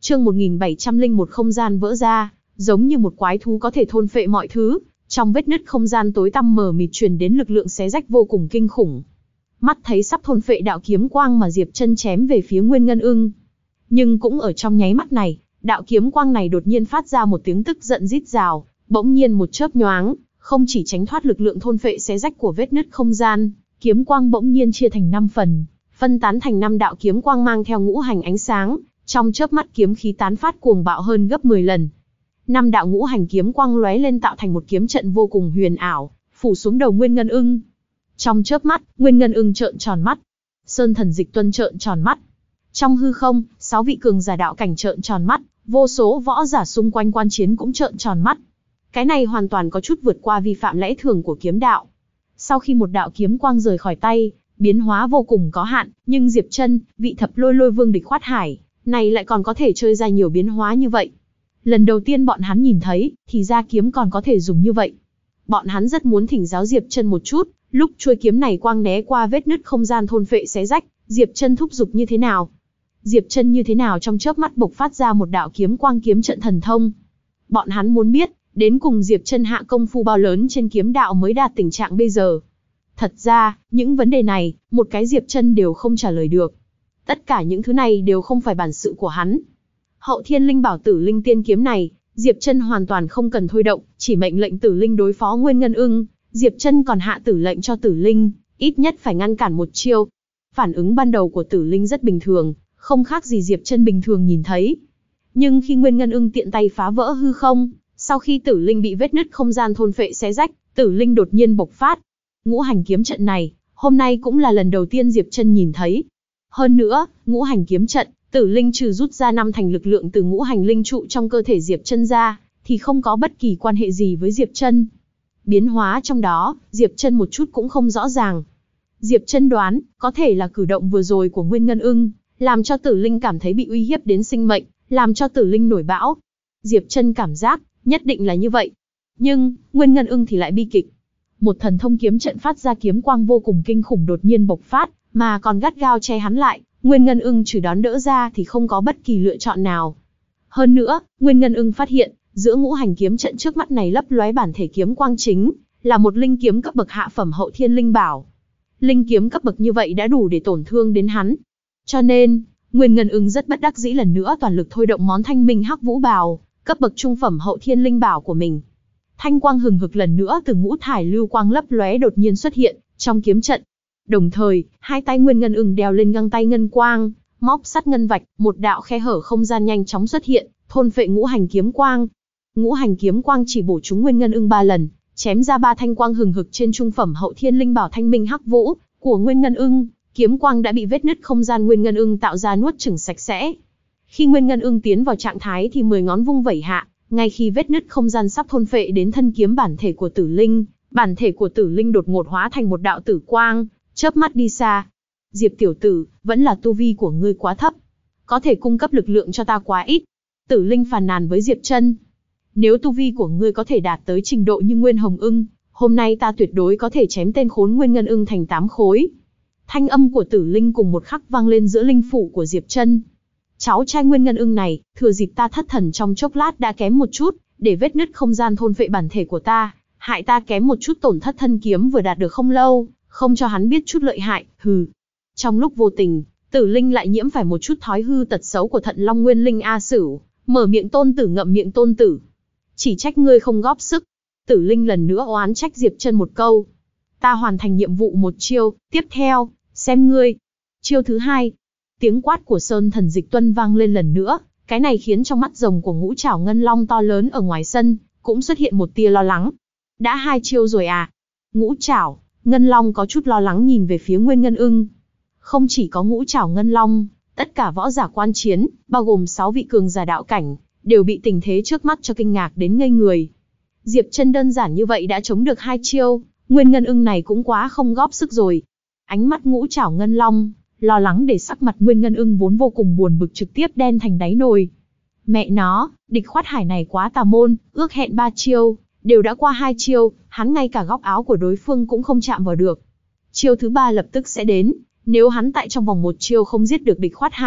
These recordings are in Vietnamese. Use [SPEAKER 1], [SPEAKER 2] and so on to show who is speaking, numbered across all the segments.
[SPEAKER 1] Chương 1701 không gian vỡ ra, giống như một quái thú có thể thôn phệ mọi thứ, trong vết nứt không gian tối tăm mờ mịt truyền đến lực lượng xé rách vô cùng kinh khủng. Mắt thấy sắp thôn phệ đạo kiếm quang mà Diệp Chân chém về phía Nguyên Ngân Ưng. Nhưng cũng ở trong nháy mắt này, đạo kiếm quang này đột nhiên phát ra một tiếng tức giận rít rào, bỗng nhiên một chớp nhoáng, không chỉ tránh thoát lực lượng thôn phệ xé rách của vết nứt không gian, kiếm quang bỗng nhiên chia thành 5 phần, phân tán thành 5 đạo kiếm quang mang theo ngũ hành ánh sáng, trong chớp mắt kiếm khí tán phát cuồng bạo hơn gấp 10 lần. 5 đạo ngũ hành kiếm quang lóe lên tạo thành một kiếm trận vô cùng huyền ảo, phủ xuống đầu Nguyên Ngân Ưng. Trong chớp mắt, Nguyên Ngân Ưng trợn tròn mắt. Sơn Thần Dịch Tuân trợn tròn mắt. Trong hư không, 6 vị cường giả đạo cảnh trợn tròn mắt, vô số võ giả xung quanh quan chiến cũng trợn tròn mắt. Cái này hoàn toàn có chút vượt qua vi phạm lẽ thường của kiếm đạo. Sau khi một đạo kiếm quang rời khỏi tay, biến hóa vô cùng có hạn, nhưng Diệp Chân, vị Thập Lôi Lôi Vương Địch Khoát Hải, này lại còn có thể chơi ra nhiều biến hóa như vậy. Lần đầu tiên bọn hắn nhìn thấy, thì ra kiếm còn có thể dùng như vậy. Bọn hắn rất muốn thỉnh giáo Diệp Chân một chút, lúc chuôi kiếm này quang né qua vết nứt không gian thôn phệ xé rách, Diệp Chân thúc giục như thế nào? Diệp Chân như thế nào trong chớp mắt bộc phát ra một đạo kiếm quang kiếm trận thần thông. Bọn hắn muốn biết, đến cùng Diệp Chân hạ công phu bao lớn trên kiếm đạo mới đạt tình trạng bây giờ. Thật ra, những vấn đề này, một cái Diệp Chân đều không trả lời được. Tất cả những thứ này đều không phải bản sự của hắn. Hậu Thiên Linh Bảo Tử Linh Tiên kiếm này, Diệp Chân hoàn toàn không cần thôi động, chỉ mệnh lệnh Tử Linh đối phó Nguyên Ngân Ưng, Diệp Chân còn hạ tử lệnh cho Tử Linh, ít nhất phải ngăn cản một chiêu. Phản ứng ban đầu của Tử Linh rất bình thường, không khác gì Diệp Chân bình thường nhìn thấy. Nhưng khi Nguyên Ngân Ưng tiện tay phá vỡ hư không, sau khi Tử Linh bị vết nứt không gian thôn phệ xé rách, Tử Linh đột nhiên bộc phát. Ngũ hành kiếm trận này, hôm nay cũng là lần đầu tiên Diệp Chân nhìn thấy. Hơn nữa, ngũ hành kiếm trận, Tử Linh trừ rút ra 5 thành lực lượng từ ngũ hành linh trụ trong cơ thể Diệp Chân ra, thì không có bất kỳ quan hệ gì với Diệp Chân. Biến hóa trong đó, Diệp Chân một chút cũng không rõ ràng. Diệp Chân đoán, có thể là cử động vừa rồi của Nguyên Ngân Ưng, làm cho Tử Linh cảm thấy bị uy hiếp đến sinh mệnh, làm cho Tử Linh nổi bão. Diệp Chân cảm giác, nhất định là như vậy. Nhưng, Nguyên Ngân Ưng thì lại bi kịch. Một thần thông kiếm trận phát ra kiếm quang vô cùng kinh khủng đột nhiên bộc phát, mà còn gắt gao che hắn lại, Nguyên Ngân Ưng trừ đón đỡ ra thì không có bất kỳ lựa chọn nào. Hơn nữa, Nguyên Ngân Ưng phát hiện, giữa ngũ hành kiếm trận trước mắt này lấp lóe bản thể kiếm quang chính, là một linh kiếm cấp bậc hạ phẩm hậu thiên linh bảo. Linh kiếm cấp bậc như vậy đã đủ để tổn thương đến hắn. Cho nên, Nguyên Ngân Ưng rất bất đắc dĩ lần nữa toàn lực thôi động món Thanh Minh Hắc Vũ Bào, cấp bậc trung phẩm hậu thiên linh bảo của mình. Thanh quang hừng hực lần nữa từ ngũ thải lưu quang lấp lóe đột nhiên xuất hiện trong kiếm trận. Đồng thời, hai tay Nguyên Ngân Ưng đeo lên găng tay ngân quang, móc sắt ngân vạch, một đạo khe hở không gian nhanh chóng xuất hiện, thôn phệ ngũ hành kiếm quang. Ngũ hành kiếm quang chỉ bổ trúng Nguyên Ngân Ưng 3 lần, chém ra 3 thanh quang hừng hực trên trung phẩm hậu thiên linh bảo Thanh Minh Hắc Vũ của Nguyên Ngân Ưng, kiếm quang đã bị vết nứt không gian Nguyên Ngân Ưng tạo ra nuốt chửng sạch sẽ. Khi Nguyên Ngân Ưng tiến vào trạng thái thì 10 ngón vung vẩy hạ, ngay khi vết nứt không gian sắp thôn phệ đến thân kiếm bản thể của Tử Linh, bản thể của Tử Linh đột ngột hóa thành một đạo tử quang, chớp mắt đi xa. Diệp tiểu tử, vẫn là tu vi của ngươi quá thấp, có thể cung cấp lực lượng cho ta quá ít. Tử Linh phàn nàn với Diệp Chân. Nếu tu vi của ngươi có thể đạt tới trình độ như Nguyên Hồng Ưng, hôm nay ta tuyệt đối có thể chém tên khốn Nguyên Ngân Ưng thành 8 khối. Thanh âm của Tử Linh cùng một khắc vang lên giữa linh phủ của Diệp Chân. Cháu trai Nguyên Ngân Ưng này, thừa dịp ta thất thần trong chốc lát đã kém một chút, để vết nứt không gian thôn phệ bản thể của ta, hại ta kém một chút tổn thất thân kiếm vừa đạt được không lâu, không cho hắn biết chút lợi hại, hừ. Trong lúc vô tình, Tử Linh lại nhiễm phải một chút thói hư tật xấu của Thận Long Nguyên Linh A Sửu, mở miệng tôn tử ngậm miệng tôn tử. Chỉ trách ngươi không góp sức. Tử Linh lần nữa oán trách Diệp Chân một câu. Ta hoàn thành nhiệm vụ một chiêu, tiếp theo, xem ngươi. Chiêu thứ 2. Tiếng quát của Sơn Thần Dịch Tuân vang lên lần nữa, cái này khiến trong mắt rồng của Ngũ Trảo Ngân Long to lớn ở ngoài sân, cũng xuất hiện một tia lo lắng. Đã 2 chiêu rồi à? Ngũ Trảo Ngân Long có chút lo lắng nhìn về phía Nguyên Ngân Ưng. Không chỉ có Ngũ Trảo Ngân Long, tất cả võ giả quan chiến, bao gồm 6 vị cường giả đạo cảnh, đều bị tình thế trước mắt cho kinh ngạc đến ngây người. Diệp Chân đơn giản như vậy đã chống được 2 chiêu, Nguyên Ngân Ưng này cũng quá không góp sức rồi. Ánh mắt Ngũ Trảo Ngân Long, lo lắng để sắc mặt Nguyên Ngân Ưng vốn vô cùng buồn bực trực tiếp đen thành đáy nồi. Mẹ nó, Địch Khoát Hải này quá tà môn, ước hẹn 3 chiêu, đều đã qua 2 chiêu, hắn ngay cả góc áo của đối phương cũng không chạm vào được. Chiêu thứ 3 lập tức sẽ đến, nếu hắn tại trong vòng 1 chiêu không giết được Địch Khoát Hải,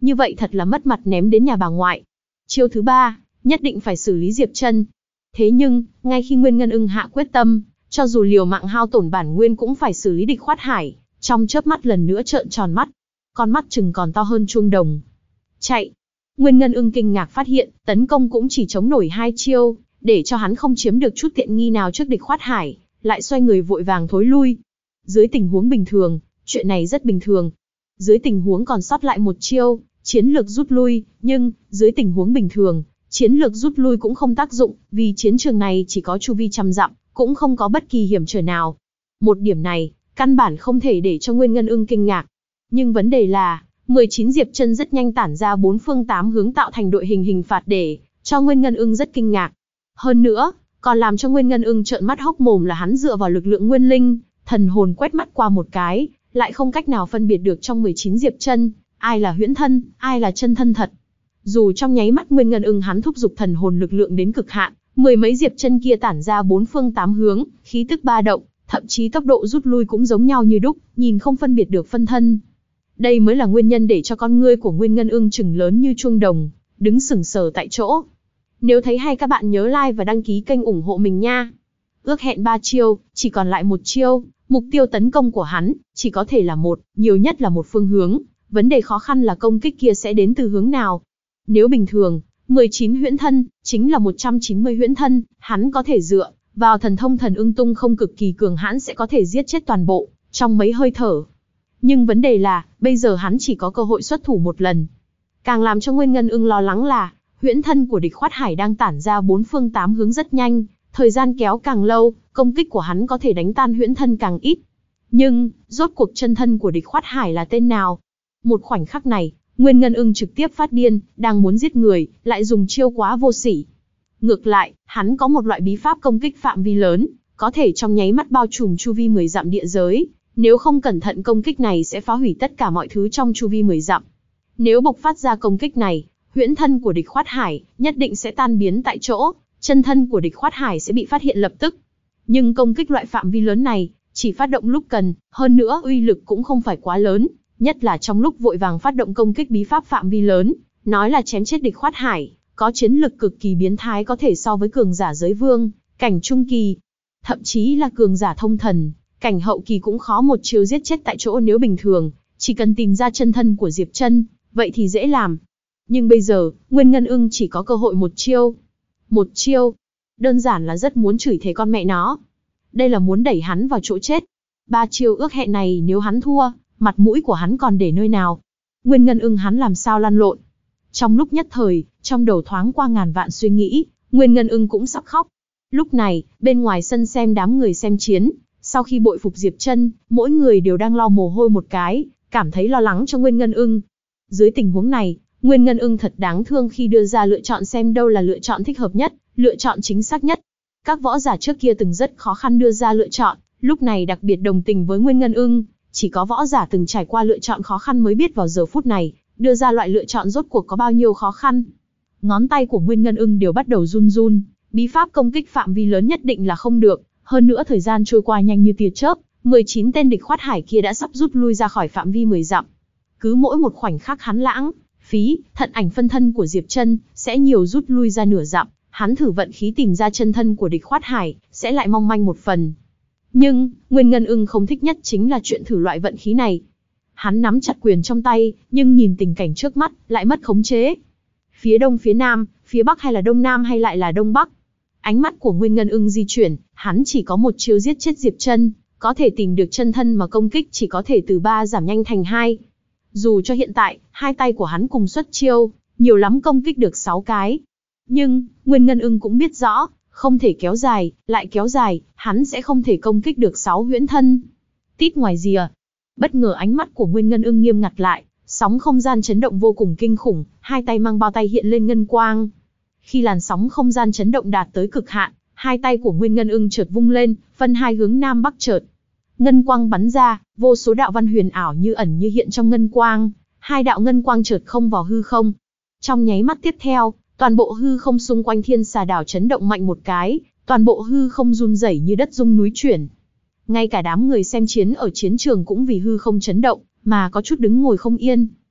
[SPEAKER 1] Như vậy thật là mất mặt ném đến nhà bà ngoại. Chiêu thứ 3, nhất định phải xử lý Diệp Trân. Thế nhưng, ngay khi Nguyên Ngân Ưng hạ quyết tâm, cho dù liều mạng hao tổn bản nguyên cũng phải xử lý Địch Khoát Hải, trong chớp mắt lần nữa trợn tròn mắt. Con mắt chừng còn to hơn chuông đồng. Chạy. Nguyên Ngân Ưng kinh ngạc phát hiện, tấn công cũng chỉ chống nổi 2 chiêu, để cho hắn không chiếm được chút tiện nghi nào trước Địch Khoát Hải, lại xoay người vội vàng thối lui. Dưới tình huống bình thường, chuyện này rất bình thường. Dưới tình huống còn sót lại 1 chiêu, chiến lược rút lui, nhưng, dưới tình huống bình thường, chiến lược rút lui cũng không tác dụng, vì chiến trường này chỉ có chu vi trăm dặm, cũng không có bất kỳ hiểm trở nào. Một điểm này, căn bản không thể để cho Nguyên Ngân Ưng kinh ngạc. Nhưng vấn đề là, 19 Diệp Trân rất nhanh tản ra 4 phương 8 hướng tạo thành đội hình phạt để cho Nguyên Ngân Ưng rất kinh ngạc. Hơn nữa, còn làm cho Nguyên Ngân Ưng trợn mắt hốc mồm là hắn dựa vào lực lượng nguyên linh, thần hồn quét mắt qua một cái, lại không cách nào phân biệt được trong 19 Diệp Trân, ai là huyễn thân, ai là chân thân thật. Dù trong nháy mắt Nguyên Ngân Ưng hắn thúc giục thần hồn lực lượng đến cực hạn, 10 mấy Diệp Trân kia tản ra 4 phương 8 hướng, khí tức ba động, thậm chí tốc độ rút lui cũng giống nhau như đúc, nhìn không phân biệt được phân thân. Đây mới là nguyên nhân để cho con ngươi của Nguyên Ngân Ưng trừng lớn như chuông đồng, đứng sững sờ tại chỗ. Nếu thấy hay các bạn nhớ like và đăng ký kênh ủng hộ mình nha. Ước hẹn 3 chiêu, chỉ còn lại 1 chiêu, mục tiêu tấn công của hắn chỉ có thể là nhiều nhất là một phương hướng, vấn đề khó khăn là công kích kia sẽ đến từ hướng nào. Nếu bình thường, 19 huyễn thân chính là 190 huyễn thân, hắn có thể dựa vào thần thông Thần Ưng Tung không cực kỳ cường hãn sẽ có thể giết chết toàn bộ trong mấy hơi thở. Nhưng vấn đề là, bây giờ hắn chỉ có cơ hội xuất thủ 1 lần. Càng làm cho Nguyên Ngân Ưng lo lắng là, huyễn thân của Địch Khoát Hải đang tản ra 4 phương 8 hướng rất nhanh, thời gian kéo càng lâu, công kích của hắn có thể đánh tan huyễn thân càng ít. Nhưng, rốt cuộc chân thân của Địch Khoát Hải là tên nào? Một khoảnh khắc này, Nguyên Ngân Ưng trực tiếp phát điên, đang muốn giết người, lại dùng chiêu quá vô sỉ. Ngược lại, hắn có một loại bí pháp công kích phạm vi lớn, có thể trong nháy mắt bao trùm chu vi 10 dặm địa giới. Nếu không cẩn thận công kích này sẽ phá hủy tất cả mọi thứ trong chu vi 10 dặm. Nếu bộc phát ra công kích này, huyễn thân của Địch Khoát Hải nhất định sẽ tan biến tại chỗ, chân thân của Địch Khoát Hải sẽ bị phát hiện lập tức. Nhưng công kích loại phạm vi lớn này, chỉ phát động lúc cần, hơn nữa uy lực cũng không phải quá lớn, nhất là trong lúc vội vàng phát động công kích bí pháp phạm vi lớn, nói là chém chết Địch Khoát Hải, có chiến lực cực kỳ biến thái có thể so với cường giả giới vương, cảnh trung kỳ, thậm chí là cường giả thông thần, cảnh hậu kỳ cũng khó một chiêu giết chết tại chỗ. Nếu bình thường, chỉ cần tìm ra chân thân của Diệp Trân, vậy thì dễ làm. Nhưng bây giờ, Nguyên Ngân Ưng chỉ có cơ hội 1 chiêu. 1 chiêu. Đơn giản là rất muốn chửi thề con mẹ nó. Đây là muốn đẩy hắn vào chỗ chết. 3 chiêu ước hẹn này nếu hắn thua, mặt mũi của hắn còn để nơi nào. Nguyên Ngân Ưng hắn làm sao lăn lộn. Trong lúc nhất thời, trong đầu thoáng qua ngàn vạn suy nghĩ, Nguyên Ngân Ưng cũng sắp khóc. Lúc này, bên ngoài sân xem đám người xem chiến, sau khi bội phục Diệp Trân, mỗi người đều đang lau mồ hôi một cái, cảm thấy lo lắng cho Nguyên Ngân Ưng. Dưới tình huống này, Nguyên Ngân Ưng thật đáng thương khi đưa ra lựa chọn xem đâu là lựa chọn thích hợp nhất, lựa chọn chính xác nhất. Các võ giả trước kia từng rất khó khăn đưa ra lựa chọn, lúc này đặc biệt đồng tình với Nguyên Ngân Ưng. Chỉ có võ giả từng trải qua lựa chọn khó khăn mới biết vào giờ phút này, đưa ra loại lựa chọn rốt cuộc có bao nhiêu khó khăn. Ngón tay của Nguyên Ngân Ưng đều bắt đầu run run, bí pháp công kích phạm vi lớn nhất định là không được. Hơn nữa thời gian trôi qua nhanh như tia chớp, 19 tên Địch Khoát Hải kia đã sắp rút lui ra khỏi phạm vi 10 dặm. Cứ mỗi một khoảnh khắc hắn lãng phí, thận ảnh phân thân của Diệp Trân sẽ nhiều rút lui ra nửa dặm, hắn thử vận khí tìm ra chân thân của Địch Khoát Hải, sẽ lại mong manh một phần. Nhưng, Nguyên Ngân Ưng không thích nhất chính là chuyện thử loại vận khí này. Hắn nắm chặt quyền trong tay, nhưng nhìn tình cảnh trước mắt, lại mất khống chế. Phía đông phía nam, phía bắc hay là đông nam hay lại là đông bắc? Ánh mắt của Nguyên Ngân Ưng di chuyển, hắn chỉ có 1 chiêu giết chết Diệp Trân, có thể tìm được chân thân mà công kích chỉ có thể từ 3 giảm nhanh thành 2. Dù cho hiện tại, 2 tay của hắn cùng xuất chiêu, nhiều lắm công kích được 6 cái. Nhưng, Nguyên Ngân Ưng cũng biết rõ, không thể kéo dài, lại kéo dài, hắn sẽ không thể công kích được 6 huyễn thân. Tít ngoài rìa. Bất ngờ ánh mắt của Nguyên Ngân Ưng nghiêm ngặt lại, sóng không gian chấn động vô cùng kinh khủng, 2 tay mang bao tay hiện lên ngân quang. Khi làn sóng không gian chấn động đạt tới cực hạn, 2 tay của Nguyên Ngân Ưng chợt vung lên, phân 2 hướng nam bắc chợt. Ngân quang bắn ra, vô số đạo văn huyền ảo như ẩn như hiện trong ngân quang, 2 đạo ngân quang chợt không vào hư không. Trong nháy mắt tiếp theo, toàn bộ hư không xung quanh Thiên Xà đảo chấn động mạnh một cái, toàn bộ hư không run rẩy như đất rung núi chuyển. Ngay cả đám người xem chiến ở chiến trường cũng vì hư không chấn động, mà có chút đứng ngồi không yên.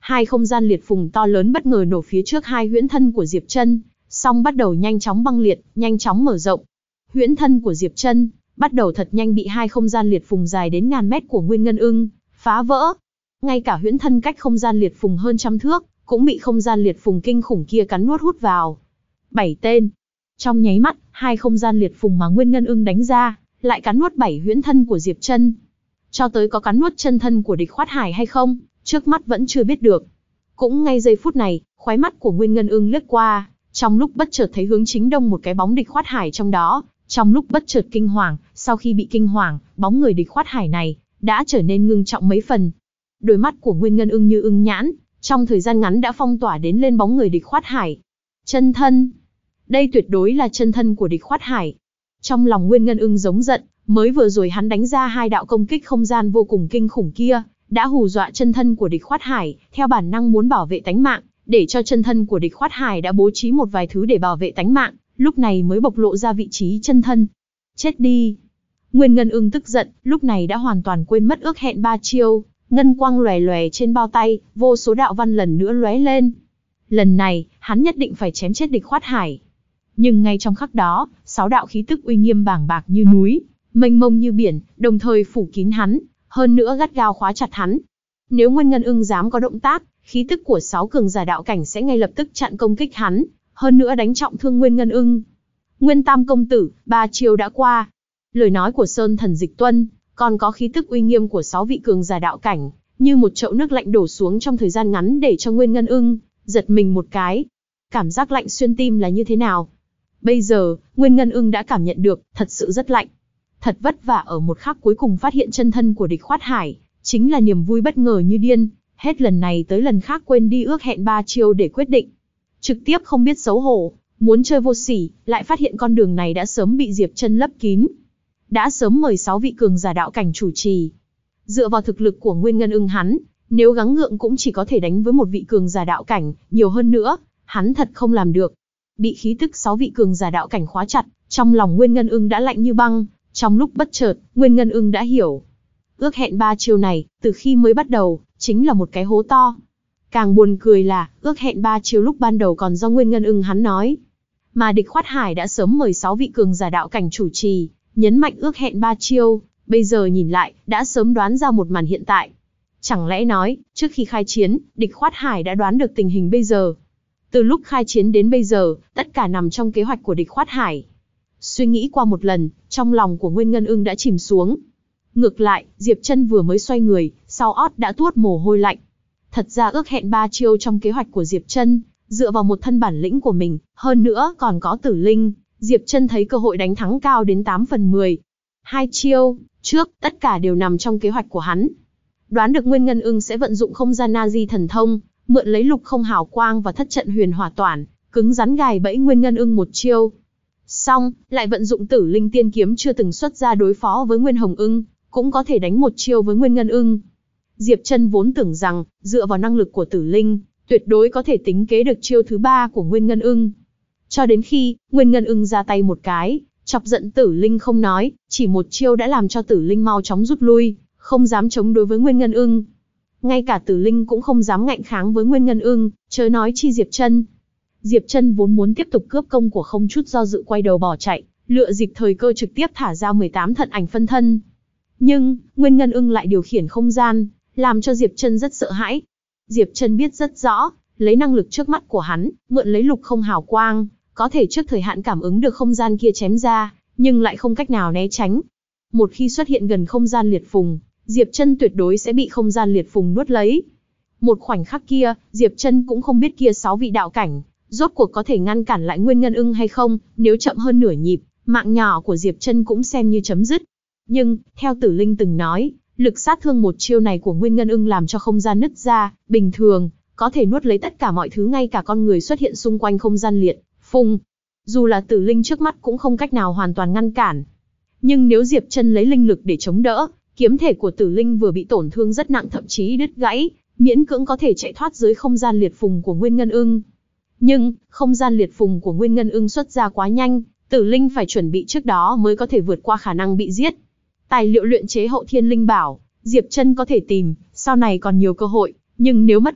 [SPEAKER 1] Hai không gian liệt phùng to lớn bất ngờ nổ phía trước hai huyễn thân của Diệp Trân, song bắt đầu nhanh chóng băng liệt, nhanh chóng mở rộng. Huyễn thân của Diệp Trân bắt đầu thật nhanh bị hai không gian liệt phùng dài đến ngàn mét của Nguyên Ngân Ưng phá vỡ. Ngay cả huyễn thân cách không gian liệt phùng hơn trăm thước cũng bị không gian liệt phùng kinh khủng kia cắn nuốt hút vào. 7 tên. Trong nháy mắt, hai không gian liệt phùng mà Nguyên Ngân Ưng đánh ra lại cắn nuốt 7 huyễn thân của Diệp Trân. Cho tới có cắn nuốt chân thân của địch Khoát Hải hay không, trước mắt vẫn chưa biết được. Cũng ngay giây phút này, khóe mắt của Nguyên Ngân Ưng lướt qua, trong lúc bất chợt thấy hướng chính đông một cái bóng địch Khoát Hải trong đó, trong lúc bất chợt kinh hoàng, sau khi bị kinh hoàng, bóng người địch Khoát Hải này đã trở nên ngưng trọng mấy phần. Đôi mắt của Nguyên Ngân Ưng như ưng nhãn, trong thời gian ngắn đã phong tỏa đến lên bóng người địch Khoát Hải. Chân thân. Đây tuyệt đối là chân thân của địch Khoát Hải. Trong lòng Nguyên Ngân Ưng giống giận, mới vừa rồi hắn đánh ra hai đạo công kích không gian vô cùng kinh khủng kia, đã hù dọa chân thân của địch Khoát Hải, theo bản năng muốn bảo vệ tánh mạng, để cho chân thân của địch Khoát Hải đã bố trí một vài thứ để bảo vệ tánh mạng, lúc này mới bộc lộ ra vị trí chân thân. Chết đi. Nguyên Ngân Ưng tức giận, lúc này đã hoàn toàn quên mất ước hẹn 3 chiêu, ngân quang lòe lòe trên bao tay, vô số đạo văn lần nữa lóe lên. Lần này, hắn nhất định phải chém chết địch Khoát Hải. Nhưng ngay trong khắc đó, 6 đạo khí tức uy nghiêm bàng bạc như núi, mênh mông như biển, đồng thời phủ kín hắn, hơn nữa gắt gao khóa chặt hắn. Nếu Nguyên Ngân Ưng dám có động tác, khí tức của 6 cường giả đạo cảnh sẽ ngay lập tức chặn công kích hắn, hơn nữa đánh trọng thương Nguyên Ngân Ưng. Nguyên Tam công tử, 3 chiêu đã qua. Lời nói của Sơn Thần Dịch Tuân, còn có khí tức uy nghiêm của 6 vị cường giả đạo cảnh, như một chậu nước lạnh đổ xuống trong thời gian ngắn để cho Nguyên Ngân Ưng giật mình một cái. Cảm giác lạnh xuyên tim là như thế nào? Bây giờ, Nguyên Ngân Ưng đã cảm nhận được, thật sự rất lạnh. Thật vất vả ở một khắc cuối cùng phát hiện chân thân của địch Khoát Hải, chính là niềm vui bất ngờ như điên, hết lần này tới lần khác quên đi ước hẹn 3 chiêu để quyết định. Trực tiếp không biết xấu hổ, muốn chơi vô sỉ, lại phát hiện con đường này đã sớm bị Diệp Trân lấp kín. Đã sớm mời 6 vị cường giả đạo cảnh chủ trì. Dựa vào thực lực của Nguyên Ngân Ưng hắn, nếu gắng gượng cũng chỉ có thể đánh với một vị cường giả đạo cảnh, nhiều hơn nữa, hắn thật không làm được. Bị khí tức 6 vị cường giả đạo cảnh khóa chặt, trong lòng Nguyên Ngân Ưng đã lạnh như băng, trong lúc bất chợt, Nguyên Ngân Ưng đã hiểu. Ước hẹn 3 chiêu này, từ khi mới bắt đầu, chính là một cái hố to. Càng buồn cười là, ước hẹn 3 chiêu lúc ban đầu còn do Nguyên Ngân Ưng hắn nói. Mà địch Khoát Hải đã sớm mời 6 vị cường giả đạo cảnh chủ trì, nhấn mạnh ước hẹn 3 chiêu, bây giờ nhìn lại, đã sớm đoán ra một màn hiện tại. Chẳng lẽ nói, trước khi khai chiến, địch Khoát Hải đã đoán được tình hình bây giờ. Từ lúc khai chiến đến bây giờ, tất cả nằm trong kế hoạch của địch Khoát Hải. Suy nghĩ qua một lần, trong lòng của Nguyên Ngân Ưng đã chìm xuống. Ngược lại, Diệp Trân vừa mới xoay người, sau ót đã tuốt mồ hôi lạnh. Thật ra ước hẹn 3 chiêu trong kế hoạch của Diệp Trân, dựa vào một thân bản lĩnh của mình, hơn nữa còn có Tử Linh, Diệp Trân thấy cơ hội đánh thắng cao đến 8 phần 10. 2 chiêu trước, tất cả đều nằm trong kế hoạch của hắn. Đoán được Nguyên Ngân Ưng sẽ vận dụng không gian Nazi thần thông, mượn lấy lục không hào quang và thất trận huyền hỏa toản, cứng rắn gài bẫy Nguyên Ngân Ưng một chiêu. Xong, lại vận dụng Tử Linh tiên kiếm chưa từng xuất ra đối phó với Nguyên Hồng Ưng, cũng có thể đánh một chiêu với Nguyên Ngân Ưng. Diệp Trân vốn tưởng rằng, dựa vào năng lực của Tử Linh, tuyệt đối có thể tính kế được chiêu thứ 3 của Nguyên Ngân Ưng. Cho đến khi, Nguyên Ngân Ưng ra tay một cái, chọc giận Tử Linh không nói, chỉ một chiêu đã làm cho Tử Linh mau chóng rút lui, không dám chống đối với Nguyên Ngân Ưng. Ngay cả Tử Linh cũng không dám ngạnh kháng với Nguyên Ngân Ưng, chớ nói chi Diệp Trân. Diệp Trân vốn muốn tiếp tục cướp công của không chút do dự quay đầu bỏ chạy, lựa dịp thời cơ trực tiếp thả ra 18 thận ảnh phân thân. Nhưng, Nguyên Ngân Ưng lại điều khiển không gian, làm cho Diệp Trân rất sợ hãi. Diệp Trân biết rất rõ, lấy năng lực trước mắt của hắn, mượn lấy lục không hào quang, có thể trước thời hạn cảm ứng được không gian kia chém ra, nhưng lại không cách nào né tránh. Một khi xuất hiện gần không gian liệt phùng, Diệp Trân tuyệt đối sẽ bị không gian liệt phùng nuốt lấy. Một khoảnh khắc kia, Diệp Trân cũng không biết kia 6 vị đạo cảnh, rốt cuộc có thể ngăn cản lại Nguyên Ngân Ưng hay không, nếu chậm hơn nửa nhịp, mạng nhỏ của Diệp Trân cũng xem như chấm dứt. Nhưng, theo Tử Linh từng nói, lực sát thương một chiêu này của Nguyên Ngân Ưng làm cho không gian nứt ra, bình thường, có thể nuốt lấy tất cả mọi thứ ngay cả con người xuất hiện xung quanh không gian liệt phùng. Dù là Tử Linh trước mắt cũng không cách nào hoàn toàn ngăn cản. Nhưng nếu Diệp Trân lấy linh lực để chống đỡ, kiếm thể của Tử Linh vừa bị tổn thương rất nặng thậm chí đứt gãy, miễn cưỡng có thể chạy thoát dưới không gian liệt phùng của Nguyên Ngân Ưng. Nhưng, không gian liệt phùng của Nguyên Ngân Ưng xuất ra quá nhanh, Tử Linh phải chuẩn bị trước đó mới có thể vượt qua khả năng bị giết. Tài liệu luyện chế hậu thiên linh bảo, Diệp Trân có thể tìm, sau này còn nhiều cơ hội, nhưng nếu mất mạng,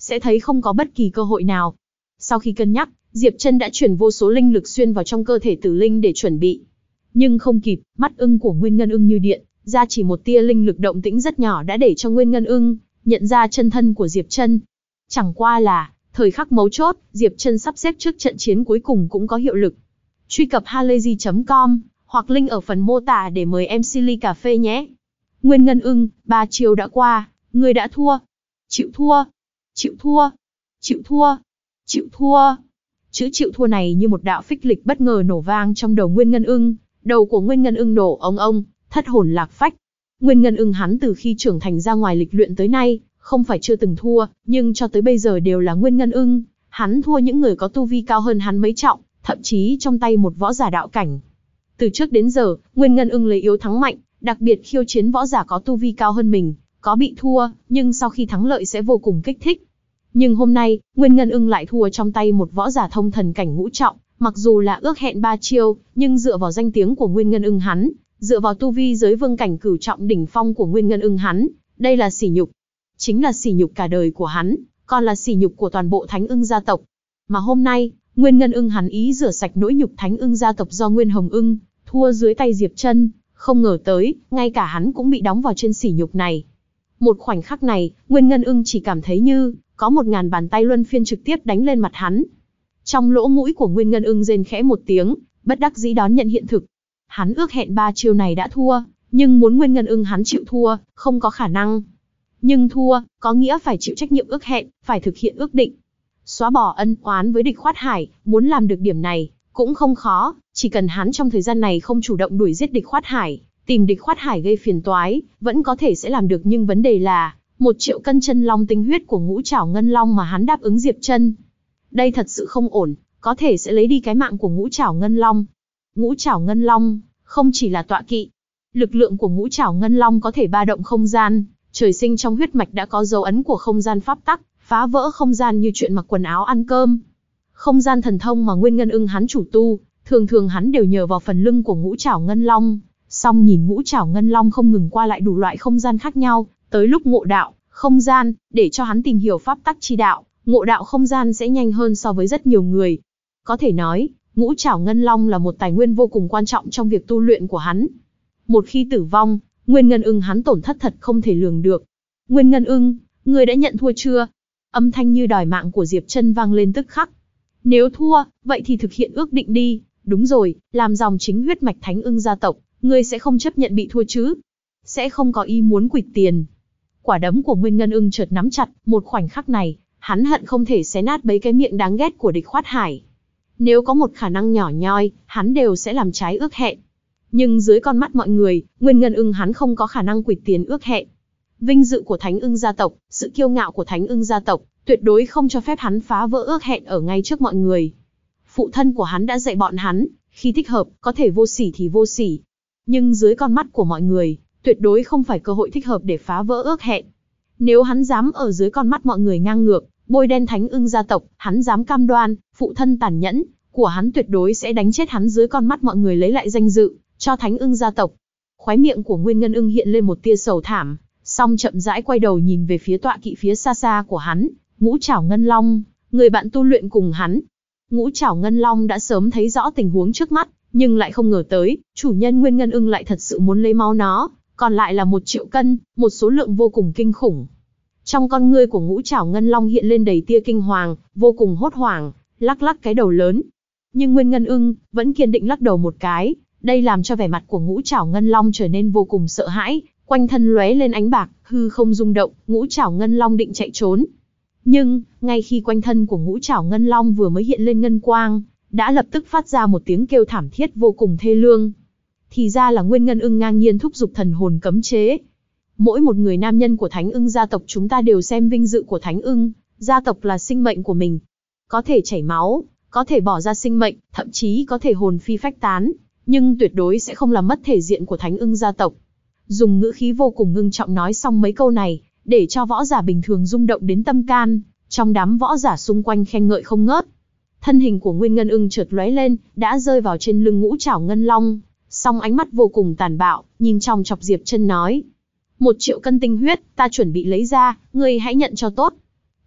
[SPEAKER 1] sẽ thấy không có bất kỳ cơ hội nào. Sau khi cân nhắc, Diệp Chân đã chuyển vô số linh lực xuyên vào trong cơ thể Tử Linh để chuẩn bị. Nhưng không kịp, mắt ưng của Nguyên Ngân Ưng như điện, ra chỉ một tia linh lực động tĩnh rất nhỏ đã để cho Nguyên Ngân Ưng nhận ra chân thân của Diệp Chân. Chẳng qua là, thời khắc mấu chốt, Diệp Chân sắp xếp trước trận chiến cuối cùng cũng có hiệu lực. Truy cập halayzi.com hoặc link ở phần mô tả để mời MC ly cà phê nhé. Nguyên Ngân Ưng, 3 chiêu đã qua, ngươi đã thua. Chịu thua. Chịu thua. Chịu thua. Chịu thua. Chữ chịu thua này như một đạo phích lịch bất ngờ nổ vang trong đầu Nguyên Ngân Ưng. Đầu của Nguyên Ngân Ưng nổ ong ong, thất hồn lạc phách. Nguyên Ngân Ưng hắn từ khi trưởng thành ra ngoài lịch luyện tới nay, không phải chưa từng thua, nhưng cho tới bây giờ đều là Nguyên Ngân Ưng. Hắn thua những người có tu vi cao hơn hắn mấy trọng, thậm chí trong tay một võ giả đạo cảnh. Từ trước đến giờ, Nguyên Ngân Ưng lấy yếu thắng mạnh, đặc biệt khiêu chiến võ giả có tu vi cao hơn mình, có bị thua, nhưng sau khi thắng lợi sẽ vô cùng kích thích. Nhưng hôm nay, Nguyên Ngân Ưng lại thua trong tay một võ giả thông thần cảnh ngũ trọng, mặc dù là ước hẹn 3 chiêu, nhưng dựa vào danh tiếng của Nguyên Ngân Ưng hắn, dựa vào tu vi giới vương cảnh cửu trọng đỉnh phong của Nguyên Ngân Ưng hắn, đây là sỉ nhục. Chính là sỉ nhục cả đời của hắn, còn là sỉ nhục của toàn bộ Thánh Ưng gia tộc. Mà hôm nay, Nguyên Ngân Ưng hắn ý rửa sạch nỗi nhục Thánh Ưng gia tộc do Nguyên Hồng Ưng thua dưới tay Diệp Chân, không ngờ tới, ngay cả hắn cũng bị đóng vào trên sỉ nhục này. Một khoảnh khắc này, Nguyên Ngân Ưng chỉ cảm thấy như có 1000 bàn tay luân phiên trực tiếp đánh lên mặt hắn. Trong lỗ mũi của Nguyên Ngân Ưng rên khẽ một tiếng, bất đắc dĩ đón nhận hiện thực. Hắn ước hẹn 3 chiêu này đã thua, nhưng muốn Nguyên Ngân Ưng hắn chịu thua, không có khả năng. Nhưng thua, có nghĩa phải chịu trách nhiệm ước hẹn, phải thực hiện ước định. Xóa bỏ ân oán với địch Khoát Hải, muốn làm được điểm này, cũng không khó, chỉ cần hắn trong thời gian này không chủ động đuổi giết địch Khoát Hải, tìm địch Khoát Hải gây phiền toái, vẫn có thể sẽ làm được, nhưng vấn đề là 1 triệu cân chân long tinh huyết của Ngũ Trảo Ngân Long mà hắn đáp ứng Diệp Chân. Đây thật sự không ổn, có thể sẽ lấy đi cái mạng của Ngũ Trảo Ngân Long. Ngũ Trảo Ngân Long không chỉ là tọa kỵ, lực lượng của Ngũ Trảo Ngân Long có thể ba động không gian, trời sinh trong huyết mạch đã có dấu ấn của không gian pháp tắc, phá vỡ không gian như chuyện mặc quần áo ăn cơm. Không gian thần thông mà Nguyên Ngân Ưng hắn chủ tu, thường thường hắn đều nhờ vào phần lưng của Ngũ Trảo Ngân Long. Song nhìn Ngũ Trảo Ngân Long không ngừng qua lại đủ loại không gian khác nhau, tới lúc ngộ đạo không gian, để cho hắn tìm hiểu pháp tắc chi đạo, ngộ đạo không gian sẽ nhanh hơn so với rất nhiều người. Có thể nói, Ngũ Trảo Ngân Long là một tài nguyên vô cùng quan trọng trong việc tu luyện của hắn. Một khi tử vong, Nguyên Ngân Ưng hắn tổn thất thật không thể lường được. Nguyên Ngân Ưng, ngươi đã nhận thua chưa? Âm thanh như đòi mạng của Diệp Chân vang lên tức khắc. Nếu thua, vậy thì thực hiện ước định đi. Đúng rồi, làm dòng chính huyết mạch Thánh Ưng gia tộc, ngươi sẽ không chấp nhận bị thua chứ? Sẽ không có ý muốn quỵt tiền. Quả đấm của Nguyên Ngân Ưng chợt nắm chặt, một khoảnh khắc này, hắn hận không thể xé nát bấy cái miệng đáng ghét của địch Khoát Hải. Nếu có một khả năng nhỏ nhoi, hắn đều sẽ làm trái ước hẹn. Nhưng dưới con mắt mọi người, Nguyên Ngân Ưng hắn không có khả năng quỵt tiền ước hẹn. Vinh dự của Thánh Ưng gia tộc, sự kiêu ngạo của Thánh Ưng gia tộc, tuyệt đối không cho phép hắn phá vỡ ước hẹn ở ngay trước mọi người. Phụ thân của hắn đã dạy bọn hắn, khi thích hợp, có thể vô sỉ thì vô sỉ. Nhưng dưới con mắt của mọi người, tuyệt đối không phải cơ hội thích hợp để phá vỡ ước hẹn. Nếu hắn dám ở dưới con mắt mọi người ngang ngược, bôi đen Thánh Ưng gia tộc, hắn dám cam đoan, phụ thân tàn nhẫn của hắn tuyệt đối sẽ đánh chết hắn dưới con mắt mọi người, lấy lại danh dự cho Thánh Ưng gia tộc. Khóe miệng của Nguyên Ngân Ưng hiện lên một tia sầu thảm, song chậm rãi quay đầu nhìn về phía tọa kỵ phía xa xa của hắn, Ngũ Trảo Ngân Long, người bạn tu luyện cùng hắn. Ngũ Trảo Ngân Long đã sớm thấy rõ tình huống trước mắt, nhưng lại không ngờ tới, chủ nhân Nguyên Ngân Ưng lại thật sự muốn lấy máu nó, còn lại là 1 triệu cân, một số lượng vô cùng kinh khủng. Trong con ngươi của Ngũ Trảo Ngân Long hiện lên đầy tia kinh hoàng, vô cùng hốt hoảng, lắc lắc cái đầu lớn. Nhưng Nguyên Ngân Ưng vẫn kiên định lắc đầu một cái, đây làm cho vẻ mặt của Ngũ Trảo Ngân Long trở nên vô cùng sợ hãi, quanh thân lóe lên ánh bạc, hư không rung động, Ngũ Trảo Ngân Long định chạy trốn. Nhưng, ngay khi quanh thân của Ngũ Trảo Ngân Long vừa mới hiện lên ngân quang, đã lập tức phát ra một tiếng kêu thảm thiết vô cùng thê lương. Thì ra là Nguyên Ngân Ưng ngang nhiên thúc giục thần hồn cấm chế. Mỗi một người nam nhân của Thánh Ưng gia tộc chúng ta đều xem vinh dự của Thánh Ưng gia tộc là sinh mệnh của mình. Có thể chảy máu, có thể bỏ ra sinh mệnh, thậm chí có thể hồn phi phách tán, nhưng tuyệt đối sẽ không làm mất thể diện của Thánh Ưng gia tộc. Dùng ngữ khí vô cùng ngưng trọng nói xong mấy câu này, để cho võ giả bình thường rung động đến tâm can, trong đám võ giả xung quanh khen ngợi không ngớt. Thân hình của Nguyên Ngân Ưng chợt lóe lên, đã rơi vào trên lưng Ngũ Trảo Ngân Long, song ánh mắt vô cùng tàn bạo, nhìn chòng chọc Diệp Chân nói: 1 triệu cân tinh huyết, ta chuẩn bị lấy ra, ngươi hãy nhận cho tốt.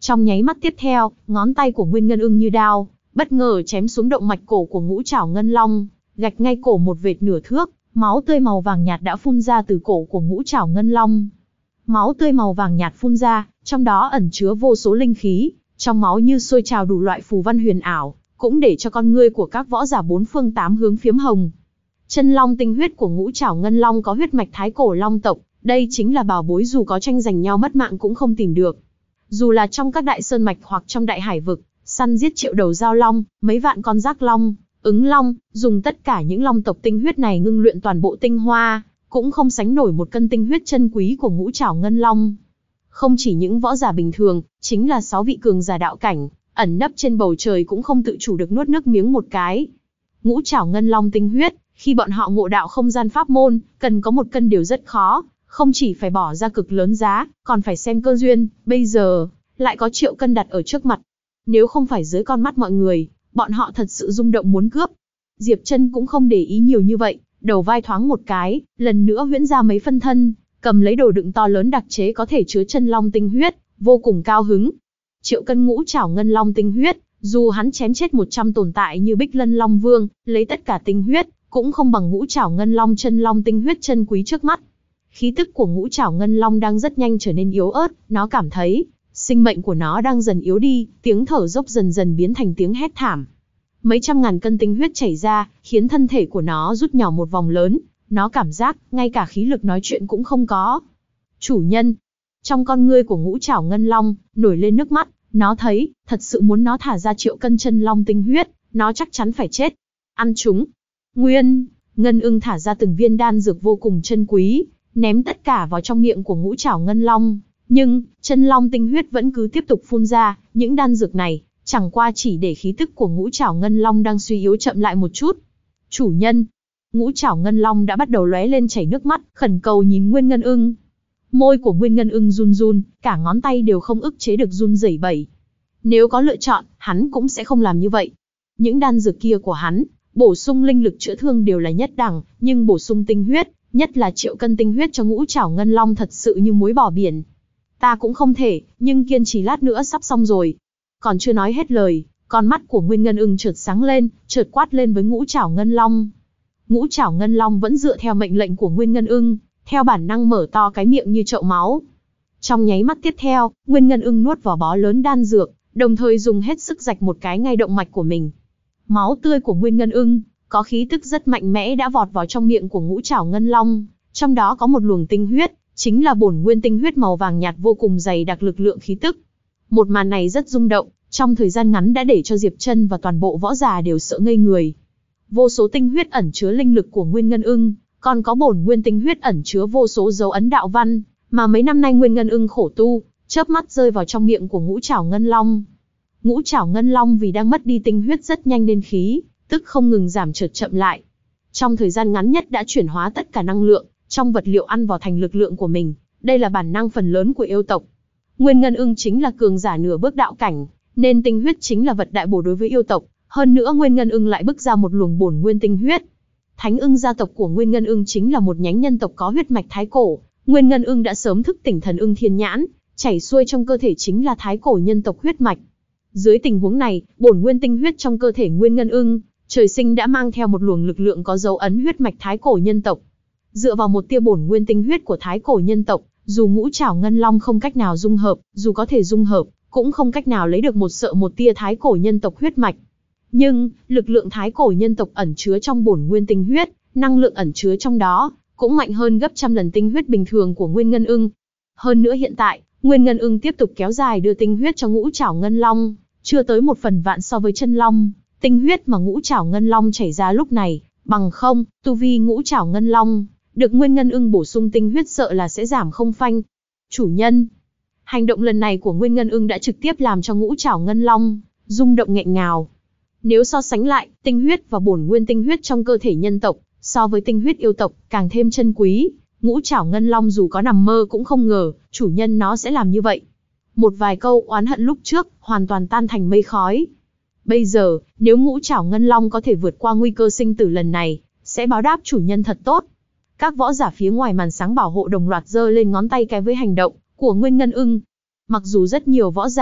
[SPEAKER 1] Trong nháy mắt tiếp theo, ngón tay của Nguyên Ngân Ưng như đao, bất ngờ chém xuống động mạch cổ của Ngũ Trảo Ngân Long, gạch ngay cổ một vệt nửa thước, máu tươi màu vàng nhạt đã phun ra từ cổ của Ngũ Trảo Ngân Long. Máu tươi màu vàng nhạt phun ra, trong đó ẩn chứa vô số linh khí, trong máu như sôi trào đủ loại phù văn huyền ảo, cũng để cho con ngươi của các võ giả bốn phương tám hướng phiếm hồng. Chân long tinh huyết của Ngũ Trảo Ngân Long có huyết mạch thái cổ long tộc, đây chính là bảo bối dù có tranh giành nhau mất mạng cũng không tìm được. Dù là trong các đại sơn mạch hoặc trong đại hải vực, săn giết triệu đầu giao long, mấy vạn con giác long, ứng long, dùng tất cả những long tộc tinh huyết này ngưng luyện toàn bộ tinh hoa, cũng không sánh nổi một cân tinh huyết chân quý của Ngũ Trảo Ngân Long. Không chỉ những võ giả bình thường, chính là 6 vị cường giả đạo cảnh, ẩn nấp trên bầu trời cũng không tự chủ được nuốt nước miếng một cái. Ngũ Trảo Ngân Long tinh huyết, khi bọn họ ngộ đạo không gian pháp môn, cần có một cân điều rất khó, không chỉ phải bỏ ra cực lớn giá, còn phải xem cơ duyên, bây giờ, lại có triệu cân đặt ở trước mặt. Nếu không phải dưới con mắt mọi người, bọn họ thật sự rung động muốn cướp. Diệp Trân cũng không để ý nhiều như vậy, đầu vai thoáng một cái, lần nữa huyễn ra mấy phân thân, cầm lấy đồ đựng to lớn đặc chế có thể chứa chân long tinh huyết, vô cùng cao hứng. Triệu cân Ngũ Trảo Ngân Long tinh huyết, dù hắn chém chết 100 tồn tại như Bích Lân Long Vương, lấy tất cả tinh huyết, cũng không bằng Ngũ Trảo Ngân Long chân long tinh huyết chân quý trước mắt. Khí tức của Ngũ Trảo Ngân Long đang rất nhanh trở nên yếu ớt, nó cảm thấy sinh mệnh của nó đang dần yếu đi, tiếng thở dốc dần dần biến thành tiếng hét thảm. Mấy trăm ngàn cân tinh huyết chảy ra, khiến thân thể của nó rút nhỏ một vòng lớn, nó cảm giác ngay cả khí lực nói chuyện cũng không có. Chủ nhân, trong con ngươi của Ngũ Trảo Ngân Long nổi lên nước mắt, nó thấy, thật sự muốn nó thả ra triệu cân chân long tinh huyết, nó chắc chắn phải chết. Ăn chúng. Nguyên Ngân Ưng thả ra từng viên đan dược vô cùng chân quý, ném tất cả vào trong miệng của Ngũ Trảo Ngân Long, nhưng chân long tinh huyết vẫn cứ tiếp tục phun ra, những đan dược này chẳng qua chỉ để khí tức của Ngũ Trảo Ngân Long đang suy yếu chậm lại một chút. Chủ nhân, Ngũ Trảo Ngân Long đã bắt đầu lóe lên chảy nước mắt, khẩn cầu nhìn Nguyên Ngân Ưng. Môi của Nguyên Ngân Ưng run run, cả ngón tay đều không ức chế được run rẩy bẩy. Nếu có lựa chọn, hắn cũng sẽ không làm như vậy. Những đan dược kia của hắn, bổ sung linh lực chữa thương đều là nhất đẳng, nhưng bổ sung tinh huyết, nhất là triệu cân tinh huyết cho Ngũ Trảo Ngân Long thật sự như muối bỏ biển. Ta cũng không thể, nhưng kiên trì lát nữa sắp xong rồi. Còn chưa nói hết lời, con mắt của Nguyên Ngân Ưng chợt sáng lên, chợt quát lên với Ngũ Trảo Ngân Long. Ngũ Trảo Ngân Long vẫn dựa theo mệnh lệnh của Nguyên Ngân Ưng, theo bản năng mở to cái miệng như chậu máu. Trong nháy mắt tiếp theo, Nguyên Ngân Ưng nuốt vào bó lớn đan dược, đồng thời dùng hết sức rạch một cái ngay động mạch của mình. Máu tươi của Nguyên Ngân Ưng có khí tức rất mạnh mẽ đã vọt vào trong miệng của Ngũ Trảo Ngân Long, trong đó có một luồng tinh huyết, chính là bổn nguyên tinh huyết màu vàng nhạt vô cùng dày đặc lực lượng khí tức. Một màn này rất rung động, trong thời gian ngắn đã để cho Diệp Trân và toàn bộ võ giả đều sợ ngây người. Vô số tinh huyết ẩn chứa linh lực của Nguyên Ngân Ưng, còn có bổn nguyên tinh huyết ẩn chứa vô số dấu ấn đạo văn, mà mấy năm nay Nguyên Ngân Ưng khổ tu, chớp mắt rơi vào trong miệng của Ngũ Trảo Ngân Long. Ngũ Trảo Ngân Long vì đang mất đi tinh huyết rất nhanh nên khí tức không ngừng giảm chợt chậm lại. Trong thời gian ngắn nhất đã chuyển hóa tất cả năng lượng trong vật liệu ăn vào thành lực lượng của mình, đây là bản năng phần lớn của yêu tộc. Nguyên Ngân Ưng chính là cường giả nửa bước đạo cảnh, nên tinh huyết chính là vật đại bổ đối với yêu tộc, hơn nữa Nguyên Ngân Ưng lại bức ra một luồng bổn nguyên tinh huyết. Thánh Ưng gia tộc của Nguyên Ngân Ưng chính là một nhánh nhân tộc có huyết mạch thái cổ, Nguyên Ngân Ưng đã sớm thức tỉnh thần ưng thiên nhãn, chảy xuôi trong cơ thể chính là thái cổ nhân tộc huyết mạch. Dưới tình huống này, bổn nguyên tinh huyết trong cơ thể Nguyên Ngân Ưng trời sinh đã mang theo một luồng lực lượng có dấu ấn huyết mạch thái cổ nhân tộc. Dựa vào một tia bổn nguyên tinh huyết của thái cổ nhân tộc, dù Ngũ Trảo Ngân Long không cách nào dung hợp, dù có thể dung hợp, cũng không cách nào lấy được một tia thái cổ nhân tộc huyết mạch. Nhưng, lực lượng thái cổ nhân tộc ẩn chứa trong bổn nguyên tinh huyết, năng lượng ẩn chứa trong đó, cũng mạnh hơn gấp trăm lần tinh huyết bình thường của Nguyên Ngân Ưng. Hơn nữa hiện tại, Nguyên Ngân Ưng tiếp tục kéo dài đưa tinh huyết cho Ngũ Trảo Ngân Long, chưa tới 1/1000 so với chân long. Tinh huyết mà Ngũ Trảo Ngân Long chảy ra lúc này, bằng không, tu vi Ngũ Trảo Ngân Long được Nguyên Ngân Ưng bổ sung tinh huyết sợ là sẽ giảm không phanh. Chủ nhân, hành động lần này của Nguyên Ngân Ưng đã trực tiếp làm cho Ngũ Trảo Ngân Long rung động nghẹn ngào. Nếu so sánh lại, tinh huyết và bổn nguyên tinh huyết trong cơ thể nhân tộc, so với tinh huyết yêu tộc, càng thêm chân quý. Ngũ Trảo Ngân Long dù có nằm mơ cũng không ngờ, chủ nhân nó sẽ làm như vậy. Một vài câu oán hận lúc trước, hoàn toàn tan thành mây khói. Bây giờ, nếu Ngũ Trảo Ngân Long có thể vượt qua nguy cơ sinh tử lần này, sẽ báo đáp chủ nhân thật tốt. Các võ giả phía ngoài màn sáng bảo hộ đồng loạt giơ lên ngón tay cái với hành động của Nguyên Ngân Ưng. Mặc dù rất nhiều võ giả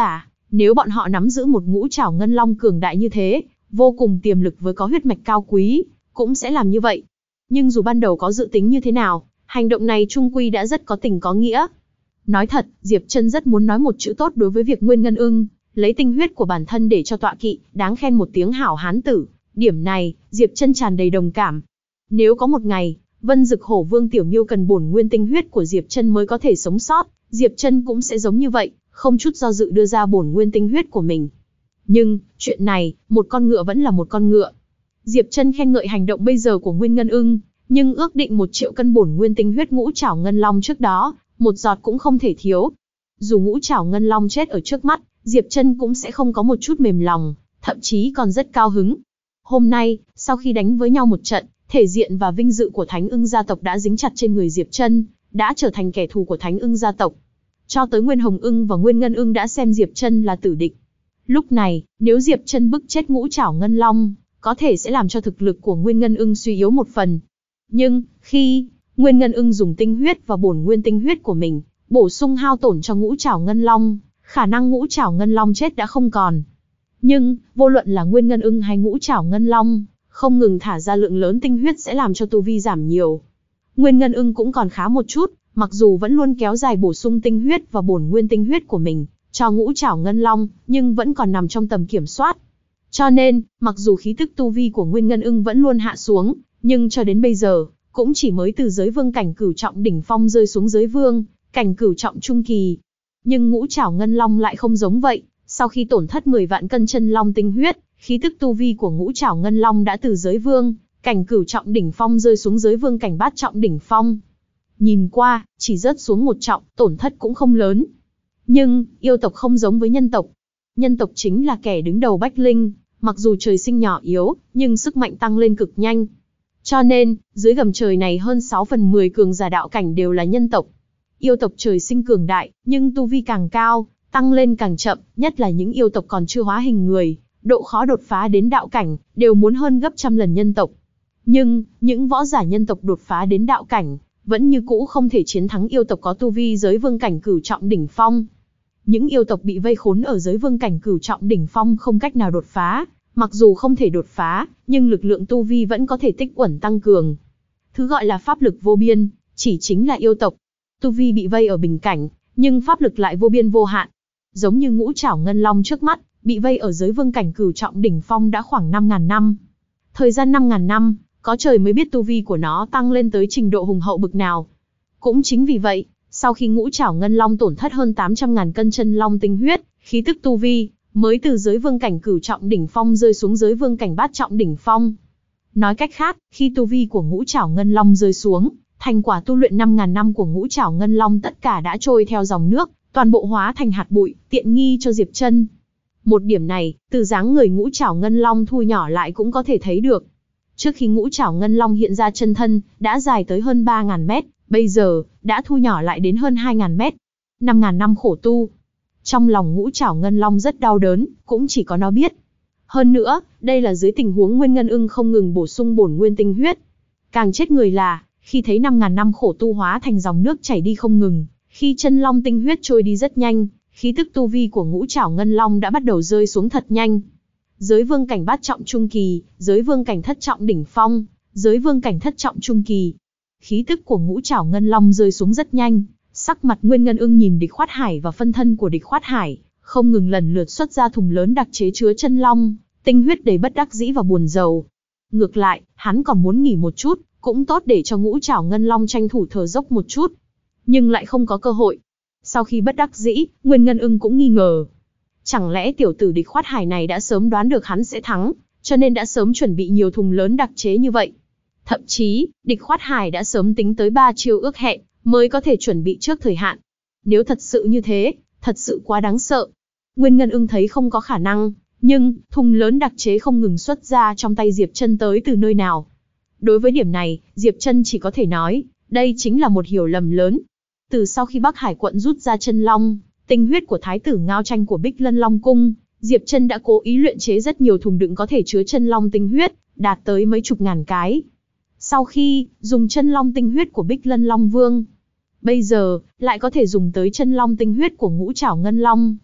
[SPEAKER 1] Nếu bọn họ nắm giữ một ngũ trảo ngân long cường đại như thế, vô cùng tiềm lực với có huyết mạch cao quý, cũng sẽ làm như vậy. Nhưng dù ban đầu có dự tính như thế nào, hành động này chung quy đã rất có tình có nghĩa. Nói thật, Diệp Trân rất muốn nói một chữ tốt đối với việc Nguyên Ngân Ưng, lấy tinh huyết của bản thân để cho tọa kỵ, đáng khen một tiếng hảo hán tử. Điểm này, Diệp Trân tràn đầy đồng cảm. Nếu có một ngày, Vân Dực Hổ Vương Tiểu Miêu cần bổn nguyên tinh huyết của Diệp Trân mới có thể sống sót, Diệp Trân cũng sẽ giống như vậy, không chút do dự đưa ra bổn nguyên tinh huyết của mình. Nhưng, chuyện này, một con ngựa vẫn là một con ngựa. Diệp Trân khen ngợi hành động bây giờ của Nguyên Ngân Ưng, nhưng ước định 1 triệu cân bổn nguyên tinh huyết ngũ trảo ngân long trước đó, một giọt cũng không thể thiếu. Dù ngũ trảo ngân long chết ở trước mắt, Diệp Trân cũng sẽ không có một chút mềm lòng, thậm chí còn rất cao hứng. Hôm nay, sau khi đánh với nhau một trận, thể diện và vinh dự của Thánh Ưng gia tộc đã dính chặt trên người Diệp Trân, đã trở thành kẻ thù của Thánh Ưng gia tộc. Cho tới Nguyên Hồng Ưng và Nguyên Ngân Ưng đã xem Diệp Trân là tử địch. Lúc này, nếu Diệp Trân bức chết ngũ trảo ngân long, có thể sẽ làm cho thực lực của Nguyên Ngân Ưng suy yếu một phần. Nhưng, khi Nguyên Ngân Ưng dùng tinh huyết và bổn nguyên tinh huyết của mình, bổ sung hao tổn cho ngũ trảo ngân long, khả năng ngũ trảo ngân long chết đã không còn. Nhưng, vô luận là Nguyên Ngân Ưng hay ngũ trảo ngân long, không ngừng thả ra lượng lớn tinh huyết sẽ làm cho tu vi giảm nhiều. Nguyên Ngân Ưng cũng còn khá một chút, mặc dù vẫn luôn kéo dài bổ sung tinh huyết và bổn nguyên tinh huyết của mình cho ngũ trảo ngân long, nhưng vẫn còn nằm trong tầm kiểm soát. Cho nên, mặc dù khí tức tu vi của Nguyên Ngân Ưng vẫn luôn hạ xuống, nhưng cho đến bây giờ, cũng chỉ mới từ giới vương cảnh cửu trọng đỉnh phong rơi xuống giới vương cảnh cửu trọng trung kỳ. Nhưng ngũ trảo ngân long lại không giống vậy, sau khi tổn thất 10 vạn cân chân long tinh huyết, khí tức tu vi của ngũ trảo ngân long đã từ giới vương cảnh cửu trọng đỉnh phong rơi xuống giới vương cảnh bát trọng đỉnh phong. Nhìn qua, chỉ rớt xuống 1 trọng, tổn thất cũng không lớn. Nhưng, yêu tộc không giống với nhân tộc. Nhân tộc chính là kẻ đứng đầu bách linh, mặc dù trời sinh nhỏ yếu, nhưng sức mạnh tăng lên cực nhanh. Cho nên, dưới gầm trời này hơn 6/10 cường giả đạo cảnh đều là nhân tộc. Yêu tộc trời sinh cường đại, nhưng tu vi càng cao, tăng lên càng chậm, nhất là những yêu tộc còn chưa hóa hình người, độ khó đột phá đến đạo cảnh, đều muốn hơn gấp trăm lần nhân tộc. Nhưng, những võ giả nhân tộc đột phá đến đạo cảnh, vẫn như cũ không thể chiến thắng yêu tộc có tu vi giới vương cảnh cửu trọng đỉnh phong. Những yêu tộc bị vây khốn ở giới vương cảnh cửu trọng đỉnh phong không cách nào đột phá, mặc dù không thể đột phá, nhưng lực lượng tu vi vẫn có thể tích uẩn tăng cường. Thứ gọi là pháp lực vô biên, chỉ chính là yêu tộc. Tu vi bị vây ở bình cảnh, nhưng pháp lực lại vô biên vô hạn. Giống như ngũ trảo ngân long trước mắt, bị vây ở giới vương cảnh cửu trọng đỉnh phong đã khoảng 5.000 năm. Thời gian 5.000 năm, có trời mới biết tu vi của nó tăng lên tới trình độ hùng hậu bực nào. Cũng chính vì vậy, sau khi ngũ trảo ngân long tổn thất hơn 800.000 cân chân long tinh huyết, khí tức tu vi mới từ giới vương cảnh cửu trọng đỉnh phong rơi xuống giới vương cảnh bát trọng đỉnh phong. Nói cách khác, khi tu vi của ngũ trảo ngân long rơi xuống, thành quả tu luyện 5.000 năm của ngũ trảo ngân long tất cả đã trôi theo dòng nước, toàn bộ hóa thành hạt bụi, tiện nghi cho Diệp Trân. Một điểm này, từ dáng người ngũ trảo ngân long thu nhỏ lại cũng có thể thấy được. Trước khi ngũ trảo ngân long hiện ra chân thân, đã dài tới hơn 3.000 mét, bây giờ, đã thu nhỏ lại đến hơn 2.000 mét. 5.000 năm khổ tu. Trong lòng ngũ trảo ngân long rất đau đớn, cũng chỉ có nó biết. Hơn nữa, đây là dưới tình huống Nguyên Ngân Ưng không ngừng bổ sung bổn nguyên tinh huyết. Càng chết người là, khi thấy 5.000 năm khổ tu hóa thành dòng nước chảy đi không ngừng, khi chân long tinh huyết trôi đi rất nhanh, khí tức tu vi của ngũ trảo ngân long đã bắt đầu rơi xuống thật nhanh. Giới vương cảnh bát trọng trung kỳ, giới vương cảnh thất trọng đỉnh phong, giới vương cảnh thất trọng trung kỳ. Khí tức của ngũ trảo ngân long rơi xuống rất nhanh, sắc mặt Nguyên Ngân Ưng nhìn Địch Khoát Hải và phân thân của Địch Khoát Hải, không ngừng lần lượt xuất ra thùng lớn đặc chế chứa chân long, tinh huyết đầy bất đắc dĩ và buồn rầu. Ngược lại, hắn còn muốn nghỉ một chút, cũng tốt để cho ngũ trảo ngân long tranh thủ thở dốc một chút. Nhưng lại không có cơ hội. Sau khi bất đắc dĩ, Nguyên Ngân Ưng cũng nghi ngờ. Chẳng lẽ tiểu tử Địch Khoát Hải này đã sớm đoán được hắn sẽ thắng, cho nên đã sớm chuẩn bị nhiều thùng lớn đặc chế như vậy. Thậm chí, Địch Khoát Hải đã sớm tính tới 3 chiêu ước hẹn, mới có thể chuẩn bị trước thời hạn. Nếu thật sự như thế, thật sự quá đáng sợ. Nguyên Ngân Ưng thấy không có khả năng, nhưng thùng lớn đặc chế không ngừng xuất ra trong tay Diệp Trân tới từ nơi nào. Đối với điểm này, Diệp Trân chỉ có thể nói, đây chính là một hiểu lầm lớn. Từ sau khi Bắc Hải quận rút ra chân long, tinh huyết của Thái tử Ngao Tranh của Bích Lân Long Cung, Diệp Trân đã cố ý luyện chế rất nhiều thùng đựng có thể chứa chân long tinh huyết, đạt tới mấy chục ngàn cái. Sau khi dùng chân long tinh huyết của Bích Lân Long Vương, bây giờ lại có thể dùng tới chân long tinh huyết của ngũ trảo ngân long.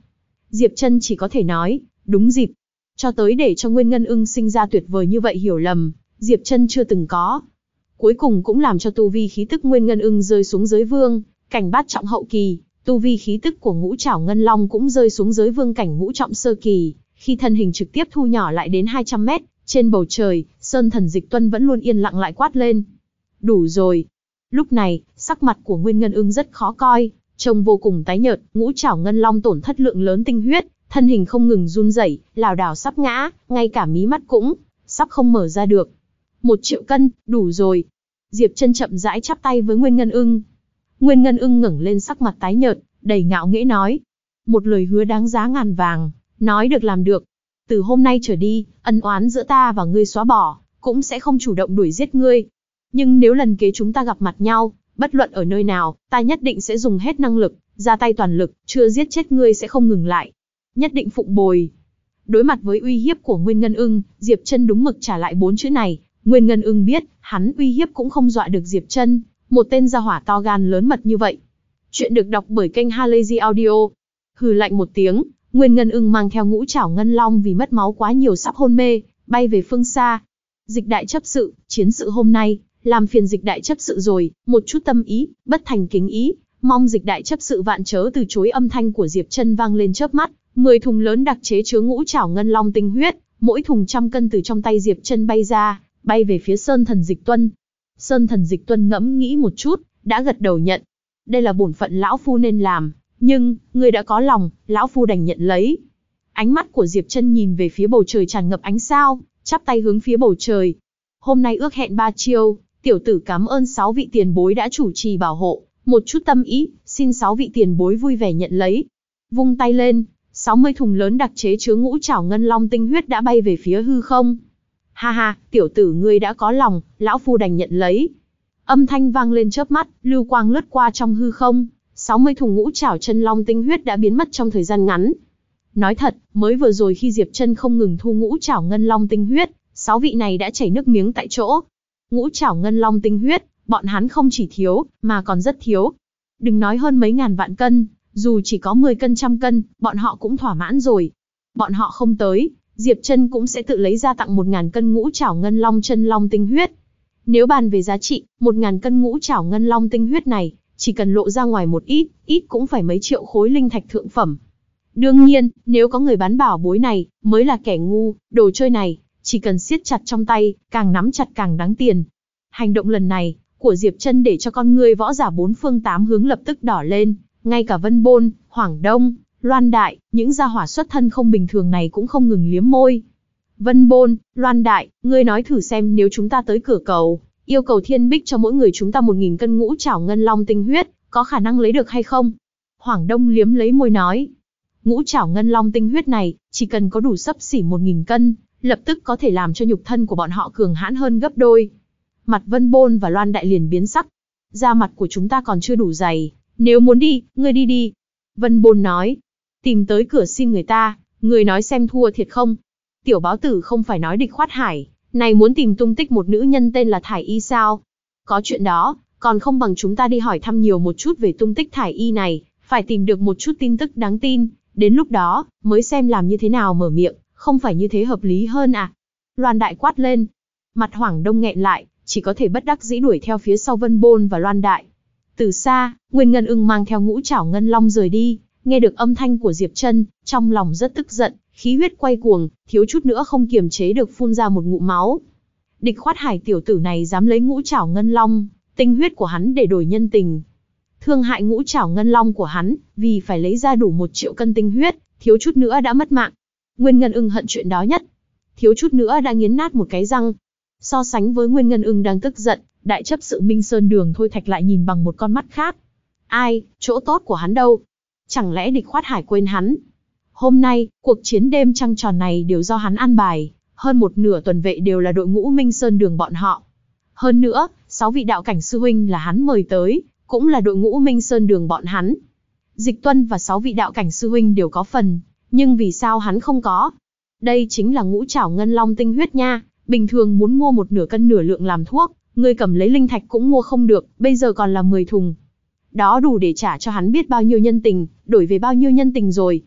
[SPEAKER 1] Diệp Trân chỉ có thể nói, đúng dịp. Cho tới để cho Nguyên Ngân Ưng sinh ra tuyệt vời như vậy hiểu lầm, Diệp Trân chưa từng có. Cuối cùng cũng làm cho tu vi khí tức Nguyên Ngân Ưng rơi xuống giới vương, cảnh bát trọng hậu kỳ, tu vi khí tức của Ngũ Trảo Ngân Long cũng rơi xuống giới vương cảnh ngũ trọng sơ kỳ, khi thân hình trực tiếp thu nhỏ lại đến 200 mét, trên bầu trời, Sơn Thần Dịch Tuân vẫn luôn yên lặng lại quát lên. Đủ rồi. Lúc này, sắc mặt của Nguyên Ngân Ưng rất khó coi, trông vô cùng tái nhợt, Ngũ Trảo Ngân Long tổn thất lượng lớn tinh huyết, thân hình không ngừng run rẩy, lảo đảo sắp ngã, ngay cả mí mắt cũng sắp không mở ra được. 1 triệu cân, đủ rồi. Diệp Trân chậm rãi chắp tay với Nguyên Ngân Ưng. Nguyên Ngân Ưng ngẩng lên sắc mặt tái nhợt, đầy ngạo nghễ nói. Một lời hứa đáng giá ngàn vàng, nói được làm được. Từ hôm nay trở đi, ân oán giữa ta và ngươi xóa bỏ, cũng sẽ không chủ động đuổi giết ngươi. Nhưng nếu lần kế chúng ta gặp mặt nhau, bất luận ở nơi nào, ta nhất định sẽ dùng hết năng lực, ra tay toàn lực, chưa giết chết ngươi sẽ không ngừng lại. Nhất định phụng bồi. Đối mặt với uy hiếp của Nguyên Ngân Ưng, Diệp Trân đúng mực trả lại 4 chữ này. Nguyên Ngân Ưng biết, hắn uy hiếp cũng không dọa được Diệp Trân, một tên gia hỏa to gan lớn mật như vậy. Chuyện được đọc bởi kênh Halazy Audio. Hừ lạnh một tiếng, Nguyên Ngân Ưng mang theo Ngũ Trảo Ngân Long vì mất máu quá nhiều sắp hôn mê, bay về phương xa. Dịch đại chấp sự, chiến sự hôm nay, làm phiền dịch đại chấp sự rồi, một chút tâm ý, bất thành kính ý, mong dịch đại chấp sự vạn chớ từ chối. Âm thanh của Diệp Trân vang lên chớp mắt, 10 thùng lớn đặc chế chứa Ngũ Trảo Ngân Long tinh huyết, mỗi thùng 100 cân từ trong tay Diệp Trân bay ra, bay về phía Sơn Thần Dịch Tuân. Sơn Thần Dịch Tuân ngẫm nghĩ một chút, đã gật đầu nhận. Đây là bổn phận lão phu nên làm, nhưng, người đã có lòng, lão phu đành nhận lấy. Ánh mắt của Diệp Trân nhìn về phía bầu trời tràn ngập ánh sao, chắp tay hướng phía bầu trời. Hôm nay ước hẹn 3 chiêu, tiểu tử cảm ơn 6 vị tiền bối đã chủ trì bảo hộ, một chút tâm ý, xin 6 vị tiền bối vui vẻ nhận lấy. Vung tay lên, 60 thùng lớn đặc chế chứa Ngũ Trảo Ngân Long tinh huyết đã bay về phía hư không. Ha ha, tiểu tử ngươi đã có lòng, lão phu đành nhận lấy. Âm thanh vang lên chớp mắt, lưu quang lướt qua trong hư không, 60 thùng Ngũ Trảo Chân Long tinh huyết đã biến mất trong thời gian ngắn. Nói thật, mới vừa rồi khi Diệp Trân không ngừng thu Ngũ Trảo Ngân Long tinh huyết, 6 vị này đã chảy nước miếng tại chỗ. Ngũ Trảo Ngân Long tinh huyết, bọn hắn không chỉ thiếu, mà còn rất thiếu. Đừng nói hơn mấy ngàn vạn cân, dù chỉ có 10 cân 100 cân, bọn họ cũng thỏa mãn rồi. Bọn họ không tới, Diệp Trân cũng sẽ tự lấy ra tặng 1000 cân Ngũ Trảo Ngân Long Chân Long tinh huyết. Nếu bàn về giá trị, 1000 cân Ngũ Trảo Ngân Long tinh huyết này, chỉ cần lộ ra ngoài một ít, ít cũng phải mấy triệu khối linh thạch thượng phẩm. Đương nhiên, nếu có người bán bảo bối này, mới là kẻ ngu, đồ chơi này, chỉ cần siết chặt trong tay, càng nắm chặt càng đáng tiền. Hành động lần này, của Diệp Trân để cho con người võ giả 4 phương 8 hướng lập tức đỏ lên, ngay cả Vân Bôn, Hoảng Đông, Loan Đại, những gia hỏa xuất thân không bình thường này cũng không ngừng liếm môi. Vân Bôn, Loan Đại, ngươi nói thử xem nếu chúng ta tới cửa cầu, yêu cầu Thiên Bích cho mỗi người chúng ta 1000 cân Ngũ Trảo Ngân Long tinh huyết, có khả năng lấy được hay không? Hoảng Đông liếm lấy môi nói. Ngũ Trảo Ngân Long tinh huyết này, chỉ cần có đủ xấp xỉ 1000 cân, lập tức có thể làm cho nhục thân của bọn họ cường hãn hơn gấp đôi. Mặt Vân Bôn và Loan Đại liền biến sắc. Da mặt của chúng ta còn chưa đủ dày, nếu muốn đi, ngươi đi đi. Vân Bôn nói. Tìm tới cửa xin người ta, người nói xem thua thiệt không? Tiểu báo tử không phải nói địch khoát hải, này muốn tìm tung tích một nữ nhân tên là Thải Y sao? Có chuyện đó, còn không bằng chúng ta đi hỏi thăm nhiều một chút về tung tích Thải Y này, phải tìm được một chút tin tức đáng tin, đến lúc đó, mới xem làm như thế nào mở miệng, không phải như thế hợp lý hơn à? Loan Đại quát lên. Mặt Hoảng Đông nghẹn lại, chỉ có thể bất đắc dĩ đuổi theo phía sau Vân Bôn và Loan Đại. Từ xa, Nguyên Ngân Ưng mang theo Ngũ Trảo Ngân Long rời đi, nghe được âm thanh của Diệp Trân, trong lòng rất tức giận, khí huyết quay cuồng, thiếu chút nữa không kiềm chế được phun ra một ngụm máu. Địch khoát hải tiểu tử này dám lấy Ngũ Trảo Ngân Long, tinh huyết của hắn để đổi nhân tình. Thương hại Ngũ Trảo Ngân Long của hắn, vì phải lấy ra đủ 1 triệu cân tinh huyết, thiếu chút nữa đã mất mạng. Nguyên Ngân Ưng hận chuyện đó nhất, thiếu chút nữa đã nghiến nát một cái răng. So sánh với Nguyên Ngân Ưng đang tức giận, đại chấp sự Minh Sơn Đường Thôi Thạch lại nhìn bằng một con mắt khác. Ai, chỗ tốt của hắn đâu? Chẳng lẽ địch khoát hải quên hắn? Hôm nay, cuộc chiến đêm trăng tròn này đều do hắn an bài, hơn một nửa tuần vệ đều là đội ngũ Minh Sơn Đường bọn họ. Hơn nữa, 6 vị đạo cảnh sư huynh là hắn mời tới, cũng là đội ngũ Minh Sơn Đường bọn hắn. Dịch Tuân và 6 vị đạo cảnh sư huynh đều có phần, nhưng vì sao hắn không có? Đây chính là Ngũ Trảo Ngân Long tinh huyết nha, bình thường muốn mua một nửa cân nửa lượng làm thuốc, ngươi cầm lấy linh thạch cũng mua không được, bây giờ còn là 10 thùng. Đó đủ để trả cho hắn biết bao nhiêu nhân tình, đổi về bao nhiêu nhân tình rồi.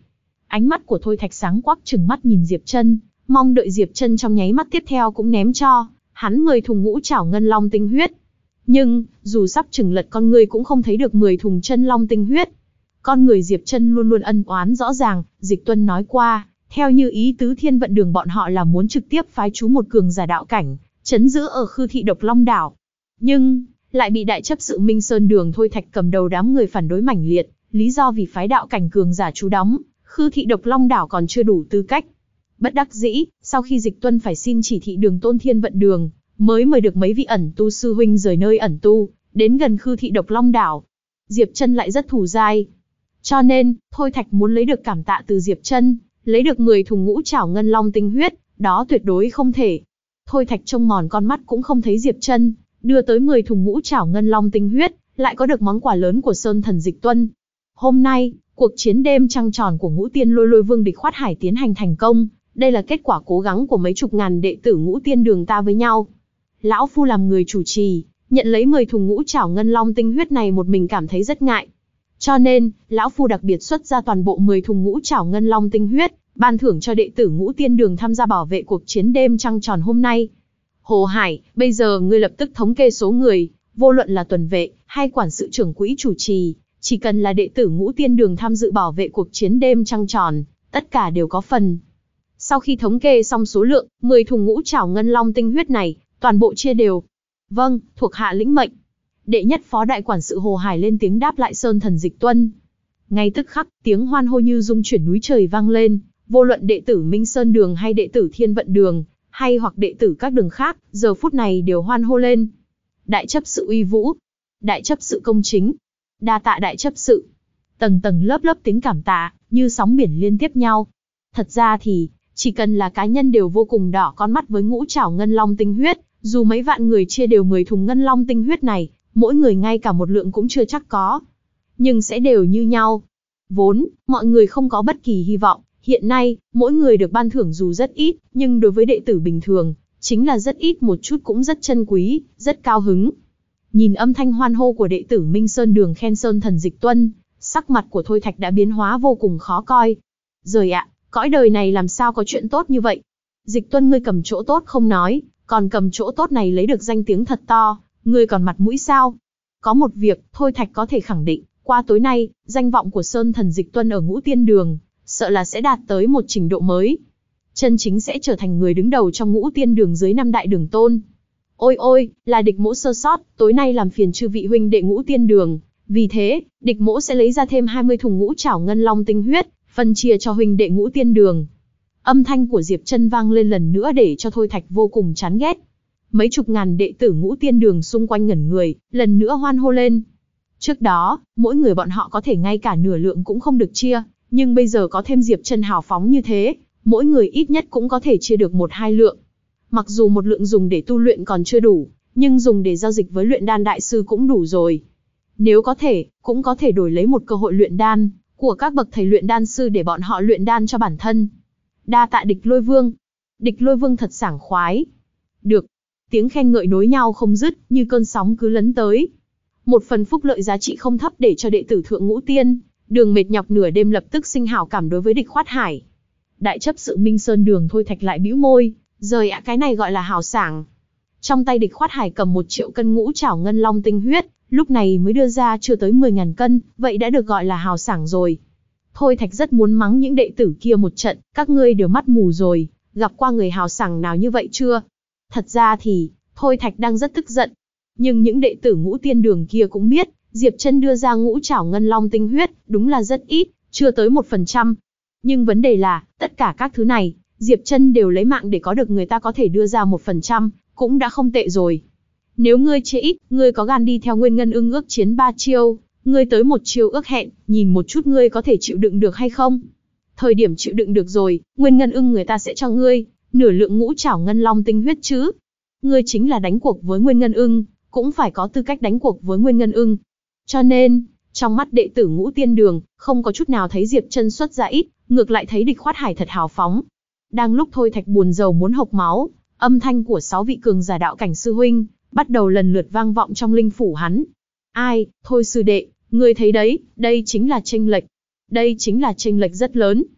[SPEAKER 1] Ánh mắt của Thôi Thạch sáng quắc trừng mắt nhìn Diệp Trân, mong đợi Diệp Trân trong nháy mắt tiếp theo cũng ném cho hắn 10 thùng ngũ trảo ngân long tinh huyết. Nhưng, dù sắp chừng lật con người cũng không thấy được 10 thùng chân long tinh huyết. Con người Diệp Trân luôn luôn ân oán rõ ràng, Dịch Tuân nói qua, theo như ý tứ Thiên Vận Đường bọn họ là muốn trực tiếp phái trú một cường giả đạo cảnh, trấn giữ ở Khư Thị Độc Long Đảo. Nhưng, lại bị đại chấp sự Minh Sơn Đường Thôi Thạch cầm đầu đám người phản đối mãnh liệt, lý do vì phái đạo cảnh cường giả trú đóng, Khư Thị Độc Long Đảo còn chưa đủ tư cách. Bất đắc dĩ, sau khi Dịch Tuân phải xin chỉ thị Đường Tôn Thiên Vận Đường, mới mời được mấy vị ẩn tu sư huynh rời nơi ẩn tu, đến gần Khư Thị Độc Long Đảo. Diệp Trân lại rất thù dai. Cho nên, Thôi Thạch muốn lấy được cảm tạ từ Diệp Trân, lấy được 10 thùng ngũ trảo ngân long tinh huyết, đó tuyệt đối không thể. Thôi Thạch trông mòn con mắt cũng không thấy Diệp Trân đưa tới 10 thùng ngũ trảo ngân long tinh huyết, lại có được món quà lớn của Sơn Thần Dịch Tuân. Hôm nay, cuộc chiến đêm trăng tròn của Ngũ Tiên Lôi Vương địch Khoát Hải tiến hành thành công, đây là kết quả cố gắng của mấy chục ngàn đệ tử Ngũ Tiên Đường ta với nhau. Lão phu làm người chủ trì, nhận lấy 10 thùng ngũ trảo ngân long tinh huyết này một mình cảm thấy rất ngại. Cho nên, lão phu đặc biệt xuất ra toàn bộ 10 thùng ngũ trảo ngân long tinh huyết, ban thưởng cho đệ tử Ngũ Tiên Đường tham gia bảo vệ cuộc chiến đêm trăng tròn hôm nay. Hồ Hải, bây giờ ngươi lập tức thống kê số người, vô luận là tuần vệ, hay quản sự trưởng quỹ chủ trì, chỉ cần là đệ tử Ngũ Tiên Đường tham dự bảo vệ cuộc chiến đêm trăng tròn, tất cả đều có phần. Sau khi thống kê xong số lượng, 10 thùng ngũ trảo ngân long tinh huyết này, toàn bộ chia đều. Vâng, thuộc hạ lĩnh mệnh. Đệ nhất phó đại quản sự Hồ Hải lên tiếng đáp lại Sơn Thần Dịch Tuân. Ngay tức khắc, tiếng hoan hô như rung chuyển núi trời vang lên, vô luận đệ tử Minh Sơn Đường hay đệ tử Thiên Vận Đường, hay hoặc đệ tử các đường khác, giờ phút này đều hoan hô lên. Đại chấp sự uy vũ, đại chấp sự công chính, đa tạ đại chấp sự. Tầng tầng lớp lớp tiếng cảm tạ, như sóng biển liên tiếp nhau. Thật ra thì, chỉ cần là cá nhân đều vô cùng đỏ con mắt với ngũ trảo ngân long tinh huyết, dù mấy vạn người chia đều 10 thùng ngân long tinh huyết này, mỗi người ngay cả một lượng cũng chưa chắc có. Nhưng sẽ đều như nhau. Vốn, mọi người không có bất kỳ hy vọng, hiện nay, mỗi người được ban thưởng dù rất ít, nhưng đối với đệ tử bình thường, chính là rất ít một chút cũng rất chân quý, rất cao hứng. Nhìn âm thanh hoan hô của đệ tử Minh Sơn Đường khen Sơn Thần Dịch Tuân, sắc mặt của Thôi Thạch đã biến hóa vô cùng khó coi. Giời ạ, cõi đời này làm sao có chuyện tốt như vậy? Dịch Tuân ngươi cầm chỗ tốt không nói, còn cầm chỗ tốt này lấy được danh tiếng thật to, ngươi còn mặt mũi sao? Có một việc, Thôi Thạch có thể khẳng định, qua tối nay, danh vọng của Sơn Thần Dịch Tuân ở Ngũ Tiên Đường, sợ là sẽ đạt tới một trình độ mới. Chân chính sẽ trở thành người đứng đầu trong Ngũ Tiên Đường dưới 5 đại đường tôn. Ôi ôi, là địch mỗ sơ sót, tối nay làm phiền chư vị huynh đệ Ngũ Tiên Đường. Vì thế, địch mỗ sẽ lấy ra thêm 20 thùng ngũ trảo ngân long tinh huyết, phân chia cho huynh đệ Ngũ Tiên Đường. Âm thanh của Diệp Trân vang lên lần nữa để cho Thôi Thạch vô cùng chán ghét. Mấy chục ngàn đệ tử Ngũ Tiên Đường xung quanh ngẩn người, lần nữa hoan hô lên. Trước đó, mỗi người bọn họ có thể ngay cả nửa lượng cũng không được chia, nhưng bây giờ có thêm Diệp Trân hào phóng như thế, mỗi người ít nhất cũng có thể chia được 1-2 lượng. Mặc dù một lượng dùng để tu luyện còn chưa đủ, nhưng dùng để giao dịch với luyện đan đại sư cũng đủ rồi. Nếu có thể, cũng có thể đổi lấy một cơ hội luyện đan của các bậc thầy luyện đan sư để bọn họ luyện đan cho bản thân. Đa tạ Địch Lôi Vương. Địch Lôi Vương thật sảng khoái. Được. Tiếng khen ngợi nối nhau không dứt, như cơn sóng cứ lấn tới. Một phần phúc lợi giá trị không thấp để cho đệ tử Thượng Ngũ Tiên Đường mệt nhọc nửa đêm lập tức sinh hảo cảm đối với địch Khoát Hải. Đại chấp sự Minh Sơn Đường Thôi Thạch lại bĩu môi, rời ạ, cái này gọi là hào sảng. Trong tay địch Khoát Hải cầm 1 triệu cân ngũ trảo ngân long tinh huyết, lúc này mới đưa ra chưa tới 10.000 cân, vậy đã được gọi là hào sảng rồi. Thôi Thạch rất muốn mắng những đệ tử kia một trận, các ngươi đều mắt mù rồi, gặp qua người hào sảng nào như vậy chưa? Thật ra thì, Thôi Thạch đang rất tức giận. Nhưng những đệ tử Ngũ Tiên Đường kia cũng biết, Diệp Trân đưa ra ngũ trảo ngân long tinh huyết, đúng là rất ít, chưa tới 1%. Nhưng vấn đề là, tất cả các thứ này, Diệp Trân đều lấy mạng để có được người ta có thể đưa ra 1%, cũng đã không tệ rồi. Nếu ngươi chê ít, ngươi có gan đi theo Nguyên Ngân Ưng ước chiến 3 chiêu, ngươi tới 1 chiêu ước hẹn, nhìn một chút ngươi có thể chịu đựng được hay không? Thời điểm chịu đựng được rồi, Nguyên Ngân Ưng người ta sẽ cho ngươi nửa lượng ngũ trảo ngân long tinh huyết chứ. Ngươi chính là đánh cuộc với Nguyên Ngân Ưng, cũng phải có tư cách đánh cuộc với Nguyên Ngân Ưng. Cho nên, trong mắt đệ tử Ngũ Tiên Đường, không có chút nào thấy Diệp Trân xuất ra ít, ngược lại thấy địch Khoát Hải thật hào phóng. Đang lúc Thôi Thạch buồn rầu muốn hộc máu, âm thanh của 6 vị cường giả đạo cảnh sư huynh bắt đầu lần lượt vang vọng trong linh phủ hắn. Ai, Thôi sư đệ, ngươi thấy đấy, đây chính là chênh lệch. Đây chính là chênh lệch rất lớn.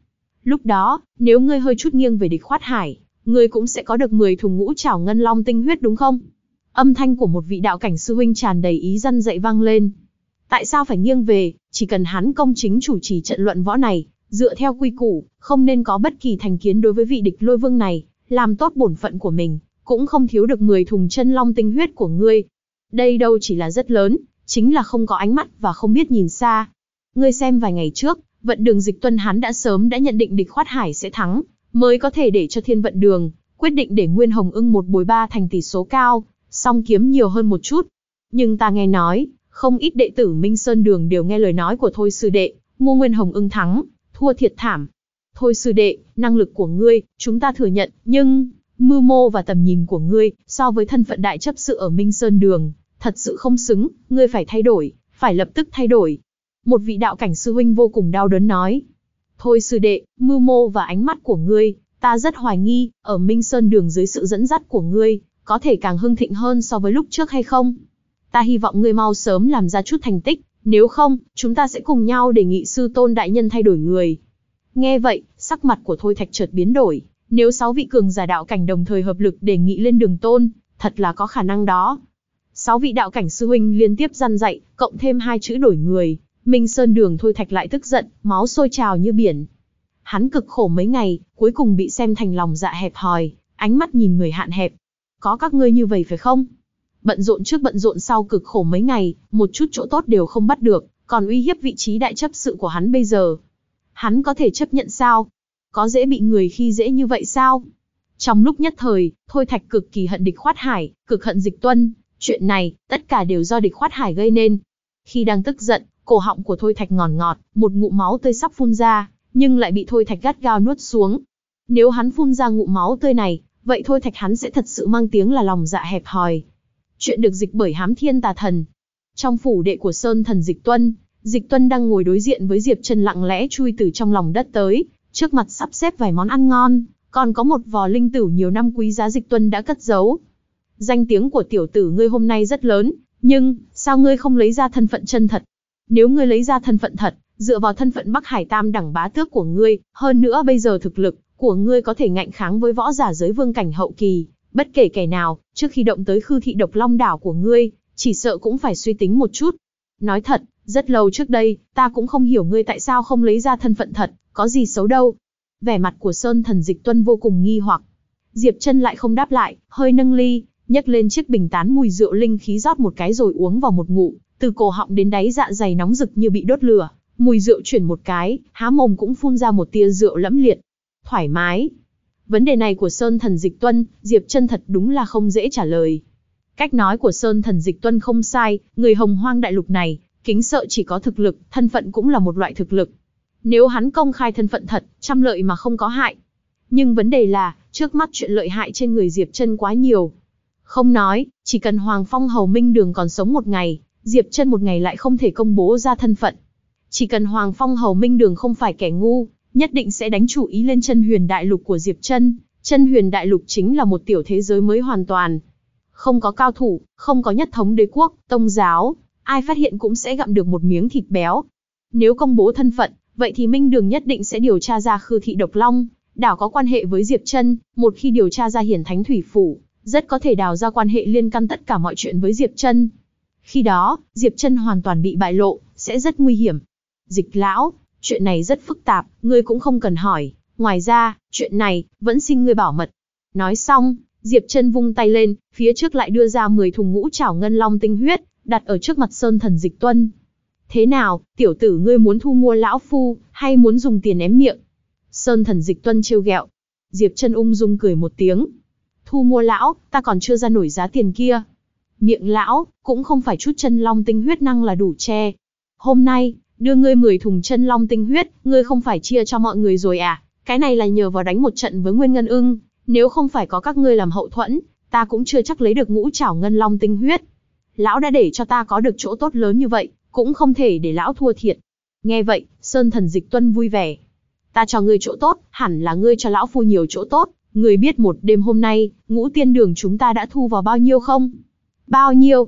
[SPEAKER 1] Lúc đó, nếu ngươi hơi chút nghiêng về địch Khoát Hải, ngươi cũng sẽ có được 10 thùng ngũ trảo ngân long tinh huyết đúng không? Âm thanh của một vị đạo cảnh sư huynh tràn đầy ý răn dạy vang lên. Tại sao phải nghiêng về, chỉ cần hắn công chính chủ trì trận luận võ này, dựa theo quy củ, không nên có bất kỳ thành kiến đối với vị địch Lôi Vương này, làm tốt bổn phận của mình, cũng không thiếu được 10 thùng chân long tinh huyết của ngươi. Đây đâu chỉ là rất lớn, chính là không có ánh mắt và không biết nhìn xa. Ngươi xem vài ngày trước, Vận Đường Dịch Tuân hắn đã sớm nhận định địch Khoát Hải sẽ thắng, mới có thể để cho Thiên Vận Đường quyết định để Nguyên Hồng Ưng một bồi ba thành tỷ số cao, song kiếm nhiều hơn một chút. Nhưng ta nghe nói, không ít đệ tử Minh Sơn Đường đều nghe lời nói của Thôi sư đệ, mua Nguyên Hồng Ưng thắng, thua thiệt thảm. Thôi sư đệ, năng lực của ngươi, chúng ta thừa nhận, nhưng mưu mô và tầm nhìn của ngươi, so với thân phận đại chấp sự ở Minh Sơn Đường, thật sự không xứng, ngươi phải thay đổi, phải lập tức thay đổi. Một vị đạo cảnh sư huynh vô cùng đau đớn nói. Thôi sư đệ, mưu mô và ánh mắt của ngươi, ta rất hoài nghi, ở Minh Sơn Đường dưới sự dẫn dắt của ngươi, có thể càng hưng thịnh hơn so với lúc trước hay không? Ta hy vọng ngươi mau sớm làm ra chút thành tích, nếu không, chúng ta sẽ cùng nhau đề nghị sư tôn đại nhân thay đổi người. Nghe vậy, sắc mặt của Thôi Thạch chợt biến đổi, nếu 6 vị cường giả đạo cảnh đồng thời hợp lực đề nghị lên Đường tôn, thật là có khả năng đó. 6 vị đạo cảnh sư huynh liên tiếp răn dạy, cộng thêm 2 chữ đổi người, Minh Sơn Đường Thôi Thạch lại tức giận, máu sôi trào như biển. Hắn cực khổ mấy ngày, cuối cùng bị xem thành lòng dạ hẹp hòi, ánh mắt nhìn người hạn hẹp. Có các ngươi như vậy phải không? Bận rộn trước bận rộn sau cực khổ mấy ngày, một chút chỗ tốt đều không bắt được, còn uy hiếp vị trí đại chấp sự của hắn bây giờ. Hắn có thể chấp nhận sao? Có dễ bị người khi dễ như vậy sao? Trong lúc nhất thời, Thôi Thạch cực kỳ hận địch Khoát Hải, cực hận Dịch Tuân. Chuyện này, tất cả đều do địch Khoát Hải gây nên. Khi đang tức giận, cổ họng của Thôi Thạch ngọt ngọt, một ngụm máu tươi sắp phun ra, nhưng lại bị Thôi Thạch gắt gao nuốt xuống. Nếu hắn phun ra ngụm máu tươi này, vậy Thôi Thạch hắn sẽ thật sự mang tiếng là lòng dạ hẹp hòi. Chuyện được dịch bởi Hám Thiên Tà Thần. Trong phủ đệ của Sơn Thần Dịch Tuân đang ngồi đối diện với Diệp Trân lặng lẽ chui từ trong lòng đất tới, trước mặt sắp xếp vài món ăn ngon, còn có một vò linh tửu nhiều năm quý giá Dịch Tuân đã cất giấu. Danh tiếng của tiểu tử ngươi hôm nay rất lớn, nhưng sao ngươi không lấy ra thân phận chân thật? Nếu ngươi lấy ra thân phận thật, dựa vào thân phận Bắc Hải Tam đẳng bá tước của ngươi, hơn nữa bây giờ thực lực của ngươi có thể ngạnh kháng với võ giả giới vương cảnh hậu kỳ, bất kể kẻ nào, trước khi động tới Khư Thị Độc Long đảo của ngươi, chỉ sợ cũng phải suy tính một chút. Nói thật, rất lâu trước đây, ta cũng không hiểu ngươi tại sao không lấy ra thân phận thật, có gì xấu đâu. Vẻ mặt của Sơn Thần Dịch Tuân vô cùng nghi hoặc. Diệp Trân lại không đáp lại, hơi nâng ly, nhấc lên chiếc bình tán mùi rượu linh khí rót một cái rồi uống vào một ngụm, từ cổ họng đến đáy dạ dày nóng rực như bị đốt lửa, mùi rượu chuyển một cái, há mồm cũng phun ra một tia rượu lẫm liệt. Thoải mái. Vấn đề này của Sơn Thần Dịch Tuân, Diệp Trân thật đúng là không dễ trả lời. Cách nói của Sơn Thần Dịch Tuân không sai, người Hồng Hoang đại lục này, kính sợ chỉ có thực lực, thân phận cũng là một loại thực lực. Nếu hắn công khai thân phận thật, trăm lợi mà không có hại. Nhưng vấn đề là, trước mắt chuyện lợi hại trên người Diệp Trân quá nhiều. Không nói, chỉ cần Hoàng Phong Hầu Minh Đường còn sống một ngày, Diệp Trân một ngày lại không thể công bố ra thân phận. Chỉ cần Hoàng Phong Hầu Minh Đường không phải kẻ ngu, nhất định sẽ đánh chủ ý lên Chân Huyền Đại Lục của Diệp Trân. Chân Huyền Đại Lục chính là một tiểu thế giới mới hoàn toàn. Không có cao thủ, không có nhất thống đế quốc, tông giáo, ai phát hiện cũng sẽ gặm được một miếng thịt béo. Nếu công bố thân phận, vậy thì Minh Đường nhất định sẽ điều tra ra Khư Thị Độc Long đảo có quan hệ với Diệp Trân, một khi điều tra ra Hiển Thánh Thủy Phủ, rất có thể đào ra quan hệ liên căn tất cả mọi chuyện với Diệp Trân. Khi đó, Diệp Trân hoàn toàn bị bại lộ, sẽ rất nguy hiểm. Dịch lão, chuyện này rất phức tạp, ngươi cũng không cần hỏi, ngoài ra, chuyện này, vẫn xin ngươi bảo mật. Nói xong, Diệp Trân vung tay lên, phía trước lại đưa ra 10 thùng ngũ trảo ngân long tinh huyết, đặt ở trước mặt Sơn Thần Dịch Tuân. Thế nào, tiểu tử ngươi muốn thu mua lão phu, hay muốn dùng tiền ém miệng? Sơn Thần Dịch Tuân trêu ghẹo. Diệp Trân ung dung cười một tiếng. Thu mua lão, ta còn chưa ra nổi giá tiền kia. Miệng lão, cũng không phải chút chân long tinh huyết năng là đủ che. Hôm nay, đưa ngươi 10 thùng chân long tinh huyết, ngươi không phải chia cho mọi người rồi à? Cái này là nhờ vào đánh một trận với Nguyên Ngân Ưng, nếu không phải có các ngươi làm hậu thuẫn, ta cũng chưa chắc lấy được ngũ trảo ngân long tinh huyết. Lão đã để cho ta có được chỗ tốt lớn như vậy, cũng không thể để lão thua thiệt. Nghe vậy, Sơn Thần Dịch Tuân vui vẻ. Ta cho ngươi chỗ tốt, hẳn là ngươi cho lão phu nhiều chỗ tốt. Ngươi biết một đêm hôm nay, Ngũ Tiên Đường chúng ta đã thu vào bao nhiêu không? Bao nhiêu?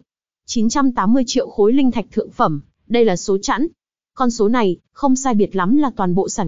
[SPEAKER 1] 980 triệu khối linh thạch thượng phẩm, đây là số chẵn. Con số này, không sai biệt lắm là toàn bộ sản nghiệp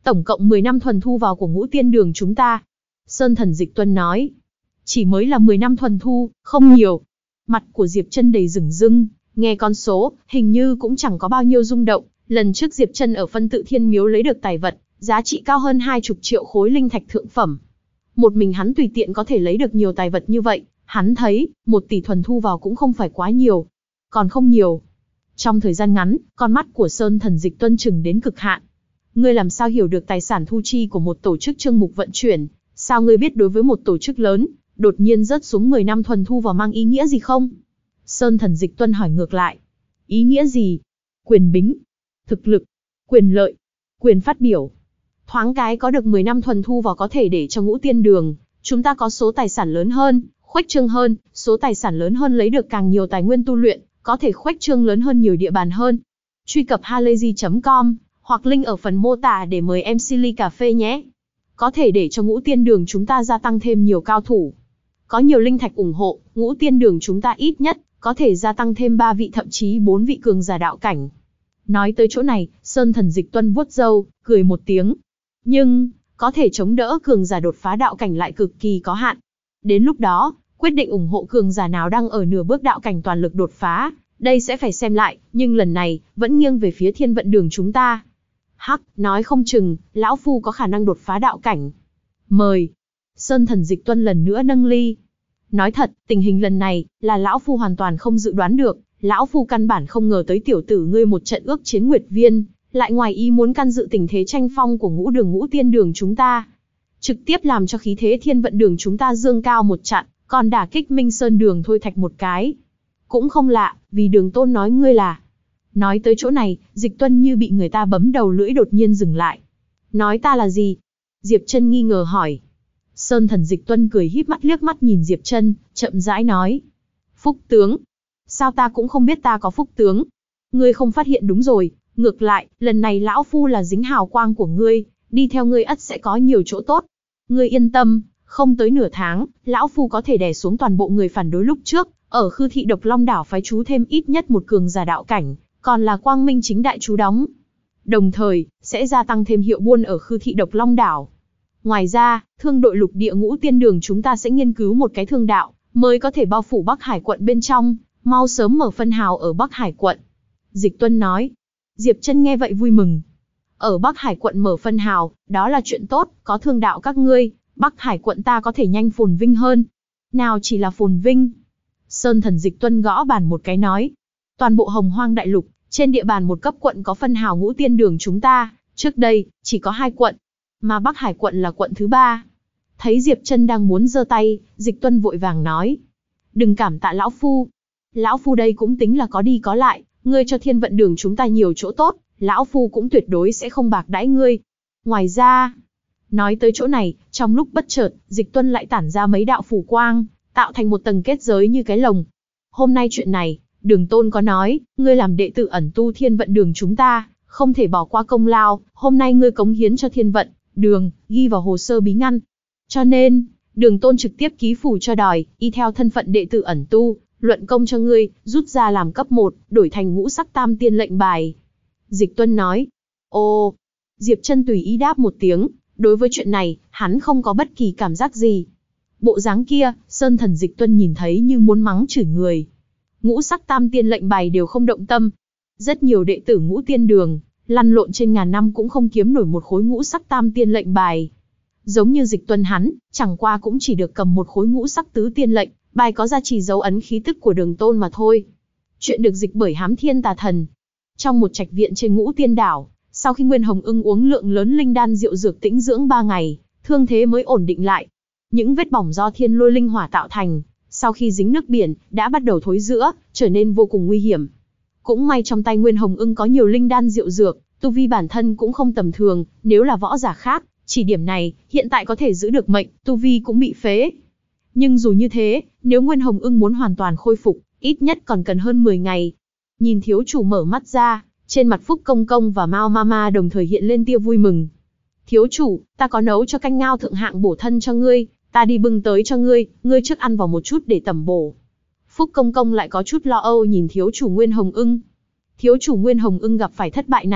[SPEAKER 1] tổng cộng 10 năm thuần thu vào của Ngũ Tiên Đường chúng ta. Sơn Thần Dịch Tuân nói. Chỉ mới là 10 năm thuần thu, không nhiều. Mặt của Diệp Trân đầy rừng rưng, nghe con số, hình như cũng chẳng có bao nhiêu rung động. Lần trước Diệp Trân ở Phân Tự Thiên Miếu lấy được tài vật, giá trị cao hơn 20 triệu khối linh thạch thượng phẩm. Một mình hắn tùy tiện có thể lấy được nhiều tài vật như vậy, hắn thấy, 1 tỷ thuần thu vào cũng không phải quá nhiều. Còn không nhiều. Trong thời gian ngắn, con mắt của Sơn Thần Dịch Tuân chừng đến cực hạn. Ngươi làm sao hiểu được tài sản thu chi của một tổ chức chương mục vận chuyển? Sao ngươi biết đối với một tổ chức lớn, đột nhiên rớt xuống 10 năm thuần thu vào mang ý nghĩa gì không? Sơn Thần Dịch Tuân hỏi ngược lại. Ý nghĩa gì? Quyền bính, thực lực, quyền lợi, quyền phát biểu. Thoáng cái có được 10 năm thuần thu vào có thể để cho Ngũ Tiên Đường, chúng ta có số tài sản lớn hơn, khuếch trương hơn, số tài sản lớn hơn lấy được càng nhiều tài nguyên tu luyện, có thể khuếch trương lớn hơn nhiều địa bàn hơn. Truy cập halayzi.com hoặc link ở phần mô tả để mời MC ly cà phê nhé. Có thể để cho Ngũ Tiên Đường chúng ta gia tăng thêm nhiều cao thủ. Có nhiều linh thạch ủng hộ, Ngũ Tiên Đường chúng ta ít nhất có thể gia tăng thêm 3 vị thậm chí 4 vị cường giả đạo cảnh. Nói tới chỗ này, Sơn Thần Dịch Tuân vuốt râu, cười một tiếng. Nhưng, có thể chống đỡ cường giả đột phá đạo cảnh lại cực kỳ có hạn. Đến lúc đó, quyết định ủng hộ cường giả nào đang ở nửa bước đạo cảnh toàn lực đột phá, đây sẽ phải xem lại, nhưng lần này, vẫn nghiêng về phía Thiên Vận Đường chúng ta. Hắc, nói không chừng, lão phu có khả năng đột phá đạo cảnh. Mời. Sơn Thần Dịch Tuân lần nữa nâng ly. Nói thật, tình hình lần này, là lão phu hoàn toàn không dự đoán được, lão phu căn bản không ngờ tới tiểu tử ngươi một trận ước chiến Nguyệt Viên, lại ngoài ý muốn can dự tình thế tranh phong của Ngũ Tiên Đường chúng ta. Trực tiếp làm cho khí thế Thiên Vận Đường chúng ta dương cao một chặn, còn đả kích Minh Sơn Đường thôi thạch một cái. Cũng không lạ, vì Đường Tôn nói ngươi là. Nói tới chỗ này, Dịch Tuân như bị người ta bấm đầu lưỡi đột nhiên dừng lại. Nói ta là gì? Diệp Trân nghi ngờ hỏi. Sơn Thần Dịch Tuân cười híp mắt liếc mắt nhìn Diệp Trân, chậm rãi nói. Phúc tướng. Sao ta cũng không biết ta có phúc tướng? Ngươi không phát hiện đúng rồi, ngược lại, lần này lão phu là dính hào quang của ngươi, đi theo ngươi ắt sẽ có nhiều chỗ tốt. Ngươi yên tâm, không tới nửa tháng, lão phu có thể đè xuống toàn bộ người phản đối lúc trước, ở Khư Thị Độc Long Đảo phái trú thêm ít nhất một cường giả đạo cảnh, còn là quang minh chính đại trú đóng. Đồng thời, sẽ gia tăng thêm hiệu buôn ở Khư Thị Độc Long Đảo. Ngoài ra, thương đội lục địa Ngũ Tiên Đường chúng ta sẽ nghiên cứu một cái thương đạo, mới có thể bao phủ Bắc Hải quận bên trong, mau sớm mở phân hào ở Bắc Hải quận. Dịch Tuân nói. Diệp Trân nghe vậy vui mừng. Ở Bắc Hải quận mở phân hào, đó là chuyện tốt, có thương đạo các ngươi, Bắc Hải quận ta có thể nhanh phồn vinh hơn. Nào chỉ là phồn vinh. Sơn Thần Dịch Tuân gõ bàn một cái nói. Toàn bộ Hồng Hoang Đại Lục, trên địa bàn một cấp quận có phân hào Ngũ Tiên Đường chúng ta, trước đây, chỉ có 2 quận, mà Bắc Hải quận là quận thứ 3. Thấy Diệp Trân đang muốn giơ tay, Dịch Tuân vội vàng nói. Đừng cảm tạ lão phu. Lão phu đây cũng tính là có đi có lại, ngươi cho Thiên Vận Đường chúng ta nhiều chỗ tốt, lão phu cũng tuyệt đối sẽ không bạc đãi ngươi. Ngoài ra, nói tới chỗ này, trong lúc bất chợt, Dịch Tuân lại tản ra mấy đạo phủ quang, tạo thành một tầng kết giới như cái lồng. Hôm nay chuyện này, Đường Tôn có nói, ngươi làm đệ tử ẩn tu Thiên Vận Đường chúng ta, không thể bỏ qua công lao, hôm nay ngươi cống hiến cho Thiên Vận Đường, ghi vào hồ sơ bí ngăn. Cho nên, Đường Tôn trực tiếp ký phủ cho đòi, y theo thân phận đệ tử ẩn tu, luận công cho ngươi, rút ra làm cấp 1, đổi thành ngũ sắc tam tiên lệnh bài. Dịch Tuân nói. Ồ. Diệp Trân tùy ý đáp một tiếng, đối với chuyện này, hắn không có bất kỳ cảm giác gì. Bộ dáng kia, Sơn Thần Dịch Tuân nhìn thấy như muốn mắng chửi người. Ngũ sắc tam tiên lệnh bài đều không động tâm. Rất nhiều đệ tử Ngũ Tiên Đường, lăn lộn trên ngàn năm cũng không kiếm nổi một khối ngũ sắc tam tiên lệnh bài. Giống như Dịch Tuân hắn, chẳng qua cũng chỉ được cầm một khối ngũ sắc tứ tiên lệnh bài có giá trị dấu ấn khí tức của Đường Tôn mà thôi. Chuyện được dịch bởi Hám Thiên Tà Thần. Trong một trạch viện trên Ngũ Tiên Đảo, sau khi Nguyên Hồng Ưng uống lượng lớn linh đan rượu dược tĩnh dưỡng 3 ngày, thương thế mới ổn định lại. Những vết bỏng do thiên lôi linh hỏa tạo thành, sau khi dính nước biển, đã bắt đầu thối rữa, trở nên vô cùng nguy hiểm. Cũng may trong tay Nguyên Hồng Ưng có nhiều linh đan rượu dược, tu vi bản thân cũng không tầm thường, nếu là võ giả khác, chỉ điểm này, hiện tại có thể giữ được mệnh, tu vi cũng bị phế. Nhưng dù như thế, nếu Nguyên Hồng Ưng muốn hoàn toàn khôi phục, ít nhất còn cần hơn 10 ngày. Nhìn thiếu chủ mở mắt ra, trên mặt Phúc Công Công và Mao Mama đồng thời hiện lên tia vui mừng. Thiếu chủ, ta có nấu cho canh ngao thượng hạng bổ thân cho ngươi, ta đi bưng tới cho ngươi, ngươi trước ăn vào một chút để tẩm bổ. Phúc Công Công lại có chút lo âu nhìn thiếu chủ Nguyên Hồng Ưng. Thiếu chủ Nguyên Hồng Ưng gặp phải thất bại này,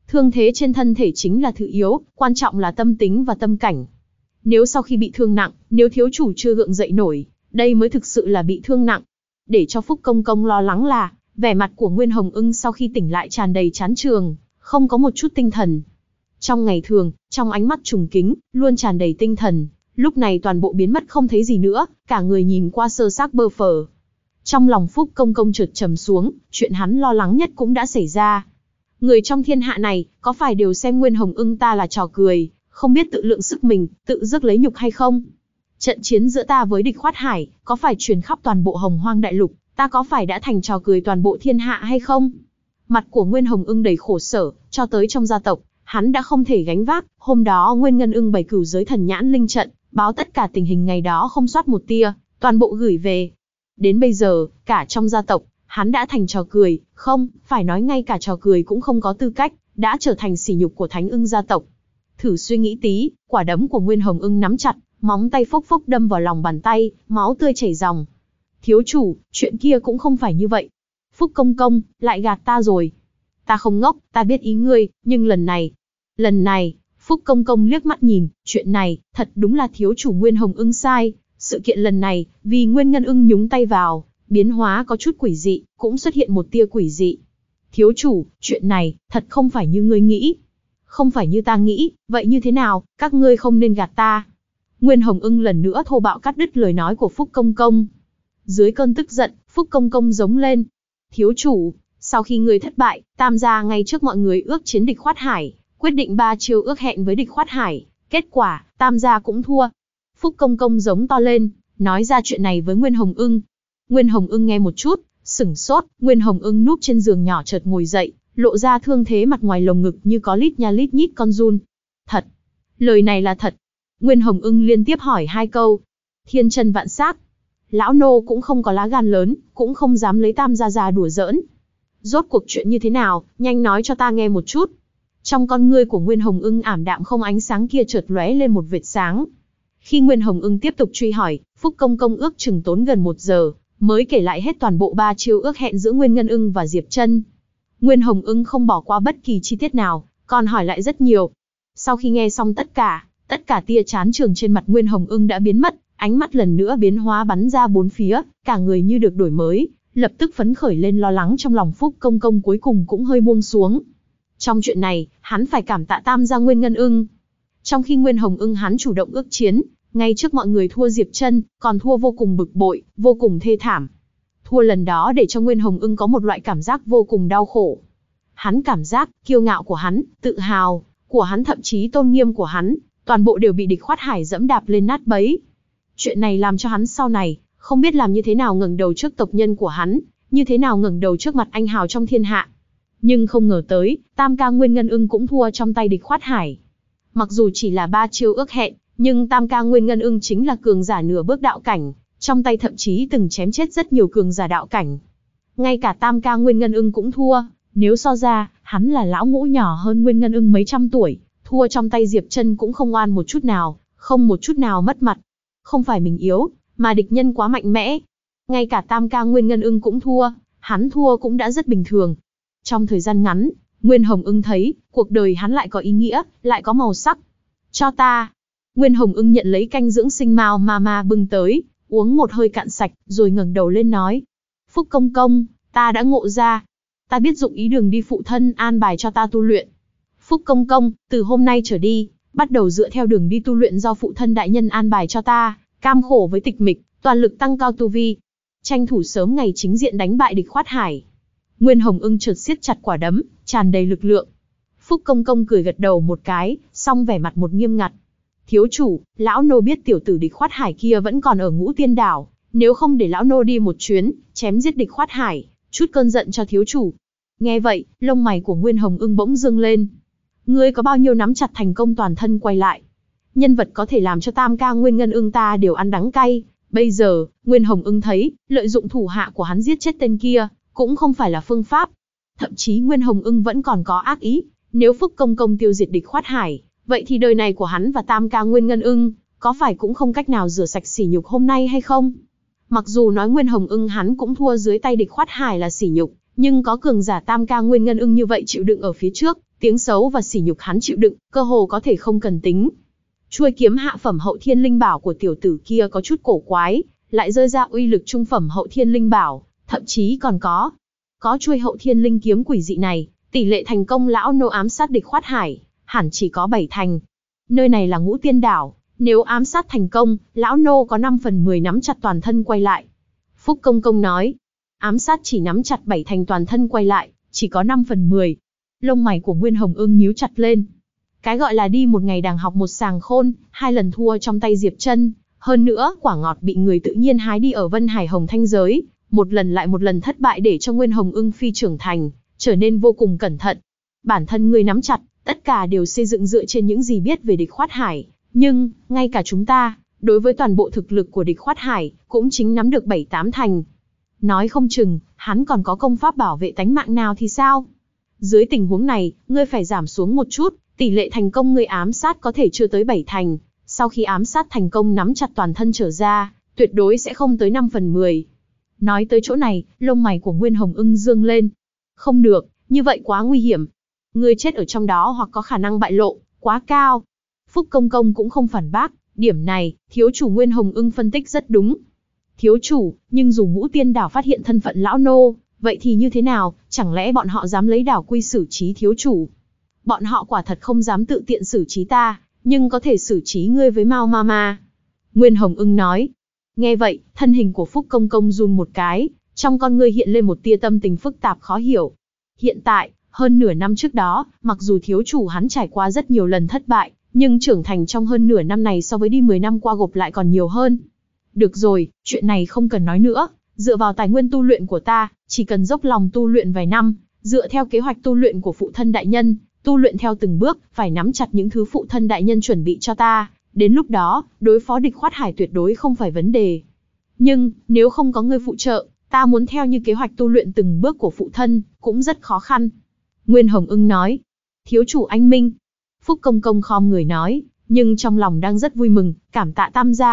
[SPEAKER 1] Thương thế trên thân thể chính là thứ yếu, quan trọng là tâm tính và tâm cảnh. Nếu sau khi bị thương nặng, nếu thiếu chủ chưa gượng dậy nổi, đây mới thực sự là bị thương nặng. Để cho Phúc Công Công lo lắng là, vẻ mặt của Nguyên Hồng Ưng sau khi tỉnh lại tràn đầy chán chường, không có một chút tinh thần. Trong ngày thường, trong ánh mắt trùng kính, luôn tràn đầy tinh thần, lúc này toàn bộ biến mất không thấy gì nữa, cả người nhìn qua sơ xác bơ phờ. Trong lòng Phúc Công Công chợt trầm xuống, chuyện hắn lo lắng nhất cũng đã xảy ra. Người trong thiên hạ này, có phải đều xem Nguyên Hồng Ưng ta là trò cười, không biết tự lượng sức mình, tự rước lấy nhục hay không? Trận chiến giữa ta với địch Khoát Hải, có phải truyền khắp toàn bộ Hồng Hoang đại lục, ta có phải đã thành trò cười toàn bộ thiên hạ hay không? Mặt của Nguyên Hồng Ưng đầy khổ sở, cho tới trong gia tộc, hắn đã không thể gánh vác. Hôm đó Nguyên Ngân Ưng bày cửu giới thần nhãn linh trận, báo tất cả tình hình ngày đó không sót một tia, toàn bộ gửi về. Đến bây giờ, cả trong gia tộc, hắn đã thành trò cười, không, phải nói ngay cả trò cười cũng không có tư cách, đã trở thành sỉ nhục của Thánh Ưng gia tộc. Thử suy nghĩ tí, quả đấm của Nguyên Hồng Ưng nắm chặt, móng tay phốc phốc đâm vào lòng bàn tay, máu tươi chảy ròng. Thiếu chủ, chuyện kia cũng không phải như vậy. Phúc Công Công, lại gạt ta rồi. Ta không ngốc, ta biết ý ngươi, nhưng lần này, Phúc Công Công liếc mắt nhìn, chuyện này, thật đúng là thiếu chủ Nguyên Hồng Ưng sai. Sự kiện lần này, vì Nguyên Ngân Ưng nhúng tay vào, biến hóa có chút quỷ dị, cũng xuất hiện một tia quỷ dị. Thiếu chủ, chuyện này, thật không phải như ngươi nghĩ. Không phải như ta nghĩ, vậy như thế nào, các ngươi không nên gạt ta. Nguyên Hồng Ưng lần nữa thô bạo cắt đứt lời nói của Phúc Công Công. Dưới cơn tức giận, Phúc Công Công giống lên. Thiếu chủ, sau khi ngươi thất bại, Tam gia ngay trước mọi người ước chiến địch Khoát Hải, quyết định 3 chiêu ước hẹn với địch Khoát Hải. Kết quả, Tam gia cũng thua. Phúc Công Công giống to lên, nói ra chuyện này với Nguyên Hồng Ưng. Nguyên Hồng Ưng nghe một chút, sửng sốt. Nguyên Hồng Ưng núp trên giường nhỏ chợt ngồi dậy, lộ ra thương thế mặt ngoài lồng ngực như có lít nha lít nhít con giun. Thật, lời này là thật. Nguyên Hồng Ưng liên tiếp hỏi 2 câu. Thiên chân vạn xác. Lão nô cũng không có lá gan lớn, cũng không dám lấy Tam gia ra đùa giỡn. Rốt cuộc chuyện như thế nào, nhanh nói cho ta nghe một chút. Trong con ngươi của Nguyên Hồng Ưng ảm đạm không ánh sáng kia chợt lóe lên một vệt sáng. Khi Nguyên Hồng Ưng tiếp tục truy hỏi, Phúc Công Công ước chừng tốn gần 1 giờ, mới kể lại hết toàn bộ 3 chiêu ước hẹn giữa Nguyên Ngân Ưng và Diệp Trân. Nguyên Hồng Ưng không bỏ qua bất kỳ chi tiết nào, còn hỏi lại rất nhiều. Sau khi nghe xong tất cả tia chán chường trên mặt Nguyên Hồng Ưng đã biến mất, ánh mắt lần nữa biến hóa bắn ra bốn phía, cả người như được đổi mới, lập tức phấn khởi lên. Lo lắng trong lòng Phúc Công Công cuối cùng cũng hơi buông xuống. Trong chuyện này, hắn phải cảm tạ Tam gia Nguyên Ngân Ưng. Trong khi Nguyên Hồng Ưng hắn chủ động ước chiến, ngay trước mọi người thua Diệp Trân, còn thua vô cùng bực bội, vô cùng thê thảm. Thua lần đó để cho Nguyên Hồng Ưng có một loại cảm giác vô cùng đau khổ. Hắn cảm giác, kiêu ngạo của hắn, tự hào của hắn, thậm chí tôn nghiêm của hắn, toàn bộ đều bị địch Khoát Hải dẫm đạp lên nát bấy. Chuyện này làm cho hắn sau này, không biết làm như thế nào ngẩng đầu trước tộc nhân của hắn, như thế nào ngẩng đầu trước mặt anh hào trong thiên hạ. Nhưng không ngờ tới, Tam ca Nguyên Ngân Ưng cũng thua trong tay địch Khoát Hải. Mặc dù chỉ là 3 chiêu ước hẹn, nhưng Tam ca Nguyên Ngân Ưng chính là cường giả nửa bước đạo cảnh, trong tay thậm chí từng chém chết rất nhiều cường giả đạo cảnh. Ngay cả Tam ca Nguyên Ngân Ưng cũng thua, nếu so ra, hắn là lão ngũ nhỏ hơn Nguyên Ngân Ưng mấy trăm tuổi, thua trong tay Diệp Trân cũng không oan một chút nào, không một chút nào mất mặt. Không phải mình yếu, mà địch nhân quá mạnh mẽ. Ngay cả Tam ca Nguyên Ngân Ưng cũng thua, hắn thua cũng đã rất bình thường. Trong thời gian ngắn, Nguyên Hồng Ưng thấy, cuộc đời hắn lại có ý nghĩa, lại có màu sắc. Cho ta. Nguyên Hồng Ưng nhận lấy canh dưỡng sinh mao ma bưng tới, uống một hơi cạn sạch, rồi ngẩng đầu lên nói. Phúc Công Công, ta đã ngộ ra. Ta biết dụng ý đường đi phụ thân an bài cho ta tu luyện. Phúc Công Công, từ hôm nay trở đi, bắt đầu dựa theo đường đi tu luyện do phụ thân đại nhân an bài cho ta, cam khổ với tịch mịch, toàn lực tăng cao tu vi, tranh thủ sớm ngày chính diện đánh bại địch Khoát Hải. Nguyên Hồng Ưng chợt siết chặt quả đấm, tràn đầy lực lượng. Phúc Công Công cười gật đầu một cái, song vẻ mặt một nghiêm ngặt. Thiếu chủ, lão nô biết tiểu tử địch Khoát Hải kia vẫn còn ở Ngũ Tiên Đảo, nếu không để lão nô đi một chuyến, chém giết địch Khoát Hải, chút cơn giận cho thiếu chủ. Nghe vậy, lông mày của Nguyên Hồng Ưng bỗng dương lên. Ngươi có bao nhiêu nắm chặt thành công toàn thân quay lại? Nhân vật có thể làm cho Tam ca Nguyên Ngân Ưng ta đều ăn đắng cay. Bây giờ, Nguyên Hồng Ưng thấy, lợi dụng thủ hạ của hắn giết chết tên kia, cũng không phải là phương pháp. Thậm chí Nguyên Hồng Ưng vẫn còn có ác ý, nếu Phúc Công Công tiêu diệt địch Khoát Hải, vậy thì đời này của hắn và Tam ca Nguyên Ngân Ưng, có phải cũng không cách nào rửa sạch sỉ nhục hôm nay hay không? Mặc dù nói Nguyên Hồng Ưng hắn cũng thua dưới tay địch Khoát Hải là sỉ nhục, nhưng có cường giả Tam ca Nguyên Ngân Ưng như vậy chịu đựng ở phía trước, Tiếng xấu và sỉ nhục hắn chịu đựng, cơ hồ có thể không cần tính. Chuôi kiếm hạ phẩm hậu thiên linh bảo của tiểu tử kia có chút cổ quái, lại rơi ra uy lực trung phẩm hậu thiên linh bảo, thậm chí còn có chuôi hậu thiên linh kiếm quỷ dị này, tỷ lệ thành công lão nô ám sát địch khoát hải, hẳn chỉ có 7 thành. Nơi này là Ngũ Tiên Đảo, nếu ám sát thành công, lão nô có 5 phần 10 nắm chặt toàn thân quay lại. Phúc Công Công nói, ám sát chỉ nắm chặt 7 thành toàn thân quay lại, chỉ có 5 phần 10. Lông mày của Nguyên Hồng Ưng nhíu chặt lên. Cái gọi là đi một ngày đàng học một sàng khôn, 2 lần thua trong tay Diệp Chân, hơn nữa quả ngọt bị người tự nhiên hái đi ở Vân Hải Hồng Thanh giới, một lần lại một lần thất bại để cho Nguyên Hồng Ưng phi trưởng thành, trở nên vô cùng cẩn thận. Bản thân ngươi nắm chặt, tất cả đều xây dựng dựa trên những gì biết về địch khoát hải, nhưng, ngay cả chúng ta, đối với toàn bộ thực lực của địch khoát hải, cũng chính nắm được 7-8 thành. Nói không chừng, hắn còn có công pháp bảo vệ tánh mạng nào thì sao? Dưới tình huống này, ngươi phải giảm xuống một chút, tỷ lệ thành công ngươi ám sát có thể chưa tới 7 thành, sau khi ám sát thành công nắm chặt toàn thân trở ra, tuyệt đối sẽ không tới 5 phần 10. Nói tới chỗ này, lông mày của Nguyên Hồng Ưng dương lên. Không được, như vậy quá nguy hiểm. Ngươi chết ở trong đó hoặc có khả năng bại lộ, quá cao. Phúc Công Công cũng không phản bác, điểm này, thiếu chủ Nguyên Hồng Ưng phân tích rất đúng. Thiếu chủ, nhưng dù Ngũ Tiên Đảo phát hiện thân phận lão nô, vậy thì như thế nào, chẳng lẽ bọn họ dám lấy đảo quy xử trí thiếu chủ? Bọn họ quả thật không dám tự tiện xử trí ta, nhưng có thể xử trí ngươi với Mao Mama. Nguyên Hồng Ưng nói. Nghe vậy, thân hình của Phúc Công Công run một cái, trong con ngươi hiện lên một tia tâm tình phức tạp khó hiểu. Hiện tại, hơn nửa năm trước đó, mặc dù thiếu chủ hắn trải qua rất nhiều lần thất bại, nhưng trưởng thành trong hơn nửa năm này so với đi 10 năm qua gộp lại còn nhiều hơn. Được rồi, chuyện này không cần nói nữa, dựa vào tài nguyên tu luyện của ta, chỉ cần dốc lòng tu luyện vài năm, dựa theo kế hoạch tu luyện của phụ thân đại nhân, tu luyện theo từng bước, phải nắm chặt những thứ phụ thân đại nhân chuẩn bị cho ta, đến lúc đó, đối phó địch khoát hải tuyệt đối không phải vấn đề. Nhưng, nếu không có người phụ trợ, ta muốn theo như kế hoạch tu luyện từng bước của phụ thân, cũng rất khó khăn. Nguyên Hồng Ưng nói, thiếu chủ anh minh. Phúc Công Công khom người nói, nhưng trong lòng đang rất vui mừng, cảm tạ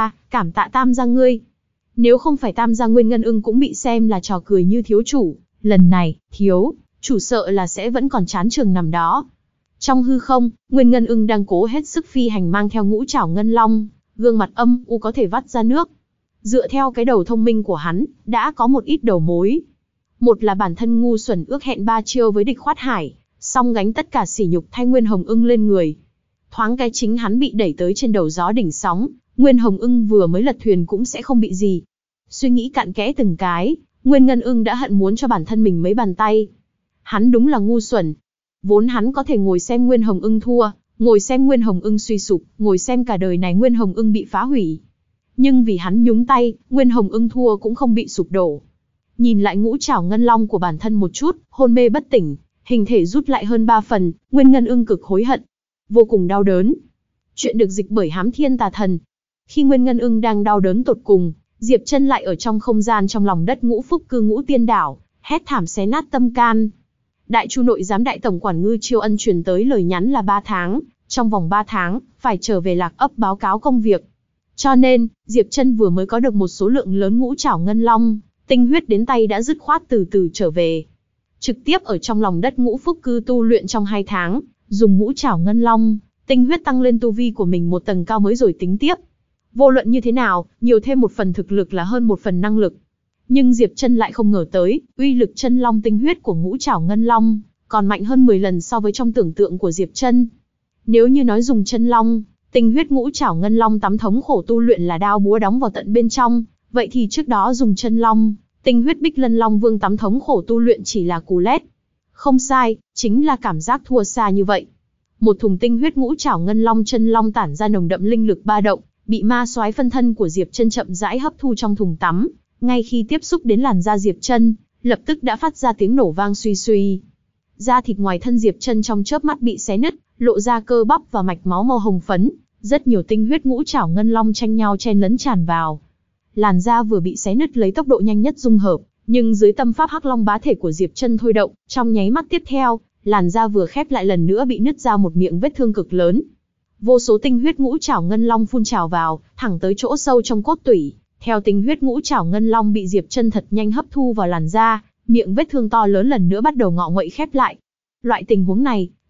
[SPEAKER 1] tam gia ngươi. Nếu không phải tam gia Nguyên Ngân Ưng cũng bị xem là trò cười như thiếu chủ, lần này, thiếu chủ sợ là sẽ vẫn còn chán trường nằm đó. Trong hư không, Nguyên Ngân Ưng đang cố hết sức phi hành mang theo ngũ trảo ngân long, gương mặt âm u có thể vắt ra nước. Dựa theo cái đầu thông minh của hắn, đã có một ít đầu mối. Một là bản thân ngu xuẩn ước hẹn 3 chiêu với địch khoát hải, song gánh tất cả sỉ nhục thay Nguyên Hồng Ưng lên người. Thoáng cái chính hắn bị đẩy tới trên đầu gió đỉnh sóng, Nguyên Hồng Ưng vừa mới lật thuyền cũng sẽ không bị gì. Suy nghĩ cặn kẽ từng cái, Nguyên Ngân Ưng đã hận muốn cho bản thân mình mấy bàn tay. Hắn đúng là ngu xuẩn. Vốn hắn có thể ngồi xem Nguyên Hồng Ưng thua, ngồi xem Nguyên Hồng Ưng suy sụp, ngồi xem cả đời này Nguyên Hồng Ưng bị phá hủy. Nhưng vì hắn nhúng tay, Nguyên Hồng Ưng thua cũng không bị sụp đổ. Nhìn lại ngũ trảo ngân long của bản thân một chút, hôn mê bất tỉnh, hình thể rút lại hơn 3 phần, Nguyên Ngân Ưng cực hối hận, vô cùng đau đớn. Chuyện được dịch bởi Hám Thiên Tà Thần. Khi Nguyên Ngân Ưng đang đau đớn tột cùng, Diệp Chân lại ở trong không gian trong lòng đất Ngũ Phúc Cư Ngũ Tiên Đảo, hét thảm xé nát tâm can. Đại Chu nội giám đại tổng quản Ngư Chiêu Ân truyền tới lời nhắn là 3 tháng, trong vòng 3 tháng, phải trở về Lạc Ấp báo cáo công việc. Cho nên, Diệp Chân vừa mới có được một số lượng lớn ngũ trảo ngân long, tinh huyết đến tay đã dứt khoát từ từ trở về. Trực tiếp ở trong lòng đất Ngũ Phúc Cư tu luyện trong 2 tháng, dùng ngũ trảo ngân long, tinh huyết tăng lên tu vi của mình một tầng cao mới rồi tính tiếp. Vô luận như thế nào, nhiều thêm một phần thực lực là hơn một phần năng lực. Nhưng Diệp Chân lại không ngờ tới, uy lực chân long tinh huyết của ngũ trảo ngân long còn mạnh hơn 10 lần so với trong tưởng tượng của Diệp Chân. Nếu như nói dùng chân long, tinh huyết ngũ trảo ngân long tắm thống khổ tu luyện là đao búa đóng vào tận bên trong, vậy thì trước đó dùng chân long, tinh huyết Bích Lân Long Vương tắm thống khổ tu luyện chỉ là cú lét. Không sai, chính là cảm giác thua xa như vậy. Một thùng tinh huyết ngũ trảo ngân long chân long tản ra nồng đậm linh lực ba động, bị ma soái phân thân của Diệp Chân chậm rãi hấp thu trong thùng tắm, ngay khi tiếp xúc đến làn da Diệp Chân, lập tức đã phát ra tiếng nổ vang suy suy. Da thịt ngoài thân Diệp Chân trong chớp mắt bị xé nứt, lộ ra cơ bắp và mạch máu màu hồng phấn, rất nhiều tinh huyết ngũ trảo ngân long tranh nhau chen lấn tràn vào. Làn da vừa bị xé nứt lấy tốc độ nhanh nhất dung hợp, nhưng dưới tâm pháp Hắc Long bá thể của Diệp Chân thôi động, trong nháy mắt tiếp theo, làn da vừa khép lại lần nữa bị nứt ra một miệng vết thương cực lớn. Vô số tinh huyết ngũ trảo ngân long phun trào vào, thẳng tới chỗ sâu trong cốt tủy. Theo tinh huyết ngũ trảo ngân long bị Diệp Chân thật nhanh hấp thu vào làn da, miệng vết thương to lớn lần nữa bắt đầu ngọ nguậy khép lại. Loại tình huống này,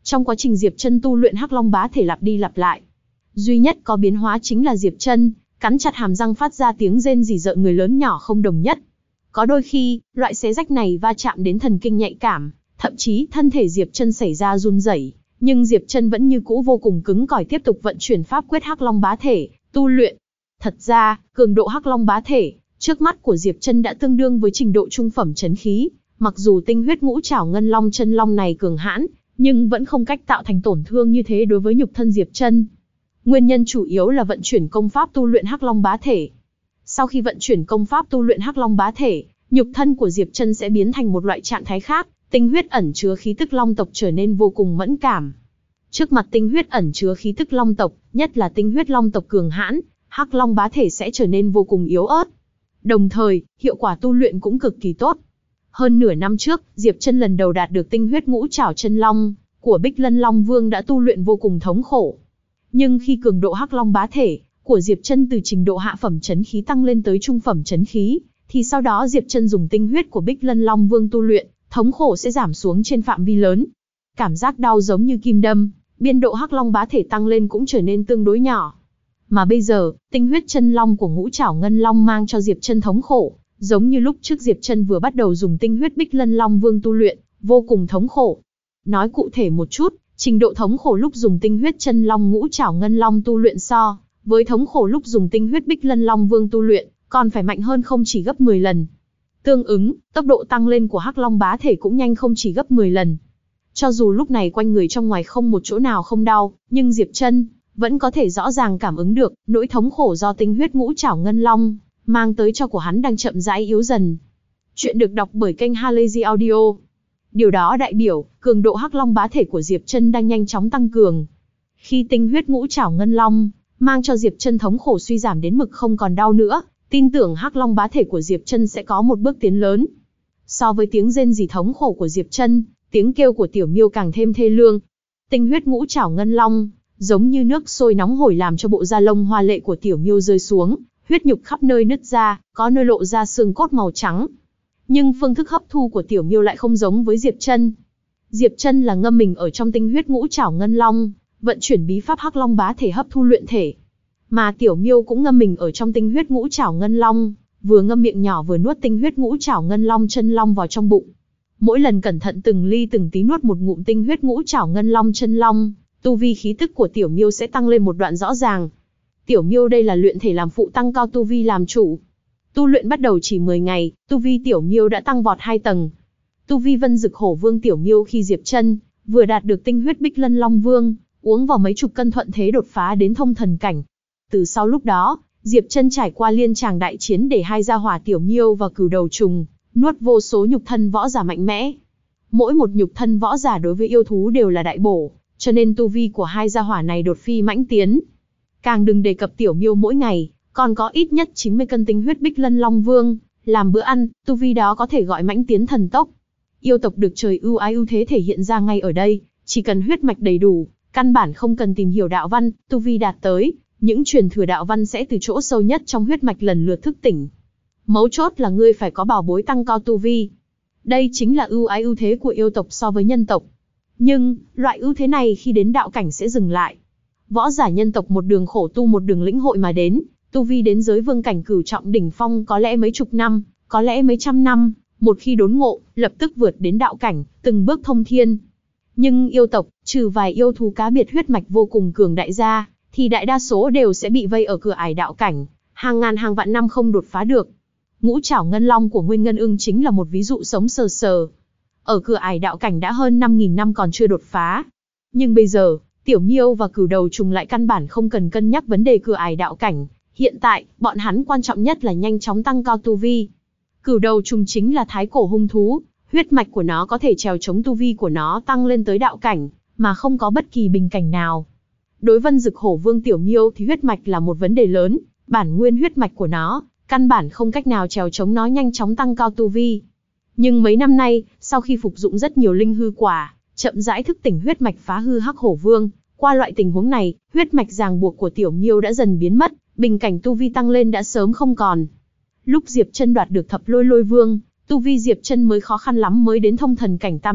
[SPEAKER 1] Trong quá trình Diệp Chân tu luyện Hắc Long Bá Thể lặp đi lặp lại, duy nhất có biến hóa chính là Diệp Chân cắn chặt hàm răng phát ra tiếng rên rỉ rợn người lớn nhỏ không đồng nhất. Có đôi khi, loại xé rách này va chạm đến thần kinh nhạy cảm, thậm chí thân thể Diệp Chân xảy ra run rẩy, nhưng Diệp Chân vẫn như cũ vô cùng cứng cỏi tiếp tục vận chuyển pháp quyết Hắc Long Bá Thể, tu luyện. Thật ra, cường độ Hắc Long Bá Thể trước mắt của Diệp Chân đã tương đương với trình độ trung phẩm chấn khí, mặc dù tinh huyết ngũ trảo ngân long chân long này cường hãn, nhưng vẫn không cách tạo thành tổn thương như thế đối với nhục thân Diệp Chân. Nguyên nhân chủ yếu là vận chuyển công pháp tu luyện Hắc Long Bá Thể. Sau khi vận chuyển công pháp tu luyện Hắc Long Bá Thể, nhục thân của Diệp Chân sẽ biến thành một loại trạng thái khác, tinh huyết ẩn chứa khí tức long tộc trở nên vô cùng mẫn cảm. Trước mặt tinh huyết ẩn chứa khí tức long tộc, nhất là tinh huyết long tộc cường hãn, Hắc Long Bá Thể sẽ trở nên vô cùng yếu ớt. Đồng thời, hiệu quả tu luyện cũng cực kỳ tốt. Hơn nửa năm trước, Diệp Chân lần đầu đạt được tinh huyết ngũ trảo chân long của Bích Lân Long Vương đã tu luyện vô cùng thống khổ. Nhưng khi cường độ Hắc Long Bá Thể của Diệp Chân từ trình độ hạ phẩm chấn khí tăng lên tới trung phẩm chấn khí, thì sau đó Diệp Chân dùng tinh huyết của Bích Lân Long Vương tu luyện, thống khổ sẽ giảm xuống trên phạm vi lớn. Cảm giác đau giống như kim đâm, biên độ Hắc Long Bá Thể tăng lên cũng trở nên tương đối nhỏ. Mà bây giờ, tinh huyết chân long của ngũ trảo ngân long mang cho Diệp Chân thống khổ, giống như lúc trước Diệp Chân vừa bắt đầu dùng tinh huyết Bích Lân Long Vương tu luyện, vô cùng thống khổ. Nói cụ thể một chút, trình độ thống khổ lúc dùng tinh huyết chân long ngũ trảo ngân long tu luyện so với thống khổ lúc dùng tinh huyết Bích Lân Long Vương tu luyện, còn phải mạnh hơn không chỉ gấp 10 lần. Tương ứng, tốc độ tăng lên của Hắc Long Bá Thể cũng nhanh không chỉ gấp 10 lần. Cho dù lúc này quanh người trong ngoài không một chỗ nào không đau, nhưng Diệp Chân vẫn có thể rõ ràng cảm ứng được nỗi thống khổ do tinh huyết ngũ trảo ngân long mang tới cho của hắn đang chậm rãi yếu dần. Chuyện được đọc bởi kênh Halazy Audio. Điều đó đại biểu, cường độ Hắc Long Bá Thể của Diệp Chân đang nhanh chóng tăng cường. Khi tinh huyết ngũ trảo ngân long mang cho Diệp Chân thống khổ suy giảm đến mực không còn đau nữa, tin tưởng Hắc Long Bá Thể của Diệp Chân sẽ có một bước tiến lớn. So với tiếng rên rỉ thống khổ của Diệp Chân, tiếng kêu của Tiểu Miêu càng thêm thê lương. Tinh huyết ngũ trảo ngân long giống như nước sôi nóng hổi làm cho bộ da lông hoa lệ của Tiểu Miêu rơi xuống, huyết nhục khắp nơi nứt ra, có nơi lộ ra xương cốt màu trắng. Nhưng phương thức hấp thu của Tiểu Miêu lại không giống với Diệp Chân. Diệp Chân là ngâm mình ở trong tinh huyết ngũ trảo ngân long, vận chuyển bí pháp Hắc Long Bá Thể hấp thu luyện thể. Mà Tiểu Miêu cũng ngâm mình ở trong tinh huyết ngũ trảo ngân long, vừa ngâm miệng nhỏ vừa nuốt tinh huyết ngũ trảo ngân long chân long vào trong bụng. Mỗi lần cẩn thận từng ly từng tí nuốt một ngụm tinh huyết ngũ trảo ngân long chân long, tu vi khí tức của Tiểu Miêu sẽ tăng lên một đoạn rõ ràng. Tiểu Miêu đây là luyện thể làm phụ tăng cao tu vi làm chủ. Tu luyện bắt đầu chỉ 10 ngày, tu vi Tiểu Miêu đã tăng vọt 2 tầng. Tu vi Vân Dực Hổ Vương Tiểu Miêu khi Diệp Chân vừa đạt được tinh huyết Bích Lân Long Vương, uống vào mấy chục cân thuận thế đột phá đến thông thần cảnh. Từ sau lúc đó, Diệp Chân trải qua liên tràng đại chiến để hai gia hỏa Tiểu Miêu và Cửu Đầu Trùng nuốt vô số nhục thân võ giả mạnh mẽ. Mỗi một nhục thân võ giả đối với yêu thú đều là đại bổ, cho nên tu vi của hai gia hỏa này đột phi mãnh tiến. Càng đừng đề cập Tiểu Miêu mỗi ngày còn có ít nhất 90 cân tinh huyết Bích Lân Long Vương làm bữa ăn, tu vi đó có thể gọi mãnh tiến thần tốc. Yêu tộc được trời ưu ái ưu thế thể hiện ra ngay ở đây, chỉ cần huyết mạch đầy đủ, căn bản không cần tìm hiểu đạo văn, tu vi đạt tới, những truyền thừa đạo văn sẽ từ chỗ sâu nhất trong huyết mạch lần lượt thức tỉnh. Mấu chốt là ngươi phải có bảo bối tăng cao tu vi. Đây chính là ưu ái ưu thế của yêu tộc so với nhân tộc. Nhưng, loại ưu thế này khi đến đạo cảnh sẽ dừng lại. Võ giả nhân tộc một đường khổ tu một đường lĩnh hội mà đến, tu vi đến giới vương cảnh cửu trọng đỉnh phong có lẽ mấy chục năm, có lẽ mấy trăm năm, một khi đốn ngộ, lập tức vượt đến đạo cảnh, từng bước thông thiên. Nhưng yêu tộc, trừ vài yêu thú cá biệt huyết mạch vô cùng cường đại ra, thì đại đa số đều sẽ bị vây ở cửa ải đạo cảnh, hàng ngàn hàng vạn năm không đột phá được. Ngũ trảo ngân long của Nguyên Ngân Ưng chính là một ví dụ sống sờ sờ. Ở cửa ải đạo cảnh đã hơn 5.000 năm còn chưa đột phá. Nhưng bây giờ, Tiểu Miêu và Cửu Đầu Trùng lại căn bản không cần cân nhắc vấn đề cửa ải đạo cảnh. Hiện tại, bọn hắn quan trọng nhất là nhanh chóng tăng cao tu vi. Cửu Đầu Trùng chính là thái cổ hung thú, huyết mạch của nó có thể trèo chống tu vi của nó tăng lên tới đạo cảnh, mà không có bất kỳ bình cảnh nào. Đối Vân Dực Hổ Vương Tiểu Miêu thì huyết mạch là một vấn đề lớn, bản nguyên huyết mạch của nó, căn bản không cách nào trèo chống nó nhanh chóng tăng cao tu vi. Nhưng mấy năm nay, sau khi phục dụng rất nhiều linh hư quả, chậm rãi thức tỉnh huyết mạch phá hư Hắc Hổ Vương, qua loại tình huống này, huyết mạch ràng buộc của Tiểu Miêu đã dần biến mất, bình cảnh tu vi tăng lên đã sớm không còn. Lúc Diệp Chân đoạt được Thập Lôi Lôi Vương, tu vi Diệp Chân mới khó khăn lắm mới đến thông thần cảnh tam trọng,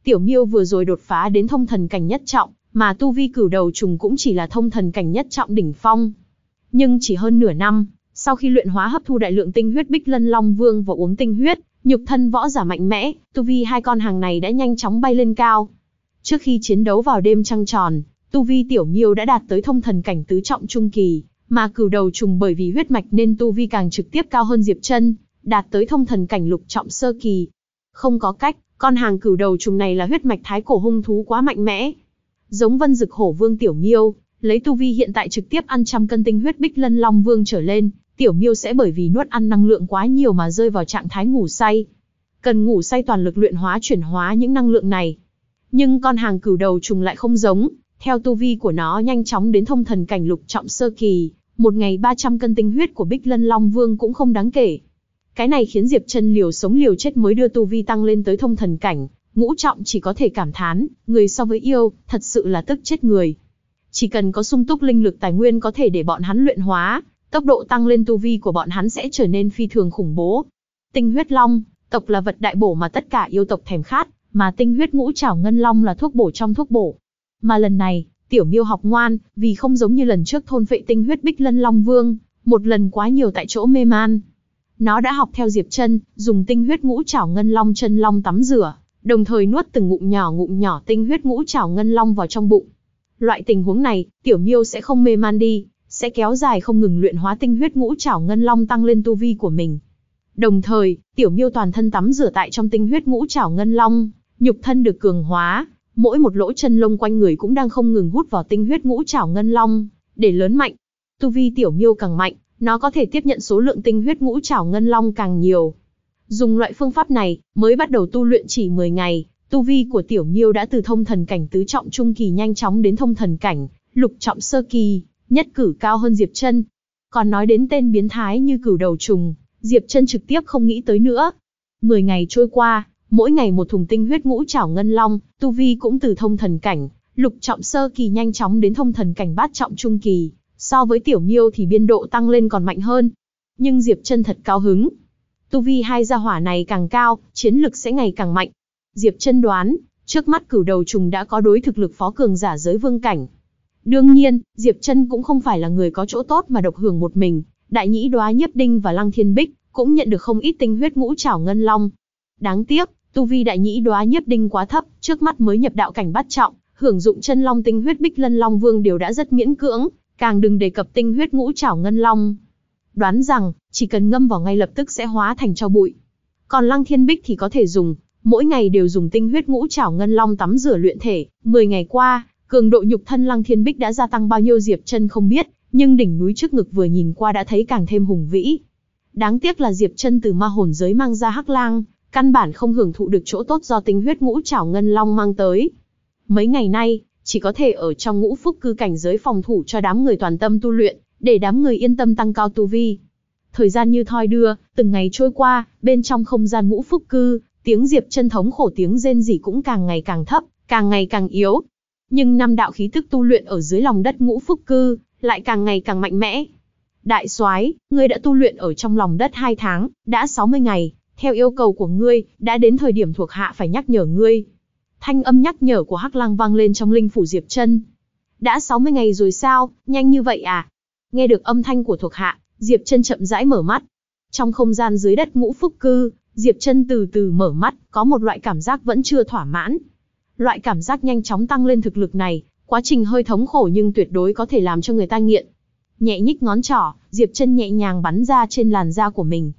[SPEAKER 1] Tiểu Miêu vừa rồi đột phá đến thông thần cảnh nhất trọng, mà tu vi cửu đầu trùng cũng chỉ là thông thần cảnh nhất trọng đỉnh phong. Nhưng chỉ hơn nửa năm, sau khi luyện hóa hấp thu đại lượng tinh huyết Bích Lân Long Vương và uống tinh huyết, nhục thân võ giả mạnh mẽ, tu vi hai con hàng này đã nhanh chóng bay lên cao. Trước khi chiến đấu vào đêm trăng tròn, tu vi Tiểu Miêu đã đạt tới thông thần cảnh tứ trọng trung kỳ, mà cửu đầu trùng bởi vì huyết mạch nên tu vi càng trực tiếp cao hơn Diệp Chân, đạt tới thông thần cảnh lục trọng sơ kỳ. Không có cách, con hàng cửu đầu trùng này là huyết mạch thái cổ hung thú quá mạnh mẽ. Giống Vân Dực Hổ Vương Tiểu Miêu, lấy tu vi hiện tại trực tiếp ăn trăm cân tinh huyết Bích Lân Long Vương trở lên, Tiểu Miêu sẽ bởi vì nuốt ăn năng lượng quá nhiều mà rơi vào trạng thái ngủ say. Cần ngủ say toàn lực luyện hóa chuyển hóa những năng lượng này. Nhưng con hàng cửu đầu trùng lại không giống, theo tu vi của nó nhanh chóng đến thông thần cảnh lục trọng sơ kỳ, một ngày 300 cân tinh huyết của Bích Lân Long Vương cũng không đáng kể. Cái này khiến Diệp Chân liều sống liều chết mới đưa tu vi tăng lên tới thông thần cảnh ngũ trọng, chỉ có thể cảm thán, người so với yêu, thật sự là tức chết người. Chỉ cần có sung túc linh lực tài nguyên có thể để bọn hắn luyện hóa, tốc độ tăng lên tu vi của bọn hắn sẽ trở nên phi thường khủng bố. Tinh huyết long tộc là vật đại bổ mà tất cả yêu tộc thèm khát, mà tinh huyết ngũ trảo ngân long là thuốc bổ trong thuốc bổ. Mà lần này, Tiểu Miêu học ngoan, vì không giống như lần trước thôn phệ tinh huyết Bích Lân Long Vương, một lần quá nhiều tại chỗ mê man. Nó đã học theo Diệp Chân, dùng tinh huyết ngũ trảo ngân long chân long tắm rửa, đồng thời nuốt từng ngụm nhỏ tinh huyết ngũ trảo ngân long vào trong bụng. Loại tình huống này, Tiểu Miêu sẽ không mê man đi, sẽ kéo dài không ngừng luyện hóa tinh huyết ngũ trảo ngân long tăng lên tu vi của mình. Đồng thời, Tiểu Miêu toàn thân tắm rửa tại trong tinh huyết ngũ trảo ngân long, nhục thân được cường hóa, mỗi một lỗ chân lông quanh người cũng đang không ngừng hút vào tinh huyết ngũ trảo ngân long, để lớn mạnh. Tu vi Tiểu Miêu càng mạnh, nó có thể tiếp nhận số lượng tinh huyết ngũ trảo ngân long càng nhiều. Dùng loại phương pháp này, mới bắt đầu tu luyện chỉ 10 ngày, tu vi của Tiểu Miêu đã từ thông thần cảnh tứ trọng trung kỳ nhanh chóng đến thông thần cảnh lục trọng sơ kỳ, nhất cử cao hơn Diệp Chân. Còn nói đến tên biến thái như cửu đầu trùng, Diệp Chân trực tiếp không nghĩ tới nữa. 10 ngày trôi qua, mỗi ngày một thùng tinh huyết ngũ trảo ngân long, tu vi cũng từ thông thần cảnh lục trọng sơ kỳ nhanh chóng đến thông thần cảnh bát trọng trung kỳ, so với Tiểu Miêu thì biên độ tăng lên còn mạnh hơn. Nhưng Diệp Chân thật cao hứng. Tu vi hai gia hỏa này càng cao, chiến lực sẽ ngày càng mạnh. Diệp Chân đoán, trước mắt cửu đầu trùng đã có đối thực lực phó cường giả giới vương cảnh. Đương nhiên, Diệp Chân cũng không phải là người có chỗ tốt mà độc hưởng một mình, Đại Nhĩ Đoá Nhiếp Đinh và Lăng Thiên Bích cũng nhận được không ít tinh huyết ngũ trảo ngân long. Đáng tiếc, tu vi Đại Nhĩ Đoá Nhiếp Đinh quá thấp, trước mắt mới nhập đạo cảnh bát trọng, hưởng dụng chân long tinh huyết Bích Lân Long Vương đều đã rất miễn cưỡng, càng đừng đề cập tinh huyết ngũ trảo ngân long. Đoán rằng, chỉ cần ngâm vào ngay lập tức sẽ hóa thành tro bụi. Còn Lăng Thiên Bích thì có thể dùng, mỗi ngày đều dùng tinh huyết ngũ trảo ngân long tắm rửa luyện thể. 10 ngày qua, cường độ nhục thân Lăng Thiên Bích đã gia tăng bao nhiêu Diệp Chân không biết, nhưng đỉnh núi trước ngực vừa nhìn qua đã thấy càng thêm hùng vĩ. Đáng tiếc là Diệp Chân từ ma hồn giới mang ra Hắc Lang, căn bản không hưởng thụ được chỗ tốt do tinh huyết ngũ trảo ngân long mang tới. Mấy ngày nay, chỉ có thể ở trong ngũ phúc cư cảnh giới phòng thủ cho đám người toàn tâm tu luyện, để đám người yên tâm tăng cao tu vi. Thời gian như thoi đưa, từng ngày trôi qua, bên trong không gian ngũ phúc cư, tiếng Diệp Chân thống khổ tiếng rên rỉ cũng càng ngày càng thấp, càng ngày càng yếu. Nhưng năm đạo khí tức tu luyện ở dưới lòng đất ngũ phúc cư, lại càng ngày càng mạnh mẽ. Đại soái, ngươi đã tu luyện ở trong lòng đất 2 tháng, đã 60 ngày, theo yêu cầu của ngươi, đã đến thời điểm thuộc hạ phải nhắc nhở ngươi. Thanh âm nhắc nhở của Hắc Lang vang lên trong linh phủ Diệp Chân. Đã 60 ngày rồi sao, nhanh như vậy à? Nghe được âm thanh của thuộc hạ, Diệp Chân chậm rãi mở mắt. Trong không gian dưới đất ngũ phúc cư, Diệp Chân từ từ mở mắt, có một loại cảm giác vẫn chưa thỏa mãn. Loại cảm giác nhanh chóng tăng lên thực lực này, quá trình hơi thống khổ nhưng tuyệt đối có thể làm cho người ta nghiện. Nhẹ nhích ngón trỏ, Diệp Chân nhẹ nhàng bắn ra trên làn da của mình.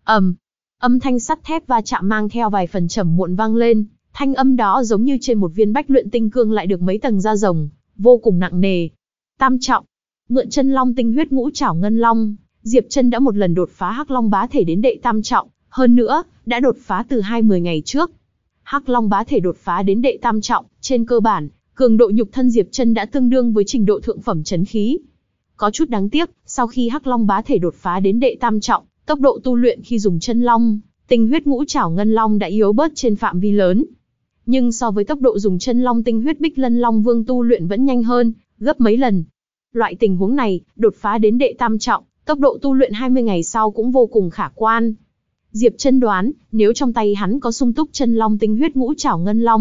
[SPEAKER 1] Âm thanh sắt thép va chạm mang theo vài phần trầm muộn vang lên, thanh âm đó giống như trên một viên bách luyện tinh cương lại được mấy tầng da rồng, vô cùng nặng nề. Tam trọng, mượn chân long tinh huyết ngũ trảo ngân long, Diệp Chân đã một lần đột phá Hắc Long bá thể đến đệ tam trọng, hơn nữa, đã đột phá từ 20 ngày trước. Hắc Long bá thể đột phá đến đệ tam trọng, trên cơ bản, cường độ nhục thân Diệp Chân đã tương đương với trình độ thượng phẩm chấn khí. Có chút đáng tiếc, sau khi Hắc Long bá thể đột phá đến đệ tam trọng, tốc độ tu luyện khi dùng chân long, tinh huyết ngũ trảo ngân long đã yếu bớt trên phạm vi lớn. Nhưng so với tốc độ dùng chân long tinh huyết Bích Lân Long Vương tu luyện vẫn nhanh hơn, gấp mấy lần. Loại tình huống này, đột phá đến đệ tam trọng, tốc độ tu luyện 20 ngày sau cũng vô cùng khả quan. Diệp Chân đoán, nếu trong tay hắn có sung túc chân long tinh huyết ngũ trảo ngân long,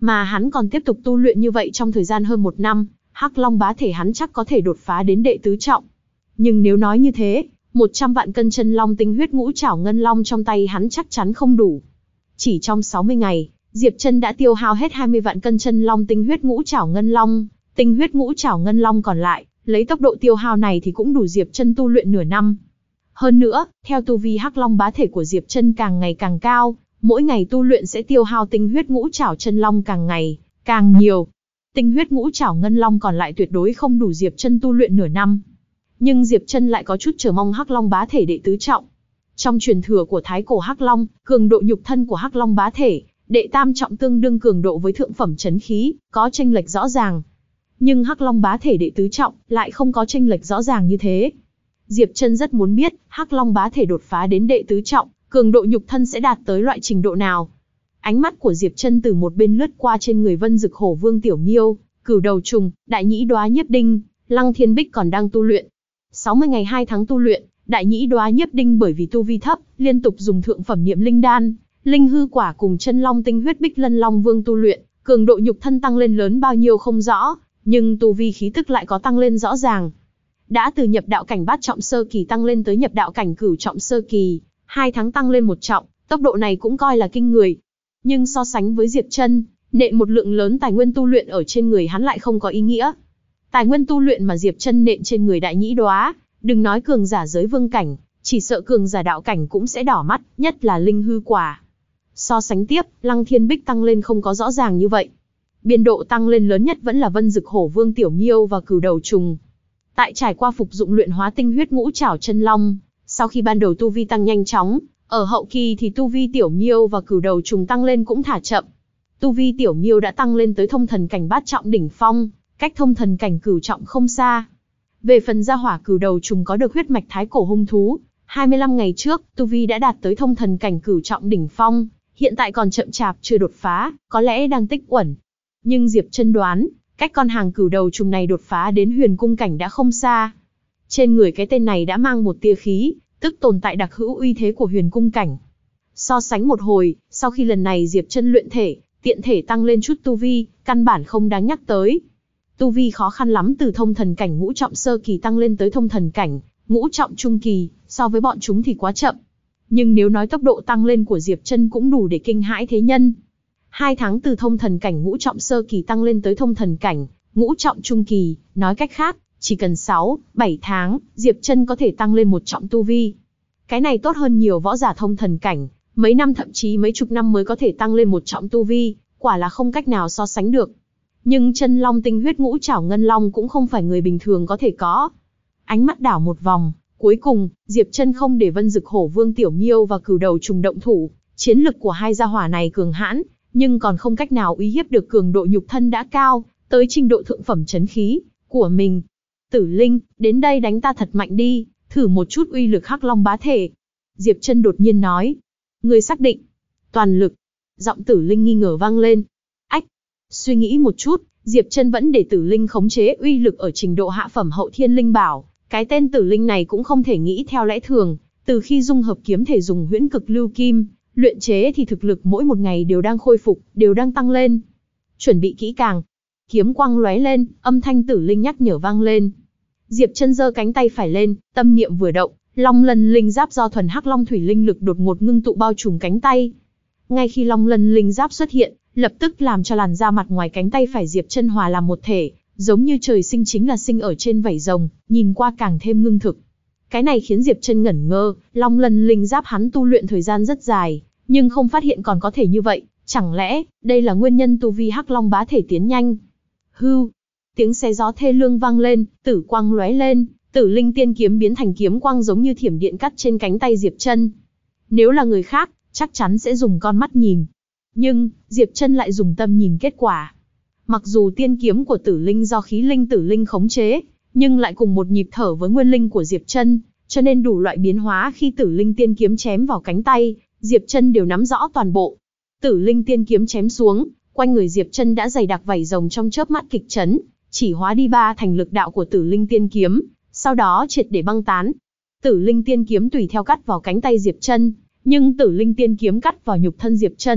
[SPEAKER 1] Mà hắn còn tiếp tục tu luyện như vậy trong thời gian hơn 1 năm, Hắc Long bá thể hắn chắc có thể đột phá đến đệ tứ trọng. Nhưng nếu nói như thế, 100 vạn cân chân long tinh huyết ngũ trảo ngân long trong tay hắn chắc chắn không đủ. Chỉ trong 60 ngày, Diệp Chân đã tiêu hao hết 20 vạn cân chân long tinh huyết ngũ trảo ngân long, tinh huyết ngũ trảo ngân long còn lại, lấy tốc độ tiêu hao này thì cũng đủ Diệp Chân tu luyện nửa năm. Hơn nữa, theo tu vi Hắc Long bá thể của Diệp Chân càng ngày càng cao, mỗi ngày tu luyện sẽ tiêu hao tinh huyết ngũ trảo chân long càng ngày càng nhiều. Tinh huyết ngũ trảo ngân long còn lại tuyệt đối không đủ Diệp Chân tu luyện nửa năm. Nhưng Diệp Chân lại có chút chờ mong Hắc Long bá thể đệ tứ trọng. Trong truyền thừa của Thái cổ Hắc Long, cường độ nhục thân của Hắc Long bá thể, đệ tam trọng tương đương cường độ với thượng phẩm chấn khí, có chênh lệch rõ ràng. Nhưng Hắc Long bá thể đệ tứ trọng lại không có chênh lệch rõ ràng như thế. Diệp Chân rất muốn biết, Hắc Long bá thể đột phá đến đệ tứ trọng, cường độ nhục thân sẽ đạt tới loại trình độ nào. Ánh mắt của Diệp Chân từ một bên lướt qua trên người Vân Dực Hổ Vương Tiểu Miêu, Cửu Đầu Trùng, Đại Nhĩ Đoá Nhiếp Đinh, Lăng Thiên Bích còn đang tu luyện. 60 ngày 2 tháng tu luyện, Đại Nhĩ Đoá Nhiếp Đinh bởi vì tu vi thấp, liên tục dùng thượng phẩm niệm linh đan, linh hư quả cùng chân long tinh huyết Bích Lân Long Vương tu luyện, cường độ nhục thân tăng lên lớn bao nhiêu không rõ, nhưng tu vi khí tức lại có tăng lên rõ ràng. Đã từ nhập đạo cảnh bát trọng sơ kỳ tăng lên tới nhập đạo cảnh cửu trọng sơ kỳ, 2 tháng tăng lên 1 trọng, tốc độ này cũng coi là kinh người. Nhưng so sánh với Diệp Chân, nện một lượng lớn tài nguyên tu luyện ở trên người hắn lại không có ý nghĩa. Tài nguyên tu luyện mà Diệp Chân nện trên người Đại Nhĩ Đoá, đừng nói cường giả giới vương cảnh, chỉ sợ cường giả đạo cảnh cũng sẽ đỏ mắt, nhất là linh hư quả. So sánh tiếp, Lăng Thiên Bích tăng lên không có rõ ràng như vậy. Biên độ tăng lên lớn nhất vẫn là Vân Dực Hổ Vương Tiểu Miêu và Cửu Đầu Trùng. Tại trải qua phục dụng luyện hóa tinh huyết ngũ trảo chân long, sau khi ban đầu tu vi tăng nhanh chóng, ở hậu kỳ thì tu vi Tiểu Miêu và Cửu Đầu Trùng tăng lên cũng thả chậm. Tu vi Tiểu Miêu đã tăng lên tới thông thần cảnh bát trọng đỉnh phong, cách thông thần cảnh cửu trọng không xa. Về phần gia hỏa Cửu Đầu Trùng có được huyết mạch thái cổ hung thú, 25 ngày trước, tu vi đã đạt tới thông thần cảnh cửu trọng đỉnh phong, hiện tại còn chậm chạp chưa đột phá, có lẽ đang tích uẩn. Nhưng Diệp Chân đoán, cách con hàng Cửu Đầu Trùng này đột phá đến huyền cung cảnh đã không xa. Trên người cái tên này đã mang một tia khí, tức tồn tại đặc hữu uy thế của huyền cung cảnh. So sánh một hồi, sau khi lần này Diệp Chân luyện thể, tiện thể tăng lên chút tu vi, căn bản không đáng nhắc tới. Tu vi khó khăn lắm từ thông thần cảnh ngũ trọng sơ kỳ tăng lên tới thông thần cảnh ngũ trọng trung kỳ, so với bọn chúng thì quá chậm. Nhưng nếu nói tốc độ tăng lên của Diệp Chân cũng đủ để kinh hãi thế nhân. 2 tháng từ thông thần cảnh ngũ trọng sơ kỳ tăng lên tới thông thần cảnh ngũ trọng trung kỳ, nói cách khác, chỉ cần 6, 7 tháng, Diệp Chân có thể tăng lên 1 trọng tu vi. Cái này tốt hơn nhiều võ giả thông thần cảnh, mấy năm thậm chí mấy chục năm mới có thể tăng lên 1 trọng tu vi, quả là không cách nào so sánh được. Nhưng chân long tinh huyết ngũ trảo ngân long cũng không phải người bình thường có thể có. Ánh mắt đảo một vòng, cuối cùng, Diệp Chân không để Vân Dực Hổ Vương Tiểu Miêu và Cửu Đầu Trùng động thủ, chiến lực của hai gia hỏa này cường hãn, nhưng còn không cách nào uy hiếp được cường độ nhục thân đã cao, tới trình độ thượng phẩm chấn khí của mình. Tử Linh, đến đây đánh ta thật mạnh đi, thử một chút uy lực Hắc Long bá thể. Diệp Chân đột nhiên nói. Ngươi xác định? Toàn lực. Giọng Tử Linh nghi ngờ vang lên. Ách. Suy nghĩ một chút, Diệp Chân vẫn để Tử Linh khống chế uy lực ở trình độ hạ phẩm hậu thiên linh bảo. Cái tên Tử Linh này cũng không thể nghĩ theo lẽ thường, từ khi dung hợp kiếm thể dùng huyễn cực lưu kim, luyện chế thì thực lực mỗi một ngày đều đang khôi phục, đều đang tăng lên. Chuẩn bị kỹ càng. Kiếm quang lóe lên, âm thanh Tử Linh nhắc nhở vang lên. Diệp Chân giơ cánh tay phải lên, tâm niệm vừa động, Long Lân linh giáp do thuần hắc long thủy linh lực đột ngột ngưng tụ bao trùm cánh tay. Ngay khi Long Lân linh giáp xuất hiện, lập tức làm cho làn da mặt ngoài cánh tay phải Diệp Chân hòa làm một thể, giống như trời sinh chính là sinh ở trên vảy rồng, nhìn qua càng thêm ngưng thực. Cái này khiến Diệp Chân ngẩn ngơ, Long Lân linh giáp hắn tu luyện thời gian rất dài, nhưng không phát hiện còn có thể như vậy, chẳng lẽ đây là nguyên nhân tu vi Hắc Long bá thể tiến nhanh? Hưu, tiếng xé gió thê lương vang lên, tử quang lóe lên, Tử Linh tiên kiếm biến thành kiếm quang giống như thiểm điện cắt trên cánh tay Diệp Chân. Nếu là người khác, chắc chắn sẽ dùng con mắt nhìn, nhưng Diệp Chân lại dùng tâm nhìn kết quả. Mặc dù tiên kiếm của Tử Linh do khí linh Tử Linh khống chế, nhưng lại cùng một nhịp thở với nguyên linh của Diệp Chân, cho nên đủ loại biến hóa khi Tử Linh tiên kiếm chém vào cánh tay, Diệp Chân đều nắm rõ toàn bộ. Tử Linh tiên kiếm chém xuống, quanh người Diệp Chân đã dày đặc vảy rồng trong chớp mắt kịch chấn, chỉ hóa đi 3 thành lực đạo của Tử Linh tiên kiếm, sau đó triệt để băng tán. Tử Linh tiên kiếm tùy theo cắt vào cánh tay Diệp Chân, nhưng Tử Linh tiên kiếm cắt vào nhục thân Diệp Chân,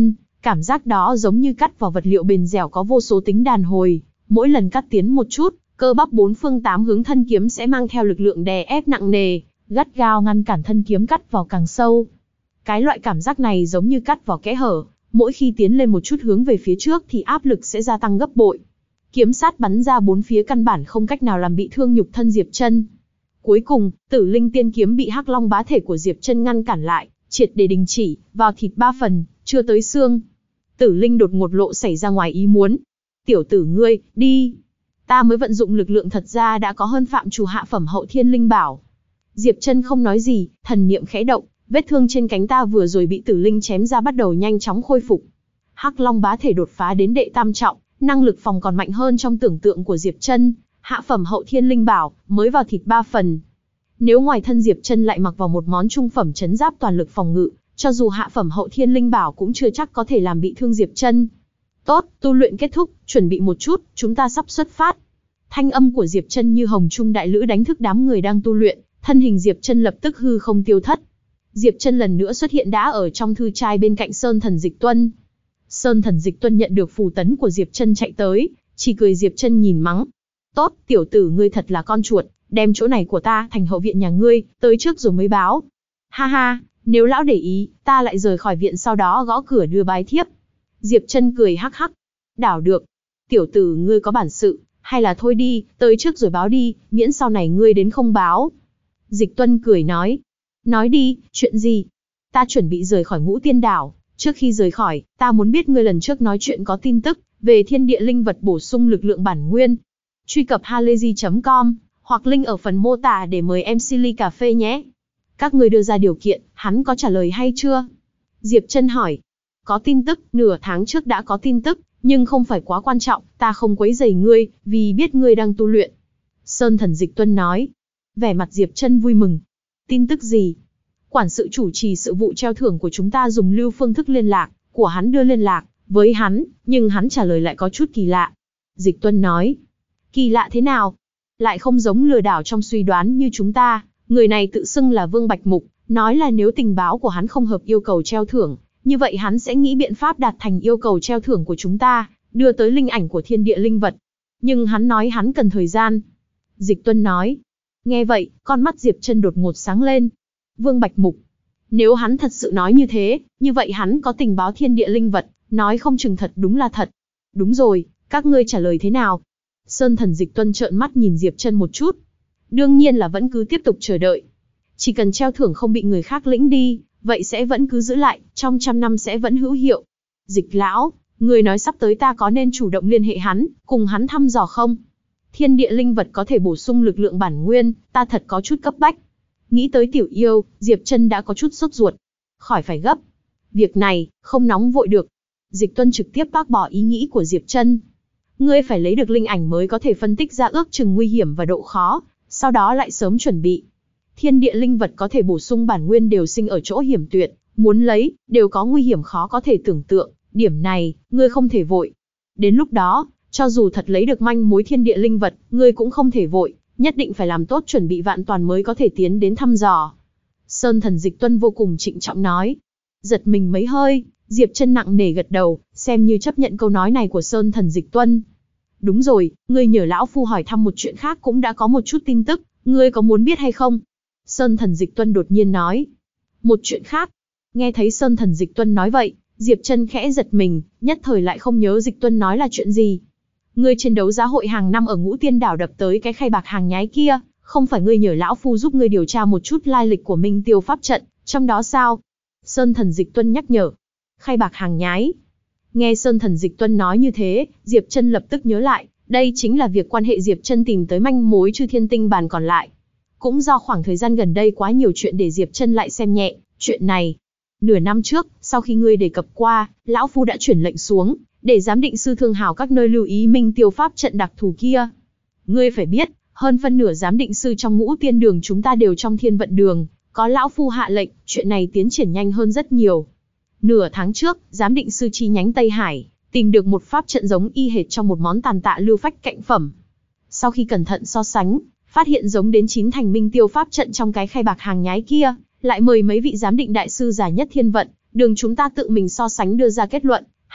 [SPEAKER 1] Cảm giác đó giống như cắt vào vật liệu bền dẻo có vô số tính đàn hồi, mỗi lần cắt tiến một chút, cơ bắp bốn phương tám hướng thân kiếm sẽ mang theo lực lượng đè ép nặng nề, gắt gao ngăn cản thân kiếm cắt vào càng sâu. Cái loại cảm giác này giống như cắt vào kẽ hở, mỗi khi tiến lên một chút hướng về phía trước thì áp lực sẽ gia tăng gấp bội. Kiếm sát bắn ra bốn phía căn bản không cách nào làm bị thương nhục thân Diệp Chân. Cuối cùng, Tử Linh Tiên kiếm bị Hắc Long bá thể của Diệp Chân ngăn cản lại, triệt để đình chỉ, vào thịt 3 phần, chưa tới xương. Tử Linh đột ngột lộ xảy ra ngoài ý muốn. Tiểu tử ngươi, đi. Ta mới vận dụng lực lượng thật ra đã có hơn phạm chủ hạ phẩm hậu thiên linh bảo. Diệp Chân không nói gì, thần niệm khẽ động, vết thương trên cánh ta vừa rồi bị Tử Linh chém ra bắt đầu nhanh chóng khôi phục. Hắc Long bá thể đột phá đến đệ tam trọng, năng lực phòng còn mạnh hơn trong tưởng tượng của Diệp Chân, hạ phẩm hậu thiên linh bảo, mới vào thịt 3 phần. Nếu ngoài thân Diệp Chân lại mặc vào một món trung phẩm trấn giáp toàn lực phòng ngự, cho dù hạ phẩm hậu thiên linh bảo cũng chưa chắc có thể làm bị thương Diệp Chân. Tốt, tu luyện kết thúc, chuẩn bị một chút, chúng ta sắp xuất phát. Thanh âm của Diệp Chân như hồng trung đại lữ đánh thức đám người đang tu luyện, thân hình Diệp Chân lập tức hư không tiêu thất. Diệp Chân lần nữa xuất hiện đã ở trong thư trai bên cạnh Sơn Thần Dịch Tuân. Sơn Thần Dịch Tuân nhận được phù tấn của Diệp Chân chạy tới, chỉ cười Diệp Chân nhìn mắng. Tốt, tiểu tử ngươi thật là con chuột, đem chỗ này của ta thành hậu viện nhà ngươi, tới trước rồi mới báo. Ha ha, nếu lão để ý, ta lại rời khỏi viện sau đó gõ cửa đưa bái thiếp. Diệp Chân cười hắc hắc. Đảo được. Tiểu tử ngươi có bản sự, hay là thôi đi, tới trước rồi báo đi, miễn sau này ngươi đến không báo. Dịch Tuân cười nói. Nói đi, chuyện gì? Ta chuẩn bị rời khỏi Ngũ Tiên Đảo, trước khi rời khỏi, ta muốn biết ngươi lần trước nói chuyện có tin tức về thiên địa linh vật bổ sung lực lượng bản nguyên. Truy cập halayzi.com hoặc link ở phần mô tả để mời MC ly cà phê nhé. Các ngươi đưa ra điều kiện, hắn có trả lời hay chưa? Diệp Chân hỏi. Có tin tức, nửa tháng trước đã có tin tức, nhưng không phải quá quan trọng, ta không quấy rầy ngươi, vì biết ngươi đang tu luyện. Sơn Thần Dịch Tuân nói. Vẻ mặt Diệp Chân vui mừng. Tin tức gì? Quản sự chủ trì sự vụ treo thưởng của chúng ta dùng lưu phương thức liên lạc của hắn đưa liên lạc với hắn, nhưng hắn trả lời lại có chút kỳ lạ. Dịch Tuân nói. Kỳ lạ thế nào? Lại không giống lừa đảo trong suy đoán như chúng ta, người này tự xưng là Vương Bạch Mục, nói là nếu tình báo của hắn không hợp yêu cầu treo thưởng, như vậy hắn sẽ nghĩ biện pháp đạt thành yêu cầu treo thưởng của chúng ta, đưa tới linh ảnh của thiên địa linh vật. Nhưng hắn nói hắn cần thời gian. Dịch Tuân nói. Nghe vậy, con mắt Diệp Chân đột ngột sáng lên. Vương Bạch Mục. Nếu hắn thật sự nói như thế, như vậy hắn có tình báo thiên địa linh vật, nói không chừng thật đúng là thật. Đúng rồi, các ngươi trả lời thế nào? Sơn Thần Dịch Tuân trợn mắt nhìn Diệp Chân một chút. Đương nhiên là vẫn cứ tiếp tục chờ đợi. Chỉ cần treo thưởng không bị người khác lĩnh đi, vậy sẽ vẫn cứ giữ lại, trong 100 năm sẽ vẫn hữu hiệu. Dịch lão, người nói sắp tới ta có nên chủ động liên hệ hắn, cùng hắn thăm dò không? Thiên địa linh vật có thể bổ sung lực lượng bản nguyên, ta thật có chút cấp bách. Nghĩ tới tiểu yêu, Diệp Chân đã có chút sốt ruột. Khỏi phải gấp. Việc này, không nóng vội được. Dịch Tuân trực tiếp bác bỏ ý nghĩ của Diệp Chân. Ngươi phải lấy được linh ảnh mới có thể phân tích ra ước chừng nguy hiểm và độ khó, sau đó lại sớm chuẩn bị. Thiên địa linh vật có thể bổ sung bản nguyên đều sinh ở chỗ hiểm tuyệt, muốn lấy, đều có nguy hiểm khó có thể tưởng tượng, điểm này, ngươi không thể vội. Đến lúc đó, cho dù thật lấy được manh mối thiên địa linh vật, ngươi cũng không thể vội, nhất định phải làm tốt chuẩn bị vạn toàn mới có thể tiến đến thăm dò. Sơn Thần Dịch Tuân vô cùng trịnh trọng nói. Giật mình mấy hơi, Diệp Chân nặng nề gật đầu, xem như chấp nhận câu nói này của Sơn Thần Dịch Tuân. Đúng rồi, ngươi nhờ lão phu hỏi thăm một chuyện khác cũng đã có một chút tin tức, ngươi có muốn biết hay không? Sơn Thần Dịch Tuân đột nhiên nói. Một chuyện khác. Nghe thấy Sơn Thần Dịch Tuân nói vậy, Diệp Chân khẽ giật mình, nhất thời lại không nhớ Dịch Tuân nói là chuyện gì. Ngươi trên đấu giá hội hàng năm ở Ngũ Tiên Đảo đập tới cái khay bạc hàng nhái kia, không phải ngươi nhờ lão phu giúp ngươi điều tra một chút lai lịch của Minh Tiêu pháp trận, trong đó sao? Sơn Thần Dịch Tuân nhắc nhở. Khay bạc hàng nhái. Nghe Sơn Thần Dịch Tuân nói như thế, Diệp Chân lập tức nhớ lại, đây chính là việc quan hệ Diệp Chân tìm tới manh mối Chư Thiên Tinh Bàn còn lại. Cũng do khoảng thời gian gần đây quá nhiều chuyện để Diệp Chân lại xem nhẹ chuyện này. Nửa năm trước, sau khi ngươi đề cập qua, lão phu đã chuyển lệnh xuống, để giám định sư thương hào các nơi lưu ý Minh Tiêu pháp trận đặc thù kia. Ngươi phải biết, hơn phân nửa giám định sư trong Ngũ Tiên Đường chúng ta đều trong Thiên Vận Đường, có lão phu hạ lệnh, chuyện này tiến triển nhanh hơn rất nhiều. Nửa tháng trước, giám định sư chi nhánh Tây Hải tìm được một pháp trận giống y hệt trong một món tàn tạ lưu phách cạnh phẩm. Sau khi cẩn thận so sánh, phát hiện giống đến 9 thành Minh Tiêu pháp trận trong cái khay bạc hàng nhái kia, lại mời mấy vị giám định đại sư giả nhất Thiên Vận Đường chúng ta tự mình so sánh đưa ra kết luận,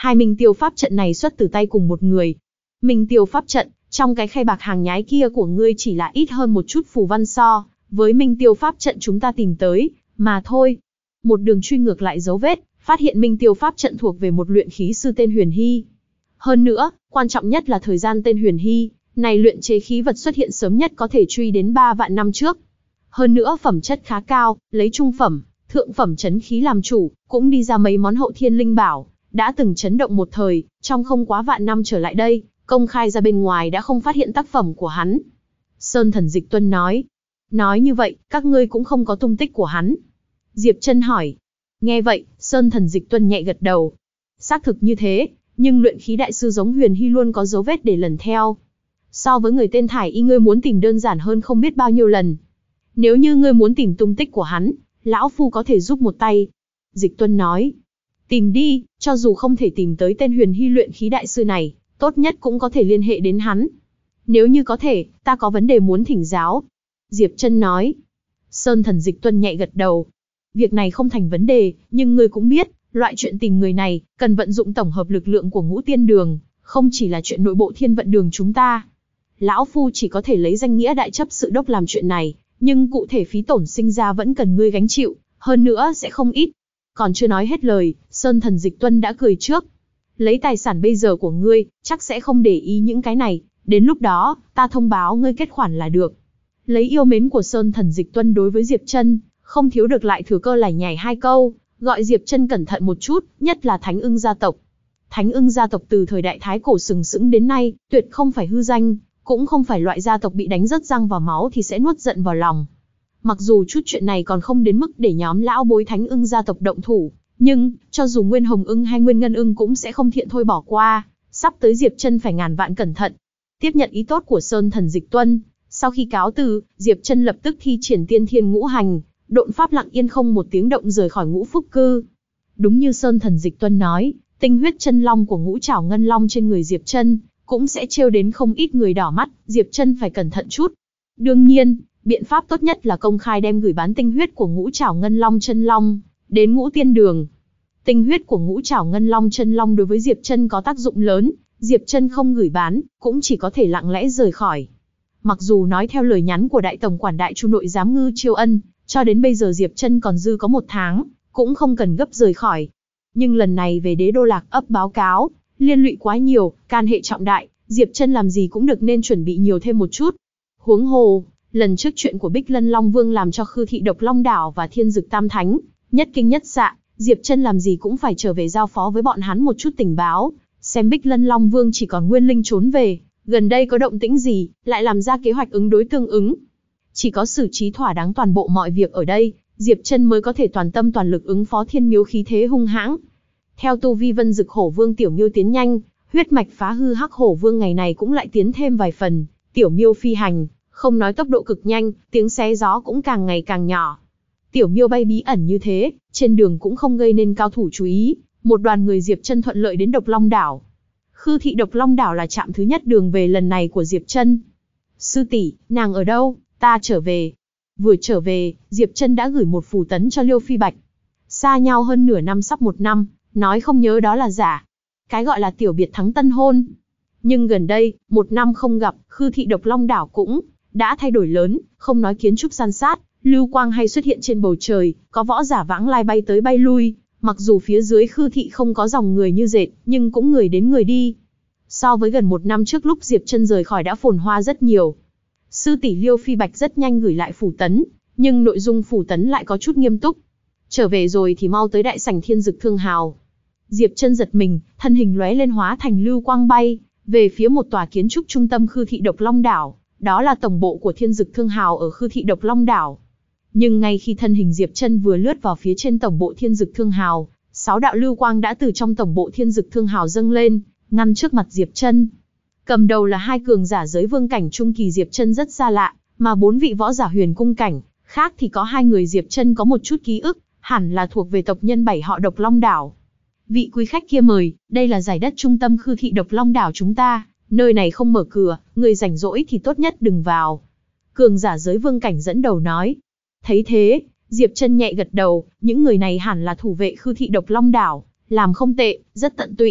[SPEAKER 1] Hai minh tiêu pháp trận này xuất từ tay cùng một người. Minh tiêu pháp trận, trong cái khay bạc hàng nhái kia của ngươi chỉ là ít hơn một chút phù văn so với minh tiêu pháp trận chúng ta tìm tới, mà thôi. Một đường truy ngược lại dấu vết, phát hiện minh tiêu pháp trận thuộc về một luyện khí sư tên Huyền Hy. Hơn nữa, quan trọng nhất là thời gian tên Huyền Hy này luyện chế khí vật xuất hiện sớm nhất có thể truy đến 3 vạn năm trước. Hơn nữa phẩm chất khá cao, lấy trung phẩm, thượng phẩm chấn khí làm chủ, cũng đi ra mấy món hậu thiên linh bảo, đã từng chấn động một thời, trong không quá vạn năm trở lại đây, công khai ra bên ngoài đã không phát hiện tác phẩm của hắn. Sơn Thần Dịch Tuân nói. Nói như vậy, các ngươi cũng không có tung tích của hắn. Diệp Trân hỏi. Nghe vậy, Sơn Thần Dịch Tuân nhẹ gật đầu. Xác thực như thế, nhưng luyện khí đại sư giống Huyền Hy luôn có dấu vết để lần theo. So với người tên Thải Y ngươi muốn tìm đơn giản hơn không biết bao nhiêu lần. Nếu như ngươi muốn tìm tung tích của hắn, lão phu có thể giúp một tay. Dịch Tuân nói. Tìm đi, cho dù không thể tìm tới tên Huyền Hy luyện khí đại sư này, tốt nhất cũng có thể liên hệ đến hắn. Nếu như có thể, ta có vấn đề muốn thỉnh giáo. Diệp Trân nói. Sơn Thần Dịch Tuân nhẹ gật đầu. Việc này không thành vấn đề, nhưng ngươi cũng biết, loại chuyện tìm người này, cần vận dụng tổng hợp lực lượng của Ngũ Tiên Đường, không chỉ là chuyện nội bộ Thiên Vận Đường chúng ta. Lão phu chỉ có thể lấy danh nghĩa đại chấp sự đốc làm chuyện này, nhưng cụ thể phí tổn sinh ra vẫn cần ngươi gánh chịu, hơn nữa sẽ không ít. Còn chưa nói hết lời, Sơn Thần Dịch Tuân đã cười trước. Lấy tài sản bây giờ của ngươi, chắc sẽ không để ý những cái này, đến lúc đó, ta thông báo ngươi kết khoản là được. Lấy yêu mến của Sơn Thần Dịch Tuân đối với Diệp Trân, không thiếu được lại thừa cơ lải nhải hai câu, gọi Diệp Trân cẩn thận một chút, nhất là Thánh Ưng gia tộc. Thánh Ưng gia tộc từ thời đại Thái Cổ sừng sững đến nay, tuyệt không phải hư danh, cũng không phải loại gia tộc bị đánh rớt răng vào máu thì sẽ nuốt giận vào lòng. Mặc dù chút chuyện này còn không đến mức để nhóm lão bối Thánh Ưng gia tộc động thủ, nhưng, cho dù Nguyên Hồng Ưng hay Nguyên Ngân Ưng cũng sẽ không thiện thôi bỏ qua, sắp tới Diệp Trân phải ngàn vạn cẩn thận. Tiếp nhận ý tốt của Sơn Thần Dịch Tuân, sau khi cáo từ, Diệp Trân lập tức thi triển tiên thiên ngũ hành, độn pháp lặng yên không một tiếng động rời khỏi Ngũ Phúc Cư. Đúng như Sơn Thần Dịch Tuân nói, tinh huyết chân long của Ngũ Trảo Ngân Long trên người Diệp Trân cũng sẽ trêu đến không ít người đỏ mắt, Diệp Trân phải cẩn thận chút. Đương nhiên, biện pháp tốt nhất là công khai đem gửi bán tinh huyết của Ngũ Trảo Ngân Long chân long đến Ngũ Tiên Đường. Tinh huyết của Ngũ Trảo Ngân Long chân long đối với Diệp Trân có tác dụng lớn, Diệp Trân không gửi bán, cũng chỉ có thể lặng lẽ rời khỏi. Mặc dù nói theo lời nhắn của đại tổng quản đại chu nội giám Ngư Chiêu Ân, cho đến bây giờ Diệp Trân còn dư có 1 tháng, cũng không cần gấp rời khỏi. Nhưng lần này về Đế Đô Lạc ấp báo cáo, liên lụy quá nhiều, can hệ trọng đại, Diệp Trân làm gì cũng được nên chuẩn bị nhiều thêm một chút. Huống hồ, lần trước chuyện của Bích Lân Long Vương làm cho Khư Thị Độc Long Đảo và Thiên Dực Tam Thánh nhất kinh nhất xạ, Diệp Trân làm gì cũng phải trở về giao phó với bọn hắn một chút tình báo, xem Bích Lân Long Vương chỉ còn nguyên linh trốn về, gần đây có động tĩnh gì, lại làm ra kế hoạch ứng đối tương ứng. Chỉ có xử trí thỏa đáng toàn bộ mọi việc ở đây, Diệp Trân mới có thể toàn tâm toàn lực ứng phó thiên miếu khí thế hung hãng. Theo tu vi Vân Dực Hổ Vương Tiểu Miêu tiến nhanh, huyết mạch phá hư Hắc Hổ Vương ngày này cũng lại tiến thêm vài phần. Tiểu Miêu phi hành, không nói tốc độ cực nhanh, tiếng xé gió cũng càng ngày càng nhỏ. Tiểu Miêu bay bí ẩn như thế, trên đường cũng không gây nên cao thủ chú ý. Một đoàn người Diệp Trân thuận lợi đến Độc Long Đảo. Khư Thị Độc Long Đảo là trạm thứ nhất đường về lần này của Diệp Trân. Sư tỷ, nàng ở đâu? Ta trở về. Vừa trở về, Diệp Trân đã gửi một phù tấn cho Liêu Phi Bạch. Xa nhau hơn nửa năm sắp 1 năm, nói không nhớ đó là giả. Cái gọi là tiểu biệt thắng tân hôn. Nhưng gần đây, 1 năm không gặp, Khư Thị Độc Long Đảo cũng đã thay đổi lớn, không nói kiến trúc san sát, lưu quang hay xuất hiện trên bầu trời, có võ giả vãng lai bay tới bay lui. Mặc dù phía dưới Khư Thị không có dòng người như dệt, nhưng cũng người đến người đi. So với gần 1 năm trước lúc Diệp Trân rời khỏi đã phồn hoa rất nhiều. Sư tỷ Liêu Phi Bạch rất nhanh gửi lại phù tấn, nhưng nội dung phù tấn lại có chút nghiêm túc. Trở về rồi thì mau tới đại sảnh Thiên Dực Thương Hào. Diệp Trân giật mình, thân hình lóe lên hóa thành lưu quang bay về phía một tòa kiến trúc trung tâm Khư Thị Độc Long Đảo, đó là tổng bộ của Thiên Dực Thương Hào ở Khư Thị Độc Long Đảo. Nhưng ngay khi thân hình Diệp Trân vừa lướt vào phía trên tổng bộ Thiên Dực Thương Hào, 6 đạo lưu quang đã từ trong tổng bộ Thiên Dực Thương Hào dâng lên, ngăn trước mặt Diệp Trân. Cầm đầu là 2 cường giả giới vương cảnh trung kỳ Diệp Trân rất xa lạ, mà 4 vị võ giả huyền cung cảnh, khác thì có 2 người Diệp Trân có một chút ký ức, hẳn là thuộc về tộc nhân 7 họ Độc Long Đảo. Vị quý khách kia mời, đây là giải đất trung tâm Khư Thị Độc Long Đảo chúng ta, nơi này không mở cửa, người rảnh rỗi thì tốt nhất đừng vào. Cường giả giới vương cảnh dẫn đầu nói. Thấy thế, Diệp Trân nhẹ gật đầu, những người này hẳn là thủ vệ Khư Thị Độc Long Đảo, làm không tệ, rất tận tụy.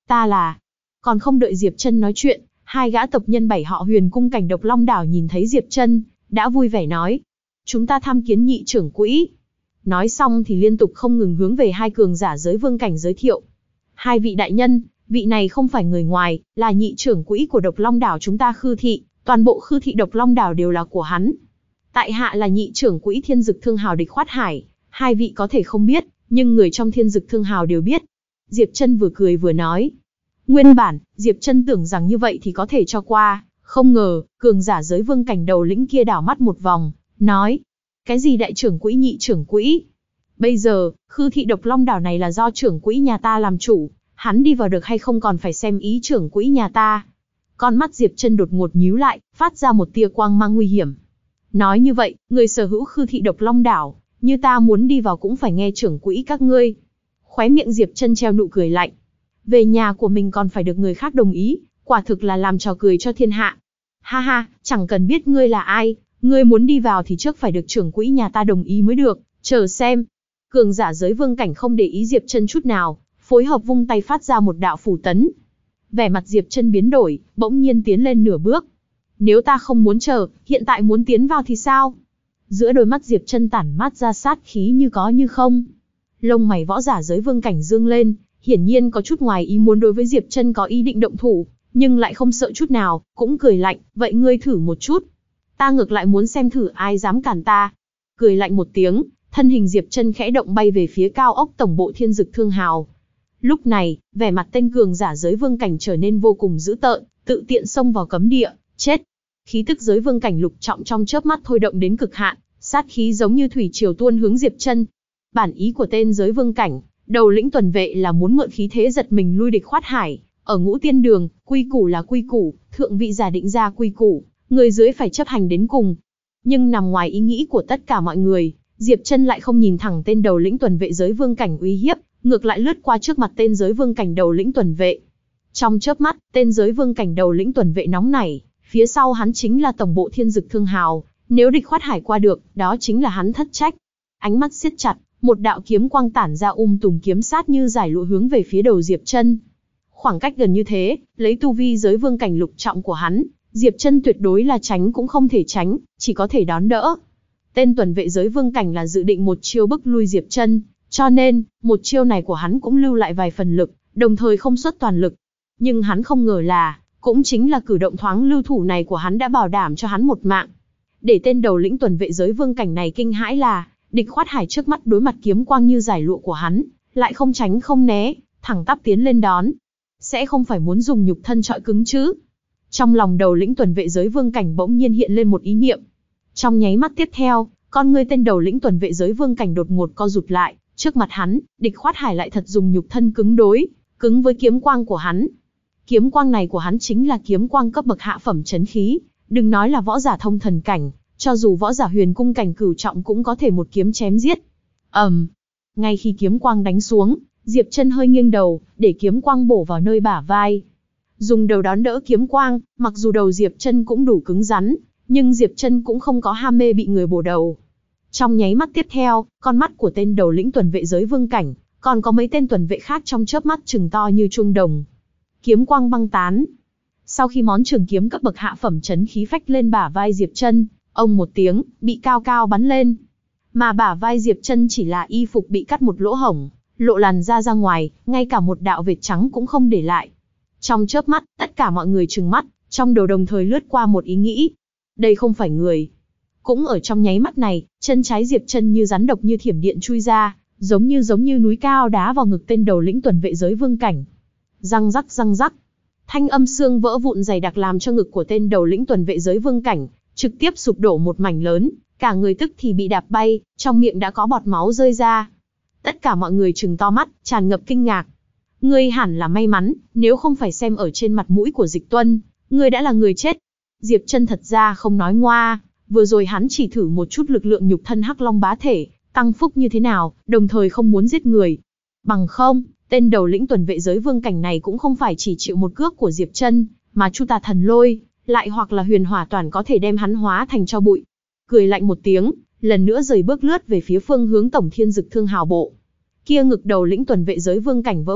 [SPEAKER 1] Ta là... Còn không đợi Diệp Trân nói chuyện, hai gã tộc nhân 7 họ Huyền Cung cảnh Độc Long Đảo nhìn thấy Diệp Trân, đã vui vẻ nói. Chúng ta tham kiến nhị trưởng quỹ. Nói xong thì liên tục không ngừng hướng về hai cường giả giới vương cảnh giới thiệu. Hai vị đại nhân, vị này không phải người ngoài, là nhị trưởng quỹ của Độc Long Đảo chúng ta Khư Thị, toàn bộ Khư Thị Độc Long Đảo đều là của hắn. Tại hạ là nhị trưởng quỹ Thiên Dực Thương Hào Địch Khoát Hải, hai vị có thể không biết, nhưng người trong Thiên Dực Thương Hào đều biết. Diệp Trân vừa cười vừa nói. Nguyên bản, Diệp Trân tưởng rằng như vậy thì có thể cho qua, không ngờ, cường giả giới vương cảnh đầu lĩnh kia đảo mắt một vòng, nói. Cái gì đại trưởng quỹ nhị trưởng quỹ? Bây giờ, Khư Thị Độc Long Đảo này là do trưởng quỹ nhà ta làm chủ, hắn đi vào được hay không còn phải xem ý trưởng quỹ nhà ta. Con mắt Diệp Trân đột ngột nhíu lại, phát ra một tia quang mang nguy hiểm. Nói như vậy, người sở hữu Khư Thị Độc Long Đảo, như ta muốn đi vào cũng phải nghe trưởng quỹ các ngươi. Khóe miệng Diệp Trân treo nụ cười lạnh. Về nhà của mình còn phải được người khác đồng ý, quả thực là làm trò cười cho thiên hạ. Ha ha, chẳng cần biết ngươi là ai, ngươi muốn đi vào thì trước phải được trưởng quỹ nhà ta đồng ý mới được, chờ xem. Cường giả giới vương cảnh không để ý Diệp Trân chút nào, phối hợp vung tay phát ra một đạo phủ tấn. Vẻ mặt Diệp Trân biến đổi, bỗng nhiên tiến lên nửa bước. Nếu ta không muốn chờ, hiện tại muốn tiến vào thì sao? Giữa đôi mắt Diệp Trân tản mát ra sát khí như có như không. Lông mày võ giả giới vương cảnh dương lên, hiển nhiên có chút ngoài ý muốn đối với Diệp Trân có ý định động thủ, nhưng lại không sợ chút nào, cũng cười lạnh, vậy ngươi thử một chút. Ta ngược lại muốn xem thử ai dám cản ta. Cười lạnh một tiếng, thân hình Diệp Trân khẽ động bay về phía cao ốc tổng bộ Thiên Dực Thương Hào. Lúc này, vẻ mặt tên cường giả giới vương cảnh trở nên vô cùng dữ tợn, tự tiện xông vào cấm địa, chết. Khí tức giới vương cảnh lục trọng trong chớp mắt thôi động đến cực hạn, sát khí giống như thủy triều tuôn hướng Diệp Trân. Bản ý của tên giới vương cảnh, đầu lĩnh tuần vệ là muốn mượn khí thế giật mình lui địch Khoát Hải, ở Ngũ Tiên Đường, quy củ là quy củ, thượng vị giả định ra quy củ, người dưới phải chấp hành đến cùng. Nhưng nằm ngoài ý nghĩ của tất cả mọi người, Diệp Trân lại không nhìn thẳng tên đầu lĩnh tuần vệ giới vương cảnh uy hiếp, ngược lại lướt qua trước mặt tên giới vương cảnh đầu lĩnh tuần vệ. Trong chớp mắt, tên giới vương cảnh đầu lĩnh tuần vệ nóng nảy, phía sau hắn chính là tổng bộ Thiên Dực Thương Hào, nếu địch Khoát Hải qua được, đó chính là hắn thất trách. Ánh mắt siết chặt, một đạo kiếm quang tản ra tùm kiếm sát như giải lụa hướng về phía đầu Diệp Trân. Khoảng cách gần như thế, lấy tu vi giới vương cảnh lục trọng của hắn, Diệp Trân tuyệt đối là tránh cũng không thể tránh, chỉ có thể đón đỡ. Tên tuần vệ giới vương cảnh là dự định một chiêu bức lui Diệp Trân, cho nên, một chiêu này của hắn cũng lưu lại vài phần lực, đồng thời không xuất toàn lực. Nhưng hắn không ngờ là, cũng chính là cử động thoáng lưu thủ này của hắn đã bảo đảm cho hắn một mạng. Để tên đầu lĩnh tuần vệ giới vương cảnh này kinh hãi là, địch Khoát Hải trước mắt đối mặt kiếm quang như giải lụa của hắn, lại không tránh không né, thẳng tắp tiến lên đón. Sẽ không phải muốn dùng nhục thân trọi cứng chứ? Trong lòng đầu lĩnh tuần vệ giới vương cảnh bỗng nhiên hiện lên một ý niệm. Trong nháy mắt tiếp theo, con ngươi tên đầu lĩnh tuần vệ giới vương cảnh đột ngột co rụt lại, trước mặt hắn, địch Khoát Hải lại thật dùng nhục thân cứng đối, cứng với kiếm quang của hắn. Kiếm quang này của hắn chính là kiếm quang cấp bậc hạ phẩm chấn khí, đừng nói là võ giả thông thần cảnh, cho dù võ giả huyền cung cảnh cửu trọng cũng có thể một kiếm chém giết. Ngay khi kiếm quang đánh xuống, Diệp Trân hơi nghiêng đầu, để kiếm quang bổ vào nơi bả vai. Dùng đầu đón đỡ kiếm quang, mặc dù đầu Diệp Trân cũng đủ cứng rắn, nhưng Diệp Trân cũng không có ham mê bị người bổ đầu. Trong nháy mắt tiếp theo, con mắt của tên đầu lĩnh tuần vệ giới vương cảnh, còn có mấy tên tuần vệ khác trong chớp mắt trừng to như chuông đồng. Kiếm quang băng tán. Sau khi món trường kiếm cấp bậc hạ phẩm chấn khí phách lên bả vai Diệp Trân, ông một tiếng, bị cao cao bắn lên. Mà bả vai Diệp Trân chỉ là y phục bị cắt một lỗ hổng, lộ làn da ra ngoài, ngay cả một đạo vệt trắng cũng không để lại. Trong chớp mắt, tất cả mọi người trừng mắt, trong đầu đồng thời lướt qua một ý nghĩ. Đây không phải người. Cũng ở trong nháy mắt này, chân trái Diệp Trân như rắn độc như thiểm điện chui ra, giống như núi cao đá vào ngực tên đầu lĩnh tuần vệ giới vương cảnh. Răng rắc, thanh âm xương vỡ vụn dày đặc làm cho ngực của tên đầu lĩnh tuần vệ giới vương cảnh trực tiếp sụp đổ một mảnh lớn, cả người tức thì bị đạp bay, trong miệng đã có bọt máu rơi ra. Tất cả mọi người trừng to mắt, tràn ngập kinh ngạc. Ngươi hẳn là may mắn, nếu không phải xem ở trên mặt mũi của Dịch Tuân, ngươi đã là người chết. Diệp Trân thật ra không nói ngoa, vừa rồi hắn chỉ thử một chút lực lượng nhục thân Hắc Long bá thể, tăng phúc như thế nào, đồng thời không muốn giết người. Bằng không, tên đầu lĩnh tuần vệ giới vương cảnh này cũng không phải chỉ chịu một cước của Diệp Trân, mà Chu Tà Thần Lôi, lại hoặc là Huyền Hỏa Toàn có thể đem hắn hóa thành tro bụi. Cười lạnh một tiếng, lần nữa rời bước lướt về phía phương hướng tổng Thiên Dực Thương Hào bộ. Kia ngực đầu lĩnh tuần vệ giới vương cảnh vỡ vụn,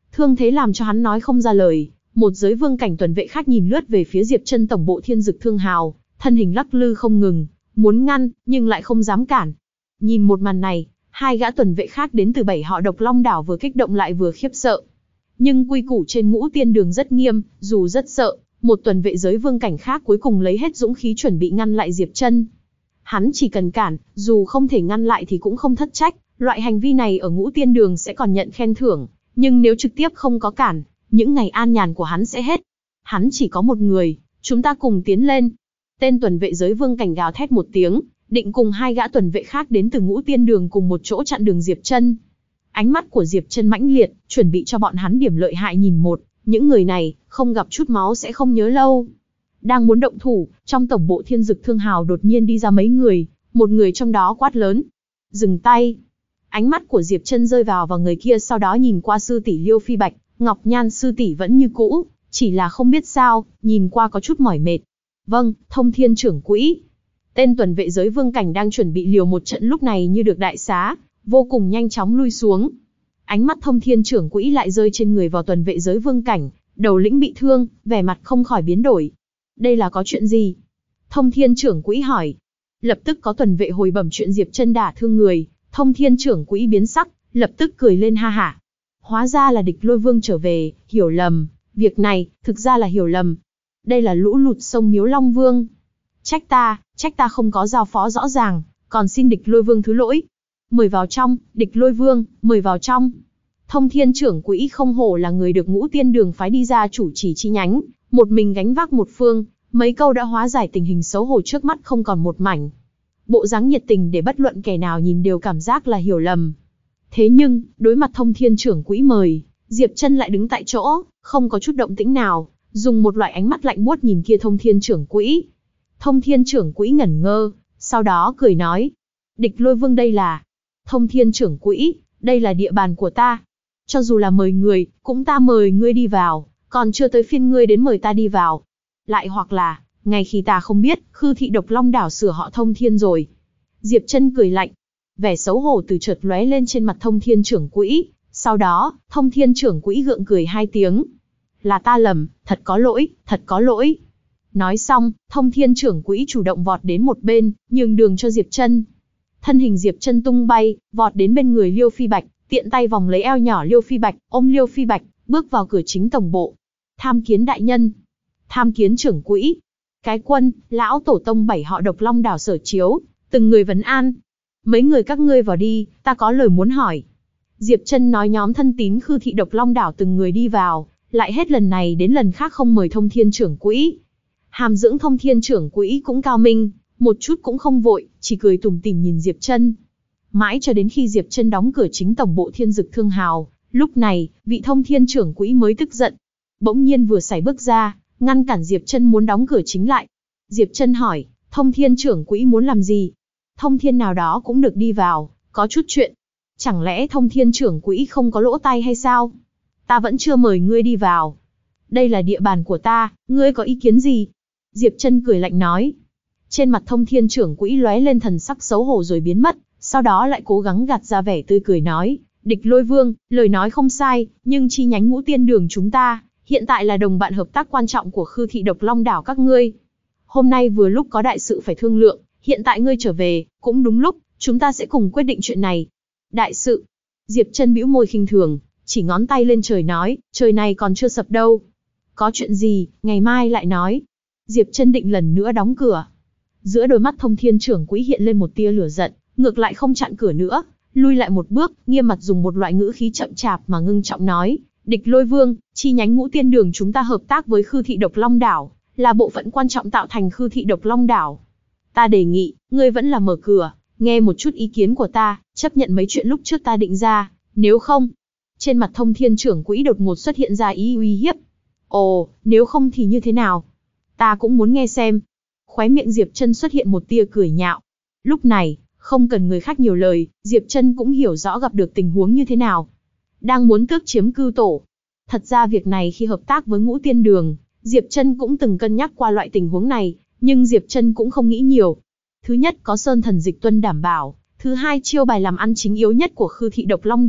[SPEAKER 1] Thương thế làm cho hắn nói không ra lời. Một giới vương cảnh tuần vệ khác nhìn lướt về phía Diệp Chân tổng bộ Thiên Dực Thương Hào, thân hình lắc lư không ngừng, muốn ngăn, nhưng lại không dám cản. Nhìn một màn này, hai gã tuần vệ khác đến từ 7 họ Độc Long đảo vừa kích động lại vừa khiếp sợ. Nhưng quy củ trên Ngũ Tiên Đường rất nghiêm, dù rất sợ, một tuần vệ giới vương cảnh khác cuối cùng lấy hết dũng khí chuẩn bị ngăn lại Diệp Chân. Hắn chỉ cần cản, dù không thể ngăn lại thì cũng không thất trách, loại hành vi này ở Ngũ Tiên Đường sẽ còn nhận khen thưởng, nhưng nếu trực tiếp không có cản, những ngày an nhàn của hắn sẽ hết. Hắn chỉ có một người, chúng ta cùng tiến lên. Tên tuần vệ giới vương cảnh gào thét một tiếng, định cùng hai gã tuần vệ khác đến từ Ngũ Tiên Đường cùng một chỗ chặn đường Diệp Chân. Ánh mắt của Diệp Chân mãnh liệt, chuẩn bị cho bọn hắn điểm lợi hại nhìn một, những người này, không gặp chút máu sẽ không nhớ lâu. Đang muốn động thủ, trong tổng bộ Thiên Dực Thương Hào đột nhiên đi ra mấy người, một người trong đó quát lớn. Dừng tay. Ánh mắt của Diệp Chân rơi vào người kia, sau đó nhìn qua sư tỷ Liêu Phi Bạch, Ngọc Nhan sư tỷ vẫn như cũ, chỉ là không biết sao, nhìn qua có chút mỏi mệt. Vâng, Thông Thiên trưởng quỹ. Tên tuần vệ giới vương cảnh đang chuẩn bị liều một trận lúc này như được đại xá, vô cùng nhanh chóng lui xuống. Ánh mắt Thông Thiên trưởng quỹ lại rơi trên người vào tuần vệ giới vương cảnh, đầu lĩnh bị thương, vẻ mặt không khỏi biến đổi. Đây là có chuyện gì? Thông Thiên trưởng quỹ hỏi. Lập tức có tuần vệ hồi bẩm chuyện Diệp Chân đả thương người, Thông Thiên trưởng quỹ biến sắc, lập tức cười lên ha hả. Hóa ra là Địch Lôi Vương trở về, hiểu lầm, việc này, thực ra là hiểu lầm. Đây là lũ lụt sông Miếu Long Vương. Trách ta không có giao phó rõ ràng, còn xin Địch Lôi Vương thứ lỗi. Mời vào trong, Địch Lôi Vương, mời vào trong. Thông Thiên trưởng quỹ không hổ là người được Ngũ Tiên Đường phái đi ra chủ trì chi nhánh, một mình gánh vác một phương, mấy câu đã hóa giải tình hình xấu hổ trước mắt không còn một mảnh. Bộ dáng nhiệt tình để bất luận kẻ nào nhìn đều cảm giác là hiểu lầm. Thế nhưng, đối mặt Thông Thiên trưởng quỹ mời, Diệp Chân lại đứng tại chỗ, không có chút động tĩnh nào, dùng một loại ánh mắt lạnh buốt nhìn kia Thông Thiên trưởng quỹ. Thông Thiên trưởng quỹ ngẩn ngơ, sau đó cười nói. Địch Lôi Vương đây là... Thông Thiên trưởng quỹ, đây là địa bàn của ta. Cho dù là mời người, cũng ta mời ngươi đi vào, còn chưa tới phiên ngươi đến mời ta đi vào. Lại hoặc là, ngay khi ta không biết, Khư Thị Độc Long đảo sửa họ Thông Thiên rồi. Diệp Chân cười lạnh. Vẻ xấu hổ từ chợt lóe lên trên mặt Thông Thiên trưởng quỹ, sau đó, Thông Thiên trưởng quỹ gượng cười hai tiếng. Là ta lầm, thật có lỗi, thật có lỗi. Nói xong, Thông Thiên trưởng quỹ chủ động vọt đến một bên, nhường đường cho Diệp Chân. Thân hình Diệp Chân tung bay, vọt đến bên người Liêu Phi Bạch, tiện tay vòng lấy eo nhỏ Liêu Phi Bạch, ôm Liêu Phi Bạch, bước vào cửa chính tổng bộ. Tham kiến đại nhân. Tham kiến trưởng quỹ. Cái quân, lão tổ tông 7 họ Độc Long đảo Sở Chiếu, từng người vấn an. Mấy người các ngươi vào đi, ta có lời muốn hỏi. Diệp Chân nói nhóm thân tín Khư Thị Độc Long đảo từng người đi vào, lại hết lần này đến lần khác không mời Thông Thiên trưởng quỹ. Hàm dưỡng Thông Thiên trưởng quỹ cũng cao minh, một chút cũng không vội, chỉ cười tủm tỉm nhìn Diệp Chân. Mãi cho đến khi Diệp Chân đóng cửa chính tổng bộ Thiên Dực Thương Hào, lúc này, vị Thông Thiên trưởng quỹ mới tức giận. Bỗng nhiên vừa sải bước ra, ngăn cản Diệp Chân muốn đóng cửa chính lại. Diệp Chân hỏi, Thông Thiên trưởng quỹ muốn làm gì? Thông Thiên nào đó cũng được đi vào, có chút chuyện. Chẳng lẽ Thông Thiên trưởng quỹ không có lỗ tai hay sao? Ta vẫn chưa mời ngươi đi vào. Đây là địa bàn của ta, ngươi có ý kiến gì? Diệp Chân cười lạnh nói. Trên mặt Thông Thiên trưởng quỹ lóe lên thần sắc xấu hổ rồi biến mất, sau đó lại cố gắng gạt ra vẻ tươi cười nói, Địch Lôi Vương, lời nói không sai, nhưng chi nhánh Ngũ Tiên Đường chúng ta, hiện tại là đồng bạn hợp tác quan trọng của Khư Thị Độc Long đảo các ngươi. Hôm nay vừa lúc có đại sự phải thương lượng, hiện tại ngươi trở về, cũng đúng lúc, chúng ta sẽ cùng quyết định chuyện này. Đại sự? Diệp Chân bĩu môi khinh thường, chỉ ngón tay lên trời nói, trời này còn chưa sập đâu. Có chuyện gì, ngày mai lại nói. Diệp Chân định lần nữa đóng cửa. Giữa đôi mắt Thông Thiên trưởng quỹ hiện lên một tia lửa giận, ngược lại không chặn cửa nữa, lui lại một bước, nghiêm mặt dùng một loại ngữ khí chậm chạp mà ngưng trọng nói, Địch Lôi Vương, chi nhánh Ngũ Tiên Đường chúng ta hợp tác với Khư Thị Độc Long đảo, là bộ phận quan trọng tạo thành Khư Thị Độc Long đảo. Ta đề nghị, ngươi vẫn là mở cửa, nghe một chút ý kiến của ta, chấp nhận mấy chuyện lúc trước ta định ra, nếu không. Trên mặt Thông Thiên trưởng quỹ đột ngột xuất hiện ra ý uy hiếp. Ồ, nếu không thì như thế nào? Ta cũng muốn nghe xem. Khóe miệng Diệp Chân xuất hiện một tia cười nhạo. Lúc này, không cần người khác nhiều lời, Diệp Chân cũng hiểu rõ gặp được tình huống như thế nào. Đang muốn tước chiếm cư tổ. Thật ra việc này khi hợp tác với Ngũ Tiên Đường, Diệp Chân cũng từng cân nhắc qua loại tình huống này, nhưng Diệp Chân cũng không nghĩ nhiều. Thứ nhất có Sơn Thần Dịch Tuân đảm bảo, thứ hai chiêu bài làm ăn chính yếu nhất của Khư Thị Độc Long đảo,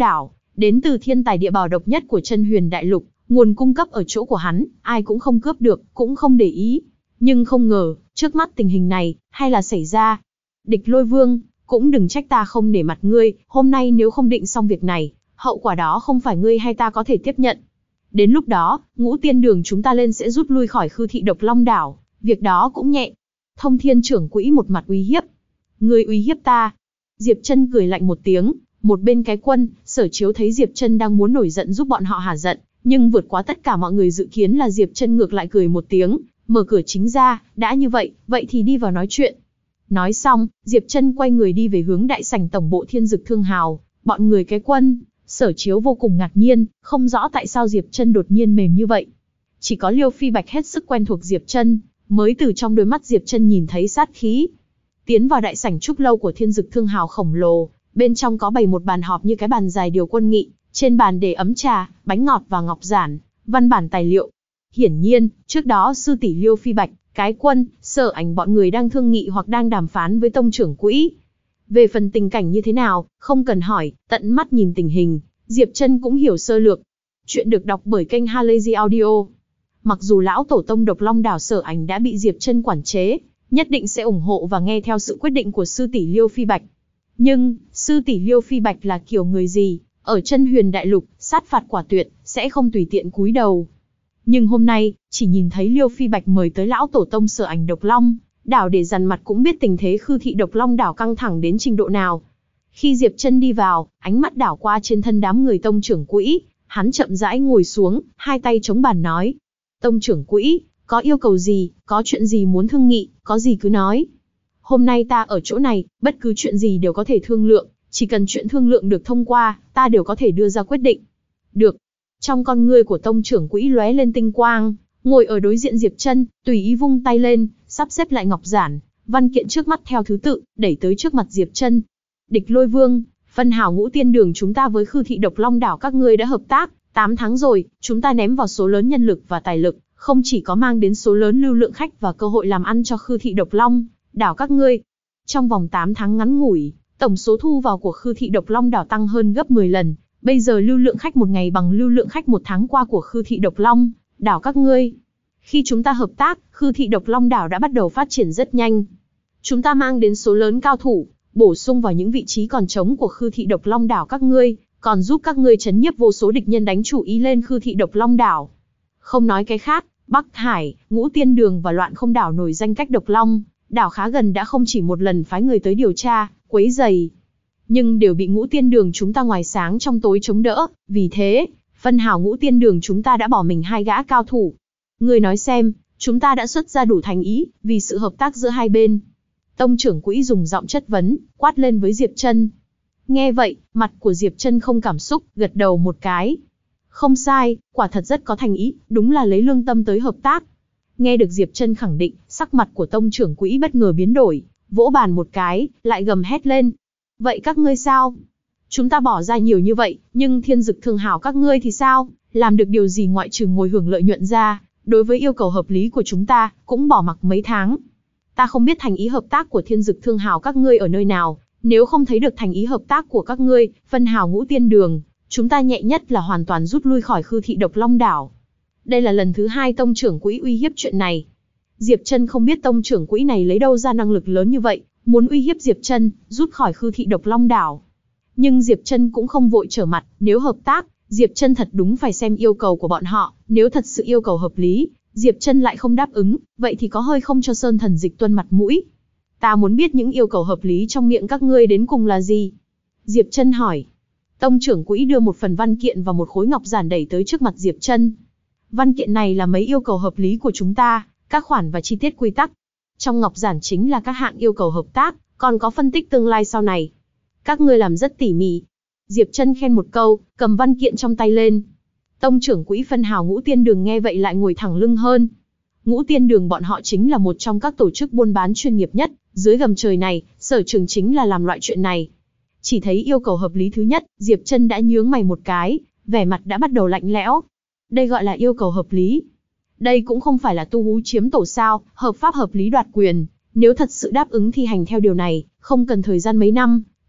[SPEAKER 1] đến từ thiên tài địa bảo độc nhất của Chân Huyền Đại Lục, nguồn cung cấp ở chỗ của hắn, ai cũng không cướp được, cũng không để ý. Nhưng không ngờ, trước mắt tình hình này, hay là xảy ra. Địch Lôi Vương, cũng đừng trách ta không nể mặt ngươi, hôm nay nếu không định xong việc này, hậu quả đó không phải ngươi hay ta có thể tiếp nhận. Đến lúc đó, Ngũ Tiên Đường chúng ta lên sẽ rút lui khỏi Khư Thị Độc Long Đảo, việc đó cũng nhẹ. Thông Thiên trưởng quỹ một mặt uy hiếp. Ngươi uy hiếp ta. Diệp Trân cười lạnh một tiếng, một bên Cái Quân, Sở Chiếu thấy Diệp Trân đang muốn nổi giận giúp bọn họ hả giận, nhưng vượt quá tất cả mọi người dự kiến là Diệp Trân ngược lại cười một tiếng, mở cửa chính ra, đã như vậy, vậy thì đi vào nói chuyện. Nói xong, Diệp Trân quay người đi về hướng đại sảnh tổng bộ Thiên Dực Thương Hào, bọn người Cái Quân, Sở Chiếu vô cùng ngạc nhiên, không rõ tại sao Diệp Trân đột nhiên mềm như vậy. Chỉ có Liêu Phi Bạch hết sức quen thuộc Diệp Trân, mới từ trong đôi mắt Diệp Trân nhìn thấy sát khí. Tiến vào đại sảnh trúc lâu của Thiên Dực Thương Hào khổng lồ, bên trong có bày một bàn họp như cái bàn dài điều quân nghị, trên bàn để ấm trà, bánh ngọt và ngọc giản, văn bản tài liệu. Hiển nhiên, trước đó sư tỷ Liêu Phi Bạch, Cái Quân, Sở Ảnh bọn người đang thương nghị hoặc đang đàm phán với tông trưởng quỹ. Về phần tình cảnh như thế nào, không cần hỏi, tận mắt nhìn tình hình, Diệp Trân cũng hiểu sơ lược. Chuyện được đọc bởi kênh Halazy Audio. Mặc dù lão tổ tông Độc Long Đảo Sở Ảnh đã bị Diệp Trân quản chế, nhất định sẽ ủng hộ và nghe theo sự quyết định của sư tỷ Liêu Phi Bạch. Nhưng, sư tỷ Liêu Phi Bạch là kiểu người gì? Ở Chân Huyền Đại Lục, sát phạt quả tuyệt, sẽ không tùy tiện cúi đầu. Nhưng hôm nay, chỉ nhìn thấy Liêu Phi Bạch mời tới lão tổ tông Sở Ảnh Độc Long Đảo để dằn mặt cũng biết tình thế Khư Thị Độc Long Đảo căng thẳng đến trình độ nào. Khi Diệp Trân đi vào, ánh mắt đảo qua trên thân đám người tông trưởng quỹ, hắn chậm rãi ngồi xuống, hai tay chống bàn nói. Tông trưởng quỹ, có yêu cầu gì, có chuyện gì muốn thương nghị, có gì cứ nói. Hôm nay ta ở chỗ này, bất cứ chuyện gì đều có thể thương lượng, chỉ cần chuyện thương lượng được thông qua, ta đều có thể đưa ra quyết định. Được. Trong con ngươi của tông trưởng quỹ lóe lên tinh quang, ngồi ở đối diện Diệp Trân, tùy ý vung tay lên, sắp xếp lại ngọc giản, văn kiện trước mắt theo thứ tự, đẩy tới trước mặt Diệp Trân. Địch Lôi Vương, phân hào Ngũ Tiên Đường chúng ta với Khư Thị Độc Long Đảo các ngươi đã hợp tác, 8 tháng rồi, chúng ta ném vào số lớn nhân lực và tài lực, không chỉ có mang đến số lớn lưu lượng khách và cơ hội làm ăn cho Khư Thị Độc Long Đảo các ngươi. Trong vòng 8 tháng ngắn ngủi, tổng số thu vào của Khư Thị Độc Long Đảo tăng hơn gấp 10 lần, bây giờ lưu lượng khách một ngày bằng lưu lượng khách một tháng qua của Khư Thị Độc Long Đảo các ngươi. Khi chúng ta hợp tác, Khư Thị Độc Long Đảo đã bắt đầu phát triển rất nhanh. Chúng ta mang đến số lớn cao thủ, bổ sung vào những vị trí còn trống của Khư Thị Độc Long Đảo các ngươi, còn giúp các ngươi trấn nhiếp vô số địch nhân đánh chủ ý lên Khư Thị Độc Long Đảo. Không nói cái khác, Bắc Hải, Ngũ Tiên Đường và Loạn Không Đảo nổi danh cách Độc Long Đảo khá gần đã không chỉ một lần phái người tới điều tra, quấy rầy, nhưng đều bị Ngũ Tiên Đường chúng ta ngoài sáng trong tối chống đỡ, vì thế, phân hào Ngũ Tiên Đường chúng ta đã bỏ mình 2 gã cao thủ. Ngươi nói xem, chúng ta đã xuất ra đủ thành ý, vì sự hợp tác giữa hai bên. Tông trưởng quỹ dùng giọng chất vấn, quát lên với Diệp Trân. Nghe vậy, mặt của Diệp Trân không cảm xúc, gật đầu một cái. Không sai, quả thật rất có thành ý, đúng là lấy lương tâm tới hợp tác. Nghe được Diệp Trân khẳng định, sắc mặt của tông trưởng quỹ bất ngờ biến đổi, vỗ bàn một cái, lại gầm hét lên. Vậy các ngươi sao? Chúng ta bỏ ra nhiều như vậy, nhưng Thiên Dực Thương Hào các ngươi thì sao? Làm được điều gì ngoại trừ ngồi hưởng lợi nhuận ra? Đối với yêu cầu hợp lý của chúng ta, cũng bỏ mặc mấy tháng. Ta không biết thành ý hợp tác của Thiên Dực Thương Hào các ngươi ở nơi nào, nếu không thấy được thành ý hợp tác của các ngươi, phân hào Ngũ Tiên Đường, chúng ta nhẹ nhất là hoàn toàn rút lui khỏi Khư Thị Độc Long Đảo. Đây là lần thứ 2 tông trưởng quỹ uy hiếp chuyện này. Diệp Trân không biết tông trưởng quỹ này lấy đâu ra năng lực lớn như vậy, muốn uy hiếp Diệp Trân, rút khỏi Khư Thị Độc Long Đảo. Nhưng Diệp Trân cũng không vội trở mặt, nếu hợp tác, Diệp Trân thật đúng phải xem yêu cầu của bọn họ, nếu thật sự yêu cầu hợp lý, Diệp Trân lại không đáp ứng, vậy thì có hơi không cho Sơn Thần Dịch Tuân mặt mũi. Ta muốn biết những yêu cầu hợp lý trong miệng các ngươi đến cùng là gì? Diệp Trân hỏi. Tông trưởng quỹ đưa một phần văn kiện và một khối ngọc giản đẩy tới trước mặt Diệp Trân. Văn kiện này là mấy yêu cầu hợp lý của chúng ta, các khoản và chi tiết quy tắc. Trong ngọc giản chính là các hạng yêu cầu hợp tác, còn có phân tích tương lai sau này. Các ngươi làm rất tỉ mỉ. Diệp Trân khen một câu, cầm văn kiện trong tay lên. Tông trưởng quỹ phân hào Ngũ Tiên Đường nghe vậy lại ngồi thẳng lưng hơn. Ngũ Tiên Đường bọn họ chính là một trong các tổ chức buôn bán chuyên nghiệp nhất, dưới gầm trời này, sở trường chính là làm loại chuyện này. Chỉ thấy yêu cầu hợp lý thứ nhất, Diệp Trân đã nhướng mày một cái, vẻ mặt đã bắt đầu lạnh lẽo. Đây gọi là yêu cầu hợp lý. Đây cũng không phải là tu hú chiếm tổ sao, hợp pháp hợp lý đoạt quyền. Nếu thật sự đáp ứng thi hành theo điều này, không cần thời gian mấy năm,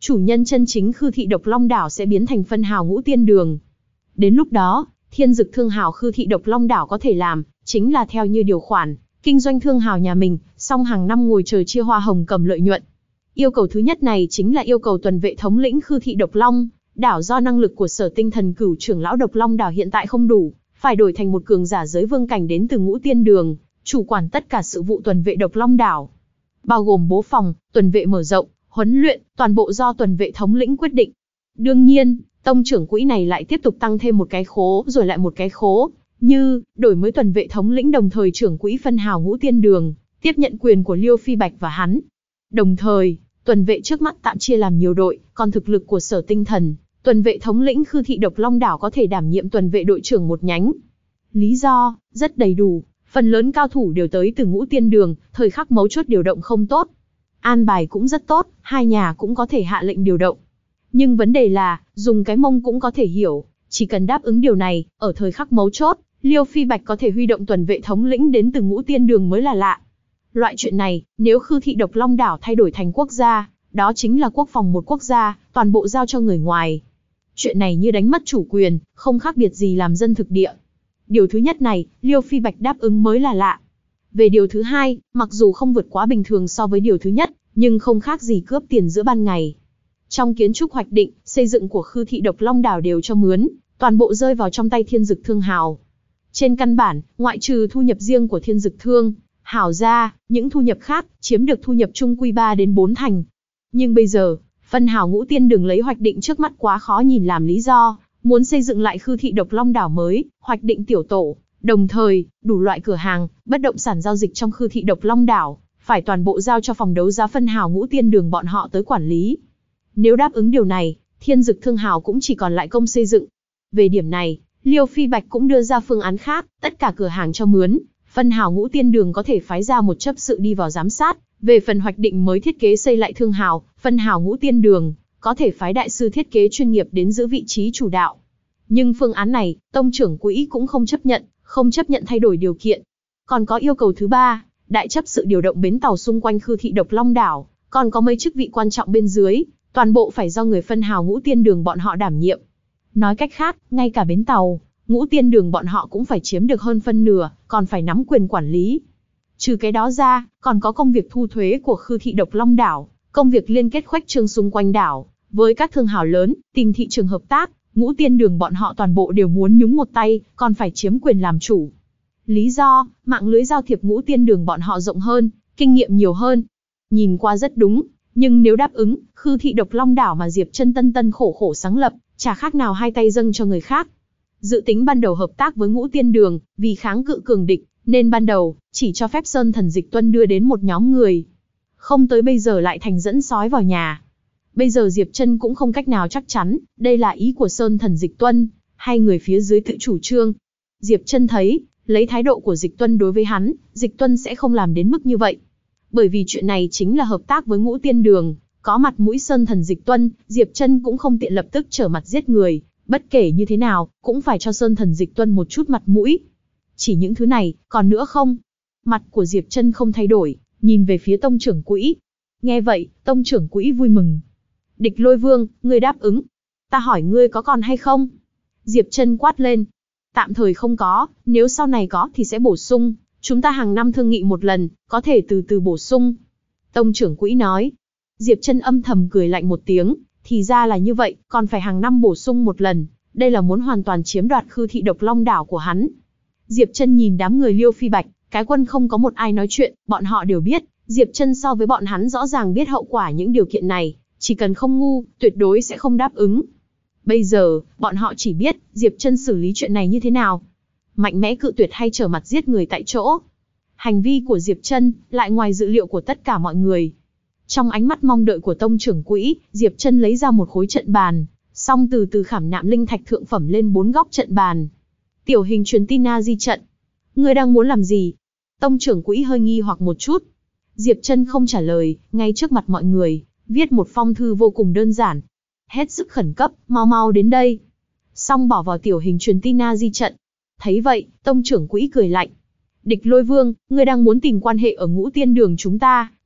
[SPEAKER 1] chủ nhân chân chính Khư Thị Độc Long Đảo sẽ biến thành phân hào Ngũ Tiên Đường. Đến lúc đó, Thiên Dực Thương Hào Khư Thị Độc Long Đảo có thể làm, chính là theo như điều khoản, kinh doanh thương hào nhà mình, xong hàng năm ngồi chờ chia hoa hồng cầm lợi nhuận. Yêu cầu thứ nhất này chính là yêu cầu tuần vệ thống lĩnh Khư Thị Độc Long Đảo do năng lực của Sở Tinh Thần Cửu trưởng lão Độc Long Đảo hiện tại không đủ, phải đổi thành một cường giả giới vương cảnh đến từ Ngũ Tiên Đường, chủ quản tất cả sự vụ tuần vệ Độc Long Đảo. Bao gồm bố phòng, tuần vệ mở rộng, huấn luyện, toàn bộ do tuần vệ thống lĩnh quyết định. Đương nhiên, tông trưởng quỹ này lại tiếp tục tăng thêm một cái khố rồi lại một cái khố, như đổi mới tuần vệ thống lĩnh đồng thời trưởng quỹ phân hào Ngũ Tiên Đường, tiếp nhận quyền của Liêu Phi Bạch và hắn. Đồng thời, tuần vệ trước mắt tạm chia làm nhiều đội, còn thực lực của Sở Tinh Thần, tuần vệ thống lĩnh Khư Thị Độc Long Đảo có thể đảm nhiệm tuần vệ đội trưởng một nhánh. Lý do, rất đầy đủ, phần lớn cao thủ đều tới từ Ngũ Tiên Đường, thời khắc mấu chốt điều động không tốt. An bài cũng rất tốt, hai nhà cũng có thể hạ lệnh điều động. Nhưng vấn đề là, dùng cái mông cũng có thể hiểu, chỉ cần đáp ứng điều này, ở thời khắc mấu chốt, Liêu Phi Bạch có thể huy động tuần vệ thống lĩnh đến từ Ngũ Tiên Đường mới là lạ. Loại chuyện này, nếu Khư Thị Độc Long Đảo thay đổi thành quốc gia, đó chính là quốc phòng một quốc gia, toàn bộ giao cho người ngoài. Chuyện này như đánh mất chủ quyền, không khác biệt gì làm dân thực địa. Điều thứ nhất này, Liêu Phi Bạch đáp ứng mới là lạ. Về điều thứ hai, mặc dù không vượt quá bình thường so với điều thứ nhất, nhưng không khác gì cướp tiền giữa ban ngày. Trong kiến trúc hoạch định, xây dựng của Khư Thị Độc Long Đảo đều cho mướn, toàn bộ rơi vào trong tay Thiên Dực Thương Hào. Trên căn bản, ngoại trừ thu nhập riêng của Thiên Dực Thương Hào ra, những thu nhập khác, chiếm được thu nhập chung quy 3 đến 4 thành. Nhưng bây giờ, phân hào Ngũ Tiên Đường lấy hoạch định trước mắt quá khó nhìn làm lý do, muốn xây dựng lại Khư Thị Độc Long Đảo mới, hoạch định tiểu tổ, đồng thời, đủ loại cửa hàng, bất động sản giao dịch trong Khư Thị Độc Long Đảo, phải toàn bộ giao cho phòng đấu giá phân hào Ngũ Tiên Đường bọn họ tới quản lý. Nếu đáp ứng điều này, Thiên Dực Thương Hào cũng chỉ còn lại công xây dựng. Về điểm này, Liêu Phi Bạch cũng đưa ra phương án khác, tất cả cửa hàng cho mướn, phân hào Ngũ Tiên Đường có thể phái ra một chấp sự đi vào giám sát, về phần hoạch định mới thiết kế xây lại Thương Hào, phân hào Ngũ Tiên Đường, có thể phái đại sư thiết kế chuyên nghiệp đến giữ vị trí chủ đạo. Nhưng phương án này, tông trưởng quỹ cũng không chấp nhận thay đổi điều kiện. Còn có yêu cầu thứ ba, đại chấp sự điều động bến tàu xung quanh Khư Thị Độc Long Đảo, còn có mấy chức vị quan trọng bên dưới, toàn bộ phải do người phân hào Ngũ Tiên Đường bọn họ đảm nhiệm. Nói cách khác, ngay cả bến tàu, Ngũ Tiên Đường bọn họ cũng phải chiếm được hơn phân nửa, còn phải nắm quyền quản lý. Trừ cái đó ra, còn có công việc thu thuế của Khư Thị Độc Long Đảo, công việc liên kết khuếch trương xung quanh đảo, với các thương hào lớn, tìm thị trường hợp tác, Ngũ Tiên Đường bọn họ toàn bộ đều muốn nhúng một tay, còn phải chiếm quyền làm chủ. Lý do, mạng lưới giao thiệp Ngũ Tiên Đường bọn họ rộng hơn, kinh nghiệm nhiều hơn. Nhìn qua rất đúng, nhưng nếu đáp ứng, Khư Thị Độc Long Đảo mà Diệp Chân tân khổ khổ sáng lập, chả khác nào hai tay dâng cho người khác. Dự tính ban đầu hợp tác với Ngũ Tiên Đường, vì kháng cự cường địch, nên ban đầu chỉ cho phép Sơn Thần Dịch Tuân đưa đến một nhóm người. Không tới bây giờ lại thành dẫn sói vào nhà. Bây giờ Diệp Chân cũng không cách nào chắc chắn, đây là ý của Sơn Thần Dịch Tuân, hay người phía dưới tự chủ trương. Diệp Chân thấy, lấy thái độ của Dịch Tuân đối với hắn, Dịch Tuân sẽ không làm đến mức như vậy. Bởi vì chuyện này chính là hợp tác với Ngũ Tiên Đường, có mặt mũi Sơn Thần Dịch Tuân, Diệp Chân cũng không tiện lập tức trở mặt giết người, bất kể như thế nào, cũng phải cho Sơn Thần Dịch Tuân một chút mặt mũi. Chỉ những thứ này, còn nữa không? Mặt của Diệp Chân không thay đổi, nhìn về phía tông trưởng quỹ. Nghe vậy, tông trưởng quỹ vui mừng. Địch Lôi Vương, ngươi đáp ứng. Ta hỏi ngươi có còn hay không? Diệp Chân quát lên. Tạm thời không có, nếu sau này có thì sẽ bổ sung. Chúng ta hàng năm thương nghị một lần, có thể từ từ bổ sung. Tông trưởng quỹ nói. Diệp Chân âm thầm cười lạnh một tiếng, thì ra là như vậy, còn phải hàng năm bổ sung một lần. Đây là muốn hoàn toàn chiếm đoạt Khư Thị Độc Long Đảo của hắn. Diệp Chân nhìn đám người Liêu Phi Bạch, cái quân không có một ai nói chuyện, bọn họ đều biết, Diệp Chân so với bọn hắn rõ ràng biết hậu quả những điều kiện này, chỉ cần không ngu, tuyệt đối sẽ không đáp ứng. Bây giờ, bọn họ chỉ biết, Diệp Chân xử lý chuyện này như thế nào. Mạnh mẽ cự tuyệt hay trở mặt giết người tại chỗ. Hành vi của Diệp Chân lại ngoài dự liệu của tất cả mọi người. Trong ánh mắt mong đợi của tông trưởng quỹ, Diệp Chân lấy ra một khối trận bàn, xong từ từ khảm nạm linh thạch thượng phẩm lên 4 góc trận bàn. Tiểu hình truyền tin di trận. Ngươi đang muốn làm gì? Tông trưởng quỹ hơi nghi hoặc một chút. Diệp Chân không trả lời, ngay trước mặt mọi người, viết một phong thư vô cùng đơn giản. Hết sức khẩn cấp, mau mau đến đây. Xong bỏ vào tiểu hình truyền tin di trận. Thấy vậy, tông trưởng quỹ cười lạnh. Địch Lôi Vương, ngươi đang muốn tìm quan hệ ở Ngũ Tiên Đường chúng ta,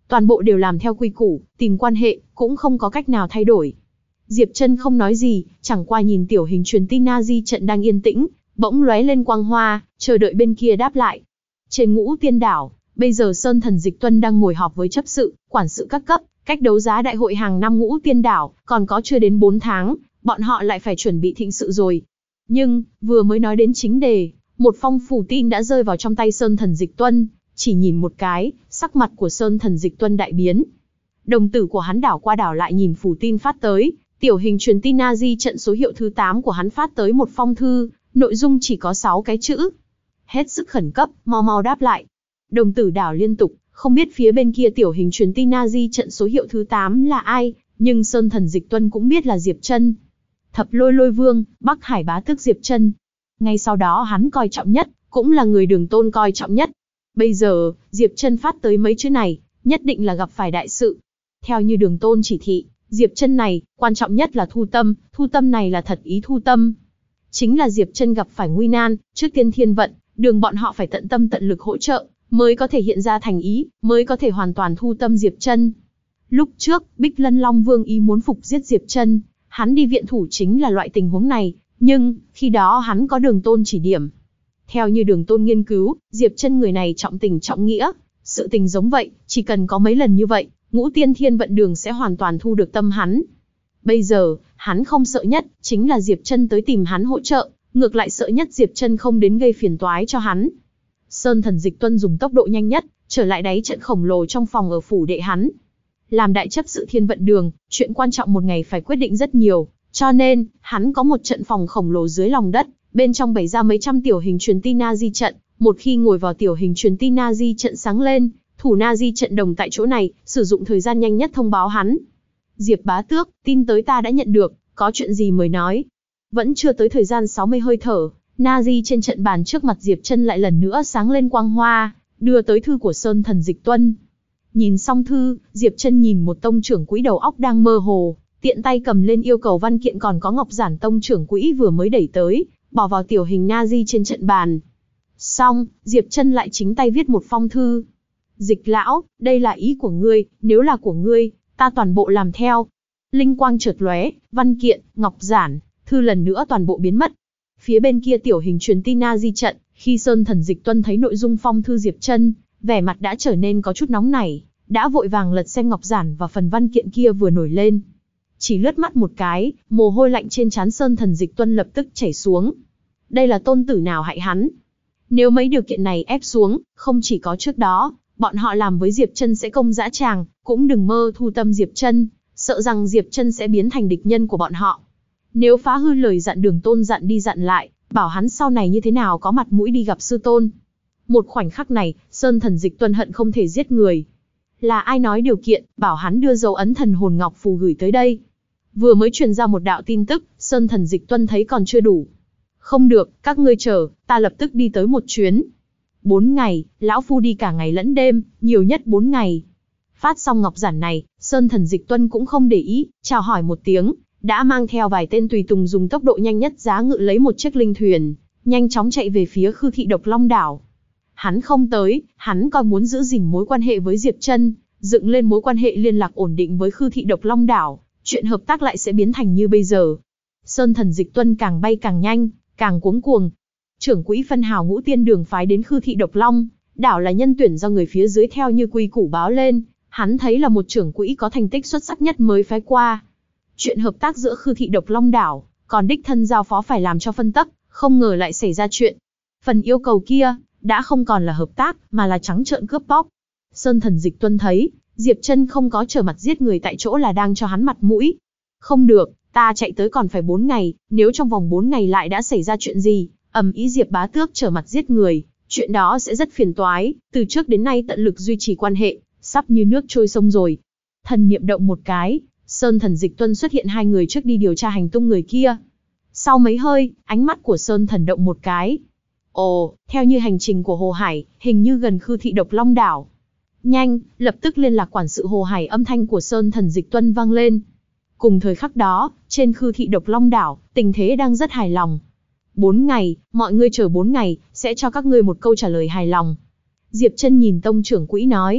[SPEAKER 1] toàn bộ đều làm theo quy củ, tìm quan hệ, cũng không có cách nào thay đổi. Diệp Trân không nói gì, chẳng qua nhìn tiểu hình truyền tin Nazi trận đang yên tĩnh, bỗng lóe lên quang hoa, chờ đợi bên kia đáp lại. Trên Ngũ Tiên Đảo, bây giờ Sơn Thần Dịch Tuân đang ngồi họp với chấp sự, quản sự các cấp, cách đấu giá đại hội hàng năm Ngũ Tiên Đảo, còn có chưa đến 4 tháng, bọn họ lại phải chuẩn bị thịnh sự rồi. Nhưng, vừa mới nói đến chính đề, một phong phủ tin đã rơi vào trong tay Sơn Thần Dịch Tuân, chỉ nhìn một cái, sắc mặt của Sơn Thần Dịch Tuân đại biến. Đồng tử của hắn đảo qua đảo lại nhìn phủ tin phát tới, tiểu hình truyền tin Nazi trận số hiệu thứ 8 của hắn phát tới một phong thư, nội dung chỉ có 6 cái chữ. Hết sức khẩn cấp, mau mau đáp lại. Đồng tử đảo liên tục, không biết phía bên kia tiểu hình truyền tin Nazi trận số hiệu thứ 8 là ai, nhưng Sơn Thần Dịch Tuân cũng biết là Diệp Trân. Thập Lôi Lôi Vương, Bắc Hải bá tước Diệp Trân. Ngay sau đó hắn coi trọng nhất, cũng là người Đường Tôn coi trọng nhất. Bây giờ, Diệp Trân phát tới mấy chữ này, nhất định là gặp phải đại sự. Theo như Đường Tôn chỉ thị, Diệp Trân này, quan trọng nhất là thu tâm này là thật ý thu tâm. Chính là Diệp Trân gặp phải nguy nan, trước tiên thiên vận, Đường bọn họ phải tận tâm tận lực hỗ trợ, mới có thể hiện ra thành ý, mới có thể hoàn toàn thu tâm Diệp Trân. Lúc trước, Bích Lân Long Vương ý muốn phục giết Diệp Trân, hắn đi viện thủ chính là loại tình huống này, nhưng, khi đó hắn có Đường Tôn chỉ điểm. Theo như Đường Tôn nghiên cứu, Diệp Trân người này trọng tình trọng nghĩa, sự tình giống vậy, chỉ cần có mấy lần như vậy, Ngũ Tiên Thiên Vận Đường sẽ hoàn toàn thu được tâm hắn. Bây giờ, hắn không sợ nhất, chính là Diệp Trân tới tìm hắn hỗ trợ, ngược lại sợ nhất Diệp Trân không đến gây phiền toái cho hắn. Sơn Thần Dịch Tuân dùng tốc độ nhanh nhất, trở lại đáy trận khổng lồ trong phòng ở phủ đệ hắn. Làm đại chấp sự Thiên Vận Đường, chuyện quan trọng một ngày phải quyết định rất nhiều, cho nên, hắn có một trận phòng khổng lồ dưới lòng đất, bên trong bày ra mấy trăm tiểu hình truyền tin Nazi trận, một khi ngồi vào tiểu hình truyền tin Nazi trận sáng lên, thủ Nazi trận đồng tại chỗ này, sử dụng thời gian nhanh nhất thông báo hắn. Diệp bá tước, tin tới ta đã nhận được, có chuyện gì mới nói. Vẫn chưa tới thời gian 60 hơi thở, Nazi trên trận bàn trước mặt Diệp Trân lại lần nữa sáng lên quang hoa, đưa tới thư của Sơn Thần Dịch Tuân. Nhìn xong thư, Diệp Trân nhìn một tông trưởng quỹ đầu óc đang mơ hồ, tiện tay cầm lên yêu cầu văn kiện còn có ngọc giản tông trưởng quỹ vừa mới đẩy tới, bỏ vào tiểu hình Nazi trên trận bàn. Xong, Diệp Trân lại chính tay viết một phong thư. Dịch lão, đây là ý của ngươi, nếu là của ngươi, ta toàn bộ làm theo. Linh quang chợt lóe, văn kiện, ngọc giản, thư lần nữa toàn bộ biến mất. Phía bên kia tiểu hình truyền tin Nazi trận, khi Sơn Thần Dịch Tuân thấy nội dung phong thư Diệp Trân, vẻ mặt đã trở nên có chút nóng nảy, đã vội vàng lật xem ngọc giản và phần văn kiện kia vừa nổi lên. Chỉ lướt mắt một cái, mồ hôi lạnh trên trán Sơn Thần Dịch Tuân lập tức chảy xuống. Đây là tôn tử nào hại hắn? Nếu mấy điều kiện này ép xuống, không chỉ có trước đó, bọn họ làm với Diệp Trân sẽ công dã tràng, cũng đừng mơ thu tâm Diệp Trân, sợ rằng Diệp Trân sẽ biến thành địch nhân của bọn họ. Nếu phá hư lời dặn Đường Tôn dặn đi dặn lại, bảo hắn sau này như thế nào có mặt mũi đi gặp sư tôn. Một khoảnh khắc này, Sơn Thần Dịch Tuân hận không thể giết người. Là ai nói điều kiện, bảo hắn đưa dấu ấn thần hồn ngọc phù gửi tới đây? Vừa mới truyền ra một đạo tin tức, Sơn Thần Dịch Tuân thấy còn chưa đủ. Không được, các ngươi chờ, ta lập tức đi tới một chuyến. 4 ngày, lão phu đi cả ngày lẫn đêm, nhiều nhất 4 ngày. Phát xong ngọc giản này, Sơn Thần Dịch Tuân cũng không để ý, chào hỏi một tiếng, đã mang theo vài tên tùy tùng dùng tốc độ nhanh nhất giá ngự lấy một chiếc linh thuyền, nhanh chóng chạy về phía Khư Thị Độc Long Đảo. Hắn không tới, hắn coi muốn giữ gìn mối quan hệ với Diệp Trân, dựng lên mối quan hệ liên lạc ổn định với Khư Thị Độc Long Đảo, chuyện hợp tác lại sẽ biến thành như bây giờ. Sơn Thần Dịch Tuân càng bay càng nhanh, càng cuống cuồng. Trưởng quỹ phân hào Ngũ Tiên Đường phái đến Khư Thị Độc Long Đảo là nhân tuyển do người phía dưới theo như quy củ báo lên, hắn thấy là một trưởng quỹ có thành tích xuất sắc nhất mới phái qua. Chuyện hợp tác giữa Khư Thị Độc Long Đảo, còn đích thân giao phó phải làm cho phân tấp, không ngờ lại xảy ra chuyện. Phần yêu cầu kia, đã không còn là hợp tác, mà là trắng trợn cướp bóc. Sơn Thần Dịch Tuân thấy, Diệp Trân không có trở mặt giết người tại chỗ là đang cho hắn mặt mũi. Không được, ta chạy tới còn phải 4 ngày, nếu trong vòng 4 ngày lại đã xảy ra chuyện gì, ầm ĩ Diệp bá tước trở mặt giết người, chuyện đó sẽ rất phiền toái, từ trước đến nay tận lực duy trì quan hệ, sắp như nước trôi sông rồi. Thần niệm động một cái, Sơn Thần Dịch Tuân xuất hiện 2 người trước đi điều tra hành tung người kia. Sau mấy hơi, ánh mắt của Sơn Thần động một cái. Ồ, theo như hành trình của Hồ Hải, hình như gần Khư Thị Độc Long Đảo. Nhanh, lập tức liên lạc quản sự Hồ Hải, âm thanh của Sơn Thần Dịch Tuân vang lên. Cùng thời khắc đó, trên Khư Thị Độc Long Đảo, tình thế đang rất hài lòng. 4 ngày, mọi người chờ 4 ngày, sẽ cho các ngươi một câu trả lời hài lòng. Diệp Trân nhìn tông trưởng quỹ nói.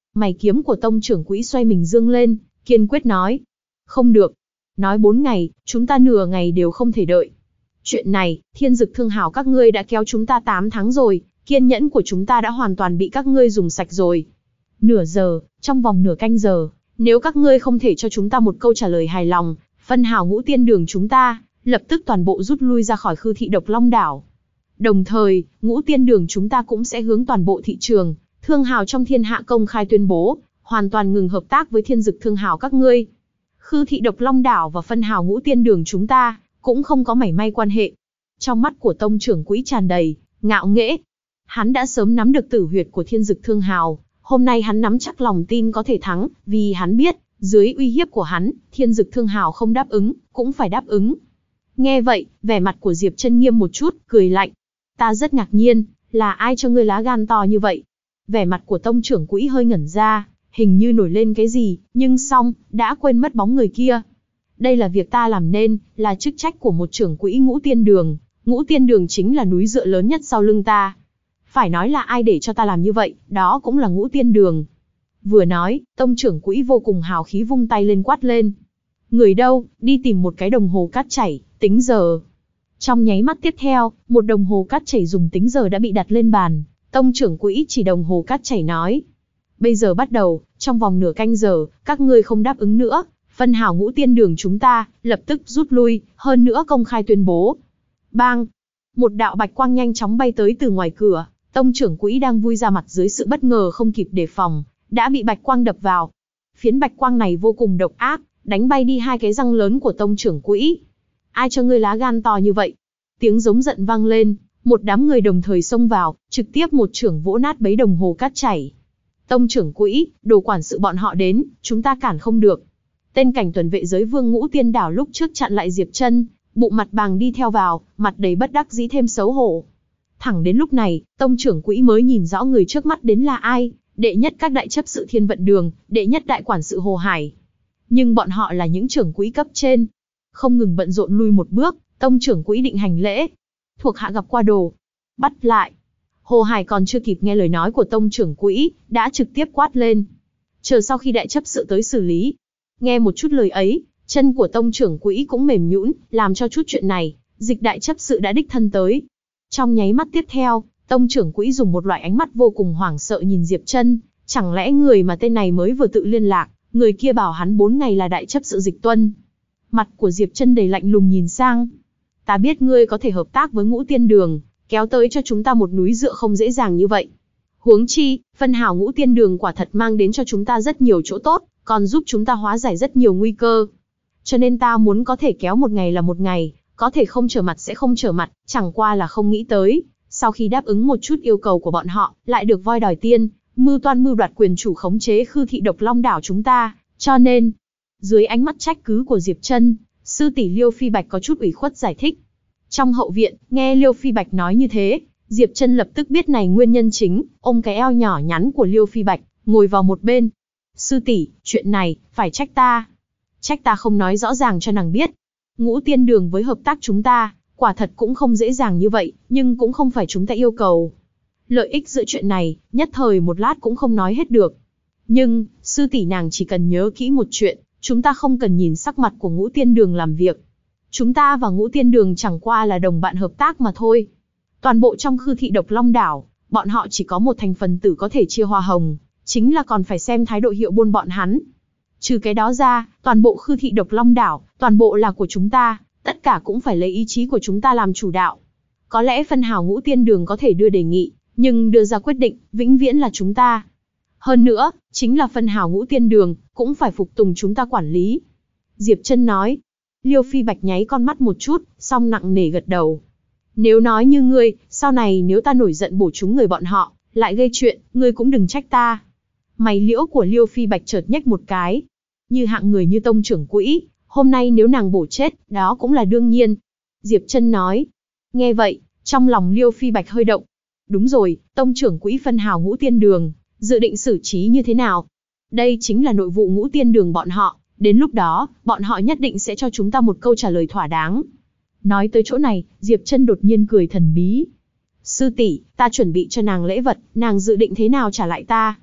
[SPEAKER 1] Mày kiếm của tông trưởng quỹ xoay mình dương lên, kiên quyết nói. Không được. Nói 4 ngày, chúng ta nửa ngày đều không thể đợi. Chuyện này, Thiên Dực Thương Hào các ngươi đã kéo chúng ta 8 tháng rồi, kiên nhẫn của chúng ta đã hoàn toàn bị các ngươi dùng sạch rồi. Nửa giờ, trong vòng nửa canh giờ, nếu các ngươi không thể cho chúng ta một câu trả lời hài lòng, phân hào Ngũ Tiên Đường chúng ta, lập tức toàn bộ rút lui ra khỏi Khư Thị Độc Long Đảo. Đồng thời, Ngũ Tiên Đường chúng ta cũng sẽ hướng toàn bộ thị trường, thương hào trong thiên hạ công khai tuyên bố, hoàn toàn ngừng hợp tác với Thiên Dực Thương Hào các ngươi. Khư Thị Độc Long Đảo và phân hào Ngũ Tiên Đường chúng ta, cũng không có mảy may quan hệ. Trong mắt của tông trưởng quỹ tràn đầy ngạo nghễ. Hắn đã sớm nắm được tử huyệt của Thiên Dực Thương Hào, hôm nay hắn nắm chắc lòng tin có thể thắng, vì hắn biết, dưới uy hiếp của hắn, Thiên Dực Thương Hào không đáp ứng, cũng phải đáp ứng. Nghe vậy, vẻ mặt của Diệp Chân nghiêm một chút, cười lạnh. Ta rất ngạc nhiên, là ai cho ngươi lá gan to như vậy? Vẻ mặt của tông trưởng quỹ hơi ngẩn ra, hình như nổi lên cái gì, nhưng xong, đã quên mất bóng người kia. Đây là việc ta làm nên, là chức trách của một trưởng quỹ Ngũ Tiên Đường. Ngũ Tiên Đường chính là núi dựa lớn nhất sau lưng ta. Phải nói là ai để cho ta làm như vậy, đó cũng là Ngũ Tiên Đường. Vừa nói, tông trưởng quỹ vô cùng hào khí vung tay lên quát lên. Người đâu, đi tìm một cái đồng hồ cát chảy, tính giờ. Trong nháy mắt tiếp theo, một đồng hồ cát chảy dùng tính giờ đã bị đặt lên bàn. Tông trưởng quỹ chỉ đồng hồ cát chảy nói. Bây giờ bắt đầu, trong vòng nửa canh giờ, các ngươi không đáp ứng nữa. Phân hào Ngũ Tiên Đường chúng ta, lập tức rút lui, hơn nữa công khai tuyên bố. Bang! Một đạo bạch quang nhanh chóng bay tới từ ngoài cửa. Tông trưởng quỹ đang vui ra mặt dưới sự bất ngờ không kịp đề phòng, đã bị bạch quang đập vào. Phiến bạch quang này vô cùng độc ác, đánh bay đi 2 cái răng lớn của tông trưởng quỹ. Ai cho ngươi lá gan to như vậy? Tiếng giống giận vang lên, một đám người đồng thời xông vào, trực tiếp một chưởng vỗ nát bấy đồng hồ cát chảy. Tông trưởng quỹ, đồ quản sự bọn họ đến, chúng ta cản không được. Tên cảnh tuần vệ giới vương Ngũ Tiên Đảo lúc trước chặn lại Diệp Chân, bụng mặt bàng đi theo vào, mặt đầy bất đắc dĩ thêm xấu hổ. Thẳng đến lúc này, tông trưởng quỹ mới nhìn rõ người trước mắt đến là ai, đệ nhất các đại chấp sự Thiên Vận Đường, đệ nhất đại quản sự Hồ Hải. Nhưng bọn họ là những trưởng quỹ cấp trên. Không ngừng bận rộn lui một bước, tông trưởng quỹ định hành lễ. Thuộc hạ gặp qua đồ. Bắt lại. Hồ Hải còn chưa kịp nghe lời nói của tông trưởng quỹ, đã trực tiếp quát lên. Chờ sau khi đại chấp sự tới xử lý. Nghe một chút lời ấy, chân của tông trưởng quỹ cũng mềm nhũn, làm cho chút chuyện này, Dịch đại chấp sự đã đích thân tới. Trong nháy mắt tiếp theo, tông trưởng quỹ dùng một loại ánh mắt vô cùng hoảng sợ nhìn Diệp Chân, chẳng lẽ người mà tên này mới vừa tự liên lạc, người kia bảo hắn 4 ngày là đại chấp sự Dịch Tuân. Mặt của Diệp Chân đầy lạnh lùng nhìn sang. Ta biết ngươi có thể hợp tác với Ngũ Tiên Đường, kéo tới cho chúng ta một núi dựa không dễ dàng như vậy. Huống chi, phân hào Ngũ Tiên Đường quả thật mang đến cho chúng ta rất nhiều chỗ tốt, còn giúp chúng ta hóa giải rất nhiều nguy cơ. Cho nên ta muốn có thể kéo một ngày là một ngày, có thể không trở mặt sẽ không trở mặt, chẳng qua là không nghĩ tới. Sau khi đáp ứng một chút yêu cầu của bọn họ, lại được voi đòi tiên, mưu toan mưu đoạt quyền chủ khống chế Khư Thị Độc Long Đảo chúng ta, cho nên, dưới ánh mắt trách cứ của Diệp Chân, sư tỷ Liêu Phi Bạch có chút ủy khuất giải thích. Trong hậu viện, nghe Liêu Phi Bạch nói như thế, Diệp Chân lập tức biết này nguyên nhân chính, ôm cái eo nhỏ nhắn của Liêu Phi Bạch, ngồi vào một bên. Sư tỷ, chuyện này, phải trách ta. Trách ta không nói rõ ràng cho nàng biết. Ngũ Tiên Đường với hợp tác chúng ta, quả thật cũng không dễ dàng như vậy, nhưng cũng không phải chúng ta yêu cầu. Lợi ích giữa chuyện này, nhất thời một lát cũng không nói hết được. Nhưng, sư tỷ nàng chỉ cần nhớ kỹ một chuyện, chúng ta không cần nhìn sắc mặt của Ngũ Tiên Đường làm việc. Chúng ta và Ngũ Tiên Đường chẳng qua là đồng bạn hợp tác mà thôi. Toàn bộ trong Khư Thị Độc Long Đảo, bọn họ chỉ có một thành phần tử có thể chia hoa hồng, chính là còn phải xem thái độ hiệu buôn bọn hắn. Trừ cái đó ra, toàn bộ Khư Thị Độc Long Đảo, toàn bộ là của chúng ta, tất cả cũng phải lấy ý chí của chúng ta làm chủ đạo. Có lẽ phân hào Ngũ Tiên Đường có thể đưa đề nghị, nhưng đưa ra quyết định, vĩnh viễn là chúng ta. Hơn nữa, chính là phân hào Ngũ Tiên Đường, cũng phải phục tùng chúng ta quản lý. Diệp Chân nói. Liêu Phi Bạch nháy con mắt một chút, xong nặng nề gật đầu. Nếu nói như ngươi, sau này nếu ta nổi giận bổ trúng người bọn họ, lại gây chuyện, ngươi cũng đừng trách ta. Mày liễu của Liêu Phi Bạch chợt nhếch một cái. Như hạng người như tông trưởng quỹ, hôm nay nếu nàng bổ chết, đó cũng là đương nhiên. Diệp Chân nói. Nghe vậy, trong lòng Liêu Phi Bạch hơi động. Đúng rồi, tông trưởng quỹ phân hào Ngũ Tiên Đường, dự định xử trí như thế nào? Đây chính là nội vụ Ngũ Tiên Đường bọn họ, đến lúc đó, bọn họ nhất định sẽ cho chúng ta một câu trả lời thỏa đáng. Nói tới chỗ này, Diệp Chân đột nhiên cười thần bí. Sư tỷ, ta chuẩn bị cho nàng lễ vật, nàng dự định thế nào trả lại ta?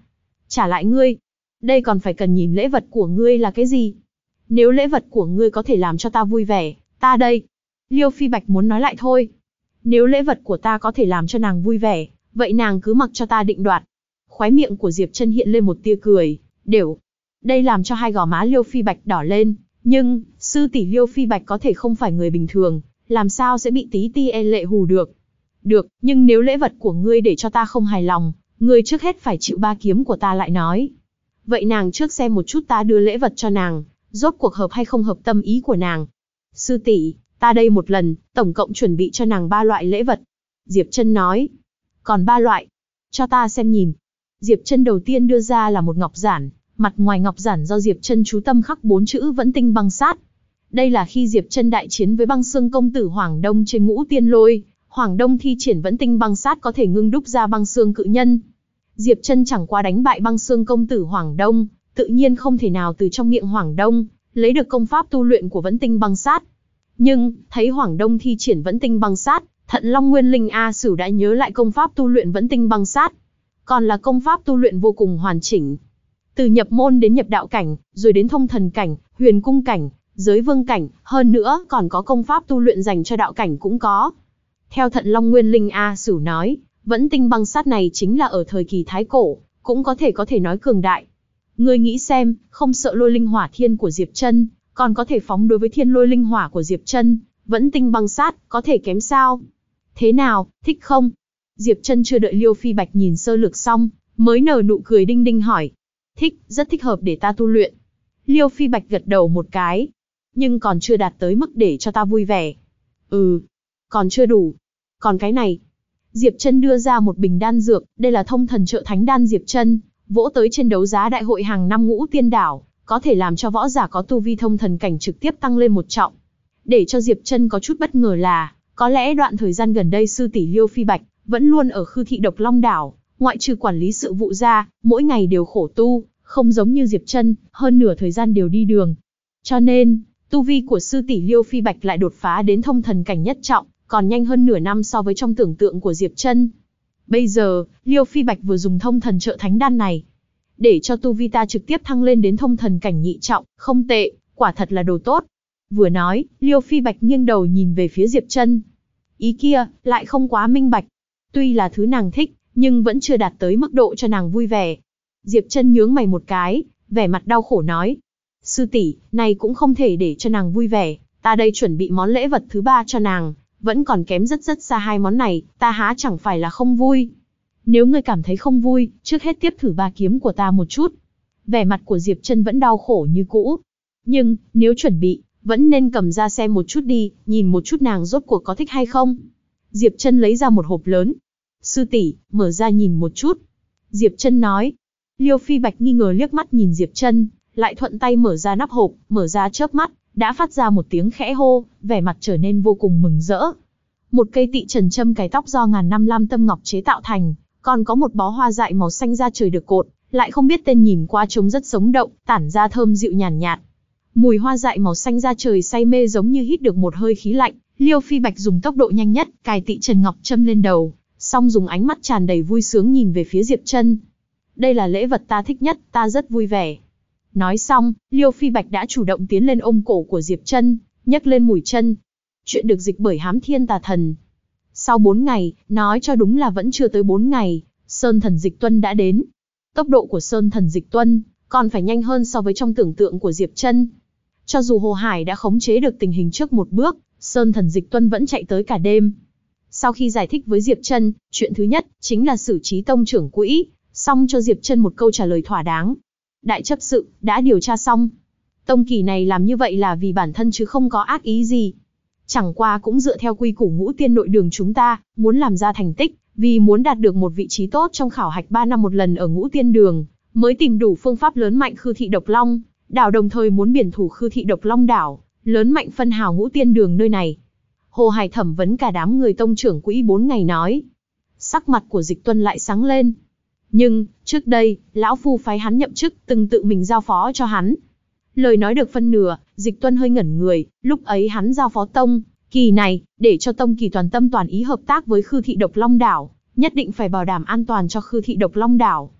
[SPEAKER 1] trả lại ngươi. Đây còn phải cần nhìn lễ vật của ngươi là cái gì. Nếu lễ vật của ngươi có thể làm cho ta vui vẻ, ta đây. Liêu Phi Bạch muốn nói lại thôi. Nếu lễ vật của ta có thể làm cho nàng vui vẻ, vậy nàng cứ mặc cho ta định đoạt. Khóe miệng của Diệp Chân hiện lên một tia cười, đều. Đây làm cho hai gò má Liêu Phi Bạch đỏ lên, nhưng, sư tỷ Liêu Phi Bạch có thể không phải người bình thường, làm sao sẽ bị tí ti e lệ hù được. Được, nhưng nếu lễ vật của ngươi để cho ta không hài lòng, ngươi trước hết phải chịu 3 kiếm của ta lại nói. Vậy nàng trước xem một chút ta đưa lễ vật cho nàng, rốt cuộc hợp hay không hợp tâm ý của nàng. Sư tỷ, ta đây một lần, tổng cộng chuẩn bị cho nàng 3 loại lễ vật. Diệp Chân nói. Còn 3 loại? Cho ta xem nhìn. Diệp Chân đầu tiên đưa ra là một ngọc giản, mặt ngoài ngọc giản do Diệp Chân chú tâm khắc 4 chữ Vẫn Tinh Băng Sát. Đây là khi Diệp Chân đại chiến với Băng Xương công tử Hoàng Đông trên Ngũ Tiên Lôi, Hoàng Đông thi triển Vẫn Tinh Băng Sát có thể ngưng đúc ra băng xương cự nhân. Diệp Chân chẳng qua đánh bại Băng Xương công tử Hoàng Đông, tự nhiên không thể nào từ trong miệng Hoàng Đông lấy được công pháp tu luyện của Vẫn Tinh Băng Sát. Nhưng, thấy Hoàng Đông thi triển Vẫn Tinh Băng Sát, Thận Long Nguyên Linh A Sửu đã nhớ lại công pháp tu luyện Vẫn Tinh Băng Sát. Còn là công pháp tu luyện vô cùng hoàn chỉnh. Từ nhập môn đến nhập đạo cảnh, rồi đến thông thần cảnh, huyền cung cảnh, giới vương cảnh, hơn nữa còn có công pháp tu luyện dành cho đạo cảnh cũng có. Theo Thận Long Nguyên Linh A Sửu nói, Vẫn Tinh Băng Sát này chính là ở thời kỳ Thái Cổ, cũng có thể nói cường đại. Ngươi nghĩ xem, không sợ lôi linh hỏa thiên của Diệp Chân, còn có thể phóng đối với thiên lôi linh hỏa của Diệp Chân, Vẫn Tinh Băng Sát, có thể kém sao? Thế nào, thích không? Diệp Chân chưa đợi Liêu Phi Bạch nhìn sơ lược xong, mới nở nụ cười đinh đinh hỏi. Thích, rất thích hợp để ta tu luyện. Liêu Phi Bạch gật đầu một cái. Nhưng còn chưa đạt tới mức để cho ta vui vẻ. Còn chưa đủ. Còn cái này. Diệp Chân đưa ra một bình đan dược, đây là thông thần trợ thánh đan Diệp Chân vỗ tới trên đấu giá đại hội hàng năm Ngũ Tiên Đảo, có thể làm cho võ giả có tu vi thông thần cảnh trực tiếp tăng lên 1 trọng. Để cho Diệp Chân có chút bất ngờ là, có lẽ đoạn thời gian gần đây sư tỷ Liêu Phi Bạch vẫn luôn ở Khư Thị Độc Long Đảo, ngoại trừ quản lý sự vụ ra, mỗi ngày đều khổ tu, không giống như Diệp Chân, hơn nửa thời gian đều đi đường. Cho nên, tu vi của sư tỷ Liêu Phi Bạch lại đột phá đến thông thần cảnh nhất trọng, còn nhanh hơn nửa năm so với trong tưởng tượng của Diệp Chân. Bây giờ, Liêu Phi Bạch vừa dùng thông thần trợ thánh đan này, để cho tu vi ta trực tiếp thăng lên đến thông thần cảnh nhị trọng, không tệ, quả thật là đồ tốt. Vừa nói, Liêu Phi Bạch nghiêng đầu nhìn về phía Diệp Chân. Ý kia, lại không quá minh bạch. Tuy là thứ nàng thích, nhưng vẫn chưa đạt tới mức độ cho nàng vui vẻ. Diệp Chân nhướng mày một cái, vẻ mặt đau khổ nói. Sư tỷ, này cũng không thể để cho nàng vui vẻ, ta đây chuẩn bị món lễ vật thứ 3 cho nàng, vẫn còn kém rất xa 2 món này, ta há chẳng phải là không vui. Nếu ngươi cảm thấy không vui, trước hết tiếp thử 3 kiếm của ta một chút. Vẻ mặt của Diệp Chân vẫn đau khổ như cũ. Nhưng, nếu chuẩn bị, vẫn nên cầm ra xem một chút đi, nhìn một chút nàng rốt cuộc có thích hay không. Diệp Chân lấy ra một hộp lớn. Sư tỷ, mở ra nhìn một chút. Diệp Chân nói. Liêu Phi Bạch nghi ngờ liếc mắt nhìn Diệp Chân, lại thuận tay mở ra nắp hộp, mở ra chớp mắt, đã phát ra một tiếng khẽ hô, vẻ mặt trở nên vô cùng mừng rỡ. Một cây tị trần châm cài tóc do ngàn năm lam tâm ngọc chế tạo thành, còn có một bó hoa dại màu xanh da trời được cột, lại không biết tên, nhìn qua trông rất sống động, tản ra thơm dịu nhàn nhạt. Mùi hoa dại màu xanh da trời say mê giống như hít được một hơi khí lạnh. Liêu Phi Bạch dùng tốc độ nhanh nhất, cài tị trần ngọc châm lên đầu, xong dùng ánh mắt tràn đầy vui sướng nhìn về phía Diệp Chân. Đây là lễ vật ta thích nhất, ta rất vui vẻ. Nói xong, Liêu Phi Bạch đã chủ động tiến lên ôm cổ của Diệp Chân, nhấc lên mũi chân. Chuyện được dịch bởi Hám Thiên Tà Thần. Sau 4 ngày, nói cho đúng là vẫn chưa tới 4 ngày, Sơn Thần Dịch Tuân đã đến. Tốc độ của Sơn Thần Dịch Tuân còn phải nhanh hơn so với trong tưởng tượng của Diệp Chân. Cho dù Hồ Hải đã khống chế được tình hình trước một bước, Sơn Thần Dịch Tuân vẫn chạy tới cả đêm. Sau khi giải thích với Diệp Chân, chuyện thứ nhất chính là xử trí tông trưởng quỹ, xong cho Diệp Chân một câu trả lời thỏa đáng. Đại chấp sự đã điều tra xong. Tông kỳ này làm như vậy là vì bản thân chứ không có ác ý gì. Chẳng qua cũng dựa theo quy củ Ngũ Tiên nội đường chúng ta, muốn làm ra thành tích, vì muốn đạt được một vị trí tốt trong khảo hạch 3 năm một lần ở Ngũ Tiên đường, mới tìm đủ phương pháp lớn mạnh Khư Thị Độc Long đảo, đồng thời muốn biển thủ Khư Thị Độc Long đảo, lớn mạnh phân hào Ngũ Tiên đường nơi này. Hồ Hải thẩm vấn cả đám người tông trưởng quỹ 4 ngày nói. Sắc mặt của Dịch Tuân lại sáng lên. Nhưng, trước đây, lão phu phái hắn nhậm chức, từng tự mình giao phó cho hắn. Lời nói được phân nửa, Dịch Tuân hơi ngẩn người, lúc ấy hắn giao phó tông kỳ này, để cho tông kỳ toàn tâm toàn ý hợp tác với Khư Thị Độc Long đảo, nhất định phải bảo đảm an toàn cho Khư Thị Độc Long đảo.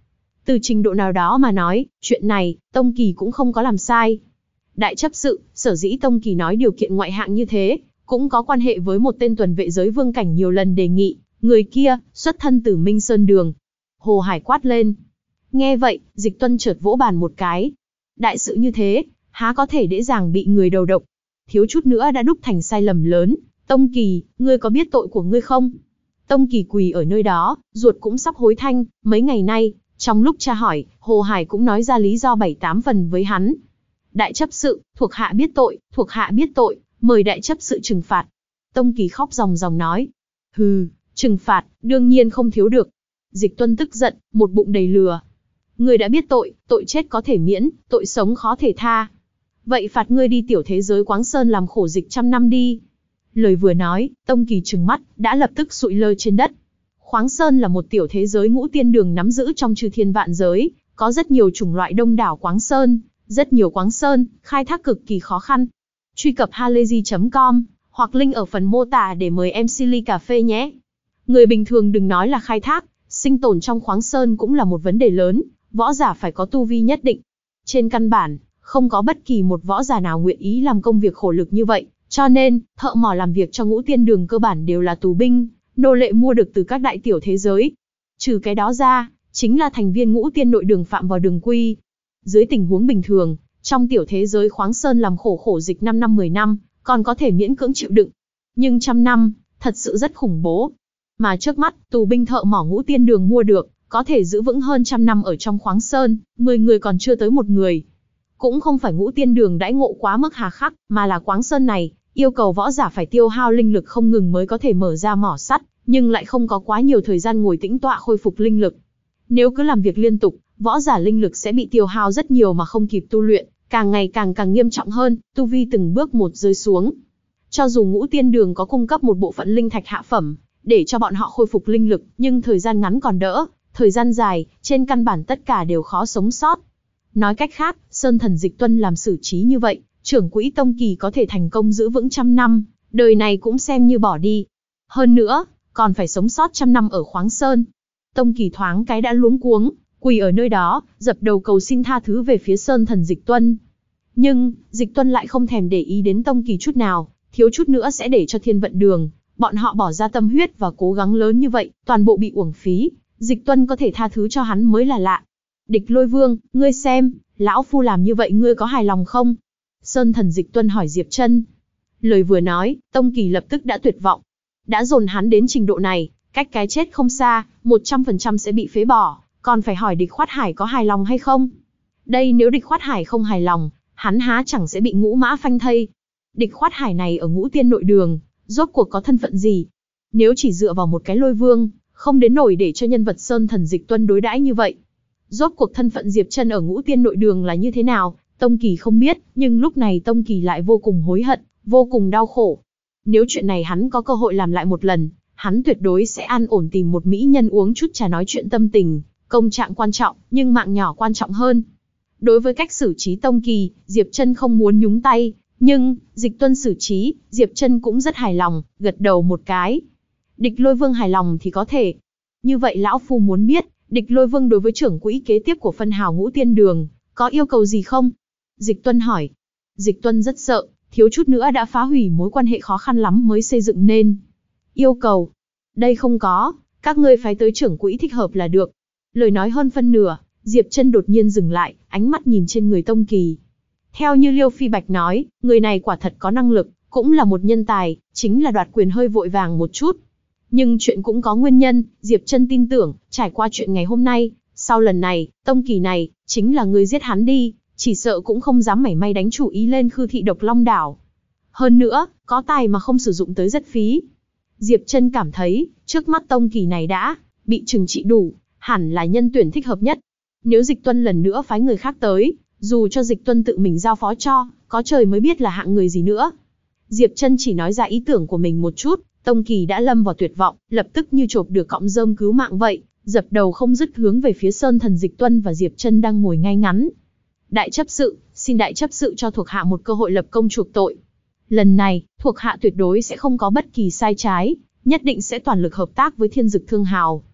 [SPEAKER 1] Từ trình độ nào đó mà nói, chuyện này, Tông Kỳ cũng không có làm sai. Đại chấp sự, sở dĩ Tông Kỳ nói điều kiện ngoại hạng như thế, cũng có quan hệ với một tên tuần vệ giới vương cảnh nhiều lần đề nghị, người kia, xuất thân từ Minh Sơn Đường. Hồ Hải quát lên. Nghe vậy, Dịch Tuân chợt vỗ bàn một cái. Đại sự như thế, há có thể dễ dàng bị người đầu độc. Thiếu chút nữa đã đúc thành sai lầm lớn. Tông Kỳ, ngươi có biết tội của ngươi không? Tông Kỳ quỳ ở nơi đó, ruột cũng sắp hối thanh, mấy ngày nay, trong lúc tra hỏi, Hồ Hải cũng nói ra lý do 7-8 phần với hắn. Đại chấp sự, thuộc hạ biết tội, mời đại chấp sự trừng phạt. Tông Kỳ khóc ròng ròng nói. Hừ, trừng phạt, đương nhiên không thiếu được. Dịch Tuân tức giận, một bụng đầy lừa. Ngươi đã biết tội, tội chết có thể miễn, tội sống khó thể tha. Vậy phạt ngươi đi tiểu thế giới Quáng Sơn làm khổ dịch 100 năm đi. Lời vừa nói, Tông Kỳ trừng mắt, đã lập tức sụi lơ trên đất. Khoáng Sơn là một tiểu thế giới ngũ tiên đường nắm giữ trong chư thiên vạn giới, có rất nhiều chủng loại đông đảo Quáng Sơn, rất nhiều Quáng Sơn, khai thác cực kỳ khó khăn. Truy cập halayzi.com, hoặc link ở phần mô tả để mời MC ly cà phê nhé. Người bình thường đừng nói là khai thác, sinh tồn trong Khoáng Sơn cũng là một vấn đề lớn, võ giả phải có tu vi nhất định. Trên căn bản, không có bất kỳ một võ giả nào nguyện ý làm công việc khổ lực như vậy, cho nên, thợ mỏ làm việc cho ngũ tiên đường cơ bản đều là tù binh, nô lệ mua được từ các đại tiểu thế giới. Trừ cái đó ra, chính là thành viên ngũ tiên nội đường phạm vào đường quy. Dưới tình huống bình thường, trong tiểu thế giới Khoáng Sơn làm khổ dịch 5 năm 10 năm, còn có thể miễn cưỡng chịu đựng. Nhưng 100 năm, thật sự rất khủng bố. Mà trước mắt, tù binh thợ mỏ ngũ tiên đường mua được, có thể giữ vững hơn 100 năm ở trong Khoáng Sơn, 10 người còn chưa tới một người. Cũng không phải ngũ tiên đường đãi ngộ quá mức hà khắc, mà là Quáng Sơn này, yêu cầu võ giả phải tiêu hao linh lực không ngừng mới có thể mở ra mỏ sắt, nhưng lại không có quá nhiều thời gian ngồi tĩnh tọa khôi phục linh lực. Nếu cứ làm việc liên tục, võ giả linh lực sẽ bị tiêu hao rất nhiều mà không kịp tu luyện, càng ngày càng nghiêm trọng hơn, tu vi từng bước một rơi xuống. Cho dù ngũ tiên đường có cung cấp một bộ phận linh thạch hạ phẩm, để cho bọn họ khôi phục linh lực, nhưng thời gian ngắn còn đỡ, thời gian dài, trên căn bản tất cả đều khó sống sót. Nói cách khác, Sơn Thần Dịch Tuân làm xử trí như vậy, trưởng quỹ Tông Kỳ có thể thành công giữ vững 100 năm, đời này cũng xem như bỏ đi. Hơn nữa, còn phải sống sót 100 năm ở Khoáng Sơn. Tông Kỳ thoáng cái đã luống cuống, quỳ ở nơi đó, dập đầu cầu xin tha thứ về phía Sơn Thần Dịch Tuân. Nhưng, Dịch Tuân lại không thèm để ý đến Tông Kỳ chút nào, thiếu chút nữa sẽ để cho Thiên Vận Đường, bọn họ bỏ ra tâm huyết và cố gắng lớn như vậy, toàn bộ bị uổng phí, Dịch Tuân có thể tha thứ cho hắn mới là lạ. Địch Lôi Vương, ngươi xem, lão phu làm như vậy ngươi có hài lòng không? Sơn Thần Dịch Tuân hỏi Diệp Trân. Lời vừa nói, Tông Kỳ lập tức đã tuyệt vọng. Đã dồn hắn đến trình độ này, cách cái chết không xa, 100% sẽ bị phế bỏ, còn phải hỏi Địch Khoát Hải có hài lòng hay không? Đây nếu Địch Khoát Hải không hài lòng, hắn há chẳng sẽ bị ngũ mã phanh thây. Địch Khoát Hải này ở ngũ tiên nội đường, rốt cuộc có thân phận gì? Nếu chỉ dựa vào một cái Lôi Vương, không đến nổi để cho nhân vật Sơn Thần Dịch Tuân đối đãi như vậy. Rốt cuộc thân phận Diệp Trân ở ngũ tiên nội đường là như thế nào, Tông Kỳ không biết, nhưng lúc này Tông Kỳ lại vô cùng hối hận, vô cùng đau khổ. Nếu chuyện này hắn có cơ hội làm lại một lần, hắn tuyệt đối sẽ an ổn tìm một mỹ nhân uống chút trà nói chuyện tâm tình, công trạng quan trọng, nhưng mạng nhỏ quan trọng hơn. Đối với cách xử trí Tông Kỳ, Diệp Trân không muốn nhúng tay, nhưng, Dịch Tuân xử trí, Diệp Trân cũng rất hài lòng, gật đầu một cái. Địch Lôi Vương hài lòng thì có thể. Như vậy lão phu muốn biết, Địch Lôi Vương đối với trưởng quỹ kế tiếp của phân hào ngũ tiên đường, có yêu cầu gì không? Dịch Tuân hỏi. Dịch Tuân rất sợ, thiếu chút nữa đã phá hủy mối quan hệ khó khăn lắm mới xây dựng nên. Yêu cầu? Đây không có, các ngươi phái tới trưởng quỹ thích hợp là được. Lời nói hơn phân nửa, Diệp Trân đột nhiên dừng lại, ánh mắt nhìn trên người Tông Kỳ. Theo như Liêu Phi Bạch nói, người này quả thật có năng lực, cũng là một nhân tài, chính là đoạt quyền hơi vội vàng một chút. Nhưng chuyện cũng có nguyên nhân, Diệp Trân tin tưởng, trải qua chuyện ngày hôm nay, sau lần này, Tông Kỳ này, chính là người giết hắn đi, chỉ sợ cũng không dám mảy may đánh chủ ý lên Khư Thị Độc Long Đảo. Hơn nữa, có tài mà không sử dụng tới rất phí. Diệp Trân cảm thấy, trước mắt Tông Kỳ này đã bị trừng trị đủ, hẳn là nhân tuyển thích hợp nhất. Nếu Dịch Tuân lần nữa phái người khác tới, dù cho Dịch Tuân tự mình giao phó cho, có trời mới biết là hạng người gì nữa. Diệp Trân chỉ nói ra ý tưởng của mình một chút, Tông Kỳ đã lâm vào tuyệt vọng, lập tức như chộp được cọng rơm cứu mạng vậy, dập đầu không dứt hướng về phía Sơn Thần Dịch Tuân và Diệp Trân đang ngồi ngay ngắn. Đại chấp sự, xin đại chấp sự cho thuộc hạ một cơ hội lập công chuộc tội. Lần này, thuộc hạ tuyệt đối sẽ không có bất kỳ sai trái, nhất định sẽ toàn lực hợp tác với Thiên Dực Thương Hào.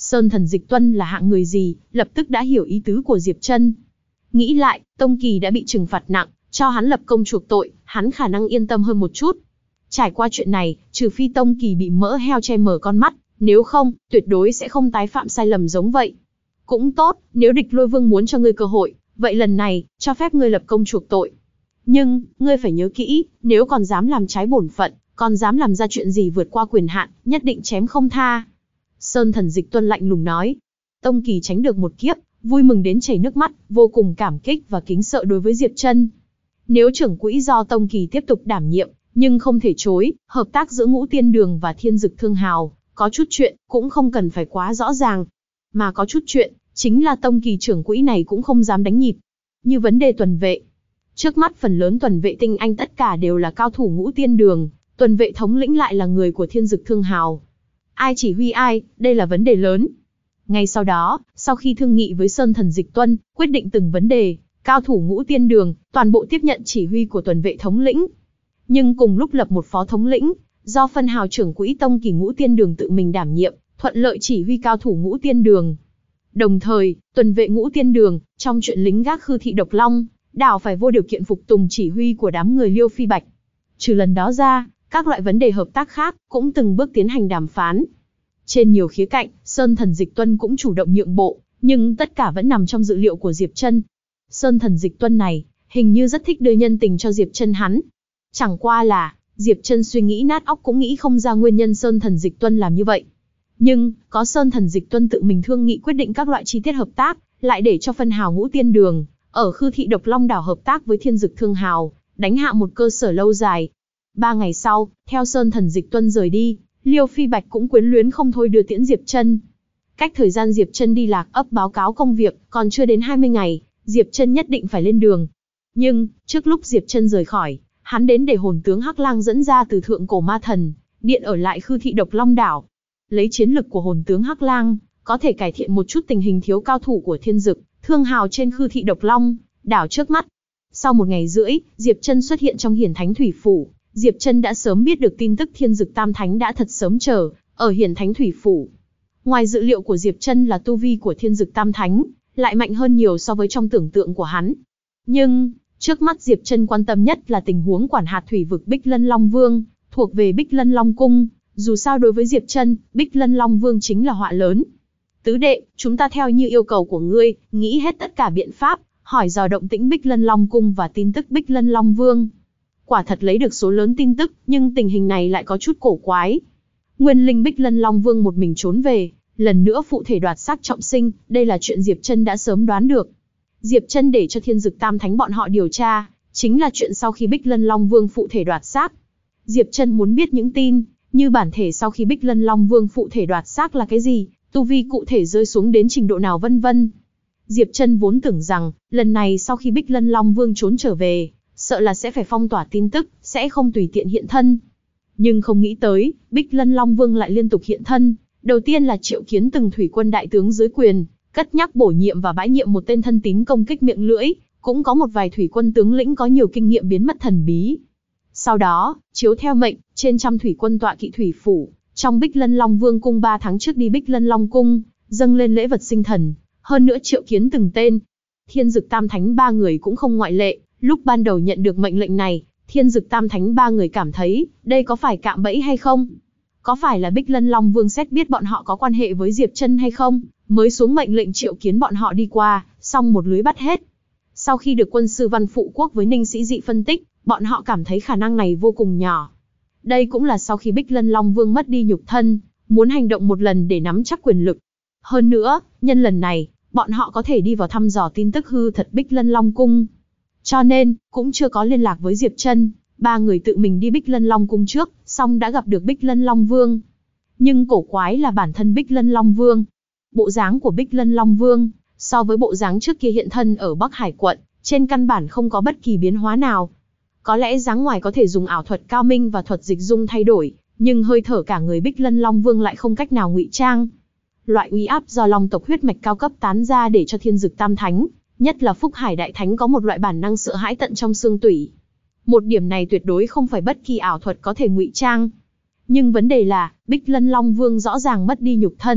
[SPEAKER 1] Sơn Thần Dịch Tuân là hạng người gì, lập tức đã hiểu ý tứ của Diệp Trân. Nghĩ lại, Tông Kỳ đã bị trừng phạt nặng, cho hắn lập công chuộc tội, hắn khả năng yên tâm hơn một chút. Trải qua chuyện này, trừ phi Tông Kỳ bị mỡ heo che mờ con mắt, nếu không, tuyệt đối sẽ không tái phạm sai lầm giống vậy. Cũng tốt, nếu địch Lôi Vương muốn cho ngươi cơ hội, vậy lần này, cho phép ngươi lập công chuộc tội. Nhưng, ngươi phải nhớ kỹ, nếu còn dám làm trái bổn phận, còn dám làm ra chuyện gì vượt qua quyền hạn, nhất định chém không tha. Sơn Thần Dịch Tuân lạnh lùng nói. Tông Kỳ tránh được một kiếp, vui mừng đến chảy nước mắt, vô cùng cảm kích và kính sợ đối với Diệp Trân. Nếu trưởng quỹ do Tông Kỳ tiếp tục đảm nhiệm, nhưng không thể chối, hợp tác giữa Ngũ Tiên Đường và Thiên Dực Thương Hào, có chút chuyện, cũng không cần phải quá rõ ràng. Mà có chút chuyện, chính là Tông Kỳ trưởng quỹ này cũng không dám đánh nhịp. Như vấn đề tuần vệ. Trước mắt phần lớn tuần vệ tinh anh tất cả đều là cao thủ Ngũ Tiên Đường, tuần vệ thống lĩnh lại là người của Thiên Dực Thương Hào. Ai chỉ huy ai, đây là vấn đề lớn. Ngay sau đó, sau khi thương nghị với Sơn Thần Dịch Tuân, quyết định từng vấn đề, cao thủ Ngũ Tiên Đường, toàn bộ tiếp nhận chỉ huy của tuần vệ thống lĩnh. Nhưng cùng lúc lập một phó thống lĩnh, do phân hào trưởng quỹ Tông Kỳ Ngũ Tiên Đường tự mình đảm nhiệm, thuận lợi chỉ huy cao thủ Ngũ Tiên Đường. Đồng thời, tuần vệ Ngũ Tiên Đường, trong chuyện lính gác Khư Thị Độc Long, đảo phải vô điều kiện phục tùng chỉ huy của đám người Liêu Phi Bạch. Trừ lần đó ra, các loại vấn đề hợp tác khác cũng từng bước tiến hành đàm phán. Trên nhiều khía cạnh, Sơn Thần Dịch Tuân cũng chủ động nhượng bộ, nhưng tất cả vẫn nằm trong dự liệu của Diệp Trân. Sơn Thần Dịch Tuân này, hình như rất thích đưa nhân tình cho Diệp Trân hắn. Chẳng qua là, Diệp Trân suy nghĩ nát óc cũng nghĩ không ra nguyên nhân Sơn Thần Dịch Tuân làm như vậy. Nhưng, có Sơn Thần Dịch Tuân tự mình thương nghị quyết định các loại chi tiết hợp tác, lại để cho phân hào Ngũ Tiên Đường, ở Khư Thị Độc Long đảo hợp tác với Thiên Dực Thương Hào, đánh hạ một cơ sở lâu dài. 3 ngày sau, theo Sơn Thần Dịch Tuân rời đi, Liêu Phi Bạch cũng quyến luyến không thôi đưa tiễn Diệp Trân. Cách thời gian Diệp Trân đi Lạc Ấp báo cáo công việc, còn chưa đến 20 ngày, Diệp Trân nhất định phải lên đường. Nhưng, trước lúc Diệp Trân rời khỏi, hắn đến để hồn tướng Hắc Lang dẫn ra từ Thượng Cổ Ma Thần Điện ở lại Khư Thị Độc Long đảo. Lấy chiến lực của hồn tướng Hắc Lang, có thể cải thiện một chút tình hình thiếu cao thủ của Thiên Dực Thương Hào trên Khư Thị Độc Long đảo trước mắt. Sau 1 ngày rưỡi, Diệp Trân xuất hiện trong Hiển Thánh Thủy Phủ. Diệp Trân đã sớm biết được tin tức Thiên Dực Tam Thánh đã thật sớm chờ ở Hiển Thánh Thủy Phủ. Ngoài dự liệu của Diệp Trân là tu vi của Thiên Dực Tam Thánh lại mạnh hơn nhiều so với trong tưởng tượng của hắn. Nhưng, trước mắt Diệp Trân quan tâm nhất là tình huống quản hạt thủy vực Bích Lân Long Vương, thuộc về Bích Lân Long Cung. Dù sao đối với Diệp Trân, Bích Lân Long Vương chính là họa lớn. Tứ đệ, chúng ta theo như yêu cầu của ngươi, nghĩ hết tất cả biện pháp, hỏi dò động tĩnh Bích Lân Long Cung và tin tức Bích Lân Long Vương. Quả thật lấy được số lớn tin tức, nhưng tình hình này lại có chút cổ quái. Nguyên linh Bích Lân Long Vương một mình trốn về, lần nữa phụ thể đoạt xác trọng sinh, đây là chuyện Diệp Trân đã sớm đoán được. Diệp Trân để cho Thiên Dực Tam Thánh bọn họ điều tra, chính là chuyện sau khi Bích Lân Long Vương phụ thể đoạt xác. Diệp Trân muốn biết những tin, như bản thể sau khi Bích Lân Long Vương phụ thể đoạt xác là cái gì, tu vi cụ thể rơi xuống đến trình độ nào vân vân. Diệp Trân vốn tưởng rằng, lần này sau khi Bích Lân Long Vương trốn trở về, sợ là sẽ phải phong tỏa tin tức, sẽ không tùy tiện hiện thân. Nhưng không nghĩ tới, Bích Lân Long Vương lại liên tục hiện thân. Đầu tiên là triệu kiến từng thủy quân đại tướng dưới quyền, cất nhắc bổ nhiệm và bãi nhiệm một tên thân tín công kích miệng lưỡi, cũng có một vài thủy quân tướng lĩnh có nhiều kinh nghiệm biến mất thần bí. Sau đó, chiếu theo mệnh, trên trăm thủy quân tọa kỵ thủy phủ, trong Bích Lân Long Vương cung 3 tháng trước đi Bích Lân Long cung, dâng lên lễ vật sinh thần, hơn nữa triệu kiến từng tên. Thiên Dực Tam Thánh 3 người cũng không ngoại lệ, lúc ban đầu nhận được mệnh lệnh này, Thiên Dực Tam Thánh 3 người cảm thấy, đây có phải cạm bẫy hay không? Có phải là Bích Lân Long Vương xét biết bọn họ có quan hệ với Diệp Trân hay không, mới xuống mệnh lệnh triệu kiến bọn họ đi qua, xong một lưới bắt hết. Sau khi được quân sư Văn Phụ Quốc với Ninh Sĩ Dị phân tích, bọn họ cảm thấy khả năng này vô cùng nhỏ. Đây cũng là sau khi Bích Lân Long Vương mất đi nhục thân, muốn hành động một lần để nắm chắc quyền lực. Hơn nữa, nhân lần này, bọn họ có thể đi vào thăm dò tin tức hư thật Bích Lân Long Cung. Cho nên, cũng chưa có liên lạc với Diệp Trân, 3 người tự mình đi Bích Lân Long Cung trước, xong đã gặp được Bích Lân Long Vương. Nhưng cổ quái là bản thân Bích Lân Long Vương. Bộ dáng của Bích Lân Long Vương, so với bộ dáng trước kia hiện thân ở Bắc Hải quận, trên căn bản không có bất kỳ biến hóa nào. Có lẽ dáng ngoài có thể dùng ảo thuật cao minh và thuật dịch dung thay đổi, nhưng hơi thở cả người Bích Lân Long Vương lại không cách nào ngụy trang. Loại uy áp do Long tộc huyết mạch cao cấp tán ra để cho Thiên Dực Tam Thánh, nhất là Phúc Hải Đại Thánh có một loại bản năng sợ hãi tận trong xương tủy. Một điểm này tuyệt đối không phải bất kỳ ảo thuật có thể ngụy trang. Nhưng vấn đề là, Bích Lân Long Vương rõ ràng mất đi nhục thân,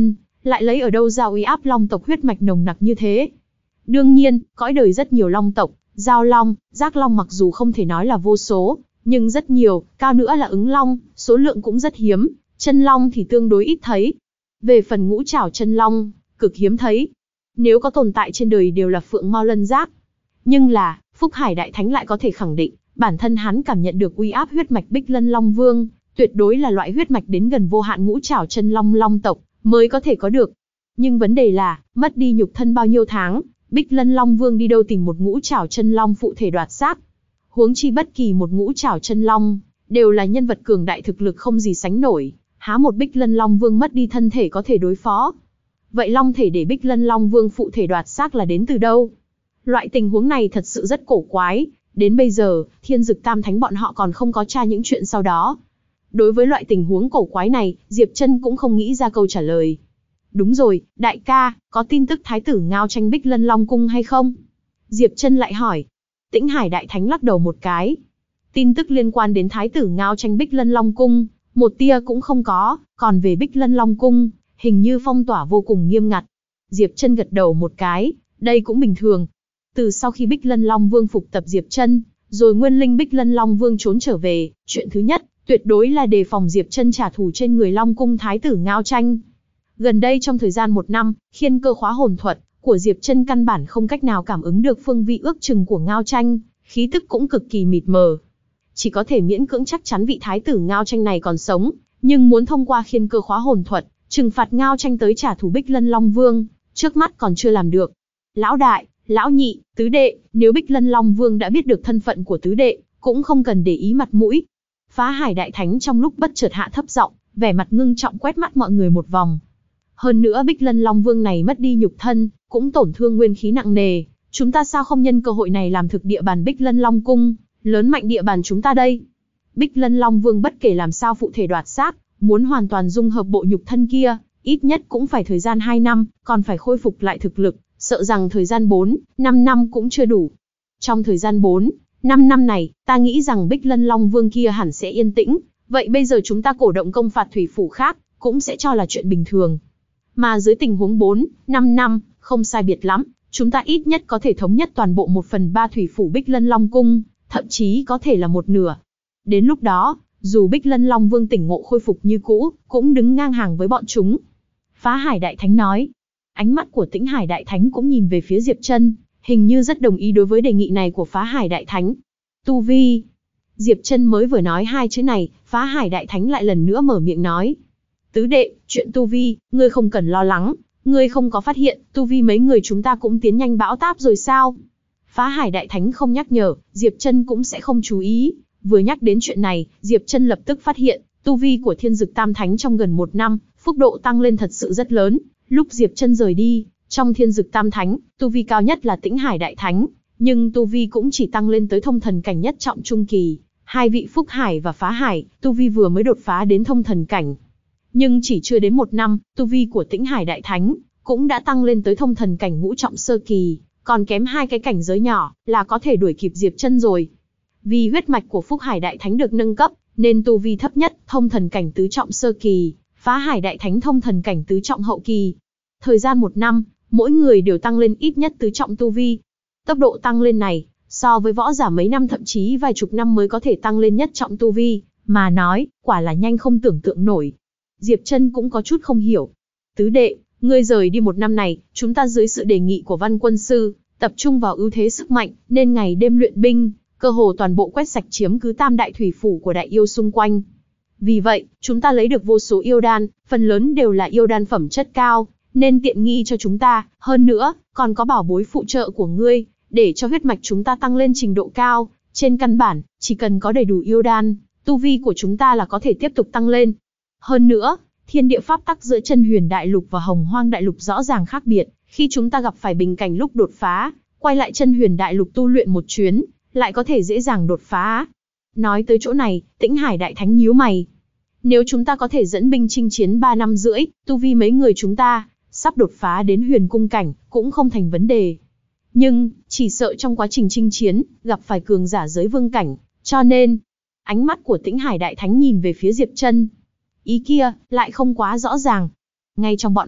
[SPEAKER 1] lại lấy ở đâu ra uy áp long tộc huyết mạch nồng nặc như thế? Đương nhiên, cõi đời rất nhiều long tộc, giao long, giác long mặc dù không thể nói là vô số, nhưng rất nhiều, cao nữa là ứng long, số lượng cũng rất hiếm, chân long thì tương đối ít thấy. Về phần ngũ trảo chân long, cực hiếm thấy. Nếu có tồn tại trên đời đều là phượng mao lân giác. Nhưng là, Phúc Hải Đại Thánh lại có thể khẳng định, bản thân hắn cảm nhận được uy áp huyết mạch Bích Lân Long Vương, tuyệt đối là loại huyết mạch đến gần vô hạn ngũ trảo chân long long tộc mới có thể có được. Nhưng vấn đề là, mất đi nhục thân bao nhiêu tháng, Bích Lân Long Vương đi đâu tìm một ngũ trảo chân long phụ thể đoạt xác? Huống chi bất kỳ một ngũ trảo chân long đều là nhân vật cường đại thực lực không gì sánh nổi, há một Bích Lân Long Vương mất đi thân thể có thể đối phó? Vậy long thể để Bích Lân Long Vương phụ thể đoạt xác là đến từ đâu? Loại tình huống này thật sự rất cổ quái, đến bây giờ, Thiên Dực Tam Thánh bọn họ còn không có tra những chuyện sau đó. Đối với loại tình huống cổ quái này, Diệp Trân cũng không nghĩ ra câu trả lời. Đúng rồi, đại ca, có tin tức Thái tử Ngao tranh Bích Lân Long Cung hay không? Diệp Trân lại hỏi. Tĩnh Hải Đại Thánh lắc đầu một cái. Tin tức liên quan đến Thái tử Ngao tranh Bích Lân Long Cung, một tia cũng không có, còn về Bích Lân Long Cung, hình như phong tỏa vô cùng nghiêm ngặt. Diệp Trân gật đầu một cái, đây cũng bình thường. Từ sau khi Bích Lân Long Vương phục tập Diệp Trân, rồi nguyên linh Bích Lân Long Vương trốn trở về, chuyện thứ nhất, tuyệt đối là đề phòng Diệp Trân trả thù trên người Long Cung Thái tử Ngao tranh. Gần đây trong thời gian 1 năm, khiên cơ khóa hồn thuật của Diệp Trân căn bản không cách nào cảm ứng được phương vị ước chừng của Ngao tranh, khí tức cũng cực kỳ mịt mờ. Chỉ có thể miễn cưỡng chắc chắn vị Thái tử Ngao tranh này còn sống, nhưng muốn thông qua khiên cơ khóa hồn thuật, trừng phạt Ngao tranh tới trả thù Bích Lân Long Vương, trước mắt còn chưa làm được. Lão đại, lão nhị, tứ đệ, nếu Bích Lân Long Vương đã biết được thân phận của tứ đệ, cũng không cần để ý mặt mũi. Phá Hải Đại Thánh trong lúc bất chợt hạ thấp giọng, vẻ mặt ngưng trọng quét mắt mọi người một vòng. Hơn nữa Bích Lân Long Vương này mất đi nhục thân, cũng tổn thương nguyên khí nặng nề, chúng ta sao không nhân cơ hội này làm thực địa bàn Bích Lân Long Cung, lớn mạnh địa bàn chúng ta đây. Bích Lân Long Vương bất kể làm sao phụ thể đoạt xác, muốn hoàn toàn dung hợp bộ nhục thân kia, ít nhất cũng phải thời gian 2 năm, còn phải khôi phục lại thực lực, sợ rằng thời gian 4, 5 năm cũng chưa đủ. Trong thời gian 4, 5 năm này, ta nghĩ rằng Bích Lân Long Vương kia hẳn sẽ yên tĩnh, vậy bây giờ chúng ta cổ động công phạt thủy phủ khác, cũng sẽ cho là chuyện bình thường. Mà dưới tình huống 4, 5 năm, không sai biệt lắm, chúng ta ít nhất có thể thống nhất toàn bộ 1/3 thủy phủ Bích Lân Long Cung, thậm chí có thể là 1/2. Đến lúc đó, dù Bích Lân Long Vương tỉnh ngộ khôi phục như cũ, cũng đứng ngang hàng với bọn chúng. Phá Hải Đại Thánh nói. Ánh mắt của Tĩnh Hải Đại Thánh cũng nhìn về phía Diệp Trân, hình như rất đồng ý đối với đề nghị này của Phá Hải Đại Thánh. Tu vi. Diệp Trân mới vừa nói 2 chữ này, Phá Hải Đại Thánh lại lần nữa mở miệng nói. Tứ đệ, chuyện tu vi, ngươi không cần lo lắng, ngươi không có phát hiện, tu vi mấy người chúng ta cũng tiến nhanh bão táp rồi sao? Phá Hải Đại Thánh không nhắc nhở, Diệp Trân cũng sẽ không chú ý. Vừa nhắc đến chuyện này, Diệp Trân lập tức phát hiện, tu vi của Thiên Dực Tam Thánh trong gần 1 năm, phúc độ tăng lên thật sự rất lớn. Lúc Diệp Trân rời đi, trong Thiên Dực Tam Thánh, tu vi cao nhất là Tĩnh Hải Đại Thánh, nhưng tu vi cũng chỉ tăng lên tới thông thần cảnh nhất trọng trung kỳ. Hai vị Phúc Hải và Phá Hải, tu vi vừa mới đột phá đến thông thần cảnh. Nhưng chỉ chưa đến 1 năm, tu vi của Tĩnh Hải Đại Thánh cũng đã tăng lên tới thông thần cảnh ngũ trọng sơ kỳ, còn kém 2 cái cảnh giới nhỏ là có thể đuổi kịp Diệp Trân rồi. Vì huyết mạch của Phúc Hải Đại Thánh được nâng cấp, nên tu vi thấp nhất thông thần cảnh tứ trọng sơ kỳ, Phá Hải Đại Thánh thông thần cảnh tứ trọng hậu kỳ. Thời gian 1 năm, mỗi người đều tăng lên ít nhất tứ trọng tu vi. Tốc độ tăng lên này, so với võ giả mấy năm thậm chí vài chục năm mới có thể tăng lên nhất trọng tu vi, mà nói, quả là nhanh không tưởng tượng nổi. Diệp Trân cũng có chút không hiểu. Tứ đệ, ngươi rời đi 1 năm này, chúng ta dưới sự đề nghị của Văn Quân Sư, tập trung vào ưu thế sức mạnh, nên ngày đêm luyện binh, cơ hồ toàn bộ quét sạch chiếm cứ Tam Đại Thủy Phủ của đại yêu xung quanh. Vì vậy, chúng ta lấy được vô số yêu đan, phần lớn đều là yêu đan phẩm chất cao, nên tiện nghi cho chúng ta, hơn nữa, còn có bảo bối phụ trợ của ngươi, để cho huyết mạch chúng ta tăng lên trình độ cao. Trên căn bản, chỉ cần có đầy đủ yêu đan, tu vi của chúng ta là có thể tiếp tục tăng lên. Hơn nữa, thiên địa pháp tắc giữa Chân Huyền Đại Lục và Hồng Hoang Đại Lục rõ ràng khác biệt, khi chúng ta gặp phải bình cảnh lúc đột phá, quay lại Chân Huyền Đại Lục tu luyện một chuyến, lại có thể dễ dàng đột phá. Nói tới chỗ này, Tĩnh Hải Đại Thánh nhíu mày. Nếu chúng ta có thể dẫn binh chinh chiến 3 năm rưỡi, tu vi mấy người chúng ta sắp đột phá đến huyền cung cảnh, cũng không thành vấn đề. Nhưng, chỉ sợ trong quá trình chinh chiến, gặp phải cường giả giới vương cảnh, cho nên, ánh mắt của Tĩnh Hải Đại Thánh nhìn về phía Diệp Trân. Ý kia, lại không quá rõ ràng. Ngay trong bọn họ,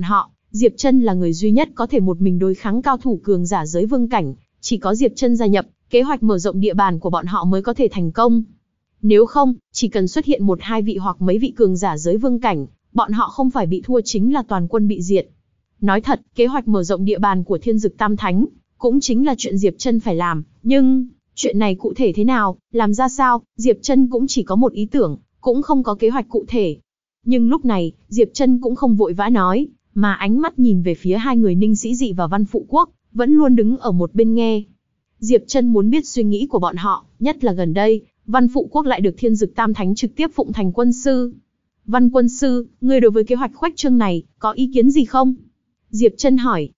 [SPEAKER 1] Diệp Trân là người duy nhất có thể một mình đối kháng cao thủ cường giả giới vương cảnh, chỉ có Diệp Trân gia nhập, kế hoạch mở rộng địa bàn của bọn họ mới có thể thành công. Nếu không, chỉ cần xuất hiện 1-2 vị hoặc mấy vị cường giả giới vương cảnh, bọn họ không phải bị thua chính là toàn quân bị diệt. Nói thật, kế hoạch mở rộng địa bàn của Thiên Dực Tam Thánh, cũng chính là chuyện Diệp Trân phải làm, nhưng chuyện này cụ thể thế nào, làm ra sao, Diệp Trân cũng chỉ có một ý tưởng, cũng không có kế hoạch cụ thể. Nhưng lúc này, Diệp Trân cũng không vội vã nói, mà ánh mắt nhìn về phía hai người Ninh Sĩ Dị và Văn Phụ Quốc, vẫn luôn đứng ở một bên nghe. Diệp Trân muốn biết suy nghĩ của bọn họ, nhất là gần đây, Văn Phụ Quốc lại được Thiên Dực Tam Thánh trực tiếp phụng thành quân sư. Văn quân sư, ngươi đối với kế hoạch khuếch trương này, có ý kiến gì không? Diệp Trân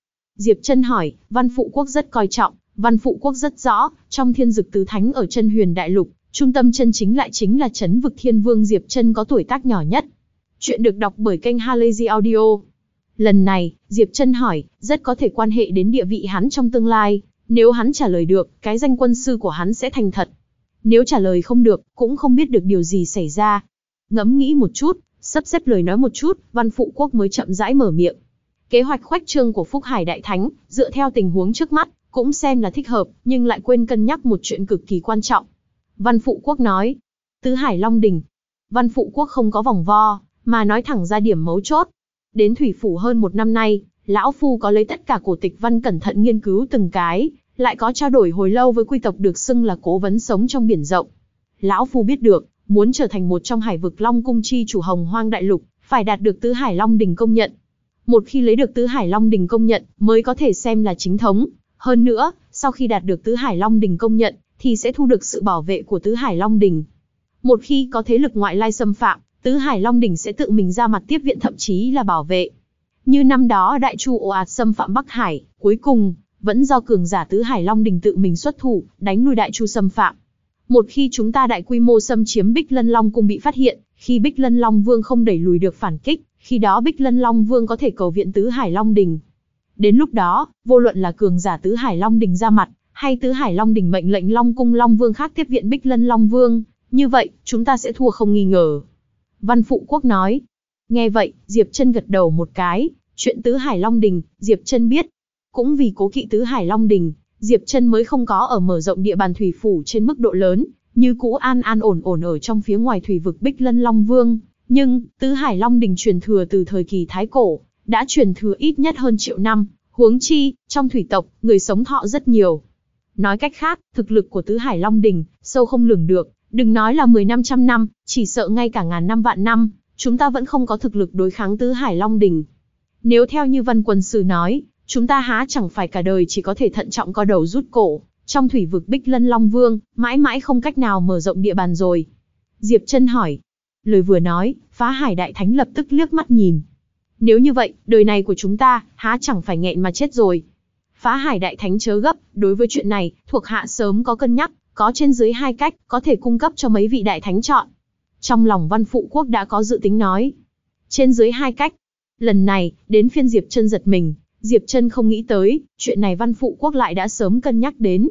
[SPEAKER 1] hỏi, Văn Phụ Quốc rất coi trọng, Văn Phụ Quốc rất rõ, trong Thiên Dực Tứ Thánh ở Chân Huyền Đại Lục, trung tâm chân chính lại chính là Trấn Vực Thiên Vương Diệp Trân có tuổi tác nhỏ nhất. Chuyện được đọc bởi kênh Halazy Audio. Lần này, Diệp Trân hỏi, rất có thể quan hệ đến địa vị hắn trong tương lai, nếu hắn trả lời được, cái danh quân sư của hắn sẽ thành thật. Nếu trả lời không được, cũng không biết được điều gì xảy ra. Ngẫm nghĩ một chút, sắp xếp lời nói một chút, Văn Phụ Quốc mới chậm rãi mở miệng. Kế hoạch khuếch trương của Phúc Hải Đại Thánh, dựa theo tình huống trước mắt, cũng xem là thích hợp, nhưng lại quên cân nhắc một chuyện cực kỳ quan trọng. Văn Phụ Quốc nói, Tứ Hải Long Đỉnh. Văn Phụ Quốc không có vòng vo, mà nói thẳng ra điểm mấu chốt. Đến Thủy Phủ hơn 1 năm nay, Lão Phu có lấy tất cả cổ tịch văn cẩn thận nghiên cứu từng cái, lại có trao đổi hồi lâu với quy tộc được xưng là cố vấn sống trong biển rộng. Lão Phu biết được, muốn trở thành một trong Hải vực Long Cung chi chủ Hồng Hoang Đại Lục, phải đạt được Tứ Hải Long Đỉnh công nhận. Một khi lấy được Tứ Hải Long Đỉnh công nhận, mới có thể xem là chính thống. Hơn nữa, sau khi đạt được Tứ Hải Long Đỉnh công nhận, thì sẽ thu được sự bảo vệ của Tứ Hải Long Đỉnh. Một khi có thế lực ngoại lai xâm phạm, Tứ Hải Long Đỉnh sẽ tự mình ra mặt tiếp viện, thậm chí là bảo vệ. Như năm đó Đại Chu ồ ạt xâm phạm Bắc Hải, cuối cùng vẫn do cường giả Tứ Hải Long Đỉnh tự mình xuất thủ, đánh lui Đại Chu xâm phạm. Một khi chúng ta đại quy mô xâm chiếm Bích Lân Long Cung bị phát hiện, khi Bích Lân Long Vương không đẩy lùi được phản kích, khi đó Bích Lân Long Vương có thể cầu viện Tứ Hải Long Đỉnh. Đến lúc đó, vô luận là cường giả Tứ Hải Long Đỉnh ra mặt, hay Tứ Hải Long Đỉnh mệnh lệnh Long Cung Long Vương khác tiếp viện Bích Lân Long Vương, như vậy, chúng ta sẽ thua không nghi ngờ. Văn Phụ Quốc nói. Nghe vậy, Diệp Trân gật đầu một cái, chuyện Tứ Hải Long Đỉnh, Diệp Trân biết. Cũng vì cố kỵ Tứ Hải Long Đỉnh, Diệp Trân mới không có ở mở rộng địa bàn thủy phủ trên mức độ lớn, như cũ an ổn ở trong phía ngoài thủy vực Bích Lân Long Vương. Nhưng, Tứ Hải Long Đỉnh truyền thừa từ thời kỳ Thái Cổ, đã truyền thừa ít nhất hơn 1 triệu năm, huống chi, trong thủy tộc, người sống thọ rất nhiều. Nói cách khác, thực lực của Tứ Hải Long Đỉnh, sâu không lường được, đừng nói là 10-500 năm, chỉ sợ ngay cả ngàn năm vạn năm, chúng ta vẫn không có thực lực đối kháng Tứ Hải Long Đỉnh. Nếu theo như Văn Quân Sư nói, chúng ta há chẳng phải cả đời chỉ có thể thận trọng co đầu rút cổ, trong thủy vực Bích Lân Long Vương, mãi mãi không cách nào mở rộng địa bàn rồi. Diệp Trân hỏi. Lời vừa nói, Phá Hải Đại Thánh lập tức liếc mắt nhìn. Nếu như vậy, đời này của chúng ta, há chẳng phải nghẹn mà chết rồi. Phá Hải Đại Thánh chớ gấp, đối với chuyện này, thuộc hạ sớm có cân nhắc, có trên dưới 2 cách, có thể cung cấp cho mấy vị Đại Thánh chọn. Trong lòng Văn Phụ Quốc đã có dự tính nói. Trên dưới 2 cách. Lần này, đến phiên Diệp Trân giật mình, Diệp Trân không nghĩ tới, chuyện này Văn Phụ Quốc lại đã sớm cân nhắc đến.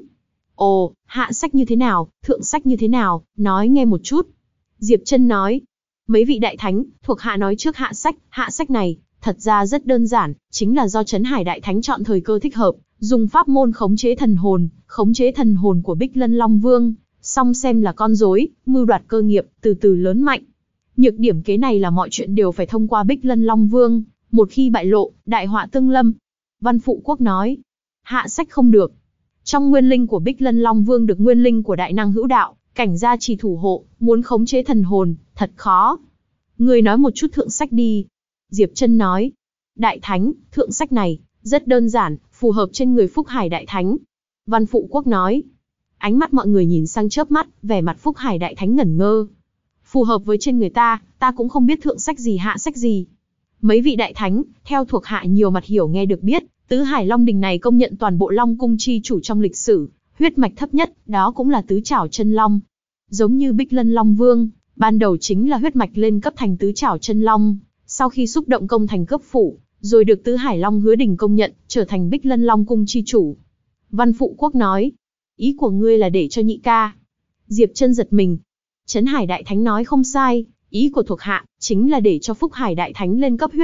[SPEAKER 1] Ồ, hạ sách như thế nào, thượng sách như thế nào, nói nghe một chút. Diệp Trân nói. Mấy vị Đại Thánh, thuộc hạ nói trước hạ sách này, thật ra rất đơn giản, chính là do Trấn Hải Đại Thánh chọn thời cơ thích hợp, dùng pháp môn khống chế thần hồn của Bích Lân Long Vương, song xem là con rối, mưu đoạt cơ nghiệp, từ từ lớn mạnh. Nhược điểm kế này là mọi chuyện đều phải thông qua Bích Lân Long Vương, một khi bại lộ, đại họa tương lâm. Văn Phụ Quốc nói, hạ sách không được. Trong nguyên linh của Bích Lân Long Vương được nguyên linh của đại năng hữu đạo, cảnh gia trì thủ hộ, muốn khống chế thần hồn, thật khó. Người nói một chút thượng sách đi. Diệp Trân nói, Đại Thánh, thượng sách này, rất đơn giản, phù hợp trên người Phúc Hải Đại Thánh. Văn Phụ Quốc nói, ánh mắt mọi người nhìn sang chớp mắt, vẻ mặt Phúc Hải Đại Thánh ngẩn ngơ. Phù hợp với trên người ta cũng không biết thượng sách gì hạ sách gì. Mấy vị Đại Thánh, theo thuộc hạ nhiều mặt hiểu nghe được biết, Tứ Hải Long Đỉnh này công nhận toàn bộ Long Cung chi chủ trong lịch sử, huyết mạch thấp nhất, đó cũng là tứ trảo chân long. Giống như Bích Lân Long Vương, ban đầu chính là huyết mạch lên cấp thành tứ trảo chân long, sau khi xúc động công thành cấp phủ, rồi được Tứ Hải Long Hứa Đỉnh công nhận, trở thành Bích Lân Long Cung chi chủ. Văn Phụ Quốc nói, ý của ngươi là để cho nhị ca. Diệp Trân giật mình. Trấn Hải Đại Thánh nói không sai, ý của thuộc hạ, chính là để cho Phúc Hải Đại Thánh lên cấp huyết mạch,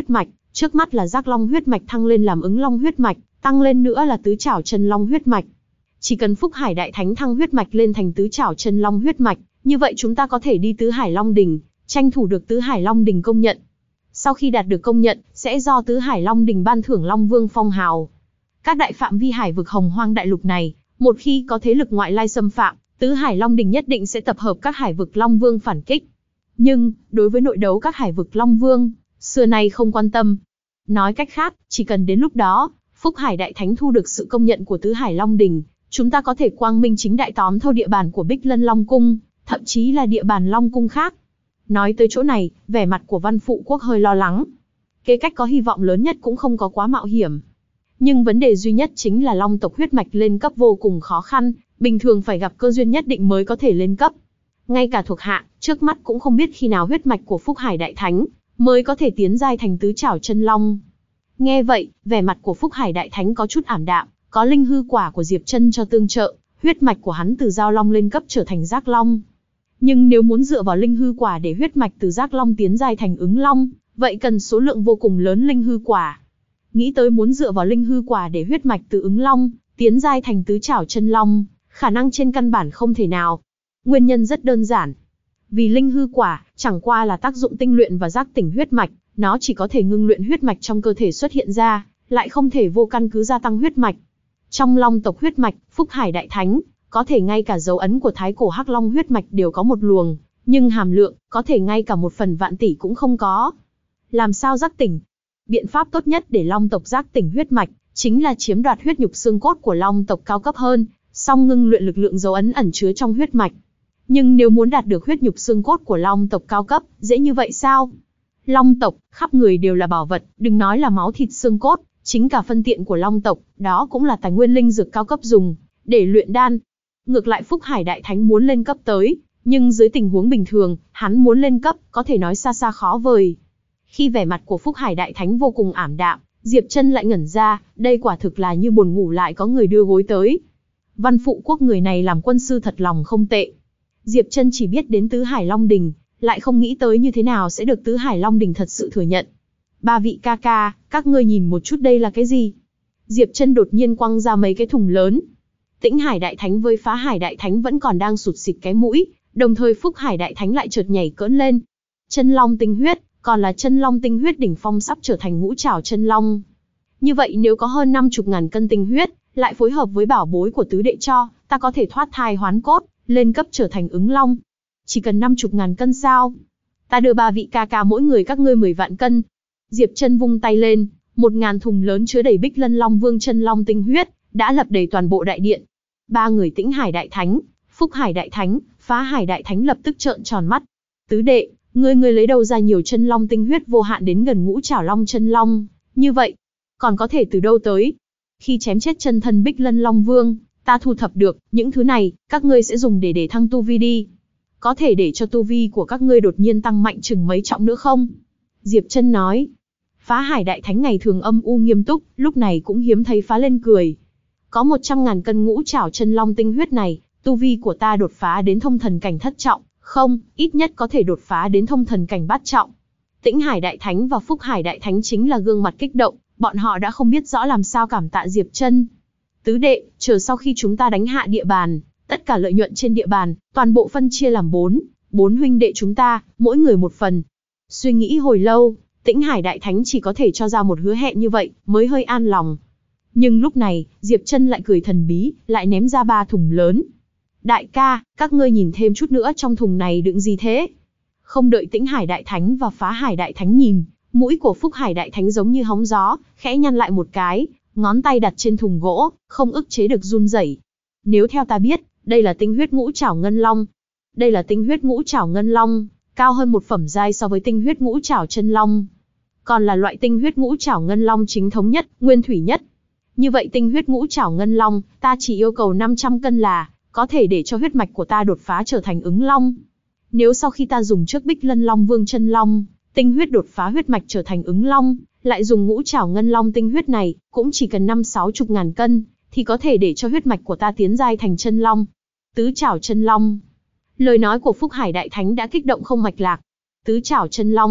[SPEAKER 1] Trước mắt là Giác Long huyết mạch thăng lên làm Ứng Long huyết mạch, tăng lên nữa là Tứ Trảo Chân Long huyết mạch. Chỉ cần Phúc Hải Đại Thánh thăng huyết mạch lên thành Tứ Trảo Chân Long huyết mạch, như vậy chúng ta có thể đi Tứ Hải Long Đỉnh, tranh thủ được Tứ Hải Long Đỉnh công nhận. Sau khi đạt được công nhận, sẽ do Tứ Hải Long Đỉnh ban thưởng Long Vương phong hào. Các đại phạm vi hải vực Hồng Hoang đại lục này, một khi có thế lực ngoại lai xâm phạm, Tứ Hải Long Đỉnh nhất định sẽ tập hợp các hải vực Long Vương phản kích. Nhưng, đối với nội đấu các hải vực Long Vương, xưa nay không quan tâm. Nói cách khác, chỉ cần đến lúc đó, Phúc Hải Đại Thánh thu được sự công nhận của Tứ Hải Long Đỉnh, chúng ta có thể quang minh chính đại tóm thâu địa bàn của Bích Lân Long Cung, thậm chí là địa bàn Long Cung khác. Nói tới chỗ này, vẻ mặt của Văn Phụ Quốc hơi lo lắng. Kế cách có hy vọng lớn nhất cũng không có quá mạo hiểm. Nhưng vấn đề duy nhất chính là Long tộc huyết mạch lên cấp vô cùng khó khăn, bình thường phải gặp cơ duyên nhất định mới có thể lên cấp. Ngay cả thuộc hạ, trước mắt cũng không biết khi nào huyết mạch của Phúc Hải Đại Thánh mới có thể tiến giai thành Tứ Trảo Chân Long. Nghe vậy, vẻ mặt của Phúc Hải Đại Thánh có chút ảm đạm, có linh hư quả của Diệp Chân cho tương trợ, huyết mạch của hắn từ Giao Long lên cấp trở thành Giác Long. Nhưng nếu muốn dựa vào linh hư quả để huyết mạch từ Giác Long tiến giai thành Ứng Long, vậy cần số lượng vô cùng lớn linh hư quả. Nghĩ tới muốn dựa vào linh hư quả để huyết mạch từ Ứng Long tiến giai thành Tứ Trảo Chân Long, khả năng trên căn bản không thể nào. Nguyên nhân rất đơn giản. Vì linh hư quả chẳng qua là tác dụng tinh luyện và giác tỉnh huyết mạch, nó chỉ có thể ngưng luyện huyết mạch trong cơ thể xuất hiện ra, lại không thể vô căn cứ gia tăng huyết mạch. Trong Long tộc huyết mạch, Phúc Hải Đại Thánh, có thể ngay cả dấu ấn của Thái Cổ Hắc Long huyết mạch đều có một luồng, nhưng hàm lượng, có thể ngay cả 1/1000.000.000 cũng không có. Làm sao giác tỉnh? Biện pháp tốt nhất để Long tộc giác tỉnh huyết mạch, chính là chiếm đoạt huyết nhục xương cốt của Long tộc cao cấp hơn, song ngưng luyện lực lượng dấu ấn ẩn chứa trong huyết mạch. Nhưng nếu muốn đạt được huyết nhục xương cốt của Long tộc cao cấp, dễ như vậy sao? Long tộc, khắp người đều là bảo vật, đừng nói là máu thịt xương cốt, chính cả phân tiện của Long tộc, đó cũng là tài nguyên linh dược cao cấp dùng để luyện đan. Ngược lại Phúc Hải Đại Thánh muốn lên cấp tới, nhưng dưới tình huống bình thường, hắn muốn lên cấp, có thể nói xa xa khó vời. Khi vẻ mặt của Phúc Hải Đại Thánh vô cùng ảm đạm, Diệp Chân lại ngẩn ra, đây quả thực là như buồn ngủ lại có người đưa gối tới. Văn Phụ Quốc người này làm quân sư thật lòng không tệ. Diệp Chân chỉ biết đến Tứ Hải Long Đỉnh, lại không nghĩ tới như thế nào sẽ được Tứ Hải Long Đỉnh thật sự thừa nhận. Ba vị ca ca, các ngươi nhìn một chút đây là cái gì? Diệp Chân đột nhiên quăng ra mấy cái thùng lớn. Tĩnh Hải Đại Thánh với Phá Hải Đại Thánh vẫn còn đang sụt sịt cái mũi, đồng thời Phúc Hải Đại Thánh lại chợt nhảy cỡn lên. Chân Long tinh huyết, còn là Chân Long tinh huyết đỉnh phong sắp trở thành Ngũ Trảo Chân Long. Như vậy nếu có hơn 50.000 cân tinh huyết, lại phối hợp với bảo bối của tứ đệ cho, ta có thể thoát thai hoán cốt, lên cấp trở thành Ứng Long. Chỉ cần 50.000 cân sao? Ta đưa ba vị ca ca mỗi người các ngươi 10 vạn cân. Diệp Chân vung tay lên, 1000 thùng lớn chứa đầy Bích Lân Long Vương Chân Long tinh huyết, đã lập đầy toàn bộ đại điện. Ba người Tĩnh Hải Đại Thánh, Phúc Hải Đại Thánh, Phá Hải Đại Thánh lập tức trợn tròn mắt. Tứ đệ, ngươi lấy đâu ra nhiều chân long tinh huyết vô hạn đến gần Ngũ Trảo Long Chân Long, như vậy, còn có thể từ đâu tới? Khi chém chết chân thân Bích Lân Long Vương, ta thu thập được, những thứ này, các ngươi sẽ dùng để thăng tu vi đi. Có thể để cho tu vi của các ngươi đột nhiên tăng mạnh chừng mấy trọng nữa không? Diệp Chân nói. Phá Hải Đại Thánh ngày thường âm u nghiêm túc, lúc này cũng hiếm thấy phá lên cười. Có 100.000 cân Ngũ Trảo Chân Long tinh huyết này, tu vi của ta đột phá đến thông thần cảnh thất trọng, không, ít nhất có thể đột phá đến thông thần cảnh bát trọng. Tĩnh Hải Đại Thánh và Phúc Hải Đại Thánh chính là gương mặt kích động, bọn họ đã không biết rõ làm sao cảm tạ Diệp Chân. Tứ đệ, chờ sau khi chúng ta đánh hạ địa bàn, tất cả lợi nhuận trên địa bàn, toàn bộ phân chia làm 4 huynh đệ chúng ta, mỗi người một phần. Suy nghĩ hồi lâu, Tĩnh Hải Đại Thánh chỉ có thể cho ra một hứa hẹn như vậy, mới hơi an lòng. Nhưng lúc này, Diệp Chân lại cười thần bí, lại ném ra 3 thùng lớn. Đại ca, các ngươi nhìn thêm chút nữa trong thùng này đựng gì thế? Không đợi Tĩnh Hải Đại Thánh và Phá Hải Đại Thánh nhìn, mũi của Phúc Hải Đại Thánh giống như hóng gió, khẽ nhăn lại một cái, ngón tay đặt trên thùng gỗ, không ức chế được run rẩy. Nếu theo ta biết, đây là tinh huyết Ngũ Trảo Ngân Long. Đây là tinh huyết Ngũ Trảo Ngân Long, cao hơn một phẩm giai so với tinh huyết Ngũ Trảo Chân Long. Còn là loại tinh huyết Ngũ Trảo Ngân Long chính thống nhất, nguyên thủy nhất. Như vậy tinh huyết Ngũ Trảo Ngân Long, ta chỉ yêu cầu 500 cân là có thể để cho huyết mạch của ta đột phá trở thành Ứng Long. Nếu sau khi ta dùng trước Bích Lân Long Vương Chân Long, tinh huyết đột phá huyết mạch trở thành Ứng Long, lại dùng Ngũ Trảo Ngân Long tinh huyết này, cũng chỉ cần 50-60 cân, thì có thể để cho huyết mạch của ta tiến giai thành Chân Long. Tứ Trảo Chân Long. Lời nói của Phúc Hải Đại Thánh đã kích động không mạch lạc. Tứ Trảo Chân Long,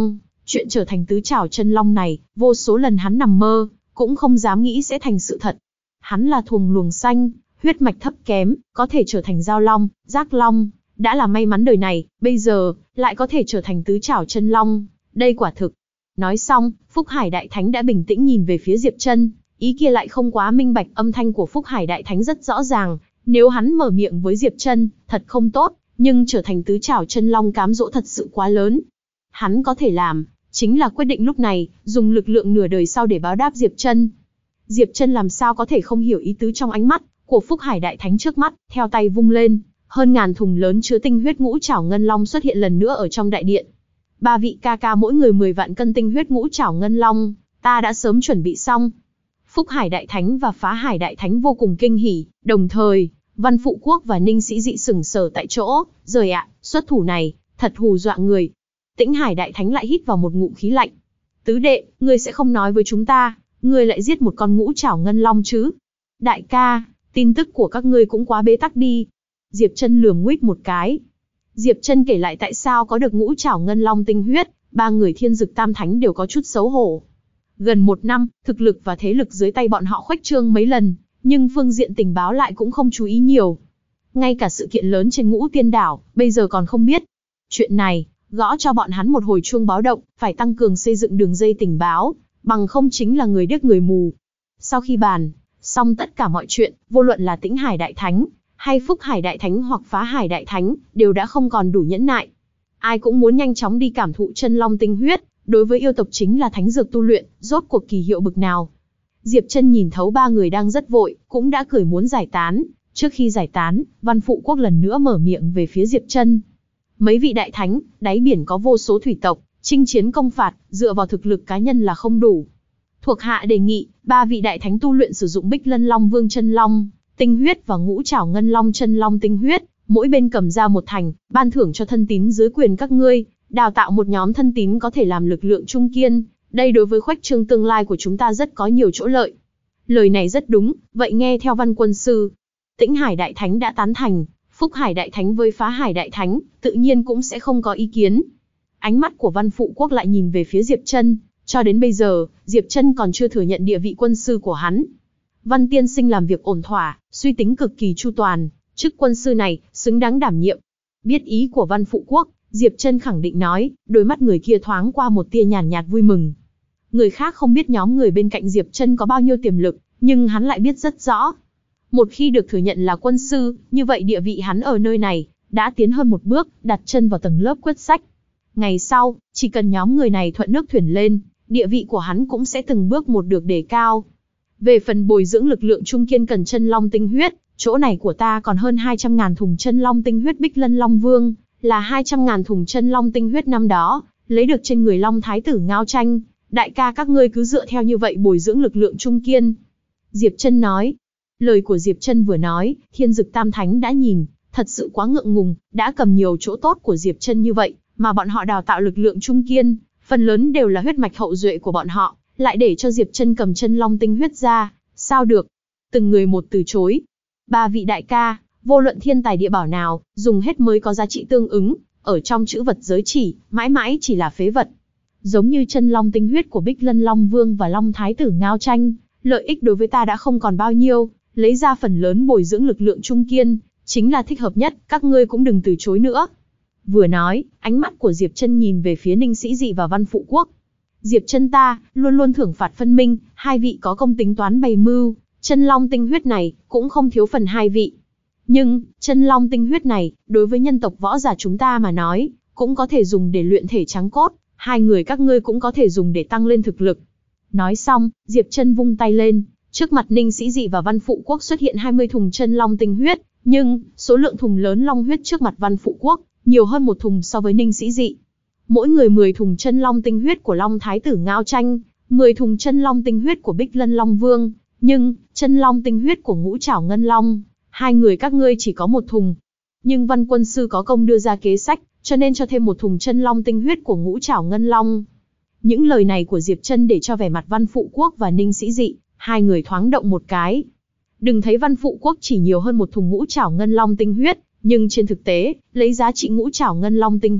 [SPEAKER 1] Chuyện trở thành tứ trảo chân long này, vô số lần hắn nằm mơ, cũng không dám nghĩ sẽ thành sự thật. Hắn là thuồng luồng xanh, huyết mạch thấp kém, có thể trở thành giao long, giác long, đã là may mắn đời này, bây giờ, lại có thể trở thành tứ trảo chân long, đây quả thực. Nói xong, Phúc Hải Đại Thánh đã bình tĩnh nhìn về phía Diệp Trân, ý kia lại không quá minh bạch, âm thanh của Phúc Hải Đại Thánh rất rõ ràng, nếu hắn mở miệng với Diệp Trân, thật không tốt, nhưng trở thành tứ trảo chân long cám dỗ thật sự quá lớn. Hắn có thể làm, chính là quyết định lúc này, dùng lực lượng nửa đời sau để báo đáp Diệp Trân. Diệp Trân làm sao có thể không hiểu ý tứ trong ánh mắt của Phúc Hải Đại Thánh trước mắt, theo tay vung lên, hơn ngàn thùng lớn chứa tinh huyết ngũ trảo ngân long xuất hiện lần nữa ở trong đại điện. 3 vị ca ca mỗi người 10 vạn cân tinh huyết ngũ trảo ngân long, ta đã sớm chuẩn bị xong. Phúc Hải Đại Thánh và Phá Hải Đại Thánh vô cùng kinh hỉ, đồng thời, Văn Phụ Quốc và Ninh Sĩ Dị sững sờ tại chỗ, rời ạ, xuất thủ này, thật hù dọa người. Tĩnh Hải Đại Thánh lại hít vào một ngụm khí lạnh. Tứ đệ, ngươi sẽ không nói với chúng ta, ngươi lại giết một con ngũ trảo ngân long chứ? Đại ca, tin tức của các ngươi cũng quá bế tắc đi. Diệp Trân lườm nguýt một cái. Diệp Trân kể lại tại sao có được ngũ trảo ngân long tinh huyết, 3 người Thiên Dực Tam Thánh đều có chút xấu hổ. Gần 1 năm, thực lực và thế lực dưới tay bọn họ khuếch trương mấy lần, nhưng phương diện tình báo lại cũng không chú ý nhiều. Ngay cả sự kiện lớn trên Ngũ Tiên Đảo, bây giờ còn không biết. Chuyện này, gõ cho bọn hắn một hồi chuông báo động, phải tăng cường xây dựng đường dây tình báo, bằng không chính là người điếc người mù. Sau khi bàn xong tất cả mọi chuyện, vô luận là Tĩnh Hải Đại Thánh, hay Phúc Hải Đại Thánh hoặc Phá Hải Đại Thánh, đều đã không còn đủ nhẫn nại. Ai cũng muốn nhanh chóng đi cảm thụ chân long tinh huyết, đối với yêu tộc chính là thánh dược tu luyện, rốt cuộc kỳ hiệu bực nào. Diệp Trân nhìn thấu 3 người đang rất vội, cũng đã cười muốn giải tán. Trước khi giải tán, Văn Phụ Quốc lần nữa mở miệng về phía Diệp Trân. Mấy vị đại thánh, đáy biển có vô số thủy tộc, chinh chiến công phạt, dựa vào thực lực cá nhân là không đủ. Thuộc hạ đề nghị, 3 vị đại thánh tu luyện sử dụng Bích Lân Long Vương chân long tinh huyết và ngũ trảo ngân long chân long tinh huyết, mỗi bên cầm ra một thành, ban thưởng cho thân tín dưới quyền các ngươi, đào tạo một nhóm thân tín có thể làm lực lượng trung kiên, đây đối với khuếch trương tương lai của chúng ta rất có nhiều chỗ lợi. Lời này rất đúng, vậy nghe theo Văn quân sư. Tĩnh Hải Đại Thánh đã tán thành, Phúc Hải Đại Thánh với Phá Hải Đại Thánh, tự nhiên cũng sẽ không có ý kiến. Ánh mắt của Văn Phụ Quốc lại nhìn về phía Diệp Trân, cho đến bây giờ, Diệp Trân còn chưa thừa nhận địa vị quân sư của hắn. Văn tiên sinh làm việc ổn thỏa, suy tính cực kỳ chu toàn, chức quân sư này, xứng đáng đảm nhiệm. Biết ý của Văn Phụ Quốc, Diệp Trân khẳng định nói, đôi mắt người kia thoáng qua một tia nhàn nhạt vui mừng. Người khác không biết nhóm người bên cạnh Diệp Trân có bao nhiêu tiềm lực, nhưng hắn lại biết rất rõ. Một khi được thừa nhận là quân sư, như vậy địa vị hắn ở nơi này, đã tiến hơn một bước, đặt chân vào tầng lớp quyết sách. Ngày sau, chỉ cần nhóm người này thuận nước thuyền lên, địa vị của hắn cũng sẽ từng bước một được đề cao. Về phần bồi dưỡng lực lượng trung kiên cần chân long tinh huyết, chỗ này của ta còn hơn 200.000 thùng chân long tinh huyết Bích Lân Long Vương, là 200.000 thùng chân long tinh huyết năm đó, lấy được trên người Long Thái tử Ngao Tranh. Đại ca các ngươi cứ dựa theo như vậy bồi dưỡng lực lượng trung kiên. Diệp Trân nói. Lời của Diệp Trân vừa nói, Thiên Dực Tam Thánh đã nhìn, thật sự quá ngượng ngùng, đã cầm nhiều chỗ tốt của Diệp Trân như vậy, mà bọn họ đào tạo lực lượng trung kiên, phần lớn đều là huyết mạch hậu duệ của bọn họ, lại để cho Diệp Trân cầm chân long tinh huyết ra, sao được? Từng người một từ chối. 3 vị đại ca, vô luận thiên tài địa bảo nào, dùng hết mới có giá trị tương ứng, ở trong chữ vật giới chỉ, mãi mãi chỉ là phế vật. Giống như chân long tinh huyết của Bích Lân Long Vương và Long Thái tử Ngao Tranh, lợi ích đối với ta đã không còn bao nhiêu, lấy ra phần lớn bồi dưỡng lực lượng trung kiên, chính là thích hợp nhất, các ngươi cũng đừng từ chối nữa. Vừa nói, ánh mắt của Diệp Trân nhìn về phía Ninh Sĩ Dị và Văn Phụ Quốc. Diệp Trân ta, luôn luôn thưởng phạt phân minh, 2 vị có công tính toán bày mưu, chân long tinh huyết này, cũng không thiếu phần 2 vị. Nhưng, chân long tinh huyết này, đối với nhân tộc võ giả chúng ta mà nói, cũng có thể dùng để luyện thể trắng cốt, 2 người các ngươi cũng có thể dùng để tăng lên thực lực. Nói xong, Diệp Trân vung tay lên, trước mặt Ninh Sĩ Dị và Văn Phụ Quốc xuất hiện 20 thùng chân long tinh huyết, nhưng, số lượng thùng lớn long huyết trước mặt Văn Phụ Quốc, nhiều hơn 1 thùng so với Ninh Sĩ Dị. Mỗi người 10 thùng chân long tinh huyết của Long Thái tử Ngao Tranh, 10 thùng chân long tinh huyết của Bích Lân Long Vương, nhưng, chân long tinh huyết của Ngũ Trảo Ngân Long, 2 người các ngươi chỉ có 1 thùng. Nhưng Văn quân sư có công đưa ra kế sách, cho nên cho thêm 1 thùng chân long tinh huyết của Ngũ Trảo Ngân Long. Những lời này của Diệp Trân để cho vẻ mặt Văn Phụ Quốc và Ninh Sĩ Dị, 2 người thoáng động một cái. Đừng thấy Văn Phụ Quốc chỉ nhiều hơn 1 thùng Ngũ Trảo Ngân Long tinh huyết, nhưng trên thực tế, lấy giá trị Ngũ Trảo Ngân Long tinh huyết,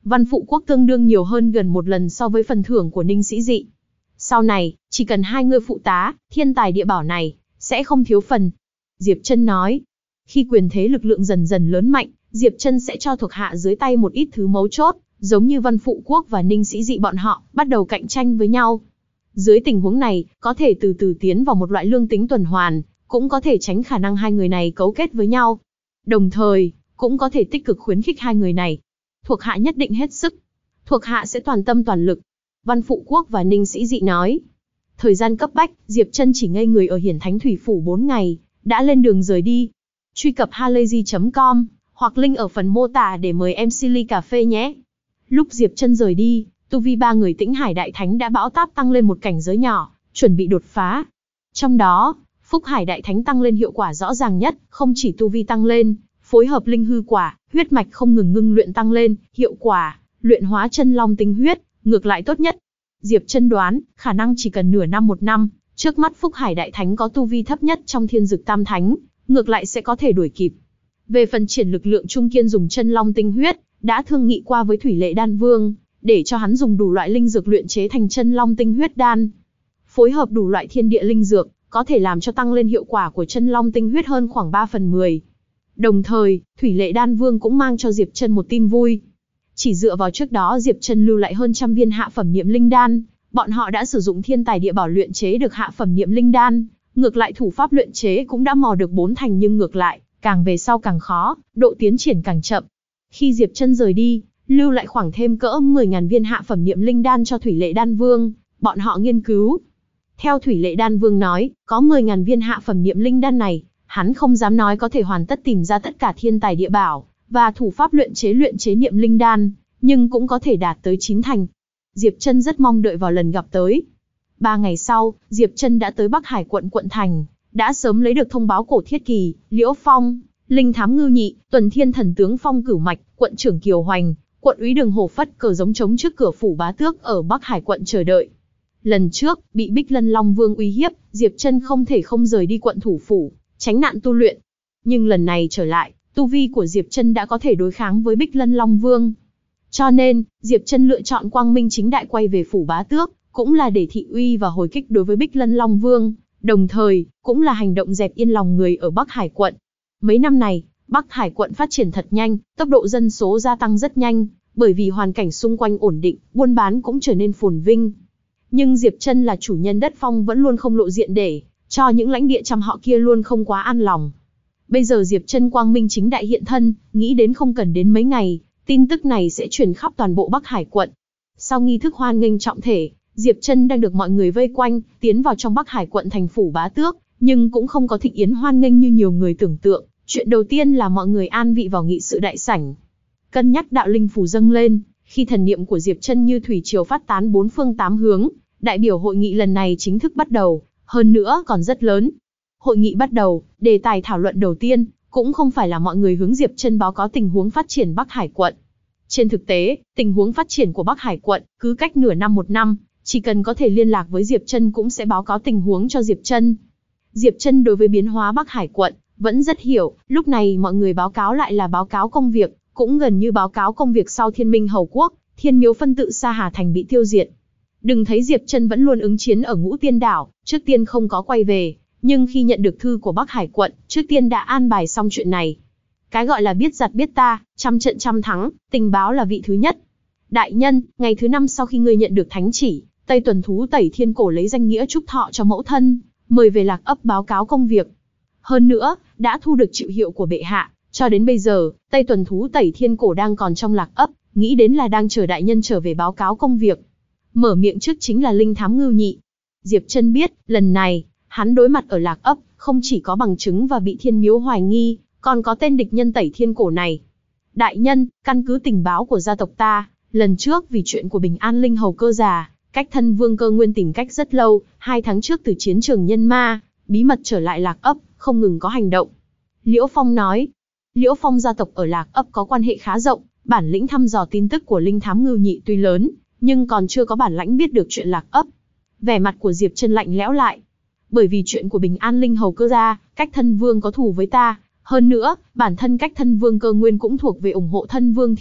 [SPEAKER 1] Văn Phụ Quốc tương đương nhiều hơn gần 1 lần so với phần thưởng của Ninh Sĩ Dị. Sau này, chỉ cần 2 người phụ tá, thiên tài địa bảo này, sẽ không thiếu phần. Diệp Trân nói, khi quyền thế lực lượng dần dần lớn mạnh, Diệp Trân sẽ cho thuộc hạ dưới tay một ít thứ mấu chốt, giống như Văn Phụ Quốc và Ninh Sĩ Dị bọn họ, bắt đầu cạnh tranh với nhau. Dưới tình huống này, có thể từ từ tiến vào một loại lương tính tuần hoàn, cũng có thể tránh khả năng 2 người này cấu kết với nhau. Đồng thời, cũng có thể tích cực khuyến khích 2 người này. Thuộc hạ nhất định hết sức. Thuộc hạ sẽ toàn tâm toàn lực. Văn Phụ Quốc và Ninh Sĩ Dị nói. Thời gian cấp bách, Diệp Trân chỉ ngây người ở Hiển Thánh Thủy Phủ 4 ngày, đã lên đường rời đi. Truy cập halayzi.com, hoặc link ở phần mô tả để mời MC ly cà phê nhé. Lúc Diệp Trân rời đi, tu vi 3 người Tĩnh Hải Đại Thánh đã bão táp tăng lên một cảnh giới nhỏ, chuẩn bị đột phá. Trong đó, Phúc Hải Đại Thánh tăng lên hiệu quả rõ ràng nhất, không chỉ tu vi tăng lên, phối hợp linh hư quả, huyết mạch không ngừng ngưng luyện tăng lên, hiệu quả, luyện hóa chân long tinh huyết, ngược lại tốt nhất. Diệp Trân đoán, khả năng chỉ cần nửa năm 1 năm, trước mắt Phúc Hải Đại Thánh có tu vi thấp nhất trong Thiên Dực Tam Thánh, ngược lại sẽ có thể đuổi kịp. Về phần triển lực lượng trung kiên dùng chân long tinh huyết, đã thương nghị qua với Thủy Lệ Đan Vương, để cho hắn dùng đủ loại linh dược luyện chế thành chân long tinh huyết đan. Phối hợp đủ loại thiên địa linh dược, có thể làm cho tăng lên hiệu quả của chân long tinh huyết hơn khoảng 3/10. Đồng thời, Thủy Lệ Đan Vương cũng mang cho Diệp Trân một tin vui. Chỉ dựa vào trước đó Diệp Trân lưu lại hơn 100 viên hạ phẩm niệm linh đan, bọn họ đã sử dụng thiên tài địa bảo luyện chế được hạ phẩm niệm linh đan, ngược lại thủ pháp luyện chế cũng đã mò được 4 thành, nhưng ngược lại, càng về sau càng khó, độ tiến triển càng chậm. Khi Diệp Trân rời đi, lưu lại khoảng thêm cỡ 10.000 viên hạ phẩm niệm linh đan cho Thủy Lệ Đan Vương, bọn họ nghiên cứu. Theo Thủy Lệ Đan Vương nói, có 10.000 viên hạ phẩm niệm linh đan này, hắn không dám nói có thể hoàn tất tìm ra tất cả thiên tài địa bảo và thủ pháp luyện chế niệm linh đan, nhưng cũng có thể đạt tới 9 thành. Diệp Trân rất mong đợi vào lần gặp tới. 3 ngày sau, Diệp Trân đã tới Bắc Hải quận thành, đã sớm lấy được thông báo cổ Thiết Kỳ, Liễu Phong, Linh Thám Ngưu Nhị, Tuần Thiên Thần Tướng Phong Cửu Mạch, quận trưởng Kiều Hoành, quận úy Đường Hổ phất cờ giống trống trước cửa phủ Bá Tước ở Bắc Hải quận chờ đợi. Lần trước, bị Bích Lân Long Vương uy hiếp, Diệp Trân không thể không rời đi quận thủ phủ, tránh nạn tu luyện. Nhưng lần này trở lại, tu vi của Diệp Trân đã có thể đối kháng với Bích Lân Long Vương. Cho nên, Diệp Trân lựa chọn quang minh chính đại quay về phủ Bá Tước, cũng là để thị uy và hồi kích đối với Bích Lân Long Vương, đồng thời, cũng là hành động dẹp yên lòng người ở Bắc Hải quận. Mấy năm này, Bắc Hải quận phát triển thật nhanh, tốc độ dân số gia tăng rất nhanh, bởi vì hoàn cảnh xung quanh ổn định, buôn bán cũng trở nên phồn vinh. Nhưng Diệp Trân là chủ nhân đất phong vẫn luôn không lộ diện để cho những lãnh địa trăm họ kia luôn không quá an lòng. Bây giờ Diệp Trân quang minh chính đại hiện thân, nghĩ đến không cần đến mấy ngày, tin tức này sẽ truyền khắp toàn bộ Bắc Hải quận. Sau nghi thức hoan nghênh trọng thể, Diệp Trân đang được mọi người vây quanh, tiến vào trong Bắc Hải quận thành phủ Bá Tước, nhưng cũng không có thịnh yến hoan nghênh như nhiều người tưởng tượng. Chuyện đầu tiên là mọi người an vị vào nghị sự đại sảnh. Cân nhắc đạo linh phù dâng lên, khi thần niệm của Diệp Trân như thủy triều phát tán 4 phương 8 hướng, đại biểu hội nghị lần này chính thức bắt đầu, hơn nữa còn rất lớn. Hội nghị bắt đầu, đề tài thảo luận đầu tiên, cũng không phải là mọi người hướng Diệp Trân báo cáo tình huống phát triển Bắc Hải quận. Trên thực tế, tình huống phát triển của Bắc Hải quận, cứ cách nửa năm 1 năm, chỉ cần có thể liên lạc với Diệp Trân cũng sẽ báo cáo tình huống cho Diệp Trân. Diệp Trân đối với biến hóa Bắc Hải quận, vẫn rất hiểu, lúc này mọi người báo cáo lại là báo cáo công việc, cũng gần như báo cáo công việc sau Thiên Minh Hầu Quốc, Thiên Miếu phân tự Sa Hà Thành bị tiêu diệt. Đừng thấy Diệp Trân vẫn luôn ứng chiến ở Ngũ Tiên Đảo, trước tiên không có quay về, nhưng khi nhận được thư của Bắc Hải quận, trước tiên đã an bài xong chuyện này. Cái gọi là biết giặt biết ta, trăm trận trăm thắng, tình báo là vị thứ nhất. Đại nhân, ngày thứ 5 sau khi ngươi nhận được thánh chỉ, Tây Tuần Thú Tẩy Thiên Cổ lấy danh nghĩa chúc thọ cho mẫu thân, mời về Lạc Ấp báo cáo công việc. Hơn nữa, đã thu được triệu hiệu của bệ hạ, cho đến bây giờ, Tây Tuần Thú Tẩy Thiên Cổ đang còn trong Lạc Ấp, nghĩ đến là đang chờ đại nhân trở về báo cáo công việc. Mở miệng trước chính là Linh Thám Ngưu Nhị. Diệp Trân biết, lần này, hắn đối mặt ở Lạc Ấp, không chỉ có bằng chứng và bị Thiên Miếu hoài nghi, còn có tên địch nhân Tẩy Thiên Cổ này. Đại nhân, căn cứ tình báo của gia tộc ta, lần trước vì chuyện của Bình An Linh Hầu Cơ già, Cách Thân Vương Cơ Nguyên tìm cách rất lâu, 2 tháng trước từ chiến trường Nhân Ma, bí mật trở lại Lạc Ấp, không ngừng có hành động. Liễu Phong nói, Liễu Phong gia tộc ở Lạc Ấp có quan hệ khá rộng, bản lĩnh thăm dò tin tức của Linh Thám Ngưu Nhị tuy lớn, nhưng còn chưa có bản lãnh biết được chuyện Lạc Ấp. Vẻ mặt của Diệp Trân lạnh lẽo lại. Bởi vì chuyện của Bình An Linh Hầu Cơ gia, Cách Thân Vương có thù với ta, hơn nữa, bản thân Cách Thân Vương Cơ Nguyên cũng thuộc về ủng hộ Thân Vương Thiên Mạch,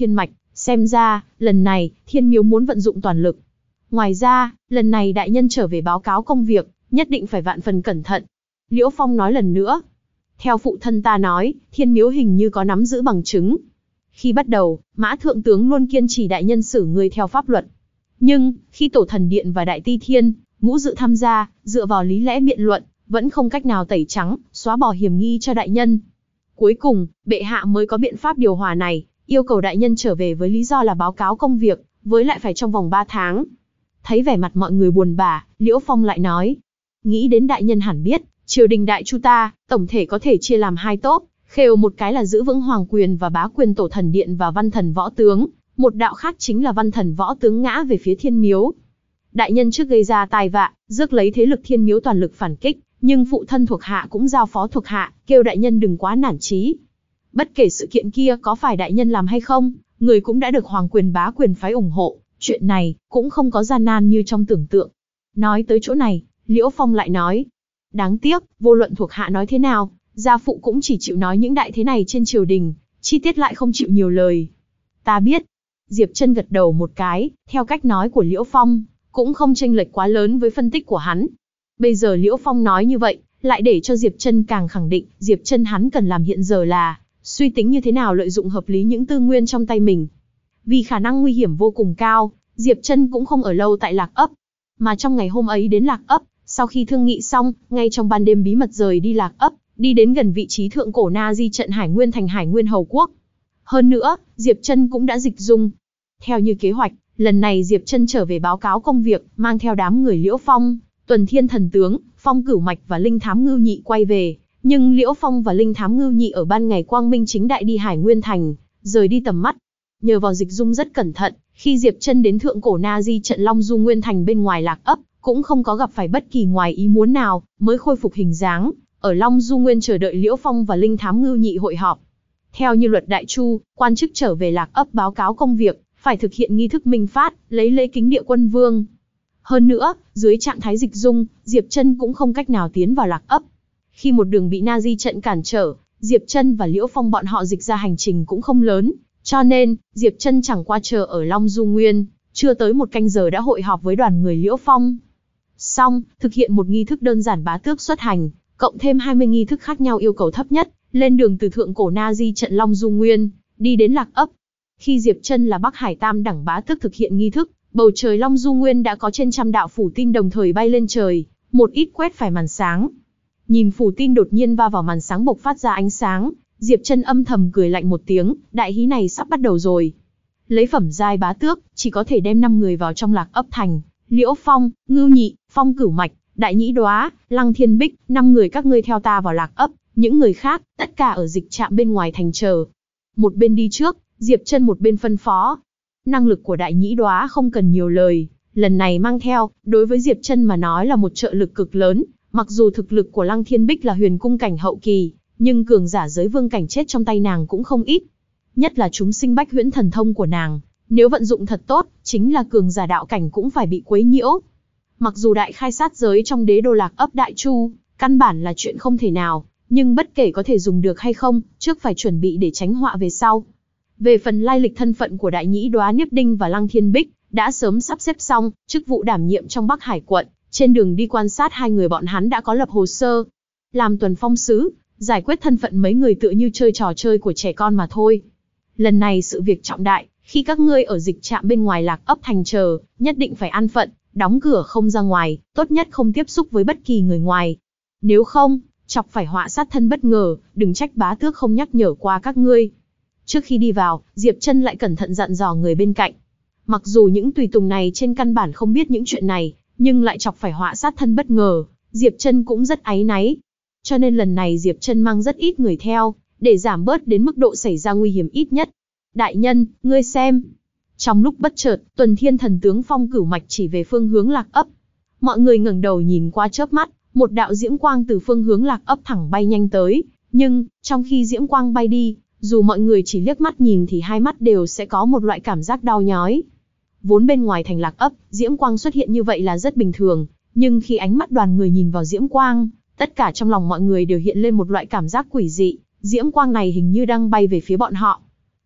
[SPEAKER 1] Xem ra, lần này, Thiên Miếu muốn vận dụng toàn lực. Ngoài ra, lần này đại nhân trở về báo cáo công việc, nhất định phải vạn phần cẩn thận. Liễu Phong nói lần nữa. Theo phụ thân ta nói, Thiên Miếu hình như có nắm giữ bằng chứng. Khi bắt đầu, Mã Thượng Tướng luôn kiên trì đại nhân xử ngươi theo pháp luật. Nhưng, khi Tổ Thần Điện và Đại Ti Thiên, Ngũ Dự tham gia, dựa vào lý lẽ biện luận, vẫn không cách nào tẩy trắng, xóa bỏ hiểm nghi cho đại nhân. Cuối cùng, bệ hạ mới có biện pháp điều hòa này, yêu cầu đại nhân trở về với lý do là báo cáo công việc, với lại phải trong vòng 3 tháng. Thấy vẻ mặt mọi người buồn bã, Liễu Phong lại nói. Nghĩ đến đại nhân hẳn biết, triều đình Đại Chu ta, tổng thể có thể chia làm 2 tốp, khều một cái là giữ vững hoàng quyền và bá quyền Tổ Thần Điện và Văn Thần Võ Tướng, một đạo khác chính là Văn Thần Võ Tướng ngã về phía Thiên Miếu. Đại nhân trước gây ra tai vạ, rước lấy thế lực Thiên Miếu toàn lực phản kích, nhưng phụ thân thuộc hạ cũng giao phó thuộc hạ, kêu đại nhân đừng quá nản chí. Bất kể sự kiện kia có phải đại nhân làm hay không, người cũng đã được hoàng quyền bá quyền phái ủng hộ, chuyện này cũng không có gian nan như trong tưởng tượng. Nói tới chỗ này, Liễu Phong lại nói, đáng tiếc, vô luận thuộc hạ nói thế nào, gia phụ cũng chỉ chịu nói những đại thế này trên triều đình, chi tiết lại không chịu nhiều lời. Ta biết. Diệp Trân gật đầu một cái, theo cách nói của Liễu Phong, cũng không chênh lệch quá lớn với phân tích của hắn. Bây giờ Liễu Phong nói như vậy, lại để cho Diệp Trân càng khẳng định, Diệp Trân hắn cần làm hiện giờ là suy tính như thế nào lợi dụng hợp lý những tư nguyên trong tay mình. Vì khả năng nguy hiểm vô cùng cao, Diệp Trân cũng không ở lâu tại Lạc Ấp, mà trong ngày hôm ấy đến Lạc Ấp, sau khi thương nghị xong, ngay trong ban đêm bí mật rời đi Lạc Ấp, đi đến gần vị trí thượng cổ Na Di trận Hải Nguyên thành Hải Nguyên Hầu Quốc. Hơn nữa, Diệp Trân cũng đã dịch dung. Theo như kế hoạch, lần này Diệp Trân trở về báo cáo công việc, mang theo đám người Liễu Phong, Tuần Thiên Thần Tướng, Phong Cửu Mạch và Linh Thám Ngưu Nhị quay về, nhưng Liễu Phong và Linh Thám Ngưu Nhị ở ban ngày quang minh chính đại đi Hải Nguyên thành, rời đi tầm mắt. Nhờ vào dịch dung rất cẩn thận, khi Diệp Trân đến thượng cổ Na Di trận Long Du Nguyên thành bên ngoài Lạc Ấp, cũng không có gặp phải bất kỳ ngoài ý muốn nào, mới khôi phục hình dáng, ở Long Du Nguyên chờ đợi Liễu Phong và Linh Thám Ngưu Nhị hội họp. Theo như luật Đại Chu, quan chức trở về Lạc Ấp báo cáo công việc, phải thực hiện nghi thức minh phát, lấy lễ kính địa quân vương. Hơn nữa, dưới trạng thái dịch dung, Diệp Trân cũng không cách nào tiến vào Lạc Ấp. Khi một đường bị Na Di trận cản trở, Diệp Trân và Liễu Phong bọn họ dịch ra hành trình cũng không lớn, cho nên, Diệp Trân chẳng qua chờ ở Long Du Nguyên, chưa tới 1 canh giờ đã hội họp với đoàn người Liễu Phong. Xong, thực hiện một nghi thức đơn giản bá tước xuất hành, cộng thêm 20 nghi thức khác nhau yêu cầu thấp nhất, lên đường từ thượng cổ Na Di trận Long Du Nguyên, đi đến Lạc Ấp. Khi Diệp Trân là Bắc Hải Tam đẳng bá tước thực hiện nghi thức, bầu trời Long Du Nguyên đã có trên 100 đạo phủ tin đồng thời bay lên trời, một ít quét phải màn sáng. Nhìn phủ tin đột nhiên va vào màn sáng bộc phát ra ánh sáng, Diệp Trân âm thầm cười lạnh một tiếng, đại hí này sắp bắt đầu rồi. Lấy phẩm giai bá tước, chỉ có thể đem 5 người vào trong Lạc Ấp thành, Liễu Phong, Ngưu Nhị, Phong Cửu Mạch, Đại Nhĩ Đoá, Lăng Thiên Bích, 5 người các ngươi theo ta vào Lạc Ấp, những người khác, tất cả ở dịch trạm bên ngoài thành chờ. Một bên đi trước, Diệp Trân một bên phân phó. Năng lực của Đại Nhĩ Đoá không cần nhiều lời, lần này mang theo, đối với Diệp Trân mà nói là một trợ lực cực lớn, mặc dù thực lực của Lăng Thiên Bích là huyền cung cảnh hậu kỳ, nhưng cường giả giới vương cảnh chết trong tay nàng cũng không ít. Nhất là chúng sinh bách huyễn thần thông của nàng, nếu vận dụng thật tốt, chính là cường giả đạo cảnh cũng phải bị quấy nhiễu. Mặc dù đại khai sát giới trong đế đô Lạc Ấp Đại Chu, căn bản là chuyện không thể nào, nhưng bất kể có thể dùng được hay không, trước phải chuẩn bị để tránh họa về sau. Về phần lai lịch thân phận của Đại Nhĩ Đoá Niếp Đinh và Lăng Thiên Bích, đã sớm sắp xếp xong, chức vụ đảm nhiệm trong Bắc Hải quận, trên đường đi quan sát 2 người bọn hắn đã có lập hồ sơ. Làm tuần phong sứ, giải quyết thân phận mấy người tựa như chơi trò chơi của trẻ con mà thôi. Lần này sự việc trọng đại, khi các ngươi ở dịch trạm bên ngoài Lạc Ấp thành chờ, nhất định phải an phận, đóng cửa không ra ngoài, tốt nhất không tiếp xúc với bất kỳ người ngoài. Nếu không, chọc phải họa sát thân bất ngờ, đừng trách bá tước không nhắc nhở qua các ngươi. Trước khi đi vào, Diệp Trân lại cẩn thận dặn dò người bên cạnh. Mặc dù những tùy tùng này trên căn bản không biết những chuyện này, nhưng lại chọc phải họa sát thân bất ngờ, Diệp Trân cũng rất áy náy. Cho nên lần này Diệp Trân mang rất ít người theo, để giảm bớt đến mức độ xảy ra nguy hiểm ít nhất. Đại nhân, ngươi xem. Trong lúc bất chợt, Tuần Thiên Thần Tướng Phong Cửu Mạch chỉ về phương hướng Lạc Ấp. Mọi người ngẩng đầu nhìn qua chớp mắt, một đạo diễm quang từ phương hướng Lạc Ấp thẳng bay nhanh tới, nhưng trong khi diễm quang bay đi, dù mọi người chỉ liếc mắt nhìn thì hai mắt đều sẽ có một loại cảm giác đau nhói. Vốn bên ngoài thành Lạc Ấp, diễm quang xuất hiện như vậy là rất bình thường, nhưng khi ánh mắt đoàn người nhìn vào diễm quang, tất cả trong lòng mọi người đều hiện lên một loại cảm giác quỷ dị, diễm quang này hình như đang bay về phía bọn họ.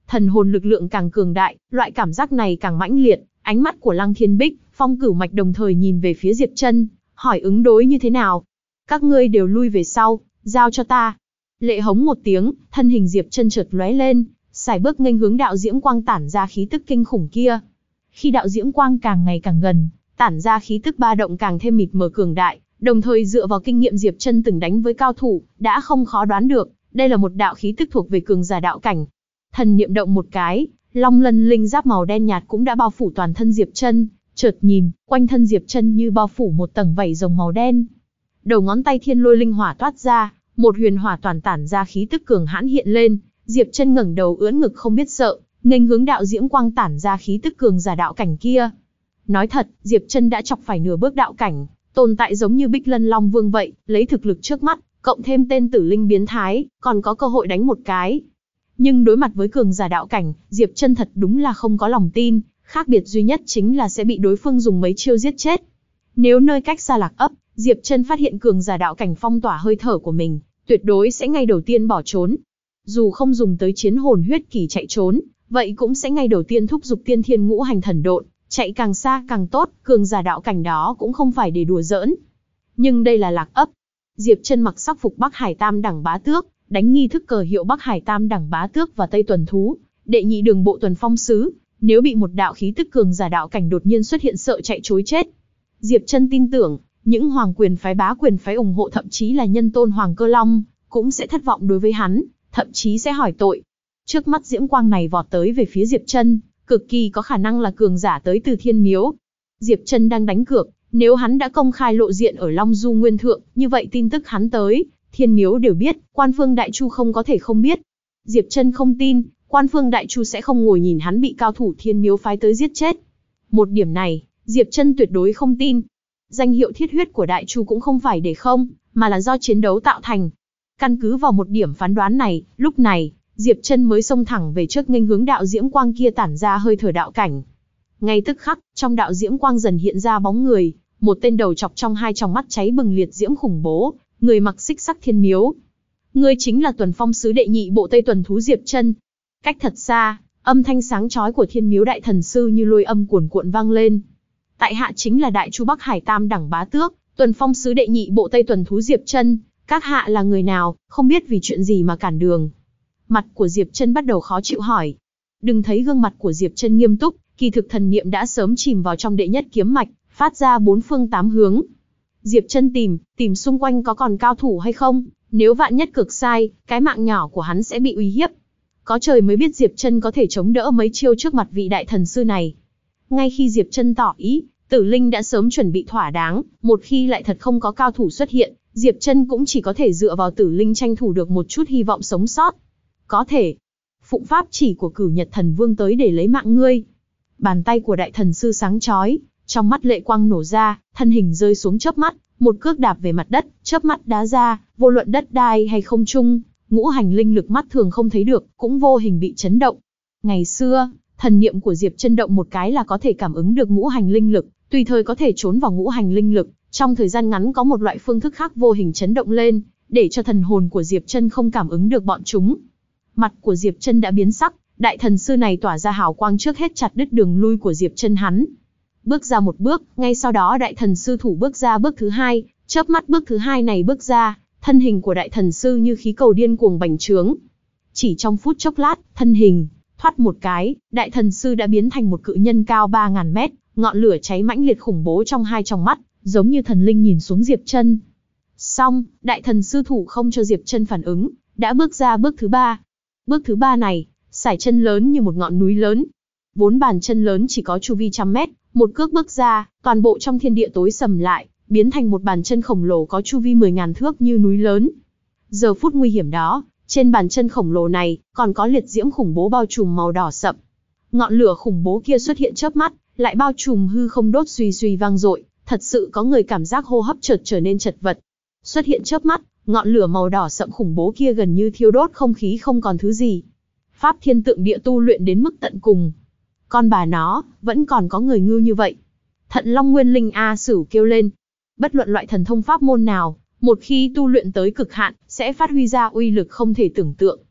[SPEAKER 1] thần hồn lực lượng càng cường đại, loại cảm giác này càng mãnh liệt. Ánh mắt của Lăng Thiên Bích, Phong Cửu Mạch đồng thời nhìn về phía Diệp Trân, hỏi ứng đối như thế nào. Các ngươi đều lui về sau, giao cho ta. Lệ hống một tiếng, thân hình Diệp Trân chợt lóe lên, sải bước nghênh hướng đạo diễm quang tản ra khí tức kinh khủng kia. Khi đạo diễm quang càng ngày càng gần, tản ra khí tức ba động càng thêm mịt mờ cường đại, đồng thời dựa vào kinh nghiệm Diệp Trân từng đánh với cao thủ, đã không khó đoán được, đây là một đạo khí tức thuộc về cường giả đạo cảnh. Thần niệm động một cái, long lân linh giáp màu đen nhạt cũng đã bao phủ toàn thân Diệp Trân, chợt nhìn, quanh thân Diệp Trân như bao phủ một tầng vảy rồng màu đen. Đầu ngón tay thiên lôi linh hỏa toát ra, một huyền hỏa toàn tản ra khí tức cường hãn hiện lên, Diệp Trân ngẩng đầu ưỡn ngực không biết sợ, nghênh hướng đạo diễm quang tản ra khí tức cường giả đạo cảnh kia. Nói thật, Diệp Trân đã chọc phải nửa bước đạo cảnh, tồn tại giống như Bích Lân Long Vương vậy, lấy thực lực trước mắt, cộng thêm tên tử linh biến thái, còn có cơ hội đánh một cái. Nhưng đối mặt với cường giả đạo cảnh, Diệp Trân thật đúng là không có lòng tin, khác biệt duy nhất chính là sẽ bị đối phương dùng mấy chiêu giết chết. Nếu nơi cách xa Lạc Ấp, Diệp Trân phát hiện cường giả đạo cảnh phong tỏa hơi thở của mình, tuyệt đối sẽ ngay đầu tiên bỏ trốn. Dù không dùng tới chiến hồn huyết kỳ chạy trốn, vậy cũng sẽ ngay đầu tiên thúc giục tiên thiên ngũ hành thần độn, chạy càng xa càng tốt, cường giả đạo cảnh đó cũng không phải để đùa giỡn. Nhưng đây là Lạc Ấp. Diệp Trân mặc sắc phục Bắc Hải Tam đẳng bá tước, đánh nghi thức cờ hiệu Bắc Hải Tam đẳng bá tước và Tây Tuần thú, đệ nhị đường bộ tuần phong sứ, nếu bị một đạo khí tức cường giả đạo cảnh đột nhiên xuất hiện sợ chạy trối chết. Diệp Trân tin tưởng, những hoàng quyền phái bá quyền phái ủng hộ thậm chí là nhân tôn Hoàng Cơ Long, cũng sẽ thất vọng đối với hắn, thậm chí sẽ hỏi tội. Trước mắt diễm quang này vọt tới về phía Diệp Trân, cực kỳ có khả năng là cường giả tới từ Thiên Miếu. Diệp Trân đang đánh cược, nếu hắn đã công khai lộ diện ở Long Du Nguyên Thượng, như vậy tin tức hắn tới Thiên Miếu đều biết, Quan Phương Đại Chu không có thể không biết. Diệp Trân không tin, Quan Phương Đại Chu sẽ không ngồi nhìn hắn bị cao thủ Thiên Miếu phái tới giết chết. Một điểm này, Diệp Trân tuyệt đối không tin. Danh hiệu thiết huyết của Đại Chu cũng không phải để không, mà là do chiến đấu tạo thành. Căn cứ vào một điểm phán đoán này, lúc này, Diệp Trân mới xông thẳng về trước nghênh hướng đạo diễm quang kia tản ra hơi thở đạo cảnh. Ngay tức khắc, trong đạo diễm quang dần hiện ra bóng người, một tên đầu chọc trong hai tròng mắt cháy bừng liệt diễm khủng bố, người mặc xích sắc Thiên Miếu. Người chính là Tuần Phong sứ đệ nhị bộ Tây Tuần thú Diệp Trân. Cách thật xa, âm thanh sáng chói của Thiên Miếu đại thần sư như lôi âm cuồn cuộn vang lên. Tại hạ chính là Đại Chu Bắc Hải Tam đẳng bá tước, Tuần Phong sứ đệ nhị bộ Tây Tuần thú Diệp Trân. Các hạ là người nào, không biết vì chuyện gì mà cản đường. Mặt của Diệp Trân bắt đầu khó chịu hỏi. Đừng thấy gương mặt của Diệp Trân nghiêm túc, kỳ thực thần niệm đã sớm chìm vào trong đệ nhất kiếm mạch, phát ra bốn phương tám hướng. Diệp Trân tìm xung quanh có còn cao thủ hay không, nếu vạn nhất cược sai, cái mạng nhỏ của hắn sẽ bị uy hiếp. Có trời mới biết Diệp Trân có thể chống đỡ mấy chiêu trước mặt vị đại thần sư này. Ngay khi Diệp Trân tỏ ý, Tử Linh đã sớm chuẩn bị thỏa đáng, một khi lại thật không có cao thủ xuất hiện, Diệp Trân cũng chỉ có thể dựa vào Tử Linh tranh thủ được một chút hy vọng sống sót. Có thể, phụng pháp chỉ của Cửu Nhật Thần Vương tới để lấy mạng ngươi. Bàn tay của đại thần sư sáng chói, trong mắt lệ quang nổ ra, thân hình rơi xuống chớp mắt, một cước đạp về mặt đất, chớp mắt đá ra, vô luận đất đai hay không trung, ngũ hành linh lực mắt thường không thấy được, cũng vô hình bị chấn động. Ngày xưa, thần niệm của Diệp Trân động một cái là có thể cảm ứng được ngũ hành linh lực, tùy thời có thể trốn vào ngũ hành linh lực, trong thời gian ngắn có một loại phương thức khác vô hình chấn động lên, để cho thần hồn của Diệp Trân không cảm ứng được bọn chúng. Mặt của Diệp Trân đã biến sắc, đại thần sư này tỏa ra hào quang trước hết chặt đứt đường lui của Diệp Trân hắn. Bước ra một bước, ngay sau đó đại thần sư thủ bước ra bước thứ hai, chớp mắt bước thứ hai này bước ra, thân hình của đại thần sư như khí cầu điên cuồng bành trướng. Chỉ trong phút chốc lát, thân hình thoát một cái, đại thần sư đã biến thành một cự nhân cao 3000 mét, ngọn lửa cháy mãnh liệt khủng bố trong hai tròng mắt, giống như thần linh nhìn xuống Diệp Trân. Xong, đại thần sư thủ không cho Diệp Trân phản ứng, đã bước ra bước thứ ba. Bước thứ ba này, sải chân lớn như một ngọn núi lớn. Vốn bàn chân lớn chỉ có chu vi 100 mét, một cước bước ra, toàn bộ trong thiên địa tối sầm lại, biến thành một bàn chân khổng lồ có chu vi 10.000 thước như núi lớn. Giờ phút nguy hiểm đó, trên bàn chân khổng lồ này, còn có liệt diễm khủng bố bao trùm màu đỏ sậm. Ngọn lửa khủng bố kia xuất hiện chớp mắt, lại bao trùm hư không đốt suy suy vang dội, thật sự có người cảm giác hô hấp chợt trở nên chật vật. Xuất hiện chớp mắt, ngọn lửa màu đỏ sậm khủng bố kia gần như thiêu đốt không khí không còn thứ gì. Pháp thiên tượng địa tu luyện đến mức tận cùng. Con bà nó, vẫn còn có người ngu như vậy. Thận Long Nguyên Linh A Sửu kêu lên. Bất luận loại thần thông pháp môn nào, một khi tu luyện tới cực hạn, sẽ phát huy ra uy lực không thể tưởng tượng.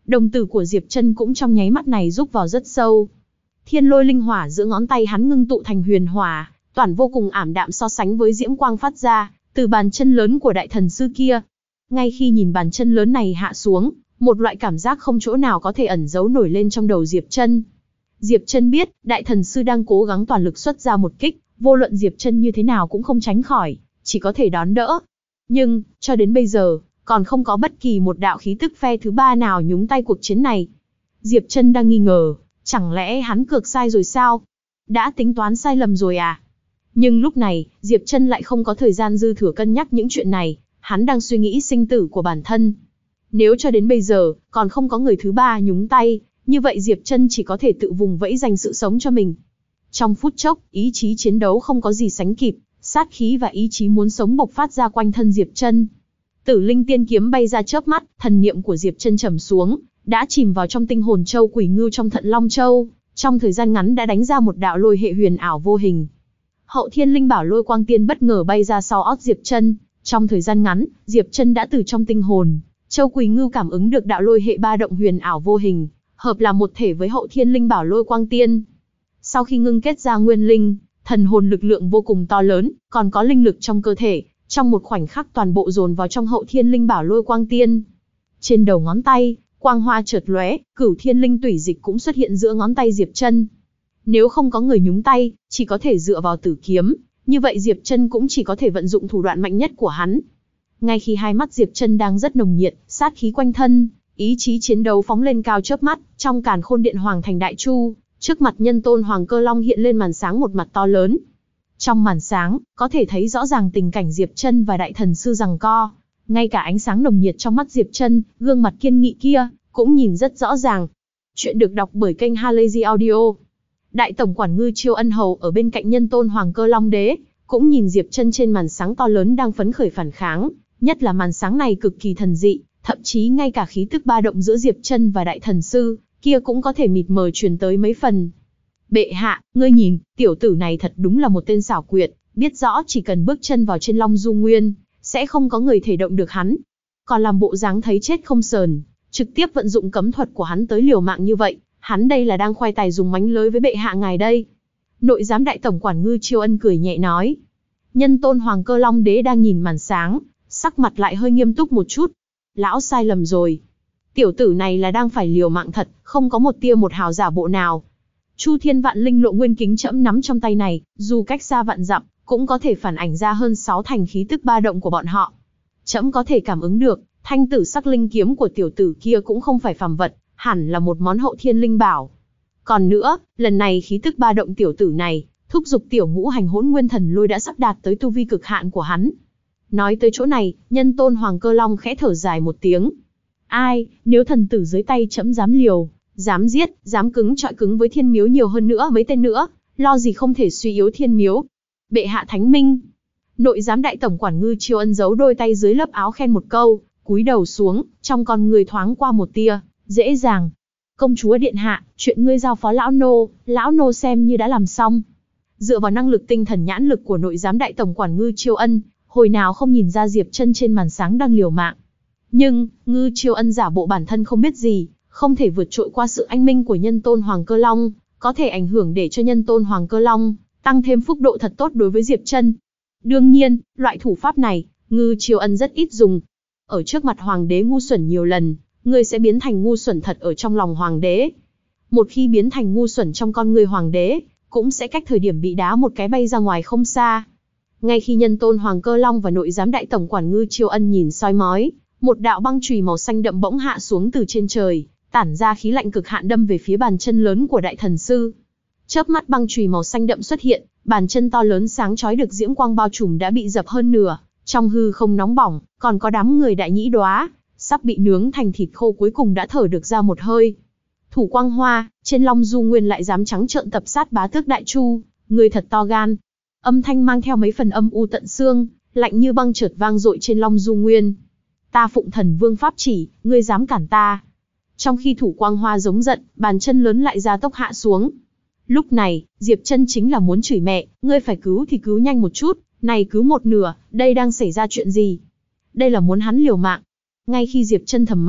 [SPEAKER 1] Đồng tử của Diệp Chân cũng trong nháy mắt này rúc vào rất sâu. Thiên lôi linh hỏa giữa ngón tay hắn ngưng tụ thành huyền hỏa, toàn vô cùng ảm đạm so sánh với diễm quang phát ra từ bàn chân lớn của đại thần sư kia. Ngay khi nhìn bàn chân lớn này hạ xuống, một loại cảm giác không chỗ nào có thể ẩn giấu nổi lên trong đầu Diệp Chân. Diệp Chân biết, đại thần sư đang cố gắng toàn lực xuất ra một kích, vô luận Diệp Chân như thế nào cũng không tránh khỏi, chỉ có thể đón đỡ. Nhưng, cho đến bây giờ, còn không có bất kỳ một đạo khí tức phe thứ ba nào nhúng tay cuộc chiến này. Diệp Chân đang nghi ngờ, chẳng lẽ hắn cược sai rồi sao? Đã tính toán sai lầm rồi à? Nhưng lúc này, Diệp Chân lại không có thời gian dư thừa cân nhắc những chuyện này, hắn đang suy nghĩ sinh tử của bản thân. Nếu cho đến bây giờ, còn không có người thứ ba nhúng tay, như vậy Diệp Chân chỉ có thể tự vùng vẫy giành sự sống cho mình. Trong phút chốc, ý chí chiến đấu không có gì sánh kịp, sát khí và ý chí muốn sống bộc phát ra quanh thân Diệp Chân. Tử Linh Tiên kiếm bay ra chớp mắt, thần niệm của Diệp Chân trầm xuống, đã chìm vào trong tinh hồn châu Quỷ Ngưu trong Thận Long Châu, trong thời gian ngắn đã đánh ra một đạo lôi hệ huyền ảo vô hình. Hậu Thiên Linh Bảo Lôi Quang Tiên bất ngờ bay ra sau ót Diệp Chân, trong thời gian ngắn, Diệp Chân đã từ trong tinh hồn châu Quỷ Ngưu cảm ứng được đạo lôi hệ ba động huyền ảo vô hình, hợp làm một thể với Hậu Thiên Linh Bảo Lôi Quang Tiên. Sau khi ngưng kết ra nguyên linh, thần hồn lực lượng vô cùng to lớn, còn có linh lực trong cơ thể, trong một khoảnh khắc toàn bộ dồn vào trong Hậu Thiên Linh Bảo Lôi Quang Tiên. Trên đầu ngón tay, quang hoa chợt lóe, Cửu Thiên Linh Tủy Dịch cũng xuất hiện giữa ngón tay Diệp Chân. Nếu không có người nhúng tay, chỉ có thể dựa vào Tử kiếm, như vậy Diệp Chân cũng chỉ có thể vận dụng thủ đoạn mạnh nhất của hắn. Ngay khi hai mắt Diệp Chân đang rất nồng nhiệt, sát khí quanh thân, ý chí chiến đấu phóng lên cao chớp mắt, trong Càn Khôn Điện Hoàng Thành Đại Chu, trước mặt Nhân Tôn Hoàng Cơ Long hiện lên màn sáng một mặt to lớn. Trong màn sáng, có thể thấy rõ ràng tình cảnh Diệp Chân và đại thần sư giằng co. Ngay cả ánh sáng nồng nhiệt trong mắt Diệp Chân, gương mặt kiên nghị kia, cũng nhìn rất rõ ràng. Chuyện được đọc bởi kênh Halazy Audio. Đại tổng quản Ngư Chiêu Ân Hầu ở bên cạnh Nhân Tôn Hoàng Cơ Long Đế, cũng nhìn Diệp Chân trên màn sáng to lớn đang phấn khởi phản kháng, nhất là màn sáng này cực kỳ thần dị, thậm chí ngay cả khí tức ba động giữa Diệp Chân và đại thần sư kia cũng có thể mịt mờ truyền tới mấy phần. Bệ hạ, ngươi nhìn, tiểu tử này thật đúng là một tên xảo quyệt, biết rõ chỉ cần bước chân vào trên Long Du Nguyên, sẽ không có người thể động được hắn. Còn làm bộ dáng thấy chết không sờn, trực tiếp vận dụng cấm thuật của hắn tới liều mạng như vậy, hắn đây là đang khoai tài dùng mánh lới với bệ hạ ngài đây. Nội giám đại tổng quản Ngư Chiêu Ân cười nhẹ nói. Nhân Tôn Hoàng Cơ Long Đế đang nhìn màn sáng, sắc mặt lại hơi nghiêm túc một chút. Lão sai lầm rồi. Tiểu tử này là đang phải liều mạng thật, không có một tia một hào giả bộ nào. Chu Thiên Vạn Linh Lộ Nguyên Kính trẫm nắm trong tay này, dù cách xa vạn dặm, cũng có thể phản ảnh ra hơn 6 thành khí tức ba động của bọn họ. Trẫm có thể cảm ứng được, thanh tử sắc linh kiếm của tiểu tử kia cũng không phải phàm vật, hẳn là một món hậu thiên linh bảo. Còn nữa, lần này khí tức ba động tiểu tử này, thúc giục tiểu ngũ hành hỗn nguyên thần lôi đã sắp đạt tới tu vi cực hạn của hắn. Nói tới chỗ này, Nhân Tôn Hoàng Cơ Long khẽ thở dài một tiếng. Ai, nếu thần tử dưới tay trẫm dám liều, dám giết, dám cứng trọi cứng với thiên miếu nhiều hơn nữa mấy tên nữa, lo gì không thể suy yếu thiên miếu. Bệ hạ thánh minh. Nội giám đại tổng quản Ngư Chiêu Ân giấu đôi tay dưới lớp áo khen một câu, cúi đầu xuống, trong con người thoáng qua một tia dễ dàng. Công chúa điện hạ, chuyện ngươi giao phó lão nô xem như đã làm xong. Dựa vào năng lực tinh thần nhãn lực của nội giám đại tổng quản Ngư Chiêu Ân, hồi nào không nhìn ra Diệp Chân trên màn sáng đang liều mạng. Nhưng, Ngư Chiêu Ân giả bộ bản thân không biết gì, không thể vượt trội qua sự anh minh của Nhân Tôn Hoàng Cơ Long, có thể ảnh hưởng để cho Nhân Tôn Hoàng Cơ Long tăng thêm phúc độ thật tốt đối với Diệp Chân. Đương nhiên, loại thủ pháp này, Ngư Chiêu Ân rất ít dùng. Ở trước mặt hoàng đế ngu xuẩn nhiều lần, ngươi sẽ biến thành ngu xuẩn thật ở trong lòng hoàng đế. Một khi biến thành ngu xuẩn trong con người hoàng đế, cũng sẽ cách thời điểm bị đá một cái bay ra ngoài không xa. Ngay khi Nhân Tôn Hoàng Cơ Long và nội giám đại tổng quản Ngư Chiêu Ân nhìn soi mói, một đạo băng chùy màu xanh đậm bỗng hạ xuống từ trên trời, tản ra khí lạnh cực hạn đâm về phía bàn chân lớn của đại thần sư. Chớp mắt băng chùy màu xanh đậm xuất hiện, bàn chân to lớn sáng chói được diễm quang bao trùm đã bị dập hơn nửa, trong hư không nóng bỏng, còn có đám người đại nhĩ đóa, sắp bị nướng thành thịt khô cuối cùng đã thở được ra một hơi. Thủ Quang Hoa, trên Long Du Nguyên lại dám trắng trợn tập sát bá tước Đại Chu, người thật to gan. Âm thanh mang theo mấy phần âm u tận xương, lạnh như băng chợt vang dội trên Long Du Nguyên. Ta phụng thần vương pháp chỉ, ngươi dám cản ta. Trong khi Thủ Quang Hoa giống giận, bàn chân lớn lại ra tốc hạ xuống. Lúc này, Diệp Chân chính là muốn chửi mẹ, ngươi phải cứu thì cứu nhanh một chút, này cứu một nửa, đây đang xảy ra chuyện gì? Đây là muốn hắn liều mạng. Ngay khi Diệp Chân thầm mắng,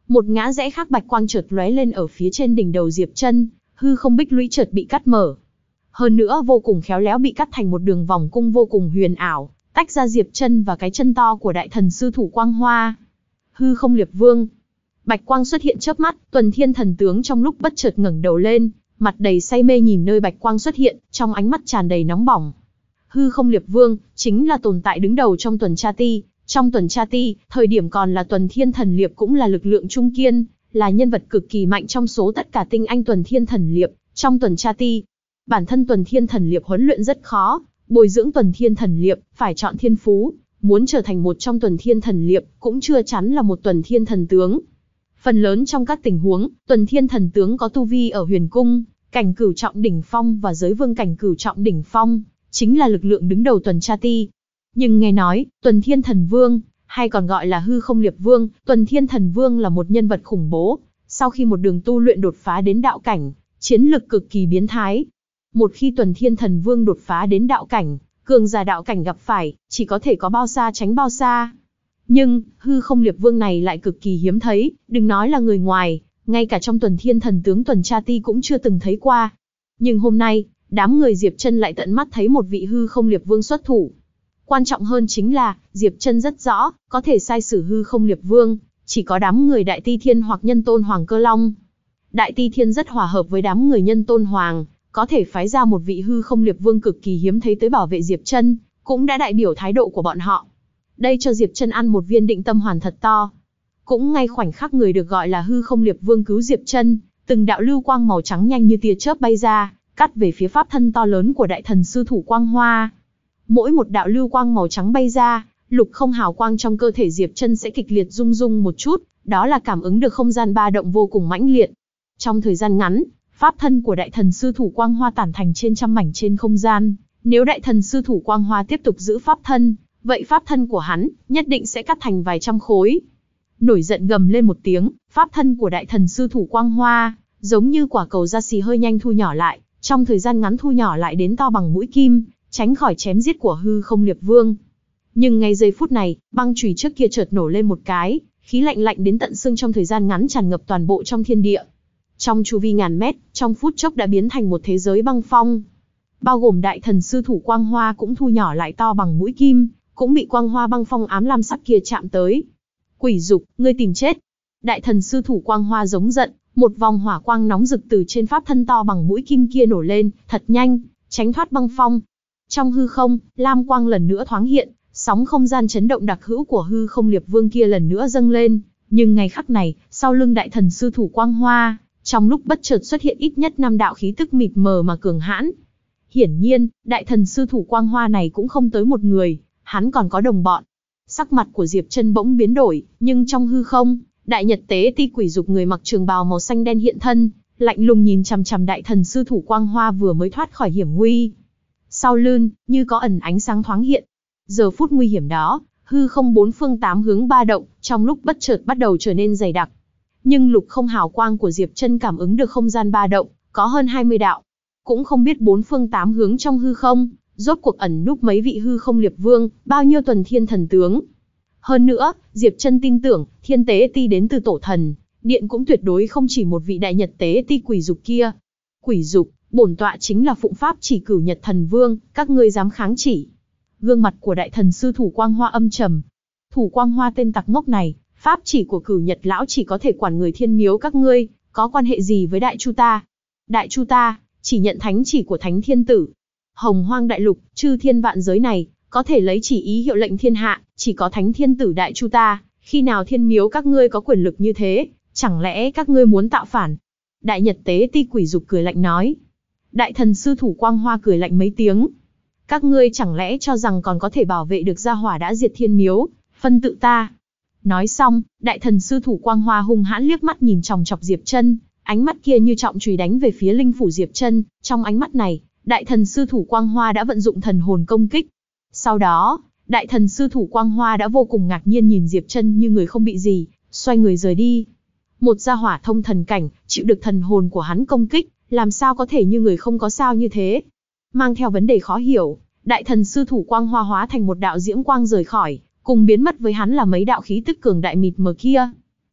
[SPEAKER 1] Một ngã rẽ khác bạch quang chợt lóe lên ở phía trên đỉnh đầu Diệp Chân, hư không bích lũy chợt bị cắt mở. Hơn nữa vô cùng khéo léo bị cắt thành một đường vòng cung vô cùng huyền ảo, tách ra Diệp Chân và cái chân to của đại thần sư thủ Quang Hoa. Hư không liệt vương. Bạch quang xuất hiện chớp mắt, Tuần Thiên Thần Tướng trong lúc bất chợt ngẩng đầu lên, mặt đầy say mê nhìn nơi bạch quang xuất hiện, trong ánh mắt tràn đầy nóng bỏng. Hư không liệt vương chính là tồn tại đứng đầu trong tuần tra ti. Trong tuần tra ti, thời điểm còn là Tuần Thiên Thần Liệp cũng là lực lượng trung kiên, là nhân vật cực kỳ mạnh trong số tất cả tinh anh Tuần Thiên Thần Liệp. Trong tuần tra ti, bản thân Tuần Thiên Thần Liệp huấn luyện rất khó, bồi dưỡng Tuần Thiên Thần Liệp phải chọn thiên phú, muốn trở thành một trong Tuần Thiên Thần Liệp cũng chưa chắn là một Tuần Thiên Thần Tướng. Phần lớn trong các tình huống, Tuần Thiên Thần Tướng có tu vi ở huyền cung, cảnh cửu trọng đỉnh phong và giới vương cảnh cửu trọng đỉnh phong, chính là lực lượng đứng đầu tuần tra ti. Nhưng nghe nói, Tuần Thiên Thần Vương, hay còn gọi là Hư Không Liệt Vương, Tuần Thiên Thần Vương là một nhân vật khủng bố, sau khi một đường tu luyện đột phá đến đạo cảnh, chiến lực cực kỳ biến thái. Một khi Tuần Thiên Thần Vương đột phá đến đạo cảnh, cường giả đạo cảnh gặp phải, chỉ có thể có bao xa tránh bao xa. Nhưng, Hư Không Liệt Vương này lại cực kỳ hiếm thấy, đừng nói là người ngoài, ngay cả trong Tuần Thiên Thần Tướng tuần tra ti cũng chưa từng thấy qua. Nhưng hôm nay, đám người Diệp Chân lại tận mắt thấy một vị Hư Không Liệt Vương xuất thủ. Quan trọng hơn chính là, Diệp Chân rất rõ, có thể sai sử Hư Không Liệt Vương, chỉ có đám người Đại Ti Thiên hoặc Nhân Tôn Hoàng Cơ Long. Đại Ti Thiên rất hòa hợp với đám người Nhân Tôn Hoàng, có thể phái ra một vị Hư Không Liệt Vương cực kỳ hiếm thấy tới bảo vệ Diệp Chân, cũng đã đại biểu thái độ của bọn họ. Đây cho Diệp Chân ăn một viên định tâm hoàn thật to. Cũng ngay khoảnh khắc người được gọi là Hư Không Liệt Vương cứu Diệp Chân, từng đạo lưu quang màu trắng nhanh như tia chớp bay ra, cắt về phía pháp thân to lớn của đại thần sư thủ Quang Hoa. Mỗi một đạo lưu quang màu trắng bay ra, lục không hào quang trong cơ thể Diệp Chân sẽ kịch liệt rung rung một chút, đó là cảm ứng được không gian ba động vô cùng mãnh liệt. Trong thời gian ngắn, pháp thân của đại thần sư thủ Quang Hoa tản thành trên trăm mảnh trên không gian. Nếu đại thần sư thủ Quang Hoa tiếp tục giữ pháp thân, vậy pháp thân của hắn nhất định sẽ cắt thành vài trăm khối. Nổi giận gầm lên một tiếng, pháp thân của đại thần sư thủ Quang Hoa, giống như quả cầu da xì hơi nhanh thu nhỏ lại, trong thời gian ngắn thu nhỏ lại đến to bằng mũi kim, tránh khỏi chém giết của Hư Không Liệt Vương. Nhưng ngay giây phút này, băng chùy trước kia chợt nổ lên một cái, khí lạnh lạnh đến tận xương trong thời gian ngắn tràn ngập toàn bộ trong thiên địa. Trong chu vi ngàn mét, trong phút chốc đã biến thành một thế giới băng phong. Bao gồm đại thần sư thủ Quang Hoa cũng thu nhỏ lại to bằng mũi kim, cũng bị quang hoa băng phong ám lam sắc kia chạm tới. Quỷ dục, ngươi tìm chết. Đại thần sư thủ Quang Hoa giống giận, một vòng hỏa quang nóng rực từ trên pháp thân to bằng mũi kim kia nổ lên, thật nhanh, tránh thoát băng phong. Trong hư không, lam quang lần nữa thoáng hiện, sóng không gian chấn động đặc hữu của Hư Không Liệt Vương kia lần nữa dâng lên, nhưng ngay khắc này, sau lưng đại thần sư thủ Quang Hoa, trong lúc bất chợt xuất hiện ít nhất 5 đạo khí tức mịt mờ mà cường hãn. Hiển nhiên, đại thần sư thủ Quang Hoa này cũng không tới một người, hắn còn có đồng bọn. Sắc mặt của Diệp Chân bỗng biến đổi, nhưng trong hư không, đại nhật tế ti quỷ dục người mặc trường bào màu xanh đen hiện thân, lạnh lùng nhìn chằm chằm đại thần sư thủ Quang Hoa vừa mới thoát khỏi hiểm nguy. Sau lưng, như có ẩn ánh sáng thoáng hiện. Giờ phút nguy hiểm đó, hư không bốn phương tám hướng ba động, trong lúc bất chợt bắt đầu trở nên dày đặc. Nhưng lục không hào quang của Diệp Chân cảm ứng được không gian ba động, có hơn 20 đạo. Cũng không biết bốn phương tám hướng trong hư không, rốt cuộc ẩn núp mấy vị Hư Không Liệt Vương, bao nhiêu Tuần Thiên Thần Tướng. Hơn nữa, Diệp Chân tin tưởng, thiên tế ti đến từ tổ thần, điện cũng tuyệt đối không chỉ một vị đại nhật tế ti quỷ dục kia. Quỷ dục, bổn tọa chính là phụng pháp chỉ Cửu Nhật Thần Vương, các ngươi dám kháng chỉ. Gương mặt của đại thần sư thủ Quang Hoa âm trầm. Thủ Quang Hoa tên tặc ngốc này, pháp chỉ của Cửu Nhật lão chỉ có thể quản người thiên miếu các ngươi, có quan hệ gì với đại chu ta? Đại chu ta chỉ nhận thánh chỉ của Thánh Thiên Tử. Hồng Hoang đại lục, chư thiên vạn giới này, có thể lấy chỉ ý hiệu lệnh thiên hạ, chỉ có Thánh Thiên Tử đại chu ta, khi nào thiên miếu các ngươi có quyền lực như thế, chẳng lẽ các ngươi muốn tạo phản? Đại nhật tế ti quỷ dục cười lạnh nói. Đại thần sư thủ Quang Hoa cười lạnh mấy tiếng. Các ngươi chẳng lẽ cho rằng còn có thể bảo vệ được gia hỏa đã diệt thiên miếu, phân tự ta? Nói xong, đại thần sư thủ Quang Hoa hung hãn liếc mắt nhìn chòng chọc Diệp Chân, ánh mắt kia như trọng chùy đánh về phía linh phủ Diệp Chân. Trong ánh mắt này, đại thần sư thủ Quang Hoa đã vận dụng thần hồn công kích. Sau đó, đại thần sư thủ Quang Hoa đã vô cùng ngạc nhiên nhìn Diệp Chân như người không bị gì, xoay người rời đi. Một gia hỏa thông thần cảnh, chịu được thần hồn của hắn công kích, làm sao có thể như người không có sao như thế? Mang theo vấn đề khó hiểu, đại thần sư thủ Quang Hoa hóa thành một đạo diễm quang rời khỏi, cùng biến mất với hắn là mấy đạo khí tức cường đại mịt mờ kia.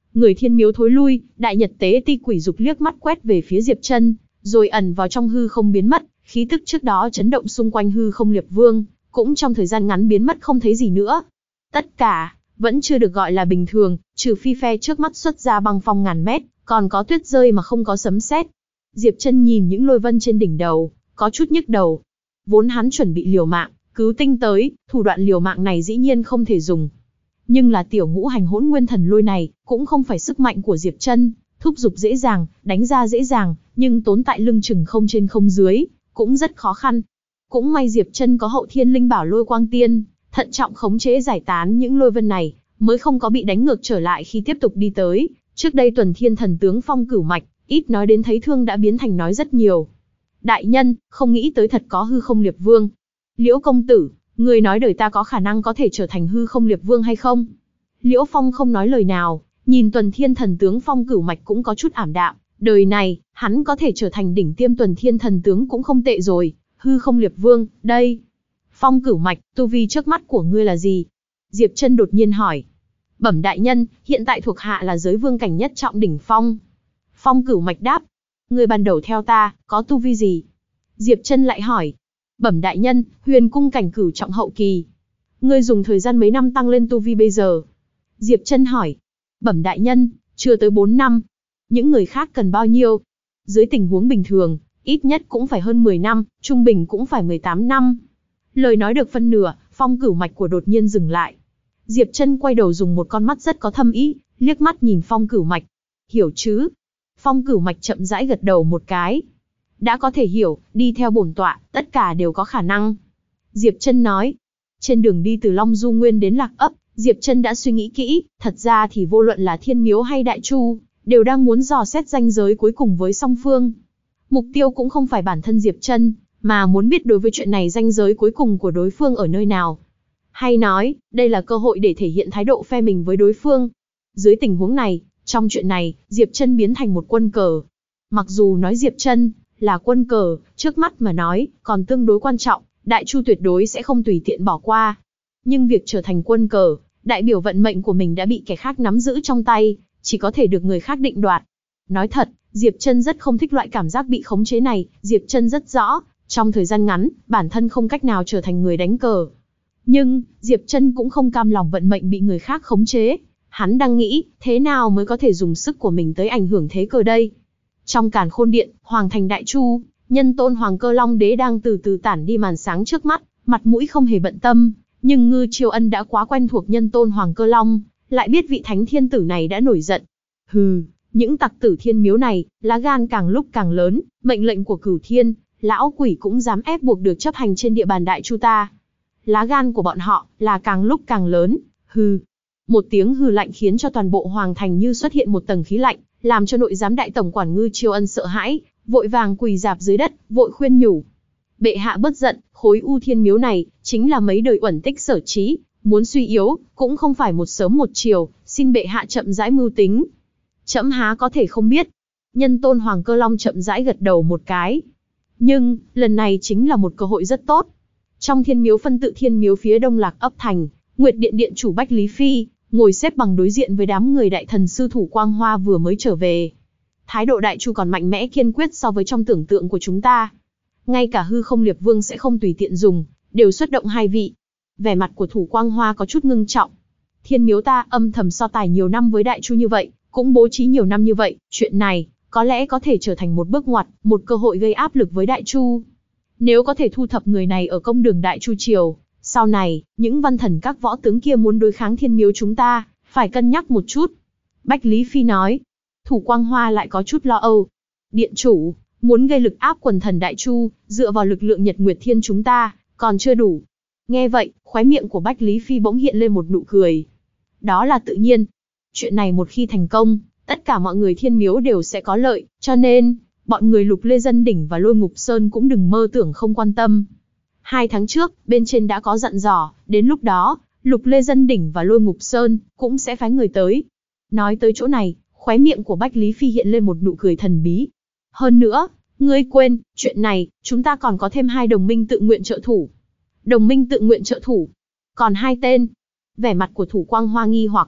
[SPEAKER 1] Người thiên miếu thối lui, đại nhật tế ti quỷ dục liếc mắt quét về phía Diệp Chân, rồi ẩn vào trong hư không biến mất, khí tức trước đó chấn động xung quanh hư không liệp vương, cũng trong thời gian ngắn biến mất không thấy gì nữa. Tất cả vẫn chưa được gọi là bình thường, trừ phi phe trước mắt xuất ra băng phong ngàn mét, còn có tuyết rơi mà không có sấm sét. Diệp Chân nhìn những lôi vân trên đỉnh đầu, có chút nhức đầu. Vốn hắn chuẩn bị liều mạng, cứu tinh tới, thủ đoạn liều mạng này dĩ nhiên không thể dùng. Nhưng là tiểu ngũ hành hỗn nguyên thần lôi này, cũng không phải sức mạnh của Diệp Chân, thúc giục dễ dàng, đánh ra dễ dàng, nhưng tốn tại lưng chừng không trên không dưới, cũng rất khó khăn. Cũng may Diệp Chân có hậu thiên linh bảo lôi quang tiên, thận trọng khống chế giải tán những lôi vân này, mới không có bị đánh ngược trở lại khi tiếp tục đi tới. Trước đây Tuần Thiên Thần tướng Phong Cửu Mạch, ít nói đến thấy thương đã biến thành nói rất nhiều. Đại nhân, không nghĩ tới thật có hư không liệp vương. Liễu công tử, người nói đời ta có khả năng có thể trở thành hư không liệp vương hay không? Liễu Phong không nói lời nào, nhìn Tuần Thiên Thần tướng Phong Cửu Mạch cũng có chút ảm đạm. Đời này, hắn có thể trở thành đỉnh tiêm Tuần Thiên Thần tướng cũng không tệ rồi. Hư không liệp vương, đây. Phong Cửu Mạch, tu vi trước mắt của ngươi là gì? Diệp Chân đột nhiên hỏi. Bẩm đại nhân, hiện tại thuộc hạ là giới vương cảnh nhất trọng đỉnh phong. Phong Cửu Mạch đáp. Ngươi ban đầu theo ta, có tu vi gì? Diệp Chân lại hỏi. Bẩm đại nhân, huyền cung cảnh cửu trọng hậu kỳ. Ngươi dùng thời gian mấy năm tăng lên tu vi bây giờ? Diệp Chân hỏi. Bẩm đại nhân, chưa tới 4 năm. Những người khác cần bao nhiêu? Dưới tình huống bình thường, ít nhất cũng phải hơn 10 năm, trung bình cũng phải 18 năm. Lời nói được phân nửa, Phong Cửu Mạch của đột nhiên dừng lại. Diệp Chân quay đầu dùng một con mắt rất có thâm ý, liếc mắt nhìn Phong Cửu Mạch. Hiểu chứ? Phong Cửu Mạch chậm rãi gật đầu một cái. Đã có thể hiểu, đi theo bổn tọa, tất cả đều có khả năng. Diệp Chân nói. Trên đường đi từ Long Du Nguyên đến Lạc Ấp, Diệp Chân đã suy nghĩ kỹ, thật ra thì vô luận là Thiên Miếu hay Đại Chu, đều đang muốn dò xét ranh giới cuối cùng với song phương. Mục tiêu cũng không phải bản thân Diệp Chân, mà muốn biết đối với chuyện này ranh giới cuối cùng của đối phương ở nơi nào. Hay nói, đây là cơ hội để thể hiện thái độ phe mình với đối phương. Dưới tình huống này, trong chuyện này, Diệp Chân biến thành một quân cờ. Mặc dù nói Diệp Chân là quân cờ, trước mắt mà nói, còn tương đối quan trọng, Đại Chu tuyệt đối sẽ không tùy tiện bỏ qua. Nhưng việc trở thành quân cờ, đại biểu vận mệnh của mình đã bị kẻ khác nắm giữ trong tay, chỉ có thể được người khác định đoạt. Nói thật, Diệp Chân rất không thích loại cảm giác bị khống chế này, Diệp Chân rất rõ, trong thời gian ngắn, bản thân không cách nào trở thành người đánh cờ. Nhưng, Diệp Chân cũng không cam lòng vận mệnh bị người khác khống chế. Hắn đang nghĩ, thế nào mới có thể dùng sức của mình tới ảnh hưởng thế cờ đây? Trong Càn Khôn Điện, Hoàng thành Đại Chu, Nhân Tôn Hoàng Cơ Long Đế đang từ từ tản đi màn sáng trước mắt, mặt mũi không hề bận tâm, nhưng Ngư Chiêu Ân đã quá quen thuộc Nhân Tôn Hoàng Cơ Long, lại biết vị thánh thiên tử này đã nổi giận. Hừ, những tặc tử thiên miếu này, lá gan càng lúc càng lớn, mệnh lệnh của Cửu Thiên, lão quỷ cũng dám ép buộc được chấp hành trên địa bàn Đại Chu ta. Lá gan của bọn họ là càng lúc càng lớn, hừ. Một tiếng hừ lạnh khiến cho toàn bộ hoàng thành như xuất hiện một tầng khí lạnh, làm cho nội giám đại tổng quản Ngư Chiêu Ân sợ hãi, vội vàng quỳ rạp dưới đất, vội khuyên nhủ. Bệ hạ bớt giận, khối U Thiên miếu này chính là mấy đời uẩn tích sở trí, muốn suy yếu cũng không phải một sớm một chiều, xin bệ hạ chậm rãi mưu tính. Trẫm há có thể không biết. Nhân Tôn Hoàng Cơ Long chậm rãi gật đầu một cái. Nhưng lần này chính là một cơ hội rất tốt. Trong thiên miếu phân tự thiên miếu phía đông Lạc Ấp thành, Nguyệt Điện điện chủ Bách Lý Phi ngồi xếp bằng đối diện với đám người đại thần sư thủ Quang Hoa vừa mới trở về. Thái độ Đại Chu còn mạnh mẽ kiên quyết so với trong tưởng tượng của chúng ta. Ngay cả hư không liệp vương sẽ không tùy tiện dùng, đều xuất động 2 vị. Vẻ mặt của thủ Quang Hoa có chút ngưng trọng. Thiên miếu ta âm thầm so tài nhiều năm với Đại Chu như vậy, cũng bố trí nhiều năm như vậy, chuyện này có lẽ có thể trở thành một bước ngoặt, một cơ hội gây áp lực với Đại Chu. Nếu có thể thu thập người này ở công đường Đại Chu triều, sau này, những văn thần các võ tướng kia muốn đối kháng thiên miếu chúng ta, phải cân nhắc một chút. Bách Lý Phi nói. Thủ Quang Hoa lại có chút lo âu. Điện chủ, muốn gây lực áp quần thần Đại Chu, dựa vào lực lượng Nhật Nguyệt Thiên chúng ta, còn chưa đủ. Nghe vậy, khóe miệng của Bách Lý Phi bỗng hiện lên một nụ cười. Đó là tự nhiên. Chuyện này một khi thành công, tất cả mọi người thiên miếu đều sẽ có lợi, cho nên, bọn người Lục Lê Dân Đỉnh và Lôi Ngục Sơn cũng đừng mơ tưởng không quan tâm. 2 tháng trước, bên trên đã có dặn dò, đến lúc đó, Lục Lê Dân Đỉnh và Lôi Ngục Sơn cũng sẽ phái người tới. Nói tới chỗ này, khóe miệng của Bách Lý Phi hiện lên một nụ cười thần bí. Hơn nữa, ngươi quên, chuyện này, chúng ta còn có thêm 2 đồng minh tự nguyện trợ thủ. Đồng minh tự nguyện trợ thủ. Còn 2 tên. Vẻ mặt của thủ Quang Hoa nghi hoặc.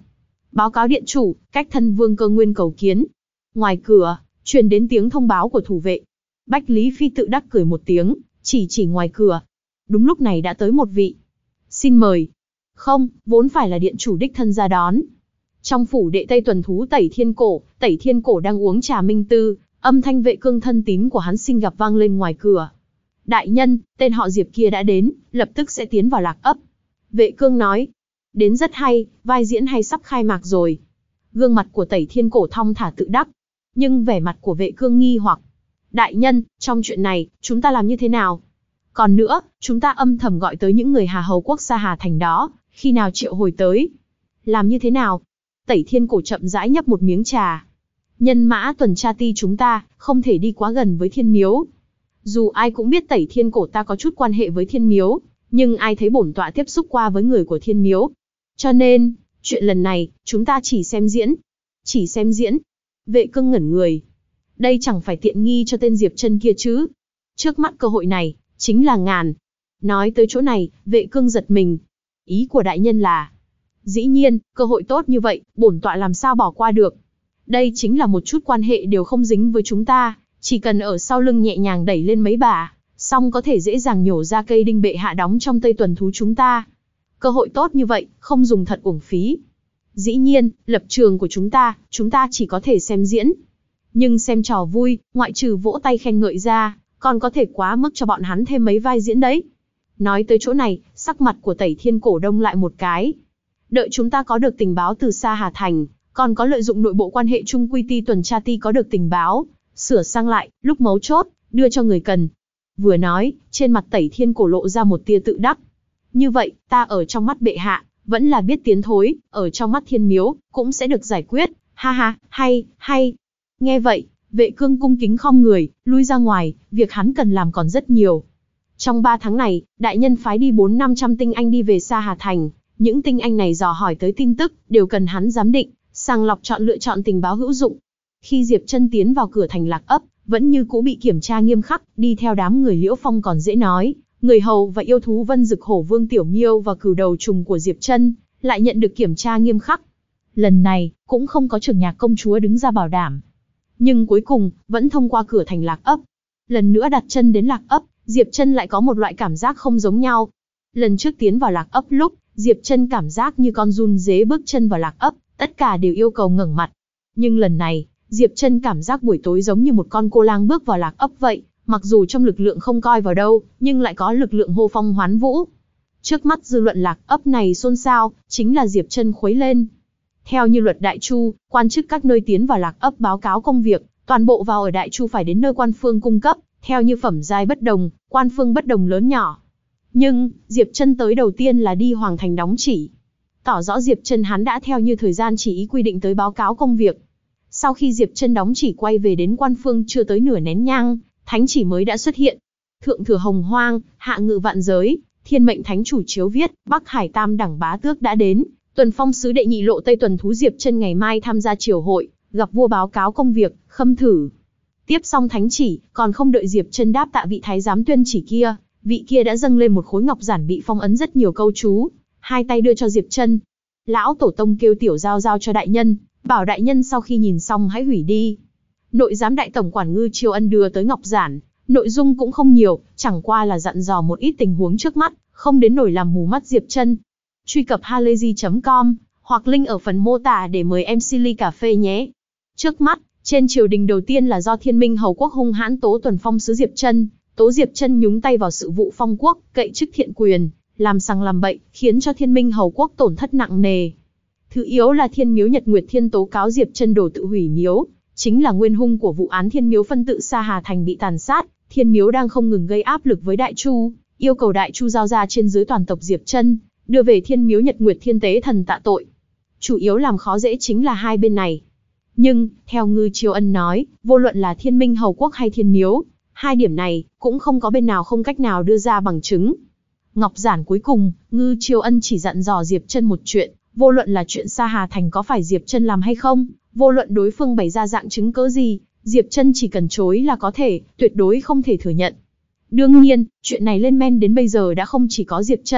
[SPEAKER 1] Báo cáo điện chủ, cách thân Vương Cơ Nguyên cầu kiến. Ngoài cửa, truyền đến tiếng thông báo của thủ vệ. Bách Lý Phi tự đắc cười một tiếng, chỉ ngoài cửa. Đúng lúc này đã tới một vị. Xin mời. Không, vốn phải là điện chủ đích thân ra đón. Trong phủ đệ Tây tuần thú Tẩy Thiên Cổ đang uống trà minh tư, âm thanh Vệ Cương thân tín của hắn xin gặp vang lên ngoài cửa. Đại nhân, tên họ Diệp kia đã đến, lập tức sẽ tiến vào Lạc Ấp. Vệ Cương nói. Đến rất hay, vai diễn hay sắp khai mạc rồi. Gương mặt của Tẩy Thiên Cổ thong thả tự đắc. Nhưng vẻ mặt của Vệ Cương nghi hoặc. Đại nhân, trong chuyện này, chúng ta làm như thế nào? Còn nữa, chúng ta âm thầm gọi tới những người Hà Hầu quốc Sa Hà Thành đó, khi nào triệu hồi tới? Làm như thế nào? Tẩy Thiên Cổ chậm rãi nhấp một miếng trà. Nhân mã tuần tra ti chúng ta, không thể đi quá gần với Thiên Miếu. Dù ai cũng biết Tẩy Thiên Cổ ta có chút quan hệ với Thiên Miếu, nhưng ai thấy bổn tọa tiếp xúc qua với người của Thiên Miếu. Cho nên, chuyện lần này, chúng ta chỉ xem diễn. Chỉ xem diễn. Vệ Cương ngẩn người. Đây chẳng phải tiện nghi cho tên Diệp Chân kia chứ. Trước mắt cơ hội này, chính là ngàn. Nói tới chỗ này, Vệ Cương giật mình. Ý của đại nhân là, dĩ nhiên, cơ hội tốt như vậy, bổn tọa làm sao bỏ qua được. Đây chính là một chút quan hệ đều không dính với chúng ta, chỉ cần ở sau lưng nhẹ nhàng đẩy lên mấy bà, xong có thể dễ dàng nhổ ra cây đinh bệ hạ đóng trong Tây tuần thú chúng ta. Cơ hội tốt như vậy, không dùng thật uổng phí. Dĩ nhiên, lập trường của chúng ta chỉ có thể xem diễn. Nhưng xem trò vui, ngoại trừ vỗ tay khen ngợi ra, còn có thể quá mức cho bọn hắn thêm mấy vai diễn đấy. Nói tới chỗ này, sắc mặt của Tẩy Thiên Cổ đông lại một cái. Đợi chúng ta có được tình báo từ Sa Hà Thành, còn có lợi dụng nội bộ quan hệ Trung Quy Ti tuần tra ti có được tình báo, sửa sang lại, lúc mấu chốt, đưa cho người cần. Vừa nói, trên mặt Tẩy Thiên Cổ lộ ra một tia tự đắc. Như vậy, ta ở trong mắt bệ hạ, vẫn là biết tiến thối, ở trong mắt Thiên Miếu, cũng sẽ được giải quyết. Ha ha, hay. Nghe vậy, Vệ Cương cung kính khom người, lui ra ngoài, việc hắn cần làm còn rất nhiều. Trong 3 tháng này, đại nhân phái đi 400-500 tinh anh đi về Sa Hà Thành. Những tinh anh này dò hỏi tới tin tức, đều cần hắn giám định, sàng lọc lựa chọn tình báo hữu dụng. Khi Diệp Chân tiến vào cửa thành Lạc Ấp, vẫn như cũ bị kiểm tra nghiêm khắc, đi theo đám người Liễu Phong còn dễ nói, người hầu và yêu thú Vân Dực Hổ Vương Tiểu Miêu và cừu đầu trùng của Diệp Chân lại nhận được kiểm tra nghiêm khắc. Lần này, cũng không có trưởng nhạc công chúa đứng ra bảo đảm. Nhưng cuối cùng, vẫn thông qua cửa thành Lạc Ấp. Lần nữa đặt chân đến Lạc Ấp, Diệp Chân lại có một loại cảm giác không giống nhau. Lần trước tiến vào Lạc Ấp lúc, Diệp Chân cảm giác như con giun dế bước chân vào Lạc Ấp, tất cả đều yêu cầu ngẩng mặt. Nhưng lần này, Diệp Chân cảm giác buổi tối giống như một con cô lang bước vào Lạc Ấp vậy, mặc dù trong lực lượng không coi vào đâu, nhưng lại có lực lượng hô phong hoán vũ. Trước mắt dư luận Lạc Ấp này xôn xao, chính là Diệp Chân khuấy lên. Theo như luật Đại Chu, quan chức các nơi tiến vào Lạc Ấp báo cáo công việc, toàn bộ vào ở Đại Chu phải đến nơi quan phương cung cấp, theo như phẩm giai bất đồng, quan phương bất đồng lớn nhỏ. Nhưng, Diệp Chân tới đầu tiên là đi Hoàng Thành đóng chỉ. Tỏ rõ Diệp Chân hắn đã theo như thời gian chỉ ý quy định tới báo cáo công việc. Sau khi Diệp Chân đóng chỉ quay về đến quan phương chưa tới nửa nén nhang, thánh chỉ mới đã xuất hiện. Thượng thừa Hồng Hoang, hạ ngự vạn giới, thiên mệnh thánh chủ chiếu viết, Bắc Hải tam đẳng bá tước đã đến. Tuần phong sứ đệ nhị lộ Tây tuần thú Diệp Chân ngày mai tham gia triều hội, gặp vua báo cáo công việc, khâm thử. Tiếp xong thánh chỉ, còn không đợi Diệp Chân đáp tạ vị thái giám tuyên chỉ kia, vị kia đã dâng lên một khối ngọc giản bị phong ấn rất nhiều câu chú, hai tay đưa cho Diệp Chân. Lão tổ tông kêu tiểu giao cho đại nhân, bảo đại nhân sau khi nhìn xong hãy hủy đi. Nội giám đại tổng quản Ngư Chiêu Ân đưa tới ngọc giản, nội dung cũng không nhiều, chẳng qua là dặn dò một ít tình huống trước mắt, không đến nổi làm mù mắt Diệp Chân. Truy cập halayzi.com hoặc link ở phần mô tả để mời MC ly cà phê nhé. Trước mắt, trên triều đình đầu tiên là do Thiên Minh Hầu Quốc hung hãn tố Tuần Phong sứ Diệp Chân, tố Diệp Chân nhúng tay vào sự vụ phong quốc, cậy chức thiện quyền, làm sằng làm bậy, khiến cho Thiên Minh Hầu Quốc tổn thất nặng nề. Thứ yếu là Thiên Miếu Nhật Nguyệt Thiên tố cáo Diệp Chân đổ tự hủy miếu, chính là nguyên hung của vụ án Thiên Miếu phân tự Sa Hà Thành bị tàn sát. Thiên Miếu đang không ngừng gây áp lực với Đại Chu, yêu cầu Đại Chu giao ra trên dưới toàn tộc Diệp Chân, đưa về Thiên Miếu Nhật Nguyệt Thiên tế thần tạ tội. Chủ yếu làm khó dễ chính là hai bên này. Nhưng, theo Ngư Chiêu Ân nói, vô luận là Thiên Minh Hầu Quốc hay Thiên Miếu, hai điểm này, cũng không có bên nào không cách nào đưa ra bằng chứng. Ngọc giản cuối cùng, Ngư Chiêu Ân chỉ dặn dò Diệp Chân một chuyện, vô luận là chuyện Sa Hà Thành có phải Diệp Chân làm hay không, vô luận đối phương bày ra dạng chứng cớ gì, Diệp Chân chỉ cần chối là có thể, tuyệt đối không thể thừa nhận. Đương nhiên, chuyện này lên men đến bây giờ đã không chỉ có Diệp Chân,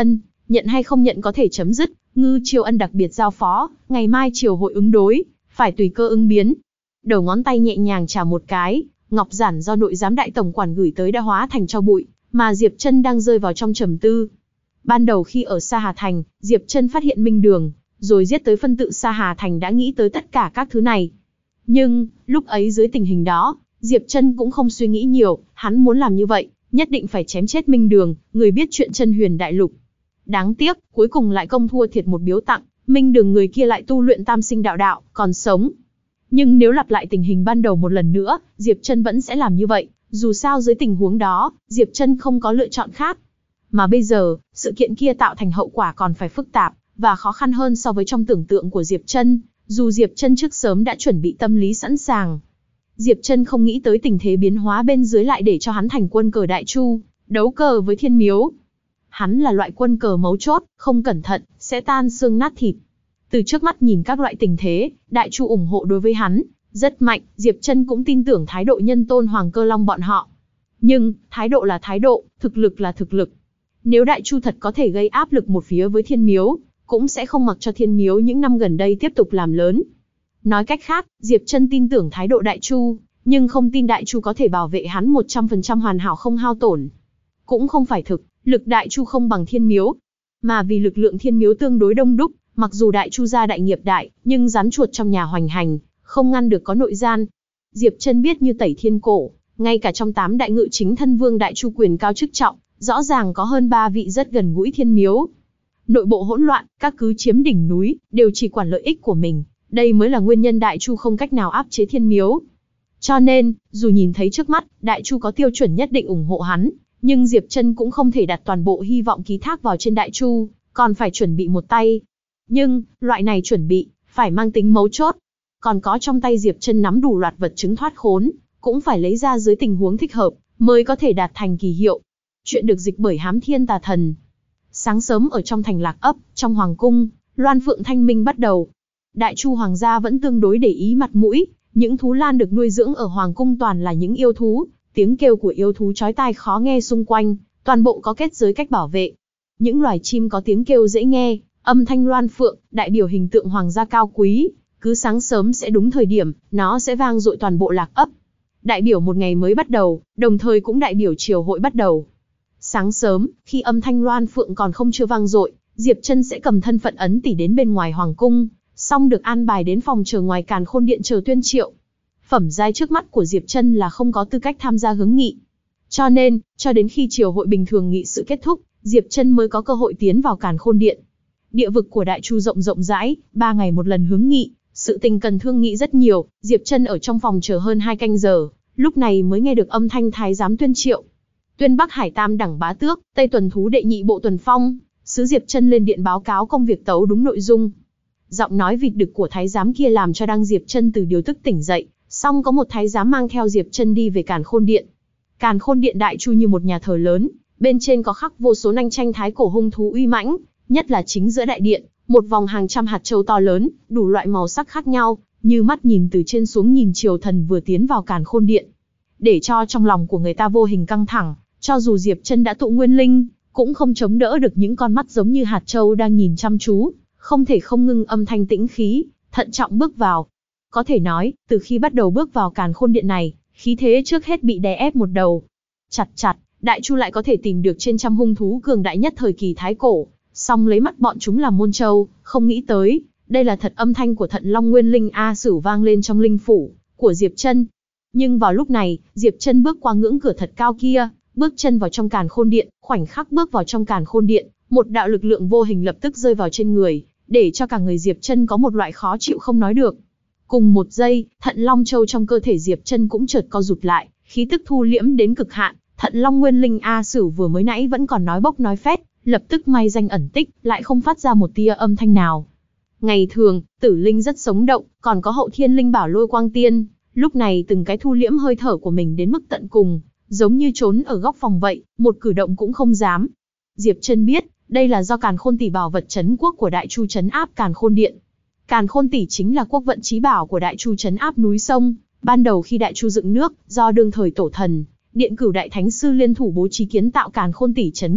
[SPEAKER 1] nhận hay không nhận có thể chấm dứt, ngư triều ân đặc biệt giao phó, ngày mai triều hội ứng đối, phải tùy cơ ứng biến. Đầu ngón tay nhẹ nhàng chà một cái, ngọc giản do nội giám đại tổng quản gửi tới đã hóa thành tro bụi, mà Diệp Trân đang rơi vào trong trầm tư. Ban đầu khi ở Sa Hà Thành, Diệp Trân phát hiện Minh Đường, rồi giết tới phân tự Sa Hà Thành đã nghĩ tới tất cả các thứ này. Nhưng, lúc ấy dưới tình hình đó, Diệp Trân cũng không suy nghĩ nhiều, hắn muốn làm như vậy, nhất định phải chém chết Minh Đường, người biết chuyện Chân Huyền Đại Lục. Đáng tiếc, cuối cùng lại công thua thiệt một biếu tặng, Minh Đường người kia lại tu luyện tam sinh đạo đạo, còn sống. Nhưng nếu lặp lại tình hình ban đầu một lần nữa, Diệp Trân vẫn sẽ làm như vậy, dù sao dưới tình huống đó, Diệp Trân không có lựa chọn khác. Mà bây giờ, sự kiện kia tạo thành hậu quả còn phải phức tạp, và khó khăn hơn so với trong tưởng tượng của Diệp Trân, dù Diệp Trân trước sớm đã chuẩn bị tâm lý sẵn sàng. Diệp Trân không nghĩ tới tình thế biến hóa bên dưới lại để cho hắn thành quân cờ Đại Chu, đấu cờ với Thiên Miếu. Hắn là loại quân cờ mấu chốt, không cẩn thận, sẽ tan xương nát thịt. Từ trước mắt nhìn các loại tình thế, Đại Chu ủng hộ đối với hắn, rất mạnh, Diệp Trân cũng tin tưởng thái độ nhân tôn Hoàng Cơ Long bọn họ. Nhưng, thái độ là thái độ, thực lực là thực lực. Nếu Đại Chu thật có thể gây áp lực một phía với Thiên Miếu, cũng sẽ không mặc cho Thiên Miếu những năm gần đây tiếp tục làm lớn. Nói cách khác, Diệp Trân tin tưởng thái độ Đại Chu, nhưng không tin Đại Chu có thể bảo vệ hắn 100% hoàn hảo không hao tổn. Cũng không phải thực, lực Đại Chu không bằng Thiên Miếu, mà vì lực lượng Thiên Miếu tương đối đông đúc, mặc dù Đại Chu gia đại nghiệp đại, nhưng rắn chuột trong nhà hoành hành, không ngăn được có nội gian. Diệp Trân biết như Tẩy Thiên Cổ, ngay cả trong 8 đại ngự chính thân vương Đại Chu quyền cao chức trọng, rõ ràng có hơn 3 vị rất gần gũi Thiên Miếu. Nội bộ hỗn loạn, các cứ chiếm đỉnh núi, đều chỉ quản lợi ích của mình. Đây mới là nguyên nhân Đại Chu không cách nào áp chế Thiên Miếu. Cho nên, dù nhìn thấy trước mắt, Đại Chu có tiêu chuẩn nhất định ủng hộ hắn, nhưng Diệp Trân cũng không thể đặt toàn bộ hy vọng ký thác vào trên Đại Chu, còn phải chuẩn bị một tay. Nhưng, loại này chuẩn bị, phải mang tính mấu chốt. Còn có trong tay Diệp Trân nắm đủ loạt vật chứng thoát khốn, cũng phải lấy ra dưới tình huống thích hợp, mới có thể đạt thành kỳ hiệu. Chuyện được dịch bởi Hám Thiên Tà Thần. Sáng sớm ở trong thành Lạc Ấp, trong Hoàng Cung, Loan Phượng Thanh Minh bắt đầu. Đại Chu Hoàng gia vẫn tương đối để ý mặt mũi, những thú lan được nuôi dưỡng ở Hoàng Cung toàn là những yêu thú, tiếng kêu của yêu thú chói tai khó nghe xung quanh, toàn bộ có kết giới cách bảo vệ. Những loài chim có tiếng kêu dễ nghe, âm thanh loan phượng, đại biểu hình tượng hoàng gia cao quý, cứ sáng sớm sẽ đúng thời điểm, nó sẽ vang dội toàn bộ Lạc Ấp. Đại biểu một ngày mới bắt đầu, đồng thời cũng đại biểu triều hội bắt đầu. Sáng sớm, khi âm thanh loan phượng còn không chưa vang dội, Diệp Trân sẽ cầm thân phận ấn tỷ đến bên ngoài Hoàng Cung, xong được an bài đến phòng chờ ngoài Càn Khôn Điện chờ tuyên triệu. Phẩm giai trước mắt của Diệp Trân là không có tư cách tham gia hướng nghị. Cho nên, cho đến khi triều hội bình thường nghị sự kết thúc, Diệp Trân mới có cơ hội tiến vào Càn Khôn Điện. Địa vực của Đại Chu rộng rãi, 3 ngày một lần hướng nghị, sự tình cần thương nghị rất nhiều, Diệp Trân ở trong phòng chờ hơn 2 canh giờ, lúc này mới nghe được âm thanh thái giám tuyên triệu. Tuyên Bắc Hải Tam đẳng bá tước, Tây tuần thú đệ nhị bộ tuần phong, sứ Diệp Trân lên điện báo cáo công việc tấu đúng nội dung. Giọng nói vịt đực của thái giám kia làm cho đang Diệp Trân từ điều tức tỉnh dậy, xong có một thái giám mang theo Diệp Trân đi về Càn Khôn Điện. Càn Khôn Điện Đại Chu như một nhà thờ lớn, bên trên có khắc vô số nanh tranh thái cổ hung thú uy mãnh, nhất là chính giữa đại điện, một vòng hàng trăm hạt châu to lớn, đủ loại màu sắc khác nhau, như mắt nhìn từ trên xuống nhìn triều thần vừa tiến vào Càn Khôn Điện. Để cho trong lòng của người ta vô hình căng thẳng, cho dù Diệp Trân đã tụ nguyên linh, cũng không chống đỡ được những con mắt giống như hạt châu đang nhìn chăm chú, không thể không ngưng âm thanh tĩnh khí, thận trọng bước vào. Có thể nói, từ khi bắt đầu bước vào Càn Khôn Điện này, khí thế trước hết bị đè ép một đầu. Chặt, Đại Chu lại có thể tìm được trên trăm hung thú cường đại nhất thời kỳ thái cổ, song lấy mắt bọn chúng làm môn châu, không nghĩ tới, đây là thật âm thanh của Thận Long Nguyên Linh A Sử vang lên trong linh phủ của Diệp Trân. Nhưng vào lúc này, Diệp Trân bước qua ngưỡng cửa thật cao kia, bước chân vào trong Càn Khôn Điện, khoảnh khắc bước vào trong Càn Khôn Điện, một đạo lực lượng vô hình lập tức rơi vào trên người, để cho cả người Diệp Trân có một loại khó chịu không nói được. Cùng một giây, Thận Long Châu trong cơ thể Diệp Trân cũng chợt co rụt lại, khí tức thu liễm đến cực hạn. Thận Long Nguyên Linh A Sử vừa mới nãy vẫn còn nói bốc nói phét, lập tức may danh ẩn tích, lại không phát ra một tia âm thanh nào. Ngày thường, Tử Linh rất sống động, còn có Hậu Thiên Linh Bảo Lôi Quang Tiên, lúc này từng cái thu liễm hơi thở của mình đến mức tận cùng, giống như trốn ở góc phòng vậy, một cử động cũng không dám. Diệp Trân biết, đây là do Càn Khôn Tỷ bảo vật trấn quốc của Đại Chu trấn áp Càn Khôn Điện. Càn Khôn Tỷ chính là quốc vận chí bảo của Đại Chu trấn áp núi sông, ban đầu khi Đại Chu dựng nước, do đương thời tổ thần, Điện Cửu Đại Thánh Sư liên thủ bố trí kiến tạo Càn Khôn Tỷ trấn quốc,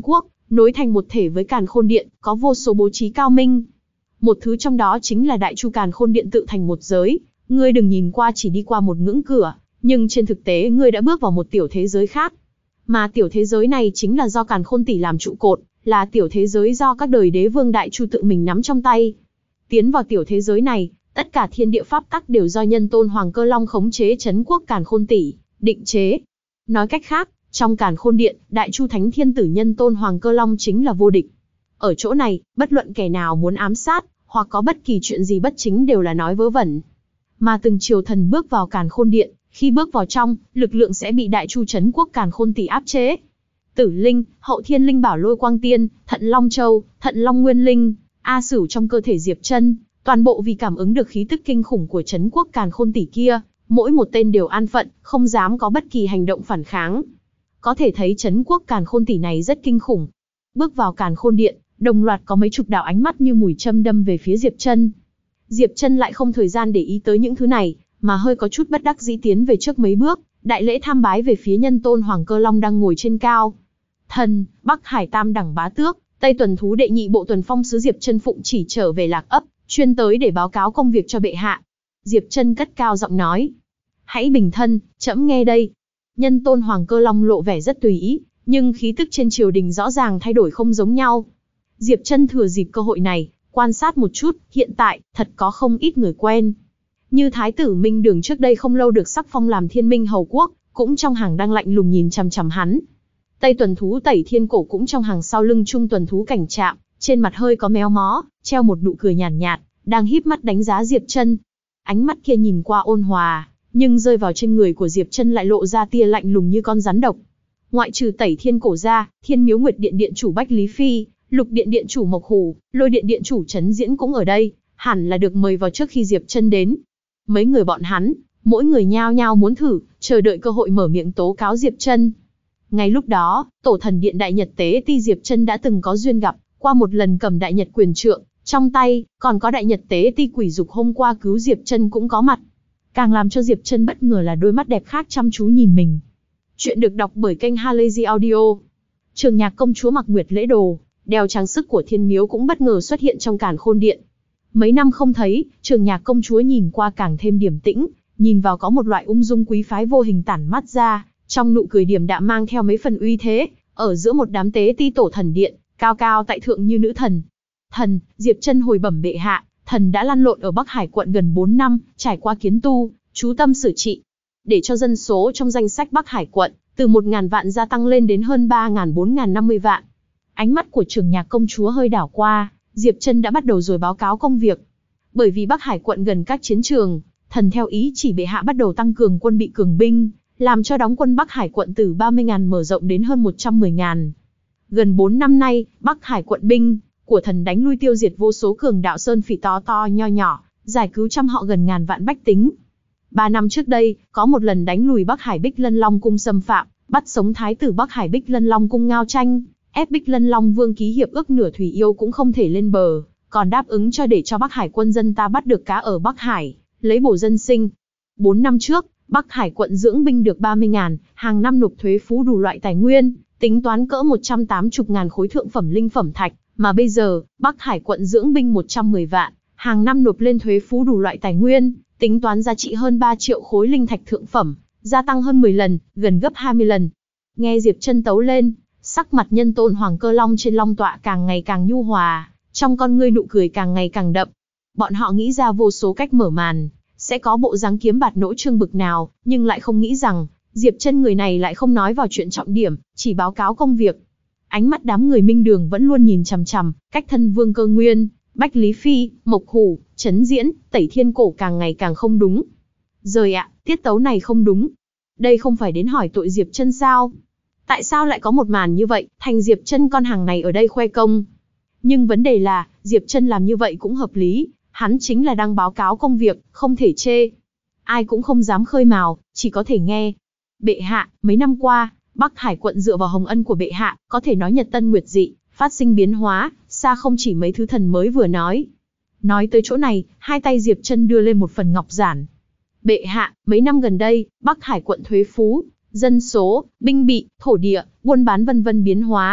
[SPEAKER 1] nối thành một thể với Càn Khôn Điện, có vô số bố trí cao minh. Một thứ trong đó chính là Đại Chu Càn Khôn Điện tự thành một giới, ngươi đừng nhìn qua chỉ đi qua một ngưỡng cửa, nhưng trên thực tế ngươi đã bước vào một tiểu thế giới khác. Mà tiểu thế giới này chính là do Càn Khôn Tỷ làm trụ cột, là tiểu thế giới do các đời đế vương Đại Chu tự mình nắm trong tay. Tiến vào tiểu thế giới này, tất cả thiên địa pháp tắc đều do Nhân Tôn Hoàng Cơ Long khống chế trấn quốc Càn Khôn Tỷ, định chế. Nói cách khác, trong Càn Khôn Điện, Đại Chu Thánh Thiên Tử Nhân Tôn Hoàng Cơ Long chính là vô địch. Ở chỗ này, bất luận kẻ nào muốn ám sát, hoặc có bất kỳ chuyện gì bất chính đều là nói vớ vẩn. Mà từng triều thần bước vào Càn Khôn Điện, khi bước vào trong, lực lượng sẽ bị Đại Chu trấn quốc Càn Khôn Tỷ áp chế. Tử Linh, Hậu Thiên Linh Bảo Lôi Quang Tiên, Thận Long Châu, Thận Long Nguyên Linh, A Sửu trong cơ thể Diệp Chân, toàn bộ vì cảm ứng được khí tức kinh khủng của trấn quốc Càn Khôn Tỷ kia, mỗi một tên đều an phận, không dám có bất kỳ hành động phản kháng. Có thể thấy trấn quốc Càn Khôn Tỷ này rất kinh khủng. Bước vào Càn Khôn Điện, đồng loạt có mấy chục đạo ánh mắt như mùi châm đâm về phía Diệp Chân. Diệp Chân lại không thời gian để ý tới những thứ này, mà hơi có chút bất đắc dĩ tiến về trước mấy bước, đại lễ tham bái về phía Nhân Tôn Hoàng Cơ Long đang ngồi trên cao. Thần, Bắc Hải Tam Đẳng Bá Tước, Tây Tuần Thú Đệ Nhị Bộ Tuần Phong sứ Diệp Chân phụng chỉ trở về Lạc Ấp, chuyên tới để báo cáo công việc cho bệ hạ. Diệp Chân cất cao giọng nói: "Hãy bình thân, trẫm nghe đây." Nhân Tôn Hoàng Cơ Long lộ vẻ rất tùy ý, nhưng khí tức trên triều đình rõ ràng thay đổi không giống nhau. Diệp Chân thừa dịp cơ hội này, quan sát một chút, hiện tại, thật có không ít người quen. Như Thái tử Minh Đường trước đây không lâu được sắc phong làm Thiên Minh Hầu Quốc, cũng trong hàng đang lạnh lùng nhìn chằm chằm hắn. Tây Tuần Thú Tẩy Thiên Cổ cũng trong hàng sau lưng Trung Tuần Thú Cảnh Trạm, trên mặt hơi có méo mó, treo một nụ cười nhàn nhạt, đang híp mắt đánh giá Diệp Chân. Ánh mắt kia nhìn qua ôn hòa, nhưng rơi vào trên người của Diệp Chân lại lộ ra tia lạnh lùng như con rắn độc. Ngoại trừ Tẩy Thiên Cổ ra, Thiên Miếu Nguyệt Điện điện chủ Bách Lý Phi, Lục Điện điện chủ Mộc Hủ, Lôi Điện điện chủ Trấn Diễn cũng ở đây, hẳn là được mời vào trước khi Diệp Chân đến. Mấy người bọn hắn, mỗi người nhao nhao muốn thử, chờ đợi cơ hội mở miệng tố cáo Diệp Chân. Ngay lúc đó, Tổ Thần Điện Đại Nhật Tế Ti Diệp Chân đã từng có duyên gặp, qua một lần cầm Đại Nhật Quyền Trượng trong tay, còn có Đại Nhật Tế Ti Quỷ Dục hôm qua cứu Diệp Chân cũng có mặt. Càng làm cho Diệp Chân bất ngờ là đôi mắt đẹp khác chăm chú nhìn mình. Chuyện được đọc bởi kênh Halazy Audio. Trường Nhạc công chúa mặc nguyệt lễ đồ, đeo trang sức của Thiên Miếu cũng bất ngờ xuất hiện trong Càn Khôn Điện. Mấy năm không thấy, Trường Nhạc công chúa nhìn qua càng thêm điềm tĩnh, nhìn vào có một loại ung dung quý phái vô hình tản mắt ra, trong nụ cười điềm đạm mang theo mấy phần uy thế, ở giữa một đám tế ti Tổ Thần Điện, cao cao tại thượng như nữ thần. Thần, Diệp Chân hồi bẩm bệ hạ, thần đã lăn lộn ở Bắc Hải quận gần 4 năm, trải qua kiến tu, chú tâm sửa trị, để cho dân số trong danh sách Bắc Hải quận từ 1.000 vạn gia tăng lên đến hơn 3.450 vạn. Ánh mắt của Trường Nhạc công chúa hơi đảo qua, Diệp Chân đã bắt đầu rồi báo cáo công việc. Bởi vì Bắc Hải quận gần các chiến trường, thần theo ý chỉ bệ hạ bắt đầu tăng cường quân bị cường binh, làm cho đóng quân Bắc Hải quận từ 30.000 mở rộng đến hơn 110.000. Gần 4 năm nay, Bắc Hải quận binh của thần đánh lui tiêu diệt vô số cường đạo sơn phỉ to to nho nhỏ, giải cứu trăm họ gần ngàn vạn bách tính. 3 năm trước đây, có một lần đánh lùi Bắc Hải Bích Lân Long cung xâm phạm, bắt sống thái tử Bắc Hải Bích Lân Long cung Ngao Tranh, ép Bích Lân Long Vương ký hiệp ước nửa thủy yêu cũng không thể lên bờ, còn đáp ứng cho để cho Bắc Hải quân dân ta bắt được cá ở Bắc Hải, lấy bổ dân sinh. 4 năm trước, Bắc Hải quận dưỡng binh được 30.000, hàng năm nộp thuế phú đủ loại tài nguyên, tính toán cỡ 180.000 khối thượng phẩm linh phẩm thạch, mà bây giờ, Bắc Hải quận dưỡng binh 110 vạn, hàng năm nộp lên thuế phú đủ loại tài nguyên, tính toán giá trị hơn 3 triệu khối linh thạch thượng phẩm, gia tăng hơn 10 lần, gần gấp 20 lần. Nghe Diệp Chân tấu lên, sắc mặt Nhân Tôn Hoàng Cơ Long trên long tọa càng ngày càng nhu hòa, trong con ngươi nụ cười càng ngày càng đậm. Bọn họ nghĩ ra vô số cách mở màn, sẽ có bộ dáng kiếm bạt nỗ trương bực nào, nhưng lại không nghĩ rằng, Diệp Chân người này lại không nói vào chuyện trọng điểm, chỉ báo cáo công việc. Ánh mắt đám người Minh Đường vẫn luôn nhìn chằm chằm, cách thân Vương Cơ Nguyên, Bách Lý Phi, Mộc Hủ, Trấn Diễn, Tẩy Thiên Cổ càng ngày càng không đúng. Rời ạ, tiết tấu này không đúng. Đây không phải đến hỏi tội Diệp Chân sao? Tại sao lại có một màn như vậy, thành Diệp Chân con hàng này ở đây khoe công? Nhưng vấn đề là, Diệp Chân làm như vậy cũng hợp lý, hắn chính là đang báo cáo công việc, không thể chê. Ai cũng không dám khơi mào, chỉ có thể nghe. Bệ hạ, mấy năm qua, Bắc Hải quận dựa vào hồng ân của bệ hạ, có thể nói nhật tân nguyệt dị, phát sinh biến hóa, xa không chỉ mấy thứ thần mới vừa nói. Nói tới chỗ này, hai tay Diệp Chân đưa lên một phần ngọc giản. Bệ hạ, mấy năm gần đây, Bắc Hải quận thuế phú, dân số, binh bị, thổ địa, buôn bán vân vân biến hóa,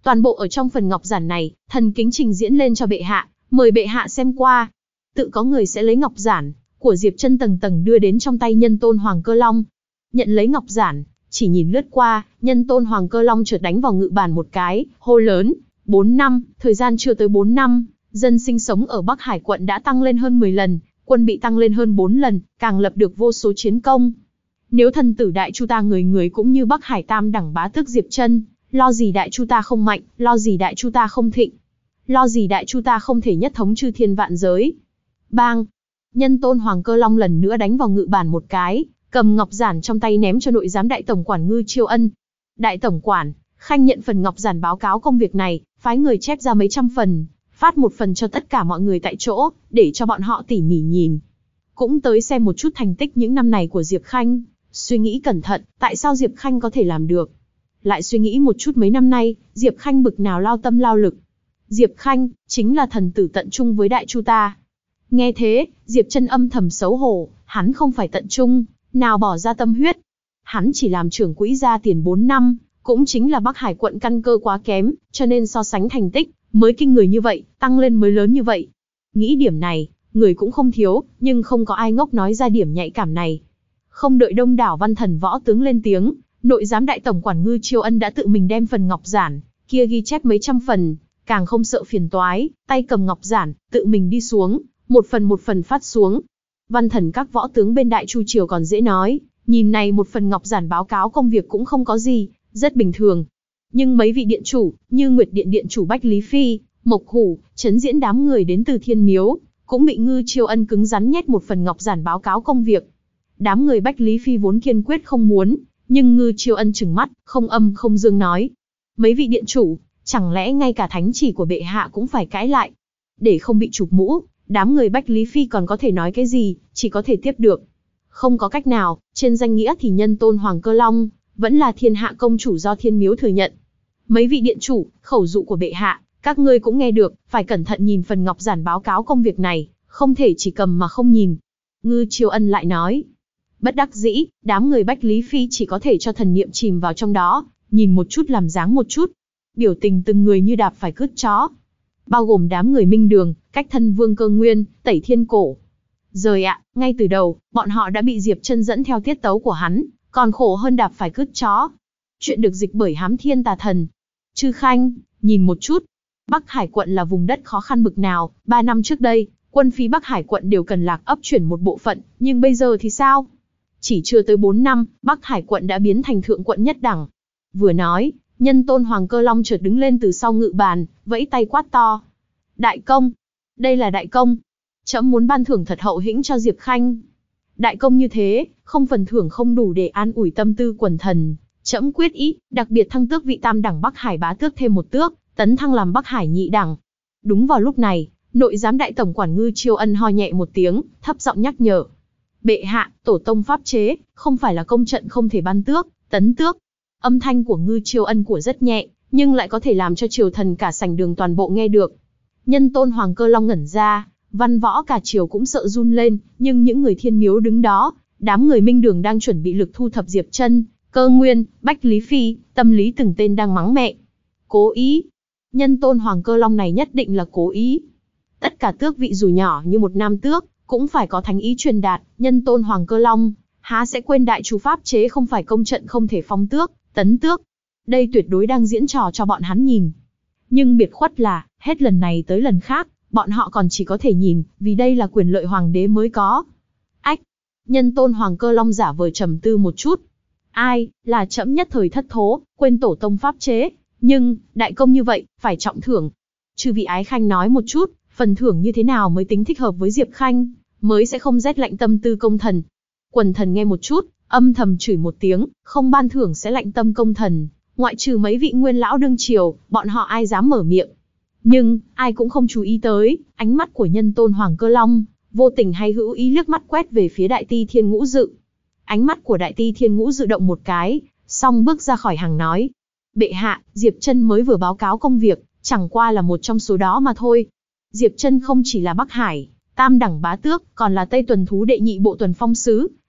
[SPEAKER 1] Toàn bộ ở trong phần ngọc giản này, thần kính trình diễn lên cho bệ hạ, mời bệ hạ xem qua. Tự có người sẽ lấy ngọc giản của Diệp Chân tầng tầng đưa đến trong tay Nhân Tôn Hoàng Cơ Long. Nhận lấy ngọc giản, chỉ nhìn lướt qua, Nhân Tôn Hoàng Cơ Long chợt đánh vào ngự bàn một cái, hô lớn: 4 năm, thời gian chưa tới 4 năm, dân sinh sống ở Bắc Hải quận đã tăng lên hơn 10 lần, quân bị tăng lên hơn 4 lần, càng lập được vô số chiến công. Nếu thần tử Đại Chu ta người người cũng như Bắc Hải tam đẳng bá tước Diệp Chân, lo gì Đại Chu ta không mạnh, lo gì Đại Chu ta không thịnh, lo gì Đại Chu ta không thể nhất thống chư thiên vạn giới. Bang! Nhân Tôn Hoàng Cơ Long lần nữa đánh vào ngự bàn một cái, cầm ngọc giản trong tay ném cho nội giám đại tổng quản Ngư Chiêu Ân. Đại tổng quản, Khanh nhận phần ngọc giản báo cáo công việc này, phái người chép ra mấy trăm phần, phát một phần cho tất cả mọi người tại chỗ, để cho bọn họ tỉ mỉ nhìn. Cũng tới xem một chút thành tích những năm này của Diệp Khanh, suy nghĩ cẩn thận, tại sao Diệp Khanh có thể làm được. Lại suy nghĩ một chút mấy năm nay, Diệp Khanh bực nào lao tâm lao lực. Diệp Khanh, chính là thần tử tận trung với Đại Chu ta. Nghe thế, Diệp Chân âm thầm xấu hổ, hắn không phải tận trung, nào bỏ ra tâm huyết. Hắn chỉ làm trưởng quỹ gia tiền 4 năm, cũng chính là Bắc Hải quận căn cơ quá kém, cho nên so sánh thành tích, mới kinh người như vậy, tăng lên mới lớn như vậy. Nghĩ điểm này, người cũng không thiếu, nhưng không có ai ngốc nói ra điểm nhạy cảm này. Không đợi đông đảo văn thần võ tướng lên tiếng, nội giám đại tổng quản Ngư Chiêu Ân đã tự mình đem phần ngọc giản kia ghi chép mấy trăm phần, càng không sợ phiền toái, tay cầm ngọc giản, tự mình đi xuống, một phần phát xuống. Văn thần các võ tướng bên Đại Chu triều còn dễ nói, nhìn này một phần ngọc giản báo cáo công việc cũng không có gì, rất bình thường. Nhưng mấy vị điện chủ, như Nguyệt Điện điện chủ Bách Lý Phi, Mộc Hủ, Trấn Diễn đám người đến từ Thiên Miếu, cũng bị Ngư Chiêu Ân cứng rắn nhét một phần ngọc giản báo cáo công việc. Đám người Bách Lý Phi vốn kiên quyết không muốn, nhưng Ngư Chiêu Ân trừng mắt, không âm không dương nói: mấy vị điện chủ, chẳng lẽ ngay cả thánh chỉ của bệ hạ cũng phải cãi lại? Để không bị chụp mũ, đám người Bách Lý Phi còn có thể nói cái gì, chỉ có thể tiếp được. Không có cách nào, trên danh nghĩa thì Nhân Tôn Hoàng Cơ Long vẫn là thiên hạ công chủ do Thiên Miếu thừa nhận. Mấy vị điện chủ, khẩu dụ của bệ hạ, các ngươi cũng nghe được, phải cẩn thận nhìn phần ngọc giản báo cáo công việc này, không thể chỉ cầm mà không nhìn. Ngư Chiêu Ân lại nói. Bất đắc dĩ, đám người Bách Lý Phi chỉ có thể cho thần niệm chìm vào trong đó, nhìn một chút làm dáng một chút. Biểu tình từng người như đạp phải cứt chó. Bao gồm đám người Minh Đường, Cách Thân Vương Cơ Nguyên, Tẩy Thiên Cổ. Giời ạ, ngay từ đầu, bọn họ đã bị Diệp Chân dẫn theo tiết tấu của hắn, còn khổ hơn đạp phải cứt chó. Chuyện được dịch bởi Hám Thiên Tà Thần. Chư Khanh, nhìn một chút. Bắc Hải quận là vùng đất khó khăn bực nào, 3 năm trước đây, quân phí Bắc Hải quận đều cần Lạc ấp chuyển một bộ phận, nhưng bây giờ thì sao? Chỉ chưa tới 4 năm, Bắc Hải quận đã biến thành thượng quận nhất đẳng. Vừa nói, Nhân Tôn Hoàng Cơ Long chợt đứng lên từ sau ngự bàn, vẫy tay quát to. Đại công! Đây là đại công! Trẫm muốn ban thưởng thật hậu hĩnh cho Diệp Khanh. Đại công như thế, không phần thưởng không đủ để an ủi tâm tư quần thần. Trẫm quyết ý, đặc biệt thăng tước vị tam đẳng Bắc Hải bá tước thêm một tước, tấn thăng làm Bắc Hải nhị đẳng. Đúng vào lúc này, nội giám đại tổng quản Ngư Chiêu Ân ho nhẹ một tiếng, thấp giọng nhắc nhở. Bệ hạ, tổ tông pháp chế, không phải là công trận không thể ban tước, tấn tước. Âm thanh của Ngư Chiêu Ân của rất nhẹ, nhưng lại có thể làm cho triều thần cả sảnh đường toàn bộ nghe được. Nhân Tôn Hoàng Cơ Long ngẩn ra, văn võ cả triều cũng sợ run lên, nhưng những người Thiên Miếu đứng đó, đám người Minh Đường đang chuẩn bị lực thu thập Diệp Chân, Cơ Nguyên, Bách Lý Phi, tâm lý từng tên đang mắng mẹ. Cố ý. Nhân Tôn Hoàng Cơ Long này nhất định là cố ý. Tất cả tước vị dù nhỏ như một nam tước, cũng phải có thánh ý truyền đạt. Nhân Tôn Hoàng Cơ Long há sẽ quên đại chu pháp chế không phải công trận không thể phong tước, tấn tước. Đây tuyệt đối đang diễn trò cho bọn hắn nhìn. Nhưng biệt khuất là, hết lần này tới lần khác, bọn họ còn chỉ có thể nhìn, vì đây là quyền lợi hoàng đế mới có. Ách! Nhân Tôn Hoàng Cơ Long giả vờ trầm tư một chút. Ai, là trẫm nhất thời thất thố, quên tổ tông pháp chế, nhưng, đại công như vậy, phải trọng thưởng. Chư vị ái khanh nói một chút, phần thưởng như thế nào mới tính thích hợp với Diệp Khanh, mới sẽ không rét lạnh tâm tư công thần. Quần thần nghe một chút, âm thầm chửi một tiếng, không ban thưởng sẽ lạnh tâm công thần, ngoại trừ mấy vị nguyên lão đương triều, bọn họ ai dám mở miệng. Nhưng, ai cũng không chú ý tới, ánh mắt của Nhân Tôn Hoàng Cơ Long, vô tình hay hữu ý liếc mắt quét về phía Đại Ti Thiên Ngũ Dự. Ánh mắt của Đại Ti Thiên Ngũ Dự động một cái, xong bước ra khỏi hàng nói. Bệ hạ, Diệp Chân mới vừa báo cáo công việc, chẳng qua là một trong số đó mà thôi. Diệp Chân không chỉ là Bắc Hải tam đẳng bá tước, còn là Tây Tuần Thú đệ nhị bộ tuần phong sứ,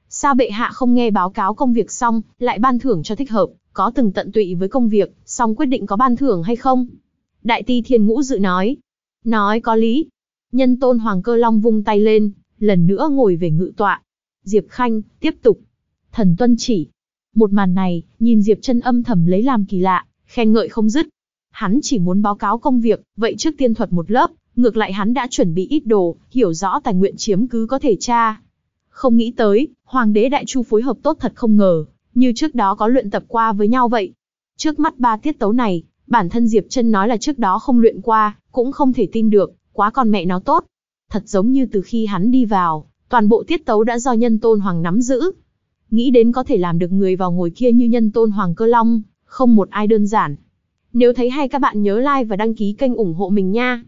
[SPEAKER 1] Sao bệ hạ không nghe báo cáo công việc xong, lại ban thưởng cho thích hợp, có từng tận tụy với công việc, xong quyết định có ban thưởng hay không? Đại Ti Thiên Ngũ Dự nói. Nói có lý. Nhân Tôn Hoàng Cơ Long vung tay lên, lần nữa ngồi về ngự tọa. Diệp Khanh, tiếp tục. Thần tuân chỉ. Một màn này, nhìn Diệp Trân âm thầm lấy làm kỳ lạ, khen ngợi không dứt. Hắn chỉ muốn báo cáo công việc, vậy trước tiên thuật một lớp, ngược lại hắn đã chuẩn bị ít đồ, hiểu rõ tài nguyện chiếm cứ có thể tra. Không nghĩ tới, Hoàng đế Đại Chu phối hợp tốt thật không ngờ, như trước đó có luyện tập qua với nhau vậy. Trước mắt 3 tiết tấu này, bản thân Diệp Trân nói là trước đó không luyện qua, cũng không thể tin được, quá con mẹ nó tốt. Thật giống như từ khi hắn đi vào, toàn bộ tiết tấu đã do Nhân Tôn Hoàng nắm giữ. Nghĩ đến có thể làm được người vào ngồi kia như Nhân Tôn Hoàng Cơ Long, không một ai đơn giản. Nếu thấy hay các bạn nhớ like và đăng ký kênh ủng hộ mình nha.